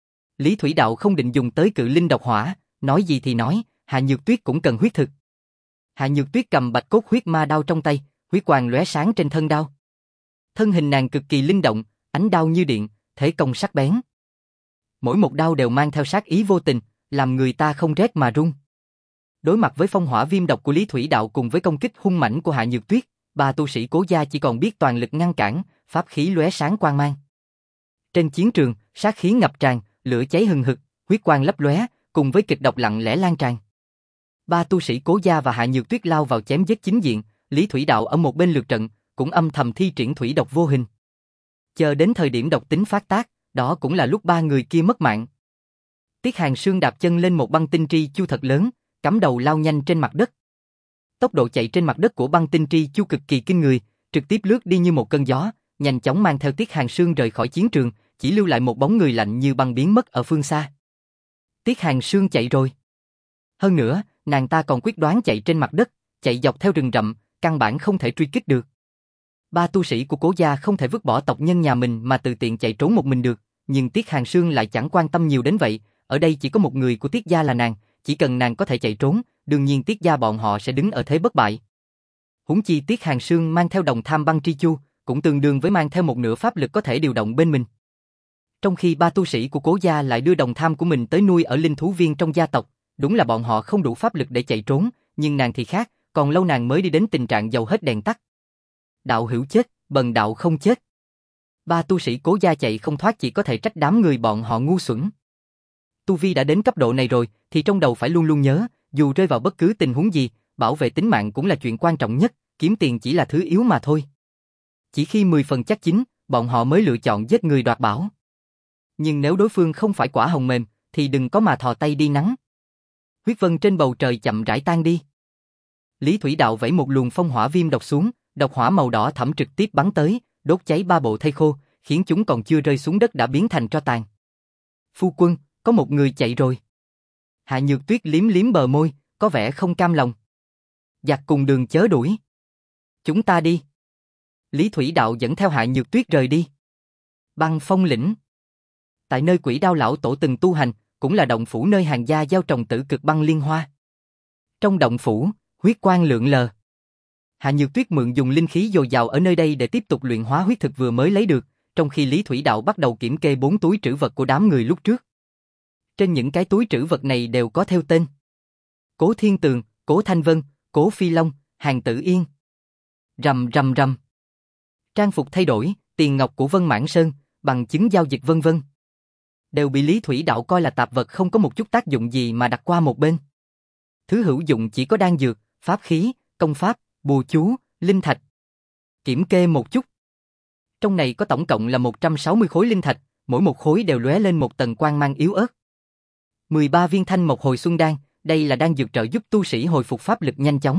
Speaker 1: Lý Thủy Đạo không định dùng tới cự linh độc hỏa, nói gì thì nói, Hạ Nhược Tuyết cũng cần huyết thực. Hạ Nhược Tuyết cầm bạch cốt huyết ma đao trong tay, huyết quang lóe sáng trên thân đao. Thân hình nàng cực kỳ linh động, ánh đao như điện, thể công sắc bén. Mỗi một đao đều mang theo sát ý vô tình, làm người ta không rét mà run. Đối mặt với phong hỏa viêm độc của Lý Thủy Đạo cùng với công kích hung mãnh của Hạ Nhược Tuyết, ba tu sĩ Cố gia chỉ còn biết toàn lực ngăn cản, pháp khí lóe sáng quang mang. Trên chiến trường, sát khí ngập tràn, lửa cháy hừng hực, huyết quang lấp lóe, cùng với kịch độc lặng lẽ lan tràn. Ba tu sĩ Cố gia và Hạ Nhược Tuyết lao vào chém giết chính diện, Lý Thủy Đạo ở một bên lượt trận, cũng âm thầm thi triển thủy độc vô hình. Chờ đến thời điểm độc tính phát tác, đó cũng là lúc ba người kia mất mạng. Tiết Hàng Sương đạp chân lên một băng tinh tri chu thật lớn, cắm đầu lao nhanh trên mặt đất. Tốc độ chạy trên mặt đất của băng tinh tri chu cực kỳ kinh người, trực tiếp lướt đi như một cơn gió, nhanh chóng mang theo Tiết Hàng Sương rời khỏi chiến trường, chỉ lưu lại một bóng người lạnh như băng biến mất ở phương xa. Tiết Hàng Sương chạy rồi. Hơn nữa, nàng ta còn quyết đoán chạy trên mặt đất, chạy dọc theo rừng rậm, căn bản không thể truy kích được. Ba tu sĩ của Cố gia không thể vứt bỏ tộc nhân nhà mình mà tự tiện chạy trốn một mình được, nhưng Tiết Hàng Sương lại chẳng quan tâm nhiều đến vậy, ở đây chỉ có một người của Tiết gia là nàng, chỉ cần nàng có thể chạy trốn, đương nhiên Tiết gia bọn họ sẽ đứng ở thế bất bại. Huống chi Tiết Hàng Sương mang theo đồng tham băng tri chu, cũng tương đương với mang theo một nửa pháp lực có thể điều động bên mình. Trong khi ba tu sĩ của Cố gia lại đưa đồng tham của mình tới nuôi ở linh thú viên trong gia tộc, đúng là bọn họ không đủ pháp lực để chạy trốn, nhưng nàng thì khác, còn lâu nàng mới đi đến tình trạng dầu hết đèn tắt. Đạo hữu chết, bần đạo không chết. Ba tu sĩ Cố gia chạy không thoát chỉ có thể trách đám người bọn họ ngu xuẩn. Tu vi đã đến cấp độ này rồi, thì trong đầu phải luôn luôn nhớ, dù rơi vào bất cứ tình huống gì, bảo vệ tính mạng cũng là chuyện quan trọng nhất, kiếm tiền chỉ là thứ yếu mà thôi. Chỉ khi mười phần chắc chín, bọn họ mới lựa chọn giết người đoạt bảo. Nhưng nếu đối phương không phải quả hồng mềm, thì đừng có mà thò tay đi nắng. Huyết vân trên bầu trời chậm rãi tan đi. Lý Thủy Đạo vẫy một luồng phong hỏa viêm độc xuống, độc hỏa màu đỏ thẫm trực tiếp bắn tới, đốt cháy ba bộ thây khô, khiến chúng còn chưa rơi xuống đất đã biến thành tro tàn. Phu quân, có một người chạy rồi. Hạ Nhược Tuyết liếm liếm bờ môi, có vẻ không cam lòng. Giặc cùng đường chớ đuổi. Chúng ta đi. Lý Thủy Đạo dẫn theo Hạ Nhược Tuyết rời đi. Băng Phong lĩnh. Tại nơi Quỷ Đao lão tổ từng tu hành, cũng là động phủ nơi hàng gia gieo trồng tử cực băng liên hoa. Trong động phủ, huyết quang lượn lờ. Hạ Nhược Tuyết mượn dùng linh khí dồi dào ở nơi đây để tiếp tục luyện hóa huyết thực vừa mới lấy được, trong khi Lý Thủy Đạo bắt đầu kiểm kê bốn túi trữ vật của đám người lúc trước. Trên những cái túi trữ vật này đều có theo tên: Cố Thiên Tường, Cố Thanh Vân, Cố Phi Long, Hàn Tử Yên. Rầm rầm rầm. Trang phục thay đổi, tiền ngọc của Vân Mãn Sơn, bằng chứng giao dịch vân vân, đều bị Lý Thủy Đạo coi là tạp vật không có một chút tác dụng gì mà đặt qua một bên. Thứ hữu dụng chỉ có đan dược, pháp khí, công pháp, bùa chú, linh thạch. Kiểm kê một chút. Trong này có tổng cộng là một trăm sáu mươi khối linh thạch, mỗi một khối đều lóe lên một tầng quang mang yếu ớt. mười ba viên thanh mộc hồi xuân đan, đây là đan dược trợ giúp tu sĩ hồi phục pháp lực nhanh chóng.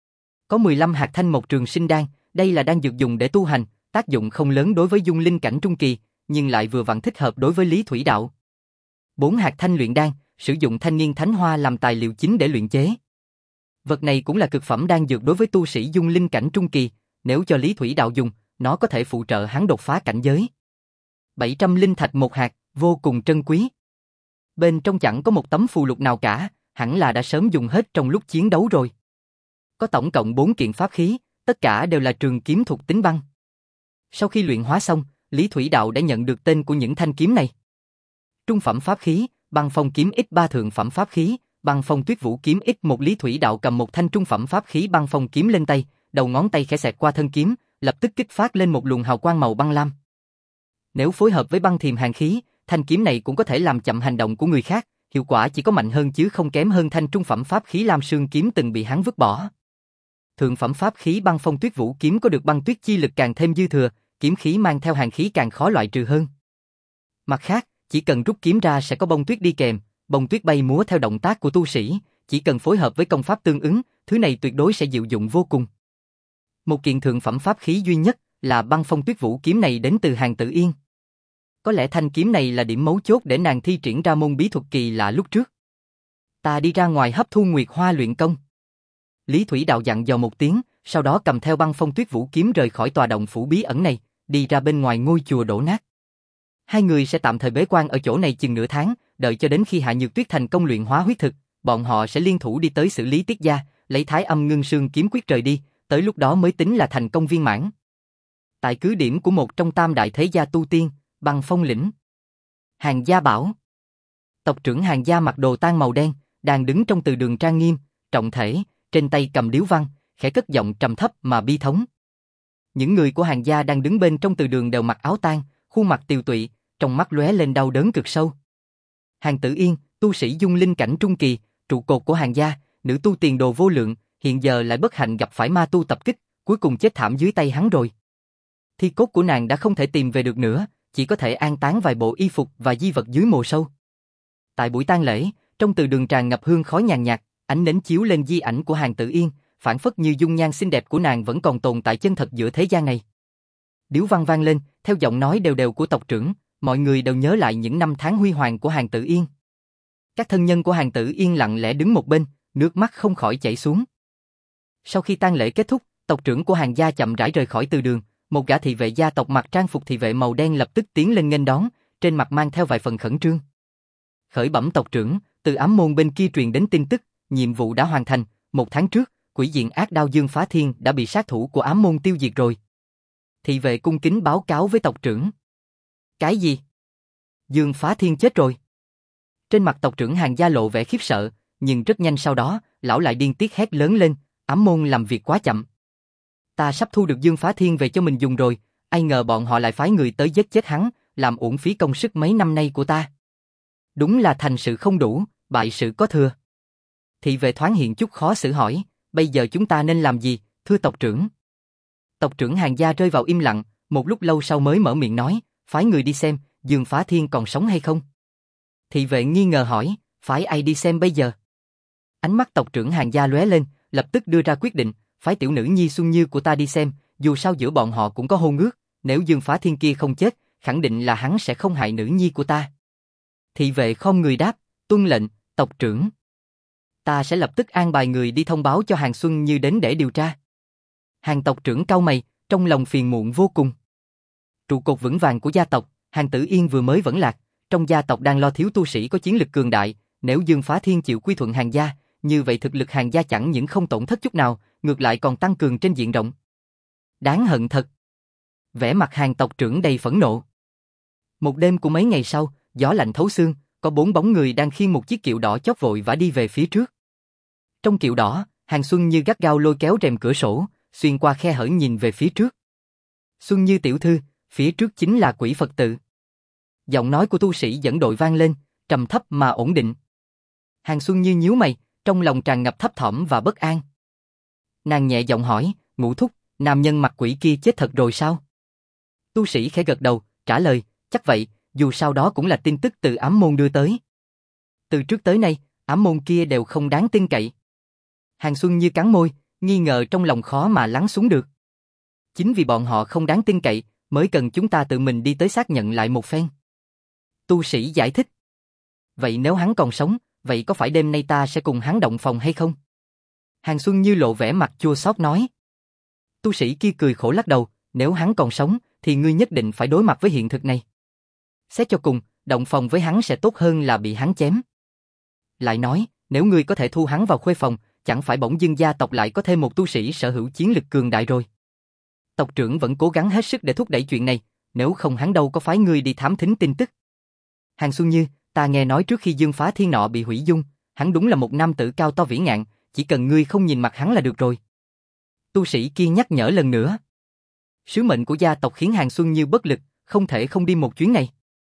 Speaker 1: Có mười lăm hạt thanh mộc trường sinh đan, đây là đan dược dùng để tu hành, tác dụng không lớn đối với dung linh cảnh trung kỳ, nhưng lại vừa vặn thích hợp đối với Lý Thủy Đạo. bốn hạt thanh luyện đan, sử dụng thanh niên thánh hoa làm tài liệu chính để luyện chế. Vật này cũng là cực phẩm đan dược đối với tu sĩ dung linh cảnh trung kỳ, nếu cho Lý Thủy Đạo dùng, nó có thể phụ trợ hắn đột phá cảnh giới. bảy trăm linh thạch một hạt, vô cùng trân quý. Bên trong chẳng có một tấm phù lục nào cả, hẳn là đã sớm dùng hết trong lúc chiến đấu rồi. Có tổng cộng bốn kiện pháp khí, tất cả đều là trường kiếm thuộc tính băng. Sau khi luyện hóa xong, Lý Thủy Đạo đã nhận được tên của những thanh kiếm này. Trung phẩm pháp khí, Băng Phong kiếm x ba, thượng phẩm pháp khí, Băng Phong Tuyết Vũ kiếm x một. Lý Thủy Đạo cầm một thanh trung phẩm pháp khí Băng Phong kiếm lên tay, đầu ngón tay khẽ xẹt qua thân kiếm, lập tức kích phát lên một luồng hào quang màu băng lam. Nếu phối hợp với băng thiềm hàn khí, thanh kiếm này cũng có thể làm chậm hành động của người khác, hiệu quả chỉ có mạnh hơn chứ không kém hơn thanh trung phẩm pháp khí Lam Sương kiếm từng bị hắn vứt bỏ. Thượng phẩm pháp khí Băng Phong Tuyết Vũ kiếm có được băng tuyết chi lực càng thêm dư thừa, kiếm khí mang theo hàn khí càng khó loại trừ hơn. Mặt khác, chỉ cần rút kiếm ra sẽ có bông tuyết đi kèm, bông tuyết bay múa theo động tác của tu sĩ, chỉ cần phối hợp với công pháp tương ứng, thứ này tuyệt đối sẽ diệu dụng vô cùng. Một kiện thượng phẩm pháp khí duy nhất là Băng Phong Tuyết Vũ kiếm này đến từ Hàn Tử Yên. Có lẽ thanh kiếm này là điểm mấu chốt để nàng thi triển ra môn bí thuật kỳ lạ lúc trước. Ta đi ra ngoài hấp thu nguyệt hoa luyện công. Lý Thủy Đạo dặn dò một tiếng, sau đó cầm theo Băng Phong Tuyết Vũ kiếm rời khỏi tòa động phủ bí ẩn này, đi ra bên ngoài ngôi chùa đổ nát. Hai người sẽ tạm thời bế quan ở chỗ này chừng nửa tháng, đợi cho đến khi Hạ Nhược Tuyết thành công luyện hóa huyết thực, bọn họ sẽ liên thủ đi tới xử lý Tiết gia, lấy Thái Âm Ngưng Sương kiếm quyết rời đi, tới lúc đó mới tính là thành công viên mãn. Tại cứ điểm của một trong tam đại thế gia tu tiên, Băng Phong lĩnh. Hàn Gia Bảo. Tộc trưởng Hàn Gia mặc đồ tang màu đen, đang đứng trong từ đường trang nghiêm, trọng thể, trên tay cầm điếu văn, khẽ cất giọng trầm thấp mà bi thống. Những người của Hàn Gia đang đứng bên trong từ đường đều mặc áo tang, khuôn mặt tiều tụy, trong mắt lóe lên đau đớn cực sâu. Hàn Tử Yên, tu sĩ dung linh cảnh trung kỳ, trụ cột của Hàn Gia, nữ tu tiền đồ vô lượng, hiện giờ lại bất hạnh gặp phải ma tu tập kích, cuối cùng chết thảm dưới tay hắn rồi. Thi cốt của nàng đã không thể tìm về được nữa, chỉ có thể an táng vài bộ y phục và di vật dưới mồ sâu. Tại buổi tang lễ, trong từ đường tràn ngập hương khói nhàn nhạt, ánh nến chiếu lên di ảnh của Hàn Tử Yên, phản phất như dung nhan xinh đẹp của nàng vẫn còn tồn tại chân thật giữa thế gian này. Điếu văn vang lên, theo giọng nói đều đều của tộc trưởng, mọi người đều nhớ lại những năm tháng huy hoàng của Hàn Tử Yên. Các thân nhân của Hàn Tử Yên lặng lẽ đứng một bên, nước mắt không khỏi chảy xuống. Sau khi tang lễ kết thúc, tộc trưởng của Hàn Gia chậm rãi rời khỏi từ đường, một gã thị vệ gia tộc mặc trang phục thị vệ màu đen lập tức tiến lên nghênh đón, trên mặt mang theo vài phần khẩn trương. Khởi bẩm tộc trưởng, từ ám môn bên kia truyền đến tin tức, nhiệm vụ đã hoàn thành, một tháng trước, quỷ diện ác đao Dương Phá Thiên đã bị sát thủ của ám môn tiêu diệt rồi. Thị vệ cung kính báo cáo với tộc trưởng. Cái gì? Dương Phá Thiên chết rồi? Trên mặt tộc trưởng Hàn Gia lộ vẻ khiếp sợ, nhưng rất nhanh sau đó, lão lại điên tiết hét lớn lên, ám môn làm việc quá chậm. Ta sắp thu được Dương Phá Thiên về cho mình dùng rồi, ai ngờ bọn họ lại phái người tới giết chết hắn, làm uổng phí công sức mấy năm nay của ta. Đúng là thành sự không đủ, bại sự có thừa. Thị vệ thoáng hiện chút khó xử hỏi, bây giờ chúng ta nên làm gì, thưa tộc trưởng? Tộc trưởng Hàn gia rơi vào im lặng, một lúc lâu sau mới mở miệng nói, phái người đi xem, Dương Phá Thiên còn sống hay không? Thị vệ nghi ngờ hỏi, phái ai đi xem bây giờ? Ánh mắt tộc trưởng Hàn gia lóe lên, lập tức đưa ra quyết định, phái tiểu nữ nhi Xuân Như của ta đi xem, dù sao giữa bọn họ cũng có hôn ước, nếu Dương Phá Thiên kia không chết, khẳng định là hắn sẽ không hại nữ nhi của ta. Thị vệ khom người đáp, tuân lệnh, tộc trưởng. Ta sẽ lập tức an bài người đi thông báo cho Hàn Xuân Như đến để điều tra. Hàn tộc trưởng cau mày, trong lòng phiền muộn vô cùng. Trụ cột vững vàng của gia tộc, Hàn Tử Yên vừa mới vẫn lạc, trong gia tộc đang lo thiếu tu sĩ có chiến lực cường đại, nếu Dương Phá Thiên chịu quy thuận Hàn gia, như vậy thực lực Hàn gia chẳng những không tổn thất chút nào, ngược lại còn tăng cường trên diện rộng. Đáng hận thật. Vẻ mặt Hàn tộc trưởng đầy phẫn nộ. Một đêm của mấy ngày sau, gió lạnh thấu xương, có bốn bóng người đang khiêng một chiếc kiệu đỏ chót vội vã đi về phía trước. Trong kiệu đỏ, Hàn Xuân Như gắt gao lôi kéo rèm cửa sổ, xuyên qua khe hở nhìn về phía trước. Xuân Như tiểu thư, phía trước chính là Quỷ Phật tự. Giọng nói của tu sĩ dẫn đội vang lên, trầm thấp mà ổn định. Hàn Xuân Như nhíu mày, trong lòng tràn ngập thấp thỏm và bất an. Nàng nhẹ giọng hỏi, Ngũ thúc, nam nhân mặt quỷ kia chết thật rồi sao? Tu sĩ khẽ gật đầu, trả lời, chắc vậy, dù sao đó cũng là tin tức từ ám môn đưa tới. Từ trước tới nay, ám môn kia đều không đáng tin cậy. Hàn Xuân Như cắn môi, nghi ngờ trong lòng khó mà lắng xuống được. Chính vì bọn họ không đáng tin cậy, mới cần chúng ta tự mình đi tới xác nhận lại một phen. Tu sĩ giải thích. Vậy nếu hắn còn sống, vậy có phải đêm nay ta sẽ cùng hắn động phòng hay không? Hàn Xuân Như lộ vẻ mặt chua xót nói. Tu sĩ kia cười khổ lắc đầu, nếu hắn còn sống, thì ngươi nhất định phải đối mặt với hiện thực này. Xét cho cùng, động phòng với hắn sẽ tốt hơn là bị hắn chém. Lại nói, nếu ngươi có thể thu hắn vào khuê phòng, chẳng phải bỗng dưng gia tộc lại có thêm một tu sĩ sở hữu chiến lực cường đại rồi. Tộc trưởng vẫn cố gắng hết sức để thúc đẩy chuyện này, nếu không hắn đâu có phái ngươi đi thám thính tin tức. Hàn Xuân Như, ta nghe nói trước khi Dương Phá Thiên nọ bị hủy dung, hắn đúng là một nam tử cao to vĩ ngạn, chỉ cần ngươi không nhìn mặt hắn là được rồi. Tu sĩ kia nhắc nhở lần nữa. Sứ mệnh của gia tộc khiến Hàn Xuân Như bất lực, không thể không đi một chuyến này.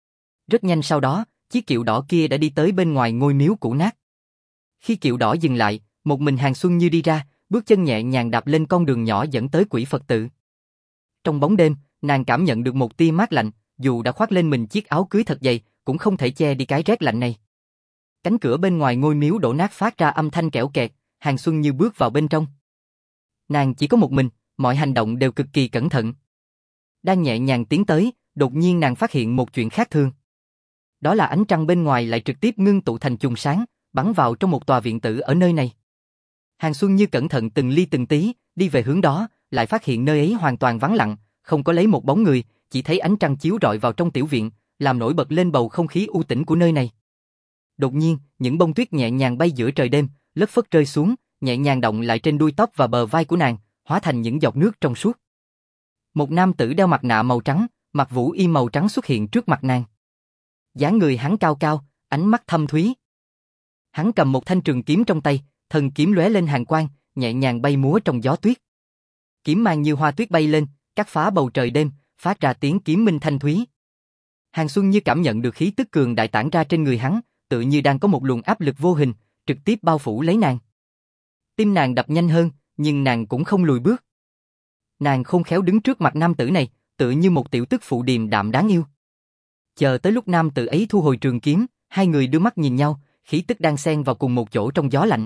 Speaker 1: Rất nhanh sau đó, chiếc kiệu đỏ kia đã đi tới bên ngoài ngôi miếu cũ nát. Khi kiệu đỏ dừng lại, một mình Hàn Xuân Như đi ra, bước chân nhẹ nhàng đạp lên con đường nhỏ dẫn tới Quỷ Phật tự. Trong bóng đêm, nàng cảm nhận được một tia mát lạnh, dù đã khoác lên mình chiếc áo cưới thật dày, cũng không thể che đi cái rét lạnh này. Cánh cửa bên ngoài ngôi miếu đổ nát phát ra âm thanh kẽo kẹt, Hàn Xuân Như bước vào bên trong. Nàng chỉ có một mình, mọi hành động đều cực kỳ cẩn thận. Đang nhẹ nhàng tiến tới, đột nhiên nàng phát hiện một chuyện khác thường. Đó là ánh trăng bên ngoài lại trực tiếp ngưng tụ thành chùm sáng, bắn vào trong một tòa viện tử ở nơi này. Hàn Xuân Như cẩn thận từng ly từng tí, đi về hướng đó, lại phát hiện nơi ấy hoàn toàn vắng lặng, không có lấy một bóng người, chỉ thấy ánh trăng chiếu rọi vào trong tiểu viện, làm nổi bật lên bầu không khí u tĩnh của nơi này. Đột nhiên, những bông tuyết nhẹ nhàng bay giữa trời đêm, lất phất rơi xuống, nhẹ nhàng động lại trên đuôi tóc và bờ vai của nàng, hóa thành những giọt nước trong suốt. Một nam tử đeo mặt nạ màu trắng, mặc vũ y màu trắng xuất hiện trước mặt nàng. Dáng người hắn cao cao, ánh mắt thâm thúy. Hắn cầm một thanh trường kiếm trong tay, thần kiếm lóe lên hàn quang, nhẹ nhàng bay múa trong gió tuyết. Kiếm mang như hoa tuyết bay lên, cắt phá bầu trời đêm, phát ra tiếng kiếm minh thanh thúy. Hàn Xuân Như cảm nhận được khí tức cường đại tản ra trên người hắn, tự như đang có một luồng áp lực vô hình, trực tiếp bao phủ lấy nàng. Tim nàng đập nhanh hơn, nhưng nàng cũng không lùi bước. Nàng khôn khéo đứng trước mặt nam tử này, tự như một tiểu tức phụ điềm đạm đáng yêu. Chờ tới lúc nam tử ấy thu hồi trường kiếm, hai người đưa mắt nhìn nhau, khí tức đang xen vào cùng một chỗ trong gió lạnh.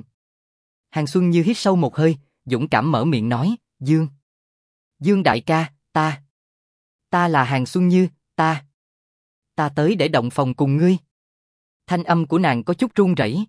Speaker 1: Hàn Xuân Như hít sâu một hơi, dũng cảm mở miệng nói, Dương. Dương đại ca, ta. Ta là Hàn Xuân Như, ta. Ta tới để động phòng cùng ngươi. Thanh âm của nàng có chút run rẩy.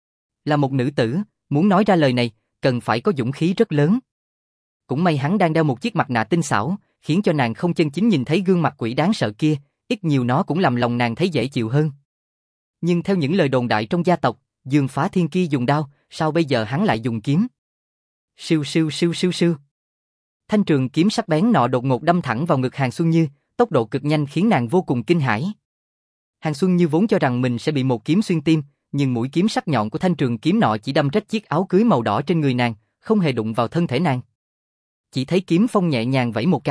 Speaker 1: Là một nữ tử, muốn nói ra lời này, cần phải có dũng khí rất lớn. Cũng may hắn đang đeo một chiếc mặt nạ tinh xảo, khiến cho nàng không chân chính nhìn thấy gương mặt quỷ đáng sợ kia, ít nhiều nó cũng làm lòng nàng thấy dễ chịu hơn. Nhưng theo những lời đồn đại trong gia tộc, Dương Phá Thiên kia dùng đao, sao bây giờ hắn lại dùng kiếm? Siêu siêu siêu siêu siêu. Thanh trường kiếm sắc bén nọ đột ngột đâm thẳng vào ngực Hàn Xuân Như, tốc độ cực nhanh khiến nàng vô cùng kinh hãi. Hàn Xuân Như vốn cho rằng mình sẽ bị một kiếm xuyên tim, nhưng mũi kiếm sắc nhọn của thanh trường kiếm nọ chỉ đâm rách chiếc áo cưới màu đỏ trên người nàng, không hề đụng vào thân thể nàng. Chỉ thấy kiếm phong nhẹ nhàng vẫy một cái,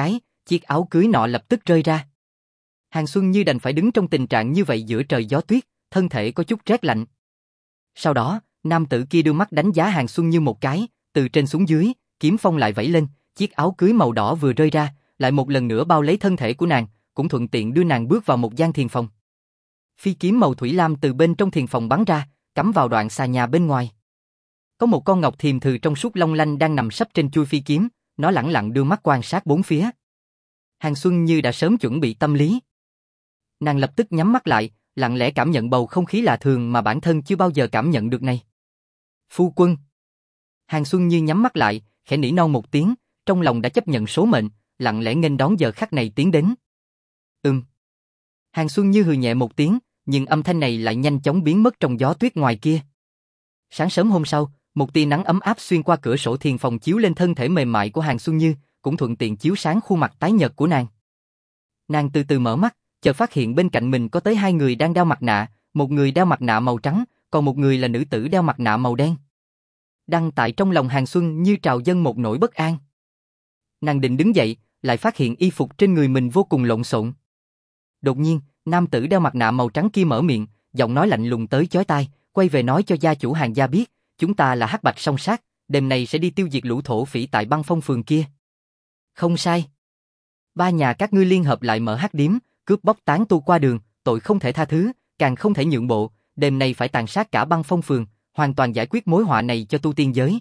Speaker 1: chiếc áo cưới nọ lập tức rơi ra. Hàng Xuân Như đành phải đứng trong tình trạng như vậy giữa trời gió tuyết, thân thể có chút rét lạnh. Sau đó, nam tử kia đưa mắt đánh giá Hàng Xuân Như một cái, từ trên xuống dưới, kiếm phong lại vẫy lên, chiếc áo cưới màu đỏ vừa rơi ra, lại một lần nữa bao lấy thân thể của nàng, cũng thuận tiện đưa nàng bước vào một gian thiền phòng. Phi kiếm màu thủy lam từ bên trong thiền phòng bắn ra, cắm vào đoạn xà nhà bên ngoài. Có một con ngọc thiềm thừ trong suốt long lanh đang nằm sấp trên chuôi phi kiếm, nó lẳng lặng đưa mắt quan sát bốn phía. Hàng Xuân Như đã sớm chuẩn bị tâm lý. Nàng lập tức nhắm mắt lại, lặng lẽ cảm nhận bầu không khí lạ thường mà bản thân chưa bao giờ cảm nhận được này. Phu quân. Hàng Xuân Như nhắm mắt lại, khẽ nỉ non một tiếng, trong lòng đã chấp nhận số mệnh, lặng lẽ nghênh đón giờ khắc này tiến đến. Ừm. Hàng Xuân Như hừ nhẹ một tiếng, nhưng âm thanh này lại nhanh chóng biến mất trong gió tuyết ngoài kia. Sáng sớm hôm sau, một tia nắng ấm áp xuyên qua cửa sổ thiền phòng chiếu lên thân thể mềm mại của Hàng Xuân Như, cũng thuận tiện chiếu sáng khuôn mặt tái nhợt của nàng. Nàng từ từ mở mắt, chợt phát hiện bên cạnh mình có tới hai người đang đeo mặt nạ, một người đeo mặt nạ màu trắng, còn một người là nữ tử đeo mặt nạ màu đen. Đăng tại trong lòng Hàng Xuân Như trào dâng một nỗi bất an. Nàng định đứng dậy, lại phát hiện y phục trên người mình vô cùng lộn xộn. Đột nhiên, nam tử đeo mặt nạ màu trắng kia mở miệng, giọng nói lạnh lùng tới chói tai, quay về nói cho gia chủ Hàng gia biết, chúng ta là Hắc Bạch Song Sát, đêm nay sẽ đi tiêu diệt lũ thổ phỉ tại băng phong phường kia. Không sai. Ba nhà các ngươi liên hợp lại mở hắc điếm, cướp bóc tán tu qua đường, tội không thể tha thứ, càng không thể nhượng bộ, đêm nay phải tàn sát cả băng phong phường, hoàn toàn giải quyết mối họa này cho tu tiên giới.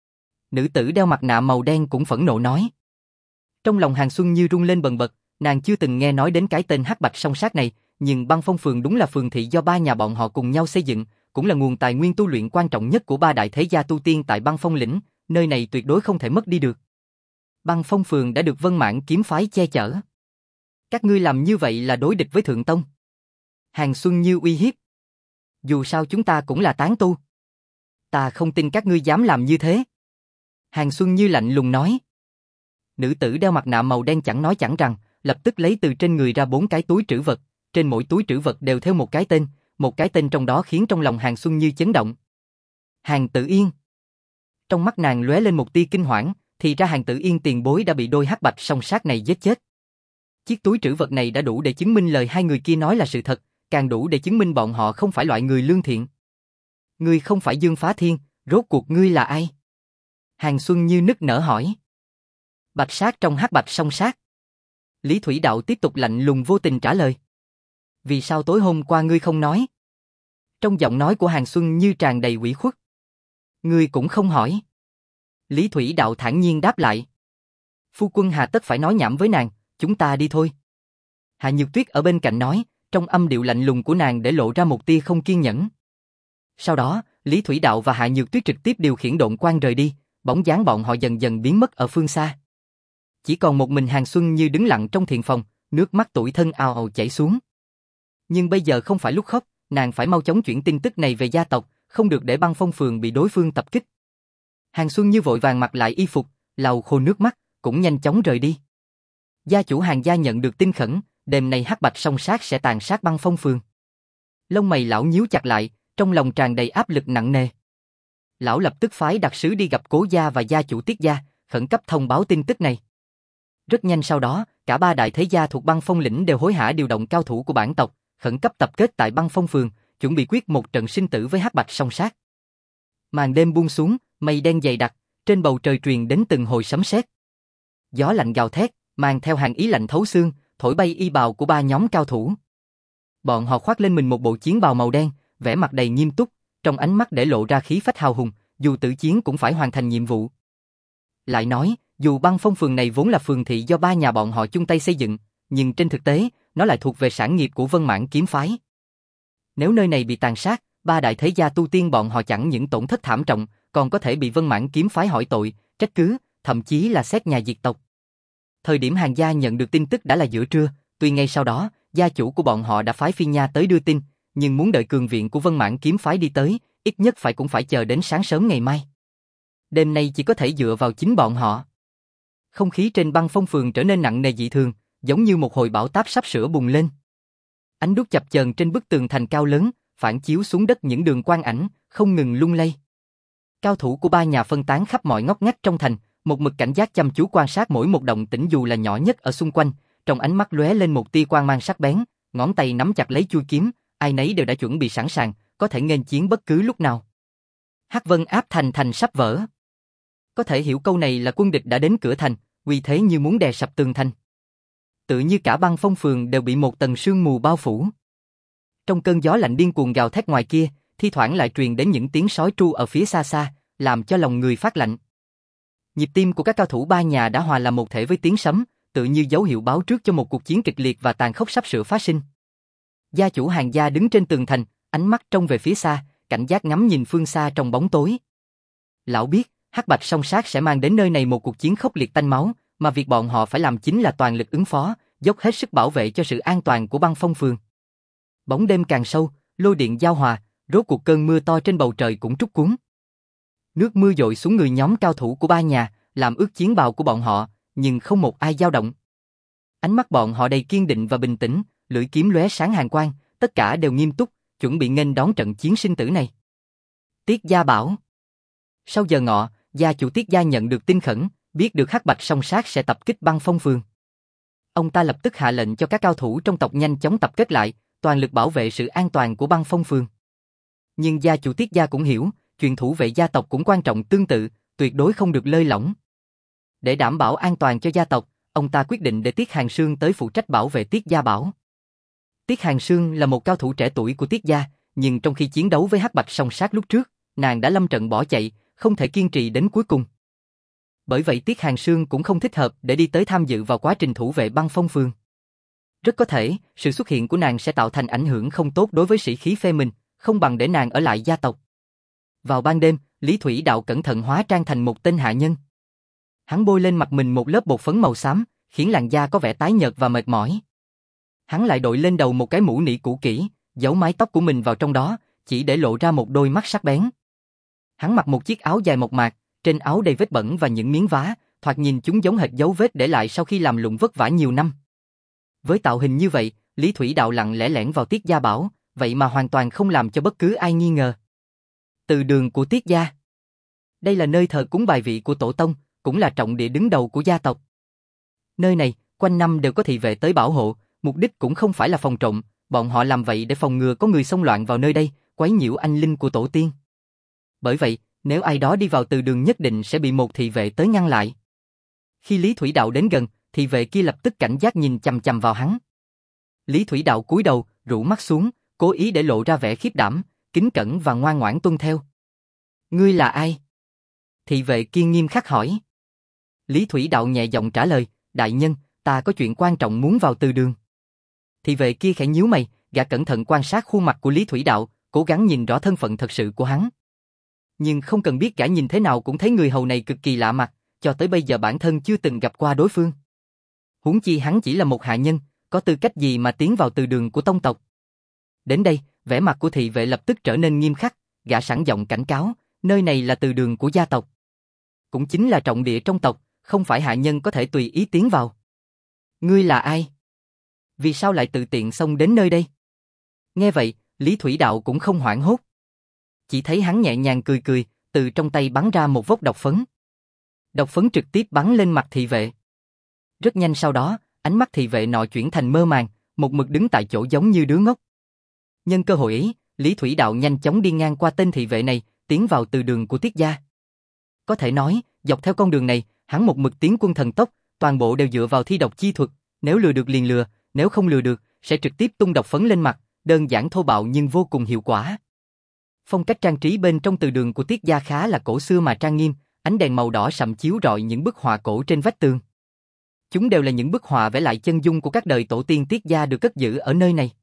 Speaker 1: Nữ tử đeo mặt nạ màu đen cũng phẫn nộ nói. Trong lòng Hàng Xuân Như rung lên bần bật, nàng chưa từng nghe nói đến cái tên Hắc Bạch Song Sát này, nhưng băng phong phường đúng là phường thị do ba nhà bọn họ cùng nhau xây dựng, cũng là nguồn tài nguyên tu luyện quan trọng nhất của ba đại thế gia tu tiên tại băng phong lĩnh, nơi này tuyệt đối không thể mất đi được. Băng phong phường đã được Vân Mãn kiếm phái che chở. Các ngươi làm như vậy là đối địch với Thượng Tông. Hàng Xuân Như uy hiếp. Dù sao chúng ta cũng là tán tu. Ta không tin các ngươi dám làm như thế. Hàng Xuân Như lạnh lùng nói. Nữ tử đeo mặt nạ màu đen chẳng nói chẳng rằng, lập tức lấy từ trên người ra bốn cái túi trữ vật, trên mỗi túi trữ vật đều theo một cái tên, một cái tên trong đó khiến trong lòng Hàng Xuân Như chấn động. Hàng Tử Yên. Trong mắt nàng lóe lên một tia kinh hoảng, thì ra Hàng Tử Yên tiền bối đã bị đôi Hắc Bạch Song Sát này giết chết. Chiếc túi trữ vật này đã đủ để chứng minh lời hai người kia nói là sự thật, càng đủ để chứng minh bọn họ không phải loại người lương thiện. Ngươi không phải Dương Phá Thiên, rốt cuộc ngươi là ai? Hàng Xuân Như nức nở hỏi. Bạch Sát trong Hắc Bạch Song Sát. Lý Thủy Đạo tiếp tục lạnh lùng vô tình trả lời. Vì sao tối hôm qua ngươi không nói? Trong giọng nói của Hàng Xuân Như tràn đầy ủy khuất. Ngươi cũng không hỏi. Lý Thủy Đạo thản nhiên đáp lại. Phu quân hà tất phải nói nhảm với nàng, chúng ta đi thôi. Hạ Nhược Tuyết ở bên cạnh nói, trong âm điệu lạnh lùng của nàng để lộ ra một tia không kiên nhẫn. Sau đó, Lý Thủy Đạo và Hạ Nhược Tuyết trực tiếp điều khiển độn quang rời đi, bóng dáng bọn họ dần dần biến mất ở phương xa. Chỉ còn một mình Hàng Xuân Như đứng lặng trong thiền phòng, nước mắt tủi thân ào ào chảy xuống. Nhưng bây giờ không phải lúc khóc, nàng phải mau chóng chuyển tin tức này về gia tộc, không được để băng phong phường bị đối phương tập kích. Hàng Xuân Như vội vàng mặc lại y phục, lau khô nước mắt, cũng nhanh chóng rời đi. Gia chủ Hàng gia nhận được tin khẩn, đêm nay Hắc Bạch Song Sát sẽ tàn sát băng phong phường. Lông mày lão nhíu chặt lại, trong lòng tràn đầy áp lực nặng nề. Lão lập tức phái đặc sứ đi gặp Cố gia và gia chủ Tiết gia, khẩn cấp thông báo tin tức này. Rất nhanh sau đó, cả ba đại thế gia thuộc băng phong lĩnh đều hối hả điều động cao thủ của bản tộc, khẩn cấp tập kết tại băng phong phường, chuẩn bị quyết một trận sinh tử với Hắc Bạch Song Sát. Màn đêm buông xuống, mây đen dày đặc, trên bầu trời truyền đến từng hồi sấm sét. Gió lạnh gào thét, mang theo hàn ý lạnh thấu xương, thổi bay y bào của ba nhóm cao thủ. Bọn họ khoác lên mình một bộ chiến bào màu đen, vẻ mặt đầy nghiêm túc, trong ánh mắt để lộ ra khí phách hào hùng, dù tử chiến cũng phải hoàn thành nhiệm vụ. Lại nói, dù băng phong phường này vốn là phường thị do ba nhà bọn họ chung tay xây dựng, nhưng trên thực tế, nó lại thuộc về sản nghiệp của Vân Mãn kiếm phái. Nếu nơi này bị tàn sát, ba đại thế gia tu tiên bọn họ chẳng những tổn thất thảm trọng, còn có thể bị Vân Mãn kiếm phái hỏi tội, trách cứ, thậm chí là xét nhà diệt tộc. Thời điểm Hàng gia nhận được tin tức đã là giữa trưa, tuy ngay sau đó, gia chủ của bọn họ đã phái Phi Nha tới đưa tin, nhưng muốn đợi cường viện của Vân Mãn kiếm phái đi tới, ít nhất phải cũng phải chờ đến sáng sớm ngày mai. Đêm nay chỉ có thể dựa vào chính bọn họ. Không khí trên băng phong phường trở nên nặng nề dị thường, giống như một hồi bão táp sắp sửa bùng lên. Ánh đuốc chập chờn trên bức tường thành cao lớn, phản chiếu xuống đất những đường quang ảnh, không ngừng lung lay. Cao thủ của ba nhà phân tán khắp mọi ngóc ngách trong thành, một mực cảnh giác chăm chú quan sát mỗi một động tĩnh dù là nhỏ nhất ở xung quanh, trong ánh mắt lóe lên một tia quang mang sắc bén, ngón tay nắm chặt lấy chuôi kiếm, ai nấy đều đã chuẩn bị sẵn sàng, có thể nghênh chiến bất cứ lúc nào. Hắc Vân áp thành thành sắp vỡ. Có thể hiểu câu này là quân địch đã đến cửa thành, uy thế như muốn đè sập tường thành. Tự như cả Băng Phong phường đều bị một tầng sương mù bao phủ. Trong cơn gió lạnh điên cuồng gào thét ngoài kia, thi thoảng lại truyền đến những tiếng sói tru ở phía xa xa, làm cho lòng người phát lạnh. Nhịp tim của các cao thủ ba nhà đã hòa làm một thể với tiếng sấm, tự như dấu hiệu báo trước cho một cuộc chiến kịch liệt và tàn khốc sắp sửa phát sinh. Gia chủ Hàng gia đứng trên tường thành, ánh mắt trông về phía xa, cảnh giác ngắm nhìn phương xa trong bóng tối. Lão biết, Hắc Bạch Song Sát sẽ mang đến nơi này một cuộc chiến khốc liệt tanh máu, mà việc bọn họ phải làm chính là toàn lực ứng phó, dốc hết sức bảo vệ cho sự an toàn của Băng Phong phường. Bóng đêm càng sâu, lôi điện giao hòa, rốt cuộc cơn mưa to trên bầu trời cũng trút cuốn. Nước mưa dội xuống người nhóm cao thủ của ba nhà, làm ướt chiến bào của bọn họ, nhưng không một ai dao động. Ánh mắt bọn họ đầy kiên định và bình tĩnh, lưỡi kiếm lóe sáng hàn quang, tất cả đều nghiêm túc, chuẩn bị nghênh đón trận chiến sinh tử này. Tiết Gia bảo. Sau giờ ngọ, gia chủ Tiết Gia nhận được tin khẩn, biết được Hắc Bạch Song Sát sẽ tập kích Băng Phong phường. Ông ta lập tức hạ lệnh cho các cao thủ trong tộc nhanh chóng tập kết lại, toàn lực bảo vệ sự an toàn của Băng Phong phường. Nhưng gia chủ Tiết Gia cũng hiểu, chuyện thủ vệ gia tộc cũng quan trọng tương tự, tuyệt đối không được lơi lỏng. Để đảm bảo an toàn cho gia tộc, ông ta quyết định để Tiết Hàng Sương tới phụ trách bảo vệ Tiết Gia bảo. Tiết Hàng Sương là một cao thủ trẻ tuổi của Tiết Gia, nhưng trong khi chiến đấu với Hắc Bạch Song Sát lúc trước, nàng đã lâm trận bỏ chạy, không thể kiên trì đến cuối cùng. Bởi vậy Tiết Hàng Sương cũng không thích hợp để đi tới tham dự vào quá trình thủ vệ Băng Phong phường. Rất có thể, sự xuất hiện của nàng sẽ tạo thành ảnh hưởng không tốt đối với sĩ khí phe mình, không bằng để nàng ở lại gia tộc. Vào ban đêm, Lý Thủy Đạo cẩn thận hóa trang thành một tên hạ nhân. Hắn bôi lên mặt mình một lớp bột phấn màu xám, khiến làn da có vẻ tái nhợt và mệt mỏi. Hắn lại đội lên đầu một cái mũ nỉ cũ kỹ, giấu mái tóc của mình vào trong đó, chỉ để lộ ra một đôi mắt sắc bén. Hắn mặc một chiếc áo dài mộc mạc, trên áo đầy vết bẩn và những miếng vá, thoạt nhìn chúng giống hệt dấu vết để lại sau khi làm lụng vất vả nhiều năm. Với tạo hình như vậy, Lý Thủy Đạo lặng lẽ lẻn vào Tiết Gia bảo, vậy mà hoàn toàn không làm cho bất cứ ai nghi ngờ. Từ đường của Tiết Gia. Đây là nơi thờ cúng bài vị của tổ tông, cũng là trọng địa đứng đầu của gia tộc. Nơi này, quanh năm đều có thị vệ tới bảo hộ, mục đích cũng không phải là phòng trộm, bọn họ làm vậy để phòng ngừa có người xông loạn vào nơi đây, quấy nhiễu anh linh của tổ tiên. Bởi vậy, nếu ai đó đi vào từ đường nhất định sẽ bị một thị vệ tới ngăn lại. Khi Lý Thủy Đạo đến gần, thị vệ kia lập tức cảnh giác nhìn chằm chằm vào hắn. Lý Thủy Đạo cúi đầu, rũ mắt xuống, cố ý để lộ ra vẻ khiếp đảm, kính cẩn và ngoan ngoãn tuân theo. Ngươi là ai? Thị vệ kia nghiêm khắc hỏi. Lý Thủy Đạo nhẹ giọng trả lời, đại nhân, ta có chuyện quan trọng muốn vào từ đường. Thị vệ kia khẽ nhíu mày, gã cẩn thận quan sát khuôn mặt của Lý Thủy Đạo, cố gắng nhìn rõ thân phận thật sự của hắn. Nhưng không cần biết gã nhìn thế nào cũng thấy người hầu này cực kỳ lạ mặt, cho tới bây giờ bản thân chưa từng gặp qua đối phương. Huống chi hắn chỉ là một hạ nhân, có tư cách gì mà tiến vào từ đường của tông tộc. Đến đây, vẻ mặt của thị vệ lập tức trở nên nghiêm khắc, gã sẵn giọng cảnh cáo, nơi này là từ đường của gia tộc. Cũng chính là trọng địa trong tộc, không phải hạ nhân có thể tùy ý tiến vào. Ngươi là ai? Vì sao lại tự tiện xông đến nơi đây? Nghe vậy, Lý Thủy Đạo cũng không hoảng hốt. Chỉ thấy hắn nhẹ nhàng cười cười, từ trong tay bắn ra một vốc độc phấn. Độc phấn trực tiếp bắn lên mặt thị vệ. Rất nhanh sau đó, ánh mắt thị vệ nọ chuyển thành mơ màng, một mực đứng tại chỗ giống như đứa ngốc. Nhân cơ hội ấy, Lý Thủy Đạo nhanh chóng đi ngang qua tên thị vệ này, tiến vào từ đường của Tiết Gia. Có thể nói, dọc theo con đường này, hắn một mực tiến quân thần tốc, toàn bộ đều dựa vào thi độc chi thuật, nếu lừa được liền lừa, nếu không lừa được, sẽ trực tiếp tung độc phấn lên mặt, đơn giản thô bạo nhưng vô cùng hiệu quả. Phong cách trang trí bên trong từ đường của Tiết Gia khá là cổ xưa mà trang nghiêm, ánh đèn màu đỏ sậm chiếu rọi những bức họa cổ trên vách tường. Chúng đều là những bức họa vẽ lại chân dung của các đời tổ tiên Tiết Gia được cất giữ ở nơi này.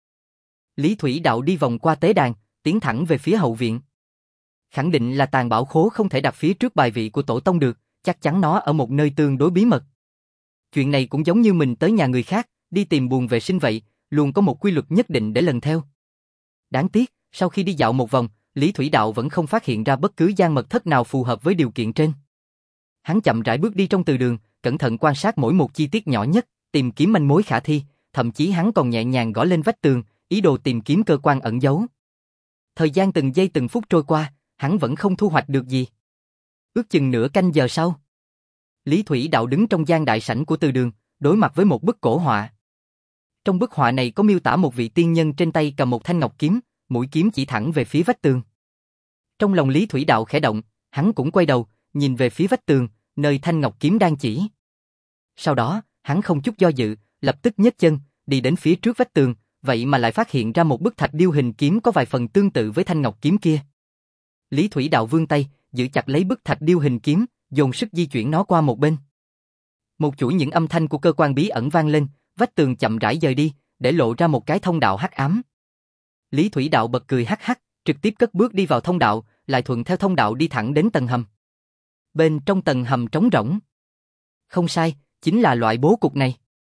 Speaker 1: Lý Thủy Đạo đi vòng qua tế đàn, tiến thẳng về phía hậu viện. Khẳng định là tàng bảo khố không thể đặt phía trước bài vị của tổ tông được, chắc chắn nó ở một nơi tương đối bí mật. Chuyện này cũng giống như mình tới nhà người khác, đi tìm buồng vệ sinh vậy, luôn có một quy luật nhất định để lần theo. Đáng tiếc, sau khi đi dạo một vòng, Lý Thủy Đạo vẫn không phát hiện ra bất cứ gian mật thất nào phù hợp với điều kiện trên. Hắn chậm rãi bước đi trong từ đường, cẩn thận quan sát mỗi một chi tiết nhỏ nhất, tìm kiếm manh mối khả thi, thậm chí hắn còn nhẹ nhàng gõ lên vách tường, ý đồ tìm kiếm cơ quan ẩn giấu. Thời gian từng giây từng phút trôi qua, hắn vẫn không thu hoạch được gì. Ước chừng nửa canh giờ sau, Lý Thủy Đạo đứng trong gian đại sảnh của từ đường, đối mặt với một bức cổ họa. Trong bức họa này có miêu tả một vị tiên nhân trên tay cầm một thanh ngọc kiếm, mũi kiếm chỉ thẳng về phía vách tường. Trong lòng Lý Thủy Đạo khẽ động, hắn cũng quay đầu, nhìn về phía vách tường, nơi thanh ngọc kiếm đang chỉ. Sau đó, hắn không chút do dự, lập tức nhấc chân, đi đến phía trước vách tường, vậy mà lại phát hiện ra một bức thạch điêu hình kiếm có vài phần tương tự với thanh ngọc kiếm kia. Lý Thủy Đạo vươn tay, giữ chặt lấy bức thạch điêu hình kiếm, dồn sức di chuyển nó qua một bên. Một chuỗi những âm thanh của cơ quan bí ẩn vang lên, vách tường chậm rãi dời đi, để lộ ra một cái thông đạo hắc ám. Lý Thủy Đạo bật cười hắc hắc, trực tiếp cất bước đi vào thông đạo, lại thuận theo thông đạo đi thẳng đến tầng hầm. Bên trong tầng hầm trống rỗng. Không sai, chính là loại bố cục này.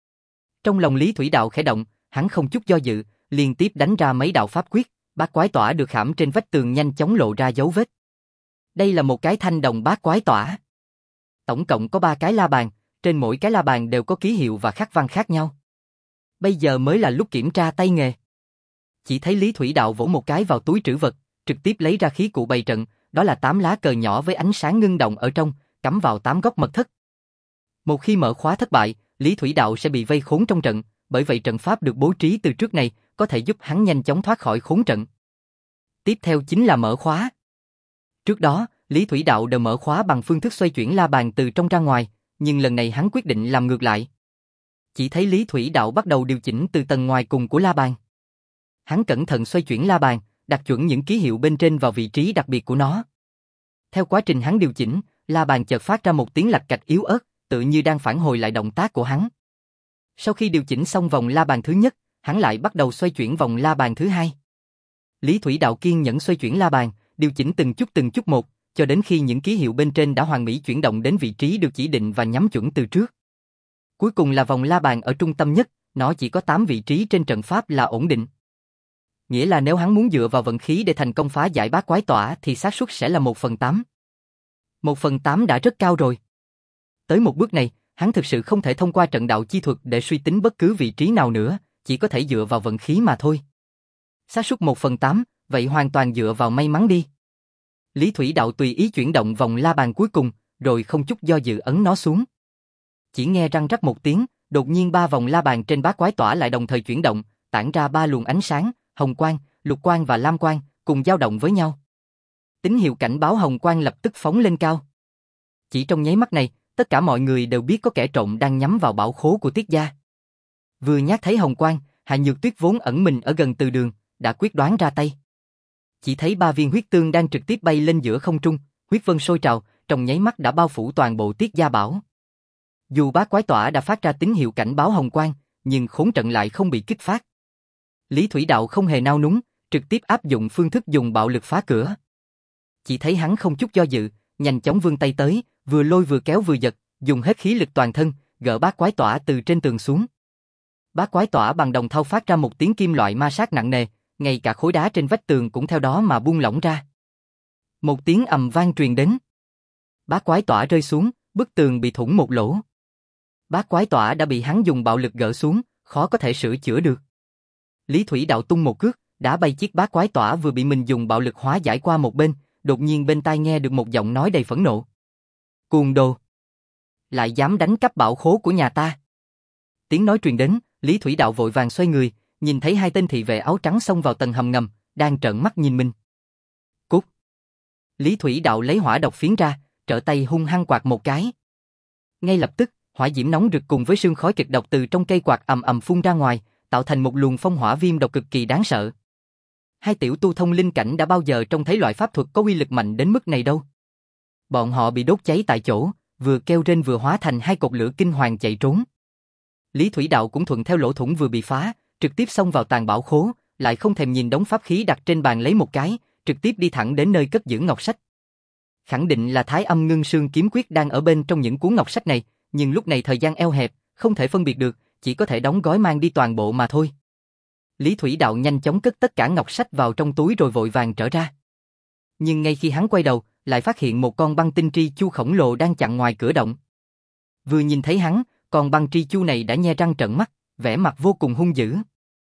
Speaker 1: Trong lòng Lý Thủy Đạo khẽ động, hắn không chút do dự, liên tiếp đánh ra mấy đạo pháp quyết, bát quái tỏa được khảm trên vách tường nhanh chóng lộ ra dấu vết. Đây là một cái thanh đồng bát quái tỏa. Tổng cộng có ba cái la bàn, trên mỗi cái la bàn đều có ký hiệu và khắc văn khác nhau. Bây giờ mới là lúc kiểm tra tay nghề. Chỉ thấy Lý Thủy Đạo vỗ một cái vào túi trữ vật, trực tiếp lấy ra khí cụ bày trận, đó là tám lá cờ nhỏ với ánh sáng ngưng động ở trong, cắm vào tám góc mật thất. Một khi mở khóa thất bại, Lý Thủy Đạo sẽ bị vây khốn trong trận, bởi vậy trận pháp được bố trí từ trước này, có thể giúp hắn nhanh chóng thoát khỏi khốn trận. Tiếp theo chính là mở khóa. Trước đó, Lý Thủy Đạo đều mở khóa bằng phương thức xoay chuyển la bàn từ trong ra ngoài, nhưng lần này hắn quyết định làm ngược lại. Chỉ thấy Lý Thủy Đạo bắt đầu điều chỉnh từ tầng ngoài cùng của la bàn. Hắn cẩn thận xoay chuyển la bàn, đặt chuẩn những ký hiệu bên trên vào vị trí đặc biệt của nó. Theo quá trình hắn điều chỉnh, la bàn chợt phát ra một tiếng lạch cạch yếu ớt, tự như đang phản hồi lại động tác của hắn. Sau khi điều chỉnh xong vòng la bàn thứ nhất, hắn lại bắt đầu xoay chuyển vòng la bàn thứ hai. Lý Thủy Đạo kiên nhẫn xoay chuyển la bàn, điều chỉnh từng chút từng chút một, cho đến khi những ký hiệu bên trên đã hoàn mỹ chuyển động đến vị trí được chỉ định và nhắm chuẩn từ trước. Cuối cùng là vòng la bàn ở trung tâm nhất, nó chỉ có tám vị trí trên trận pháp là ổn định. Nghĩa là nếu hắn muốn dựa vào vận khí để thành công phá giải bát quái tỏa thì xác suất sẽ là một phần tám. một phần tám đã rất cao rồi. Tới một bước này, hắn thực sự không thể thông qua trận đạo chi thuật để suy tính bất cứ vị trí nào nữa, chỉ có thể dựa vào vận khí mà thôi. Xác suất một phần tám, vậy hoàn toàn dựa vào may mắn đi. Lý Thủy Đạo tùy ý chuyển động vòng la bàn cuối cùng, rồi không chút do dự ấn nó xuống. Chỉ nghe răng rắc một tiếng, đột nhiên ba vòng la bàn trên bát quái tỏa lại đồng thời chuyển động, tản ra ba luồng ánh sáng, hồng quang, lục quang và lam quang, cùng dao động với nhau. Tín hiệu cảnh báo hồng quang lập tức phóng lên cao. Chỉ trong nháy mắt này, tất cả mọi người đều biết có kẻ trộm đang nhắm vào bảo khố của Tiết gia. Vừa nhát thấy hồng quang, Hạ Nhược Tuyết vốn ẩn mình ở gần từ đường, đã quyết đoán ra tay. Chỉ thấy ba viên huyết tương đang trực tiếp bay lên giữa không trung, huyết vân sôi trào, trong nháy mắt đã bao phủ toàn bộ Tiết gia bảo. Dù bát quái tỏa đã phát ra tín hiệu cảnh báo hồng quang, nhưng khốn trận lại không bị kích phát. Lý Thủy Đạo không hề nao núng, trực tiếp áp dụng phương thức dùng bạo lực phá cửa. Chỉ thấy hắn không chút do dự, nhanh chóng vươn tay tới, vừa lôi vừa kéo vừa giật, dùng hết khí lực toàn thân, gỡ bát quái tỏa từ trên tường xuống. Bát quái tỏa bằng đồng thau phát ra một tiếng kim loại ma sát nặng nề, ngay cả khối đá trên vách tường cũng theo đó mà buông lỏng ra. Một tiếng ầm vang truyền đến. Bát quái tỏa rơi xuống, bức tường bị thủng một lỗ. Bát quái tỏa đã bị hắn dùng bạo lực gỡ xuống, khó có thể sửa chữa được. Lý Thủy Đạo tung một cước, đá bay chiếc bát quái tỏa vừa bị mình dùng bạo lực hóa giải qua một bên, đột nhiên bên tai nghe được một giọng nói đầy phẫn nộ. Cuồng đồ! Lại dám đánh cắp bảo khố của nhà ta! Tiếng nói truyền đến, Lý Thủy Đạo vội vàng xoay người, nhìn thấy hai tên thị vệ áo trắng xông vào tầng hầm ngầm, đang trợn mắt nhìn mình. Cút! Lý Thủy Đạo lấy hỏa độc phiến ra, trở tay hung hăng quạt một cái. Ngay lập tức, hỏa diễm nóng rực cùng với sương khói kịch độc từ trong cây quạt ầm ầm phun ra ngoài, tạo thành một luồng phong hỏa viêm độc cực kỳ đáng sợ. Hai tiểu tu thông linh cảnh đã bao giờ trông thấy loại pháp thuật có uy lực mạnh đến mức này đâu. Bọn họ bị đốt cháy tại chỗ, vừa kêu rên vừa hóa thành hai cột lửa kinh hoàng chạy trốn. Lý Thủy Đạo cũng thuận theo lỗ thủng vừa bị phá, trực tiếp xông vào tàng bảo khố, lại không thèm nhìn đống pháp khí đặt trên bàn lấy một cái, trực tiếp đi thẳng đến nơi cất giữ ngọc sách. Khẳng định là Thái Âm Ngưng Sương kiếm quyết đang ở bên trong những cuốn ngọc sách này, nhưng lúc này thời gian eo hẹp, không thể phân biệt được, chỉ có thể đóng gói mang đi toàn bộ mà thôi. Lý Thủy Đạo nhanh chóng cất tất cả ngọc sách vào trong túi rồi vội vàng trở ra. Nhưng ngay khi hắn quay đầu, lại phát hiện một con băng tinh tri chu khổng lồ đang chặn ngoài cửa động. Vừa nhìn thấy hắn, con băng tri chu này đã nhe răng trợn mắt, vẻ mặt vô cùng hung dữ.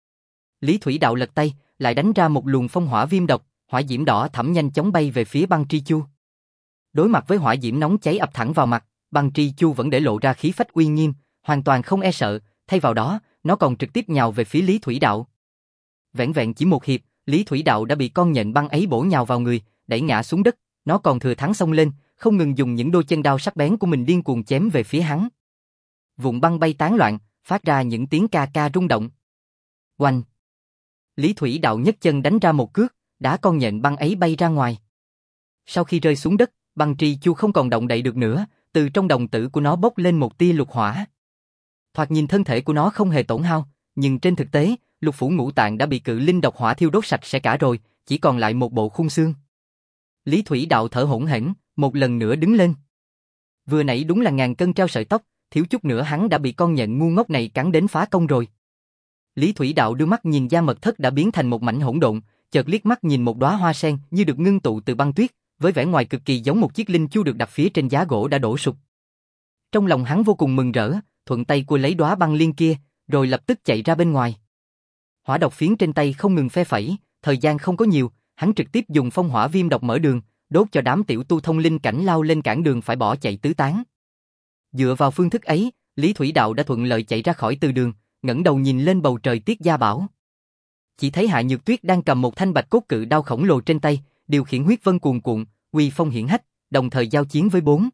Speaker 1: Lý Thủy Đạo lật tay, lại đánh ra một luồng phong hỏa viêm độc, hỏa diễm đỏ thẫm nhanh chóng bay về phía băng tri chu. Đối mặt với hỏa diễm nóng cháy ập thẳng vào mặt, Băng Tri Chu vẫn để lộ ra khí phách uy nghiêm, hoàn toàn không e sợ, thay vào đó, nó còn trực tiếp nhào về phía Lý Thủy Đạo. Vẻn vẹn chỉ một hiệp, Lý Thủy Đạo đã bị con nhện băng ấy bổ nhào vào người, đẩy ngã xuống đất, nó còn thừa thắng xông lên, không ngừng dùng những đôi chân đao sắc bén của mình điên cuồng chém về phía hắn. Vụn băng bay tán loạn, phát ra những tiếng ca ca rung động. Oanh! Lý Thủy Đạo nhấc chân đánh ra một cước, đá con nhện băng ấy bay ra ngoài. Sau khi rơi xuống đất, Băng Tri Chu không còn động đậy được nữa, từ trong đồng tử của nó bốc lên một tia lục hỏa. Thoạt nhìn thân thể của nó không hề tổn hao, nhưng trên thực tế, lục phủ ngũ tạng đã bị cự linh độc hỏa thiêu đốt sạch sẽ cả rồi, chỉ còn lại một bộ khung xương. Lý Thủy Đạo thở hổn hển, một lần nữa đứng lên. Vừa nãy đúng là ngàn cân treo sợi tóc, thiếu chút nữa hắn đã bị con nhện ngu ngốc này cắn đến phá công rồi. Lý Thủy Đạo đưa mắt nhìn gia mật thất đã biến thành một mảnh hỗn độn, chợt liếc mắt nhìn một đóa hoa sen như được ngưng tụ từ băng tuyết, với vẻ ngoài cực kỳ giống một chiếc linh chu được đặt phía trên giá gỗ đã đổ sụp. Trong lòng hắn vô cùng mừng rỡ, thuận tay cua lấy đóa băng liên kia, rồi lập tức chạy ra bên ngoài. Hỏa độc phiến trên tay không ngừng phe phẩy, thời gian không có nhiều, hắn trực tiếp dùng phong hỏa viêm độc mở đường, đốt cho đám tiểu tu thông linh cảnh lao lên cản đường phải bỏ chạy tứ tán. Dựa vào phương thức ấy, Lý Thủy Đạo đã thuận lợi chạy ra khỏi từ đường, ngẩng đầu nhìn lên bầu trời Tiết Gia Bảo. Chỉ thấy Hạ Nhược Tuyết đang cầm một thanh bạch cốt cự đao khổng lồ trên tay, điều khiển huyết vân cuồn cuộn, uy phong hiển hách, đồng thời giao chiến với bốn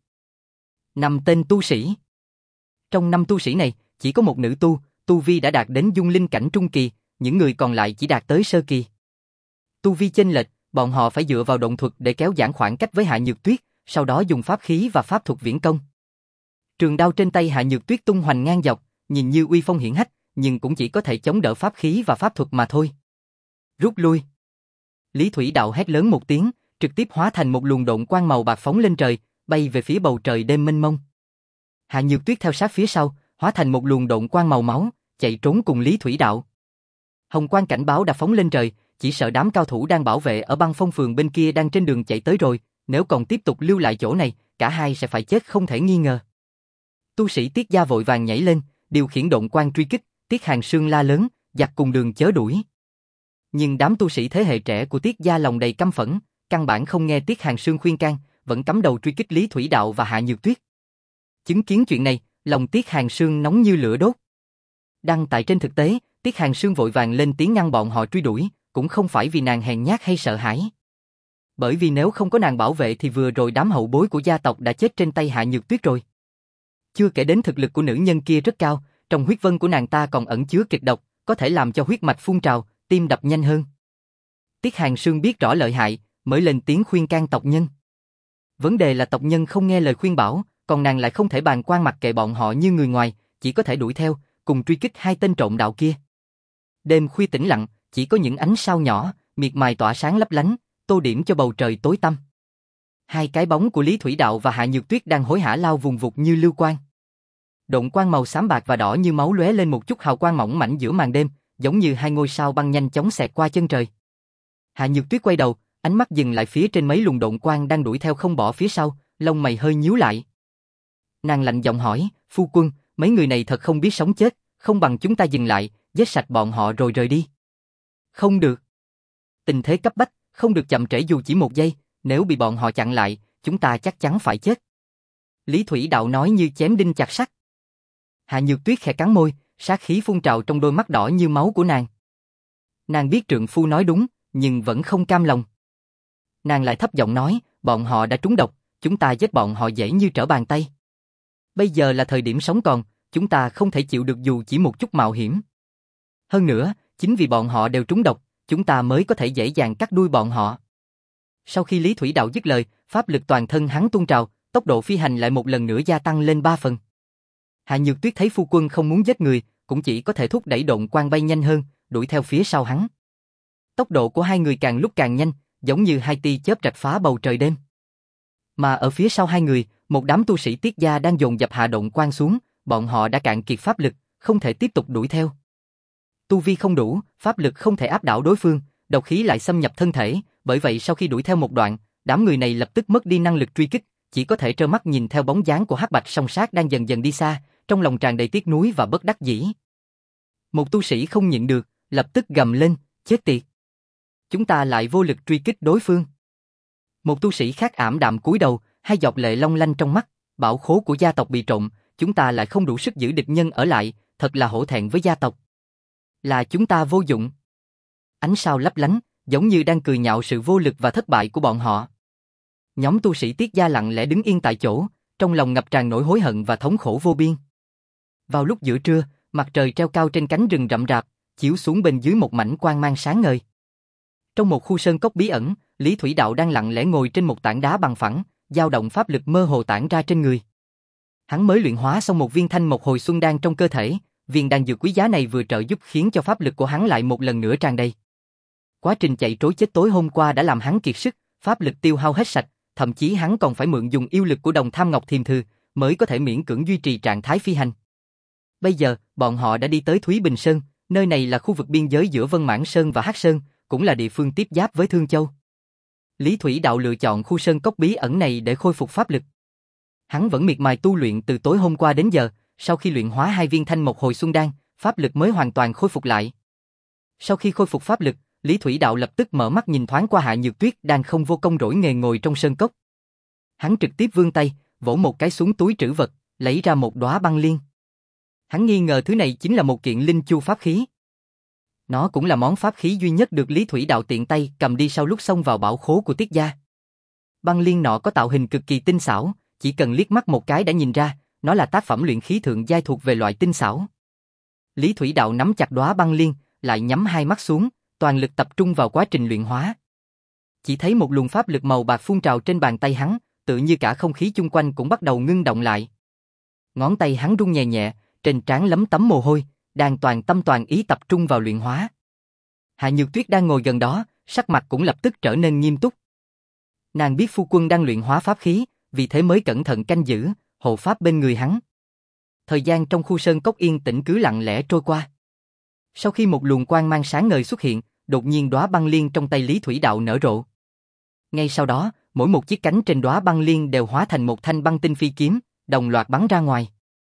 Speaker 1: năm tên tu sĩ. Trong năm tu sĩ này, chỉ có một nữ tu, tu vi đã đạt đến dung linh cảnh trung kỳ, những người còn lại chỉ đạt tới sơ kỳ. Tu vi chênh lệch, bọn họ phải dựa vào động thuật để kéo giãn khoảng cách với Hạ Nhược Tuyết, sau đó dùng pháp khí và pháp thuật viễn công. Trường đao trên tay Hạ Nhược Tuyết tung hoành ngang dọc, nhìn như uy phong hiển hách, nhưng cũng chỉ có thể chống đỡ pháp khí và pháp thuật mà thôi. Rút lui. Lý Thủy Đạo hét lớn một tiếng, trực tiếp hóa thành một luồng độn quang màu bạc phóng lên trời, bay về phía bầu trời đêm mênh mông. Hạ Nhược Tuyết theo sát phía sau, hóa thành một luồng độn quang màu máu, chạy trốn cùng Lý Thủy Đạo. Hồng quang cảnh báo đã phóng lên trời, chỉ sợ đám cao thủ đang bảo vệ ở Băng Phong phường bên kia đang trên đường chạy tới rồi, nếu còn tiếp tục lưu lại chỗ này, cả hai sẽ phải chết không thể nghi ngờ. Tu sĩ Tiết Gia vội vàng nhảy lên, điều khiển độn quang truy kích, Tiết Hàng Sương la lớn, giặc cùng đường chớ đuổi. Nhưng đám tu sĩ thế hệ trẻ của Tiết Gia lòng đầy căm phẫn, căn bản không nghe Tiết Hàng Sương khuyên can, vẫn cắm đầu truy kích Lý Thủy Đạo và Hạ Nhược Tuyết. Chứng kiến chuyện này, lòng Tiết Hàng Sương nóng như lửa đốt. Đăng tại trên thực tế, Tiết Hàng Sương vội vàng lên tiếng ngăn bọn họ truy đuổi, cũng không phải vì nàng hèn nhát hay sợ hãi. Bởi vì nếu không có nàng bảo vệ thì vừa rồi đám hậu bối của gia tộc đã chết trên tay Hạ Nhược Tuyết rồi. Chưa kể đến thực lực của nữ nhân kia rất cao, trong huyết vân của nàng ta còn ẩn chứa kịch độc, có thể làm cho huyết mạch phun trào, tim đập nhanh hơn. Tiết Hàng Sương biết rõ lợi hại, mới lên tiếng khuyên can tộc nhân. Vấn đề là tộc nhân không nghe lời khuyên bảo, còn nàng lại không thể bàng quan mặc kệ bọn họ như người ngoài, chỉ có thể đuổi theo, cùng truy kích hai tên trộm đạo kia. Đêm khuya tĩnh lặng, chỉ có những ánh sao nhỏ, miệt mài tỏa sáng lấp lánh, tô điểm cho bầu trời tối tăm. Hai cái bóng của Lý Thủy Đạo và Hạ Nhược Tuyết đang hối hả lao vùng vụt như lưu quang. Độn quang màu xám bạc và đỏ như máu lóe lên một chút hào quang mỏng mảnh giữa màn đêm, giống như hai ngôi sao băng nhanh chóng xẹt qua chân trời. Hạ Nhược Tuyết quay đầu, ánh mắt dừng lại phía trên mấy luồng độn quang đang đuổi theo không bỏ phía sau, lông mày hơi nhíu lại. Nàng lạnh giọng hỏi, phu quân, mấy người này thật không biết sống chết, không bằng chúng ta dừng lại, giết sạch bọn họ rồi rời đi. Không được. Tình thế cấp bách, không được chậm trễ dù chỉ một giây, nếu bị bọn họ chặn lại, chúng ta chắc chắn phải chết. Lý Thủy Đạo nói như chém đinh chặt sắt. Hạ Nhược Tuyết khẽ cắn môi, sát khí phun trào trong đôi mắt đỏ như máu của nàng. Nàng biết trượng phu nói đúng, nhưng vẫn không cam lòng. Nàng lại thấp giọng nói, bọn họ đã trúng độc, chúng ta giết bọn họ dễ như trở bàn tay. Bây giờ là thời điểm sống còn, chúng ta không thể chịu được dù chỉ một chút mạo hiểm. Hơn nữa, chính vì bọn họ đều trúng độc, chúng ta mới có thể dễ dàng cắt đuôi bọn họ. Sau khi Lý Thủy Đạo dứt lời, pháp lực toàn thân hắn tuôn trào, tốc độ phi hành lại một lần nữa gia tăng lên ba phần. Hạ Nhược Tuyết thấy phu quân không muốn giết người, cũng chỉ có thể thúc đẩy độn quang bay nhanh hơn, đuổi theo phía sau hắn. Tốc độ của hai người càng lúc càng nhanh, giống như hai tia chớp rạch phá bầu trời đêm. Mà ở phía sau hai người, một đám tu sĩ Tiết Gia đang dồn dập hạ độn quang xuống, bọn họ đã cạn kiệt pháp lực, không thể tiếp tục đuổi theo. Tu vi không đủ, pháp lực không thể áp đảo đối phương, độc khí lại xâm nhập thân thể, bởi vậy sau khi đuổi theo một đoạn, đám người này lập tức mất đi năng lực truy kích, chỉ có thể trơ mắt nhìn theo bóng dáng của Hắc Bạch Song Sát đang dần dần đi xa, trong lòng tràn đầy tiếc nuối và bất đắc dĩ. Một tu sĩ không nhịn được, lập tức gầm lên, chết tiệt. Chúng ta lại vô lực truy kích đối phương. Một tu sĩ khác ảm đạm cúi đầu, hai giọt lệ long lanh trong mắt, bảo khố của gia tộc bị trộm, chúng ta lại không đủ sức giữ địch nhân ở lại, thật là hổ thẹn với gia tộc. Là chúng ta vô dụng. Ánh sao lấp lánh, giống như đang cười nhạo sự vô lực và thất bại của bọn họ. Nhóm tu sĩ Tiết gia lặng lẽ đứng yên tại chỗ, trong lòng ngập tràn nỗi hối hận và thống khổ vô biên. Vào lúc giữa trưa, mặt trời treo cao trên cánh rừng rậm rạp, chiếu xuống bên dưới một mảnh quang mang sáng ngời. Trong một khu sơn cốc bí ẩn, Lý Thủy Đạo đang lặng lẽ ngồi trên một tảng đá bằng phẳng, dao động pháp lực mơ hồ tản ra trên người. Hắn mới luyện hóa xong một viên thanh mộc hồi xuân đan trong cơ thể, viên đan dược quý giá này vừa trợ giúp khiến cho pháp lực của hắn lại một lần nữa tràn đầy. Quá trình chạy trối chết tối hôm qua đã làm hắn kiệt sức, pháp lực tiêu hao hết sạch, thậm chí hắn còn phải mượn dùng yêu lực của Đồng Tham Ngọc Thiềm Thư mới có thể miễn cưỡng duy trì trạng thái phi hành. Bây giờ, bọn họ đã đi tới Thúy Bình Sơn, nơi này là khu vực biên giới giữa Vân Mãn Sơn và Hắc Sơn, cũng là địa phương tiếp giáp với Thương Châu. Lý Thủy Đạo lựa chọn khu sơn cốc bí ẩn này để khôi phục pháp lực. Hắn vẫn miệt mài tu luyện từ tối hôm qua đến giờ, sau khi luyện hóa hai viên thanh mộc hồi xuân đan, pháp lực mới hoàn toàn khôi phục lại. Sau khi khôi phục pháp lực, Lý Thủy Đạo lập tức mở mắt nhìn thoáng qua Hạ Nhược Tuyết đang không vô công rỗi nghề ngồi trong sơn cốc. Hắn trực tiếp vươn tay, vỗ một cái xuống túi trữ vật, lấy ra một đóa băng liên. Hắn nghi ngờ thứ này chính là một kiện linh chu pháp khí. Nó cũng là món pháp khí duy nhất được Lý Thủy Đạo tiện tay cầm đi sau lúc xông vào bảo khố của Tiết gia. Băng liên nọ có tạo hình cực kỳ tinh xảo, chỉ cần liếc mắt một cái đã nhìn ra, nó là tác phẩm luyện khí thượng giai thuộc về loại tinh xảo. Lý Thủy Đạo nắm chặt đóa băng liên, lại nhắm hai mắt xuống, toàn lực tập trung vào quá trình luyện hóa. Chỉ thấy một luồng pháp lực màu bạc phun trào trên bàn tay hắn, tự như cả không khí chung quanh cũng bắt đầu ngưng động lại. Ngón tay hắn rung nhẹ nhẹ, trên trán lấm tấm mồ hôi, đang toàn tâm toàn ý tập trung vào luyện hóa. Hạ Nhược Tuyết đang ngồi gần đó, sắc mặt cũng lập tức trở nên nghiêm túc. Nàng biết phu quân đang luyện hóa pháp khí, vì thế mới cẩn thận canh giữ, hộ pháp bên người hắn. Thời gian trong khu sơn cốc yên tĩnh cứ lặng lẽ trôi qua. Sau khi một luồng quang mang sáng ngời xuất hiện, đột nhiên đóa băng liên trong tay Lý Thủy Đạo nở rộ. Ngay sau đó, mỗi một chiếc cánh trên đóa băng liên đều hóa thành một thanh băng tinh phi kiếm, đồng loạt bắn ra ngoài.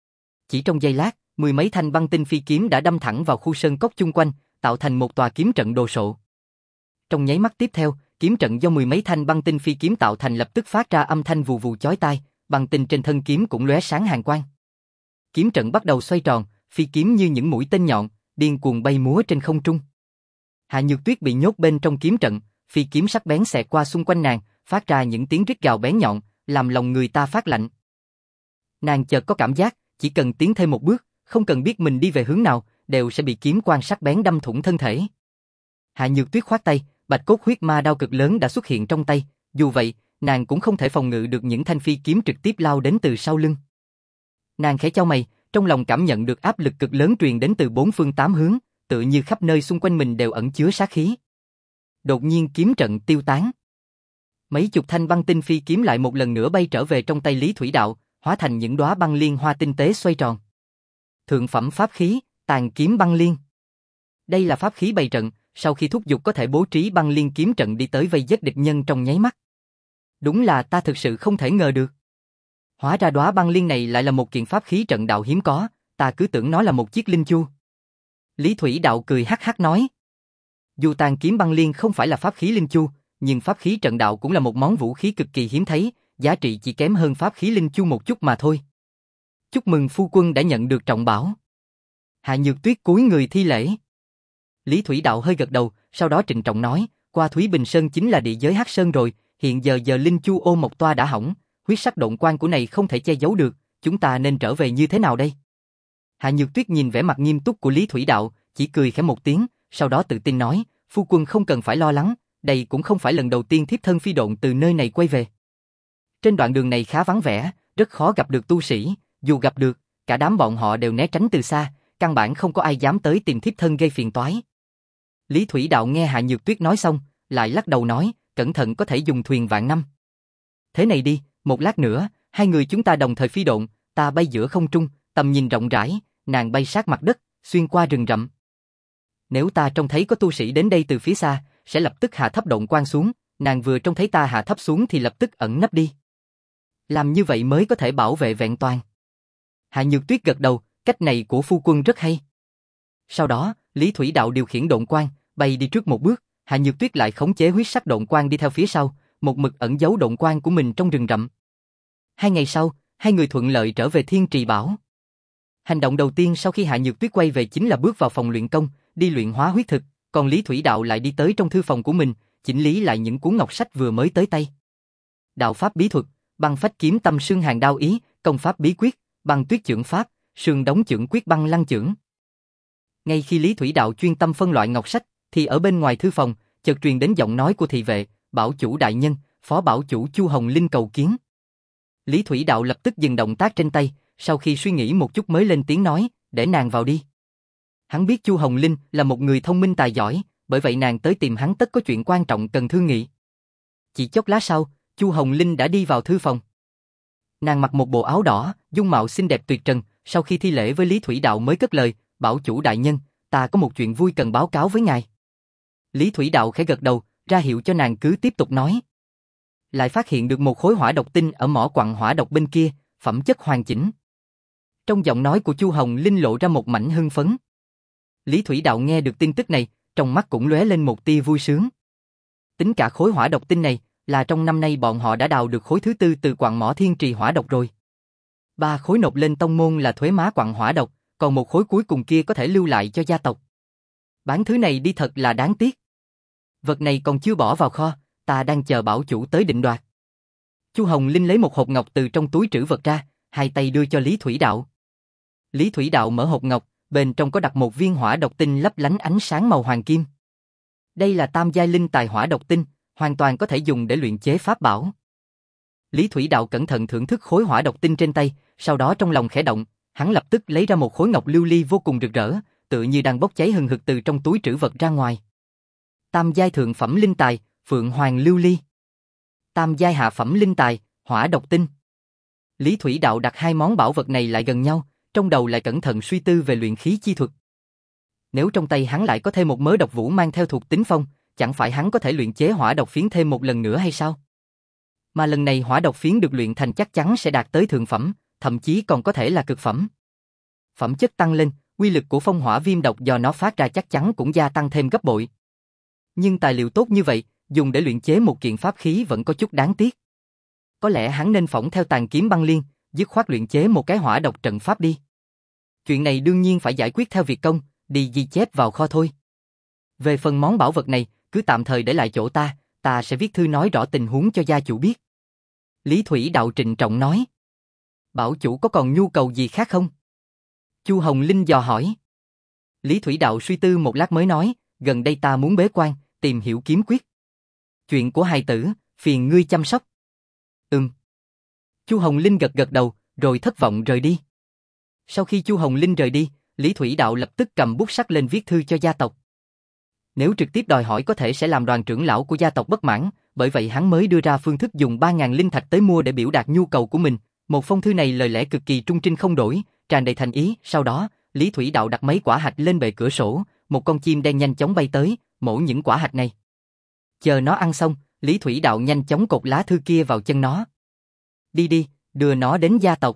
Speaker 1: Chỉ trong giây lát, mười mấy thanh băng tinh phi kiếm đã đâm thẳng vào khu sơn cốc chung quanh, tạo thành một tòa kiếm trận đồ sộ. Trong nháy mắt tiếp theo, kiếm trận do mười mấy thanh băng tinh phi kiếm tạo thành lập tức phát ra âm thanh vù vù chói tai, băng tinh trên thân kiếm cũng lóe sáng hàn quang. Kiếm trận bắt đầu xoay tròn, phi kiếm như những mũi tên nhọn, điên cuồng bay múa trên không trung. Hạ Nhược Tuyết bị nhốt bên trong kiếm trận, phi kiếm sắc bén xẹt qua xung quanh nàng, phát ra những tiếng rít gào bén nhọn, làm lòng người ta phát lạnh. Nàng chợt có cảm giác, chỉ cần tiến thêm một bước, không cần biết mình đi về hướng nào, đều sẽ bị kiếm quang sắc bén đâm thủng thân thể. Hạ Nhược Tuyết khoát tay, bạch cốt huyết ma đao cực lớn đã xuất hiện trong tay, dù vậy, nàng cũng không thể phòng ngự được những thanh phi kiếm trực tiếp lao đến từ sau lưng. Nàng khẽ chau mày, trong lòng cảm nhận được áp lực cực lớn truyền đến từ bốn phương tám hướng, tự như khắp nơi xung quanh mình đều ẩn chứa sát khí. Đột nhiên kiếm trận tiêu tán. Mấy chục thanh băng tinh phi kiếm lại một lần nữa bay trở về trong tay Lý Thủy Đạo, hóa thành những đóa băng liên hoa tinh tế xoay tròn. Thượng phẩm pháp khí, Tàn kiếm băng liên. Đây là pháp khí bày trận, sau khi thúc giục có thể bố trí băng liên kiếm trận đi tới vây giết địch nhân trong nháy mắt. Đúng là ta thực sự không thể ngờ được. Hóa ra đóa băng liên này lại là một kiện pháp khí trận đạo hiếm có, ta cứ tưởng nó là một chiếc linh chu. Lý Thủy Đạo cười hắc hắc nói. Dù tàn kiếm băng liên không phải là pháp khí linh chu, nhưng pháp khí trận đạo cũng là một món vũ khí cực kỳ hiếm thấy, giá trị chỉ kém hơn pháp khí linh chu một chút mà thôi. Chúc mừng phu quân đã nhận được trọng bảo. Hạ Nhược Tuyết cúi người thi lễ. Lý Thủy Đạo hơi gật đầu, sau đó trịnh trọng nói, qua Thúy Bình Sơn chính là địa giới Hắc Sơn rồi, hiện giờ giờ linh chu ô mộc toa đã hỏng, huyết sắc độn quan của này không thể che giấu được, chúng ta nên trở về như thế nào đây? Hạ Nhược Tuyết nhìn vẻ mặt nghiêm túc của Lý Thủy Đạo, chỉ cười khẽ một tiếng, sau đó tự tin nói, phu quân không cần phải lo lắng, đây cũng không phải lần đầu tiên thiếp thân phi độn từ nơi này quay về. Trên đoạn đường này khá vắng vẻ, rất khó gặp được tu sĩ, dù gặp được, cả đám bọn họ đều né tránh từ xa, căn bản không có ai dám tới tìm thiếp thân gây phiền toái. Lý Thủy Đạo nghe Hạ Nhược Tuyết nói xong, lại lắc đầu nói, cẩn thận có thể dùng thuyền vạn năm. Thế này đi, một lát nữa, hai người chúng ta đồng thời phi độn, ta bay giữa không trung, tầm nhìn rộng rãi, nàng bay sát mặt đất, xuyên qua rừng rậm. Nếu ta trông thấy có tu sĩ đến đây từ phía xa, sẽ lập tức hạ thấp độn quan xuống, nàng vừa trông thấy ta hạ thấp xuống thì lập tức ẩn nấp đi. Làm như vậy mới có thể bảo vệ vẹn toàn. Hạ Nhược Tuyết gật đầu, cách này của phu quân rất hay. Sau đó, Lý Thủy Đạo điều khiển độn quan, bay đi trước một bước, Hạ Nhược Tuyết lại khống chế huyết sắc độn quan đi theo phía sau, một mực ẩn giấu độn quan của mình trong rừng rậm. Hai ngày sau, Hai người thuận lợi trở về Thiên Trì Bảo. Hành động đầu tiên sau khi Hạ Nhược Tuyết quay về chính là bước vào phòng luyện công, đi luyện hóa huyết thực, còn Lý Thủy Đạo lại đi tới trong thư phòng của mình, chỉnh lý lại những cuốn ngọc sách vừa mới tới tay. Đạo pháp bí thuật, băng phách kiếm tâm sương hàng đao ý, công pháp bí quyết, băng tuyết chưởng pháp, sương đóng chưởng quyết băng lăng chưởng. Ngay khi Lý Thủy Đạo chuyên tâm phân loại ngọc sách, thì ở bên ngoài thư phòng, chợt truyền đến giọng nói của thị vệ, bảo chủ đại nhân, phó bảo chủ Chu Hồng Linh cầu kiến. Lý Thủy Đạo lập tức dừng động tác trên tay, sau khi suy nghĩ một chút mới lên tiếng nói, để nàng vào đi. Hắn biết Chu Hồng Linh là một người thông minh tài giỏi, bởi vậy nàng tới tìm hắn tất có chuyện quan trọng cần thương nghị. Chỉ chốc lát sau, Chu Hồng Linh đã đi vào thư phòng. Nàng mặc một bộ áo đỏ, dung mạo xinh đẹp tuyệt trần, sau khi thi lễ với Lý Thủy Đạo mới cất lời, bảo chủ đại nhân, ta có một chuyện vui cần báo cáo với ngài. Lý Thủy Đạo khẽ gật đầu, ra hiệu cho nàng cứ tiếp tục nói. Lại phát hiện được một khối hỏa độc tinh ở mỏ quặng hỏa độc bên kia, phẩm chất hoàn chỉnh. Trong giọng nói của Chu Hồng Linh lộ ra một mảnh hưng phấn. Lý Thủy Đạo nghe được tin tức này, trong mắt cũng lóe lên một tia vui sướng. Tính cả khối hỏa độc tinh này, là trong năm nay bọn họ đã đào được khối thứ tư từ quặng mỏ Thiên Trì hỏa độc rồi. Ba khối nộp lên tông môn là thuế má quặng hỏa độc, còn một khối cuối cùng kia có thể lưu lại cho gia tộc. Bán thứ này đi thật là đáng tiếc. Vật này còn chưa bỏ vào kho, ta đang chờ bảo chủ tới định đoạt. Chu Hồng Linh lấy một hộp ngọc từ trong túi trữ vật ra, hai tay đưa cho Lý Thủy Đạo. Lý Thủy Đạo mở hộp ngọc, bên trong có đặt một viên hỏa độc tinh lấp lánh ánh sáng màu hoàng kim. Đây là tam giai linh tài hỏa độc tinh, hoàn toàn có thể dùng để luyện chế pháp bảo. Lý Thủy Đạo cẩn thận thưởng thức khối hỏa độc tinh trên tay, sau đó trong lòng khẽ động, hắn lập tức lấy ra một khối ngọc lưu ly vô cùng rực rỡ, tựa như đang bốc cháy hừng hực từ trong túi trữ vật ra ngoài. Tam giai thượng phẩm linh tài, Phượng Hoàng lưu ly. Tam giai hạ phẩm linh tài, hỏa độc tinh. Lý Thủy Đạo đặt hai món bảo vật này lại gần nhau, trong đầu lại cẩn thận suy tư về luyện khí chi thuật. Nếu trong tay hắn lại có thêm một mớ độc vũ mang theo thuộc tính phong, chẳng phải hắn có thể luyện chế hỏa độc phiến thêm một lần nữa hay sao? Mà lần này hỏa độc phiến được luyện thành chắc chắn sẽ đạt tới thượng phẩm, thậm chí còn có thể là cực phẩm. Phẩm chất tăng lên, uy lực của phong hỏa viêm độc do nó phát ra chắc chắn cũng gia tăng thêm gấp bội. Nhưng tài liệu tốt như vậy, dùng để luyện chế một kiện pháp khí vẫn có chút đáng tiếc. Có lẽ hắn nên phỏng theo tàn kiếm băng liên, dứt khoát luyện chế một cái hỏa độc trận pháp đi. Chuyện này đương nhiên phải giải quyết theo việc công, đi ghi chép vào kho thôi. Về phần món bảo vật này, cứ tạm thời để lại chỗ ta, ta sẽ viết thư nói rõ tình huống cho gia chủ biết. Lý Thủy Đạo trịnh trọng nói. Bảo chủ có còn nhu cầu gì khác không? Chu Hồng Linh dò hỏi. Lý Thủy Đạo suy tư một lát mới nói, gần đây ta muốn bế quan, tìm hiểu kiếm quyết. Chuyện của hài tử, phiền ngươi chăm sóc. Ừm. Chu Hồng Linh gật gật đầu, rồi thất vọng rời đi. Sau khi Chu Hồng Linh rời đi, Lý Thủy Đạo lập tức cầm bút sắt lên viết thư cho gia tộc. Nếu trực tiếp đòi hỏi có thể sẽ làm đoàn trưởng lão của gia tộc bất mãn, bởi vậy hắn mới đưa ra phương thức dùng ba nghìn linh thạch tới mua để biểu đạt nhu cầu của mình. Một phong thư này lời lẽ cực kỳ trung trinh không đổi, tràn đầy thành ý. Sau đó, Lý Thủy Đạo đặt mấy quả hạch lên bệ cửa sổ, một con chim đen nhanh chóng bay tới, mổ những quả hạch này. Chờ nó ăn xong, Lý Thủy Đạo nhanh chóng cột lá thư kia vào chân nó. Đi đi, đưa nó đến gia tộc.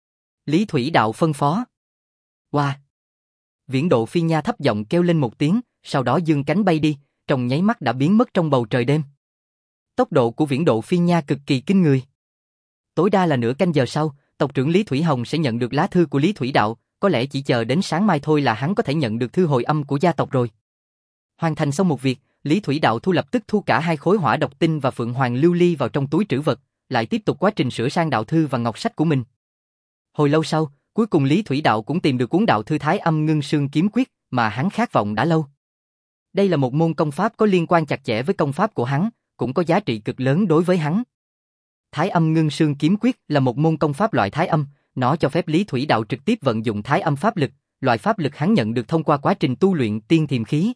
Speaker 1: Lý Thủy Đạo phân phó. Wow! Viễn Độ Phi Nha thấp giọng kêu lên một tiếng, sau đó dương cánh bay đi, trong nháy mắt đã biến mất trong bầu trời đêm. Tốc độ của Viễn Độ Phi Nha cực kỳ kinh người. Tối đa là nửa canh giờ sau, tộc trưởng Lý Thủy Hồng sẽ nhận được lá thư của Lý Thủy Đạo, có lẽ chỉ chờ đến sáng mai thôi là hắn có thể nhận được thư hồi âm của gia tộc rồi. Hoàn thành xong một việc, Lý Thủy Đạo thu lập tức thu cả hai khối hỏa độc tinh và Phượng Hoàng lưu ly vào trong túi trữ vật, lại tiếp tục quá trình sửa sang đạo thư và ngọc sách của mình. Hồi lâu sau, cuối cùng Lý Thủy Đạo cũng tìm được cuốn đạo thư Thái Âm Ngưng Sương Kiếm Quyết mà hắn khát vọng đã lâu. Đây là một môn công pháp có liên quan chặt chẽ với công pháp của hắn, cũng có giá trị cực lớn đối với hắn. Thái Âm Ngưng Sương Kiếm Quyết là một môn công pháp loại thái âm, nó cho phép Lý Thủy Đạo trực tiếp vận dụng thái âm pháp lực, loại pháp lực hắn nhận được thông qua quá trình tu luyện tiên thiềm khí.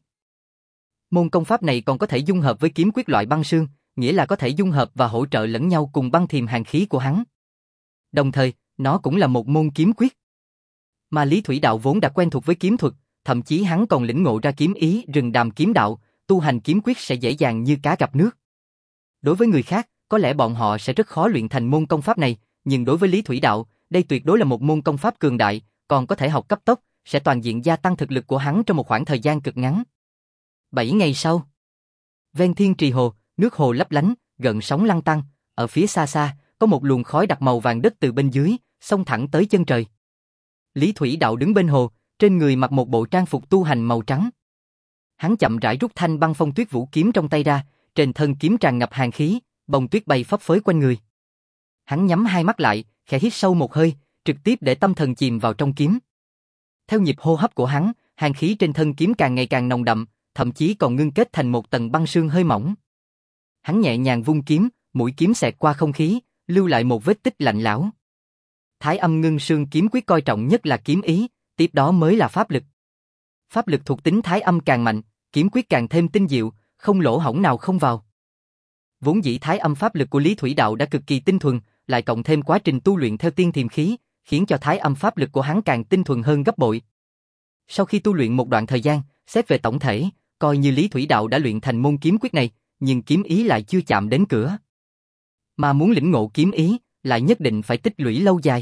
Speaker 1: Môn công pháp này còn có thể dung hợp với kiếm quyết loại băng sương, nghĩa là có thể dung hợp và hỗ trợ lẫn nhau cùng băng thiềm hàn khí của hắn. Đồng thời, nó cũng là một môn kiếm quyết. Mà Lý Thủy Đạo vốn đã quen thuộc với kiếm thuật, thậm chí hắn còn lĩnh ngộ ra kiếm ý rừng đàm kiếm đạo, tu hành kiếm quyết sẽ dễ dàng như cá gặp nước. Đối với người khác, có lẽ bọn họ sẽ rất khó luyện thành môn công pháp này, nhưng đối với Lý Thủy Đạo, đây tuyệt đối là một môn công pháp cường đại, còn có thể học cấp tốc, sẽ toàn diện gia tăng thực lực của hắn trong một khoảng thời gian cực ngắn. Bảy ngày sau, ven Thiên Trì Hồ, nước hồ lấp lánh, gợn sóng lăn tăn, ở phía xa xa, có một luồng khói đặc màu vàng đất từ bên dưới, xông thẳng tới chân trời. Lý Thủy Đạo đứng bên hồ, trên người mặc một bộ trang phục tu hành màu trắng. Hắn chậm rãi rút thanh băng phong tuyết vũ kiếm trong tay ra, trên thân kiếm tràn ngập hàn khí, bông tuyết bay phấp phới quanh người. Hắn nhắm hai mắt lại, khẽ hít sâu một hơi, trực tiếp để tâm thần chìm vào trong kiếm. Theo nhịp hô hấp của hắn, hàn khí trên thân kiếm càng ngày càng nồng đậm, thậm chí còn ngưng kết thành một tầng băng sương hơi mỏng. Hắn nhẹ nhàng vung kiếm, mũi kiếm xẹt qua không khí, lưu lại một vết tích lạnh lẽo. Thái Âm Ngưng Sương kiếm quyết coi trọng nhất là kiếm ý, tiếp đó mới là pháp lực. Pháp lực thuộc tính Thái Âm càng mạnh, kiếm quyết càng thêm tinh diệu, không lỗ hổng nào không vào. Vốn dĩ Thái Âm pháp lực của Lý Thủy Đạo đã cực kỳ tinh thuần, lại cộng thêm quá trình tu luyện theo tiên thiềm khí, khiến cho Thái Âm pháp lực của hắn càng tinh thuần hơn gấp bội. Sau khi tu luyện một đoạn thời gian, xét về tổng thể, coi như Lý Thủy Đạo đã luyện thành môn kiếm quyết này, nhưng kiếm ý lại chưa chạm đến cửa. Mà muốn lĩnh ngộ kiếm ý, lại nhất định phải tích lũy lâu dài.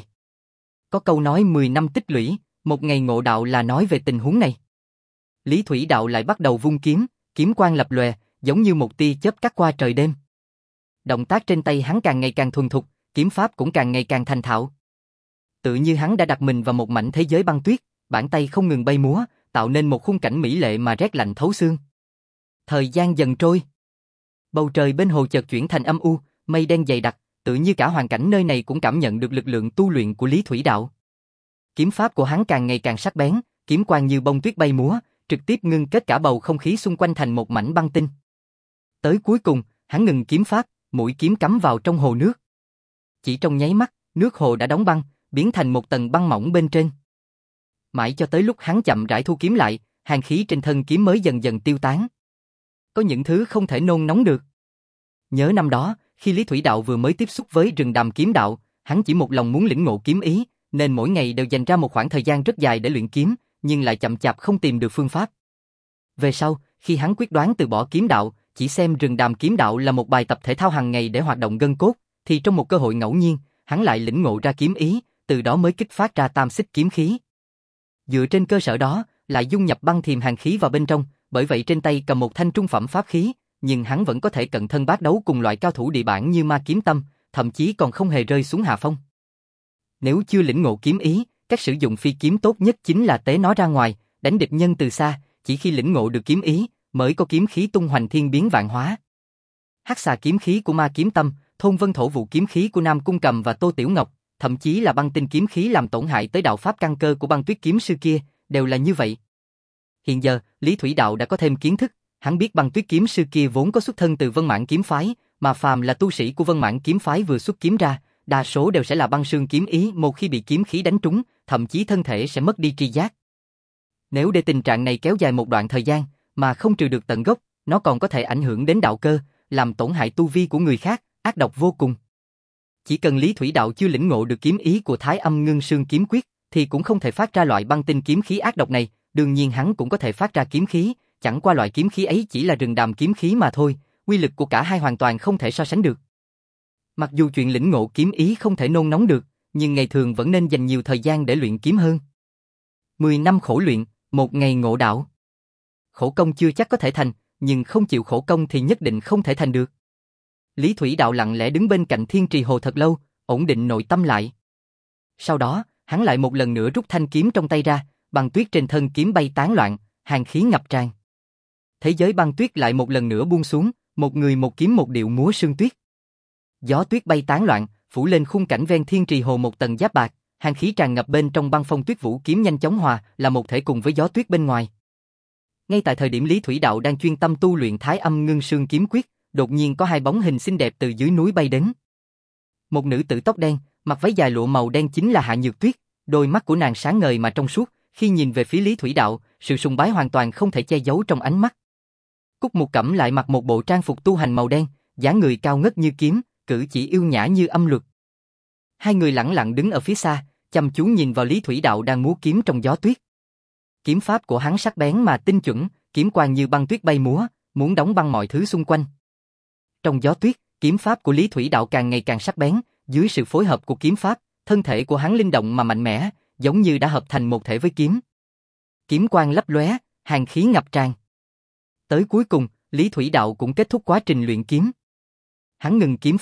Speaker 1: Có câu nói mười năm tích lũy, một ngày ngộ đạo là nói về tình huống này. Lý Thủy Đạo lại bắt đầu vung kiếm, kiếm quang lập lòe, giống như một tia chớp cắt qua trời đêm. Động tác trên tay hắn càng ngày càng thuần thục, kiếm pháp cũng càng ngày càng thành thạo. Tự như hắn đã đặt mình vào một mảnh thế giới băng tuyết, bàn tay không ngừng bay múa, tạo nên một khung cảnh mỹ lệ mà rét lạnh thấu xương. Thời gian dần trôi. Bầu trời bên hồ chợt chuyển thành âm u, mây đen dày đặc, tự như cả hoàn cảnh nơi này cũng cảm nhận được lực lượng tu luyện của Lý Thủy Đạo. Kiếm pháp của hắn càng ngày càng sắc bén, kiếm quang như bông tuyết bay múa, trực tiếp ngưng kết cả bầu không khí xung quanh thành một mảnh băng tinh. Tới cuối cùng, hắn ngừng kiếm pháp, mũi kiếm cắm vào trong hồ nước. Chỉ trong nháy mắt, nước hồ đã đóng băng, biến thành một tầng băng mỏng bên trên. Mãi cho tới lúc hắn chậm rãi thu kiếm lại, hàn khí trên thân kiếm mới dần dần tiêu tán. Có những thứ không thể nôn nóng được. Nhớ năm đó, khi Lý Thủy Đạo vừa mới tiếp xúc với rừng đàm kiếm đạo, hắn chỉ một lòng muốn lĩnh ngộ kiếm ý, nên mỗi ngày đều dành ra một khoảng thời gian rất dài để luyện kiếm, nhưng lại chậm chạp không tìm được phương pháp. Về sau, khi hắn quyết đoán từ bỏ kiếm đạo, chỉ xem rừng đàm kiếm đạo là một bài tập thể thao hàng ngày để hoạt động gân cốt, thì trong một cơ hội ngẫu nhiên, hắn lại lĩnh ngộ ra kiếm ý, từ đó mới kích phát ra tam xích kiếm khí. Dựa trên cơ sở đó, lại dung nhập băng thiềm hàn khí vào bên trong, bởi vậy trên tay cầm một thanh trung phẩm pháp khí, nhưng hắn vẫn có thể cận thân bát đấu cùng loại cao thủ địa bản như Ma Kiếm Tâm, thậm chí còn không hề rơi xuống hạ phong. Nếu chưa lĩnh ngộ kiếm ý, cách sử dụng phi kiếm tốt nhất chính là tế nó ra ngoài, đánh địch nhân từ xa, chỉ khi lĩnh ngộ được kiếm ý, mới có kiếm khí tung hoành thiên biến vạn hóa. Hắc xà kiếm khí của Ma Kiếm Tâm, Thôn Vân Thổ Vụ kiếm khí của Nam Cung Cầm và Tô Tiểu Ngọc, thậm chí là băng tinh kiếm khí làm tổn hại tới đạo pháp căn cơ của Băng Tuyết kiếm sư kia, đều là như vậy. Hiện giờ, Lý Thủy Đạo đã có thêm kiến thức, hắn biết Băng Tuyết kiếm sư kia vốn có xuất thân từ Vân Mãn kiếm phái, mà phàm là tu sĩ của Vân Mãn kiếm phái vừa xuất kiếm ra, đa số đều sẽ là băng sương kiếm ý, một khi bị kiếm khí đánh trúng, thậm chí thân thể sẽ mất đi tri giác. Nếu để tình trạng này kéo dài một đoạn thời gian, mà không trừ được tận gốc, nó còn có thể ảnh hưởng đến đạo cơ, làm tổn hại tu vi của người khác, ác độc vô cùng. Chỉ cần Lý Thủy Đạo chưa lĩnh ngộ được kiếm ý của Thái Âm Ngưng Sương kiếm quyết, thì cũng không thể phát ra loại băng tinh kiếm khí ác độc này, đương nhiên hắn cũng có thể phát ra kiếm khí, chẳng qua loại kiếm khí ấy chỉ là rừng đàm kiếm khí mà thôi, uy lực của cả hai hoàn toàn không thể so sánh được. Mặc dù chuyện lĩnh ngộ kiếm ý không thể nôn nóng được, nhưng ngày thường vẫn nên dành nhiều thời gian để luyện kiếm hơn. Mười năm khổ luyện, một ngày ngộ đạo. Khổ công chưa chắc có thể thành, nhưng không chịu khổ công thì nhất định không thể thành được. Lý Thủy Đạo lặng lẽ đứng bên cạnh Thiên Trì Hồ thật lâu, ổn định nội tâm lại. Sau đó, hắn lại một lần nữa rút thanh kiếm trong tay ra, băng tuyết trên thân kiếm bay tán loạn, hàn khí ngập tràn. Thế giới băng tuyết lại một lần nữa buông xuống, một người một kiếm một điệu múa sương tuyết. Gió tuyết bay tán loạn, phủ lên khung cảnh ven Thiên Trì Hồ một tầng giáp bạc, hàn khí tràn ngập bên trong băng phong tuyết vũ kiếm nhanh chóng hòa, là một thể cùng với gió tuyết bên ngoài. Ngay tại thời điểm Lý Thủy Đạo đang chuyên tâm tu luyện Thái Âm Ngưng Sương kiếm quyết, đột nhiên có hai bóng hình xinh đẹp từ dưới núi bay đến. Một nữ tử tóc đen, mặc váy dài lụa màu đen chính là Hạ Nhược Tuyết, đôi mắt của nàng sáng ngời mà trong suốt, khi nhìn về phía Lý Thủy Đạo, sự sùng bái hoàn toàn không thể che giấu trong ánh mắt. Cúc Mục Cẩm lại mặc một bộ trang phục tu hành màu đen, dáng người cao ngất như kiếm, cử chỉ yêu nhã như âm luật. Hai người lẳng lặng đứng ở phía xa, chăm chú nhìn vào Lý Thủy Đạo đang múa kiếm trong gió tuyết. Kiếm pháp của hắn sắc bén mà tinh chuẩn, kiếm quang như băng tuyết bay múa, muốn đóng băng mọi thứ xung quanh. Trong gió tuyết, kiếm pháp của Lý Thủy Đạo càng ngày càng sắc bén, dưới sự phối hợp của kiếm pháp, thân thể của hắn linh động mà mạnh mẽ, giống như đã hợp thành một thể với kiếm. Kiếm quang lấp lóe, hàn khí ngập tràn. Tới cuối cùng, Lý Thủy Đạo cũng kết thúc quá trình luyện kiếm. Hắn ngừng kiếm pháp,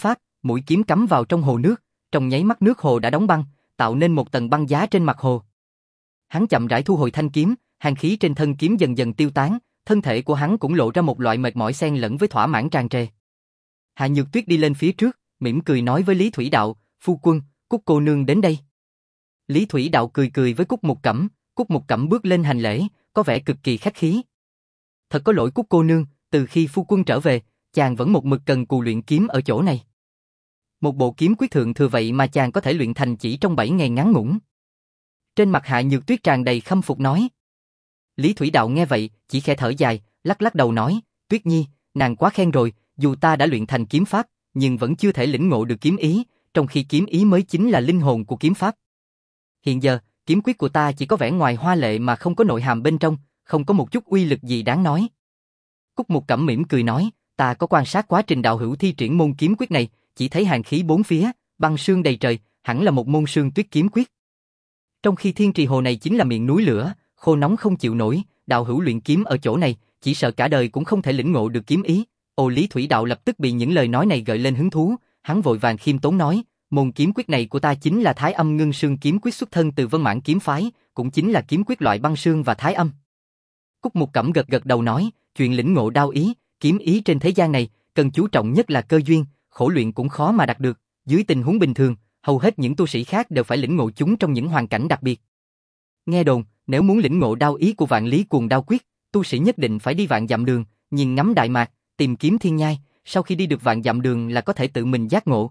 Speaker 1: mũi kiếm cắm vào trong hồ nước, trong nháy mắt nước hồ đã đóng băng, tạo nên một tầng băng giá trên mặt hồ. Hắn chậm rãi thu hồi thanh kiếm, hàn khí trên thân kiếm dần dần tiêu tán, thân thể của hắn cũng lộ ra một loại mệt mỏi xen lẫn với thỏa mãn tràn trề. Hạ Nhược Tuyết đi lên phía trước, mỉm cười nói với Lý Thủy Đạo, phu quân, Cúc cô nương đến đây. Lý Thủy Đạo cười cười với Cúc Mục Cẩm, Cúc Mục Cẩm bước lên hành lễ, có vẻ cực kỳ khách khí. Thật có lỗi Cúc cô nương, từ khi phu quân trở về, chàng vẫn một mực cần cù luyện kiếm ở chỗ này. Một bộ kiếm quyết thượng thừa vậy mà chàng có thể luyện thành chỉ trong bảy ngày ngắn ngủn. Trên mặt Hạ Nhược Tuyết tràn đầy khâm phục nói. Lý Thủy Đạo nghe vậy, chỉ khẽ thở dài, lắc lắc đầu nói, Tuyết Nhi, nàng quá khen rồi, dù ta đã luyện thành kiếm pháp, nhưng vẫn chưa thể lĩnh ngộ được kiếm ý, trong khi kiếm ý mới chính là linh hồn của kiếm pháp. Hiện giờ, kiếm quyết của ta chỉ có vẻ ngoài hoa lệ mà không có nội hàm bên trong, không có một chút uy lực gì đáng nói. Cúc Mục Cẩm mỉm cười nói, ta có quan sát quá trình đạo hữu thi triển môn kiếm quyết này, chỉ thấy hàn khí bốn phía, băng sương đầy trời, hẳn là một môn sương tuyết kiếm quyết. Trong khi Thiên Trì Hồ này chính là miệng núi lửa, khô nóng không chịu nổi, đạo hữu luyện kiếm ở chỗ này, chỉ sợ cả đời cũng không thể lĩnh ngộ được kiếm ý. Ô Lý Thủy Đạo lập tức bị những lời nói này gợi lên hứng thú, hắn vội vàng khiêm tốn nói, môn kiếm quyết này của ta chính là Thái Âm Ngưng Sương kiếm quyết xuất thân từ Vân Mãn kiếm phái, cũng chính là kiếm quyết loại băng sương và thái âm. Cúc Mục Cẩm gật gật đầu nói, chuyện lĩnh ngộ đao ý, kiếm ý trên thế gian này, cần chú trọng nhất là cơ duyên, khổ luyện cũng khó mà đạt được, dưới tình huống bình thường, hầu hết những tu sĩ khác đều phải lĩnh ngộ chúng trong những hoàn cảnh đặc biệt. Nghe đồn, nếu muốn lĩnh ngộ đao ý của Vạn Lý Cuồng Đao Quyết, tu sĩ nhất định phải đi vạn dặm đường, nhìn ngắm đại mạc, tìm kiếm thiên nhai, sau khi đi được vạn dặm đường là có thể tự mình giác ngộ.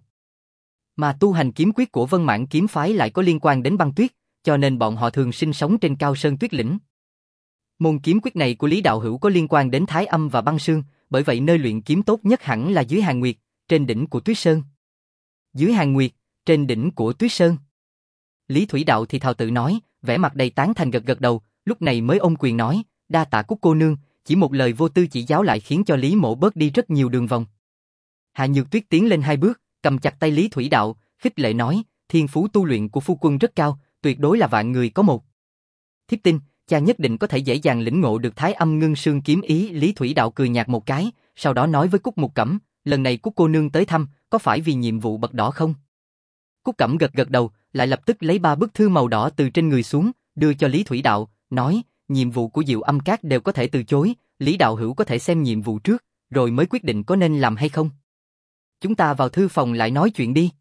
Speaker 1: Mà tu hành kiếm quyết của Vân Mãn kiếm phái lại có liên quan đến băng tuyết, cho nên bọn họ thường sinh sống trên cao sơn tuyết lĩnh. Môn kiếm quyết này của Lý đạo hữu có liên quan đến thái âm và băng sương, bởi vậy nơi luyện kiếm tốt nhất hẳn là dưới Hàn Nguyệt, trên đỉnh của Tuyết Sơn. Dưới Hàn Nguyệt, trên đỉnh của Tuyết Sơn. Lý Thủy Đạo thì thào tự nói, vẻ mặt đầy tán thành gật gật đầu, lúc này mới ôm quyền nói, đa tạ Cúc cô nương, chỉ một lời vô tư chỉ giáo lại khiến cho Lý Mộ bớt đi rất nhiều đường vòng. Hạ Nhược Tuyết tiến lên hai bước, cầm chặt tay Lý Thủy Đạo, khích lệ nói, thiên phú tu luyện của phu quân rất cao, tuyệt đối là vạn người có một. Thiếp tin, cha nhất định có thể dễ dàng lĩnh ngộ được Thái Âm Ngưng Sương kiếm ý. Lý Thủy Đạo cười nhạt một cái, sau đó nói với Cúc Mục Cẩm, lần này Cúc cô nương tới thăm, có phải vì nhiệm vụ bậc đỏ không? Cúc Cẩm gật gật đầu, lại lập tức lấy ba bức thư màu đỏ từ trên người xuống, đưa cho Lý Thủy Đạo, nói, nhiệm vụ của Diệu Âm Các đều có thể từ chối, Lý đạo hữu có thể xem nhiệm vụ trước, rồi mới quyết định có nên làm hay không. Chúng ta vào thư phòng lại nói chuyện đi.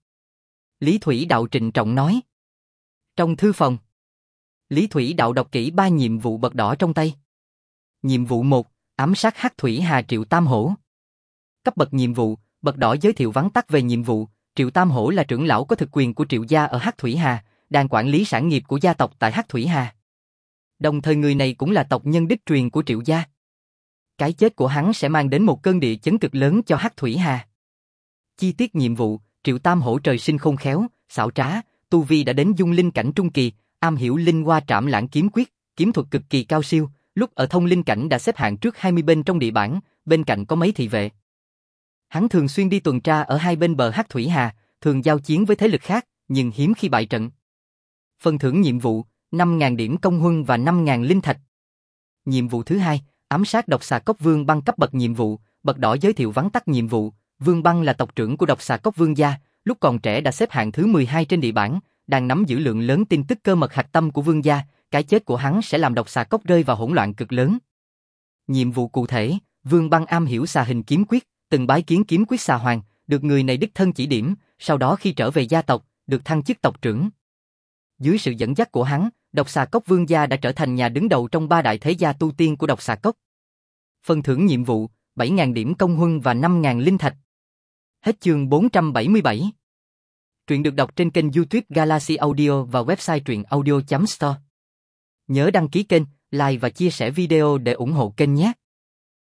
Speaker 1: Lý Thủy Đạo trịnh trọng nói. Trong thư phòng, Lý Thủy Đạo đọc kỹ ba nhiệm vụ bậc đỏ trong tay. Nhiệm vụ một, ám sát Hắc Thủy Hà Triệu Tam Hổ. Cấp bậc nhiệm vụ, bậc đỏ giới thiệu vắn tắt về nhiệm vụ. Triệu Tam Hổ là trưởng lão có thực quyền của Triệu gia ở Hắc Thủy Hà, đang quản lý sản nghiệp của gia tộc tại Hắc Thủy Hà. Đồng thời người này cũng là tộc nhân đích truyền của Triệu gia. Cái chết của hắn sẽ mang đến một cơn địa chấn cực lớn cho Hắc Thủy Hà. Chi tiết nhiệm vụ, Triệu Tam Hổ trời sinh khôn khéo, xảo trá, tu vi đã đến dung linh cảnh trung kỳ, am hiểu linh hoa trảm lãng kiếm quyết, kiếm thuật cực kỳ cao siêu, lúc ở thông linh cảnh đã xếp hạng trước hai mươi bên trong địa bảng, bên cạnh có mấy thị vệ. Hắn thường xuyên đi tuần tra ở hai bên bờ Hắc Thủy Hà, thường giao chiến với thế lực khác, nhưng hiếm khi bại trận. Phần thưởng nhiệm vụ, năm nghìn điểm công huân và năm nghìn linh thạch. Nhiệm vụ thứ hai, ám sát độc xà cốc Vương Băng. Cấp bậc nhiệm vụ, bậc đỏ giới thiệu vắn tắt nhiệm vụ. Vương Băng là tộc trưởng của độc xà cốc Vương gia, lúc còn trẻ đã xếp hạng thứ mười hai trên địa bảng, đang nắm giữ lượng lớn tin tức cơ mật hạch tâm của Vương gia, cái chết của hắn sẽ làm độc xà cốc rơi vào hỗn loạn cực lớn. Nhiệm vụ cụ thể, Vương Băng am hiểu xà hình kiếm quyết, từng bái kiến kiếm quyết xà hoàng, được người này đích thân chỉ điểm, sau đó khi trở về gia tộc, được thăng chức tộc trưởng. Dưới sự dẫn dắt của hắn, độc xà cốc Vương gia đã trở thành nhà đứng đầu trong ba đại thế gia tu tiên của độc xà cốc. Phần thưởng nhiệm vụ, bảy nghìn điểm công huân và năm nghìn linh thạch. Hết chương bốn trăm bảy mươi bảy. Truyện được đọc trên kênh YouTube Galaxy Audio và website truyện audio chấm store. Nhớ đăng ký kênh, like và chia sẻ video để ủng hộ kênh nhé.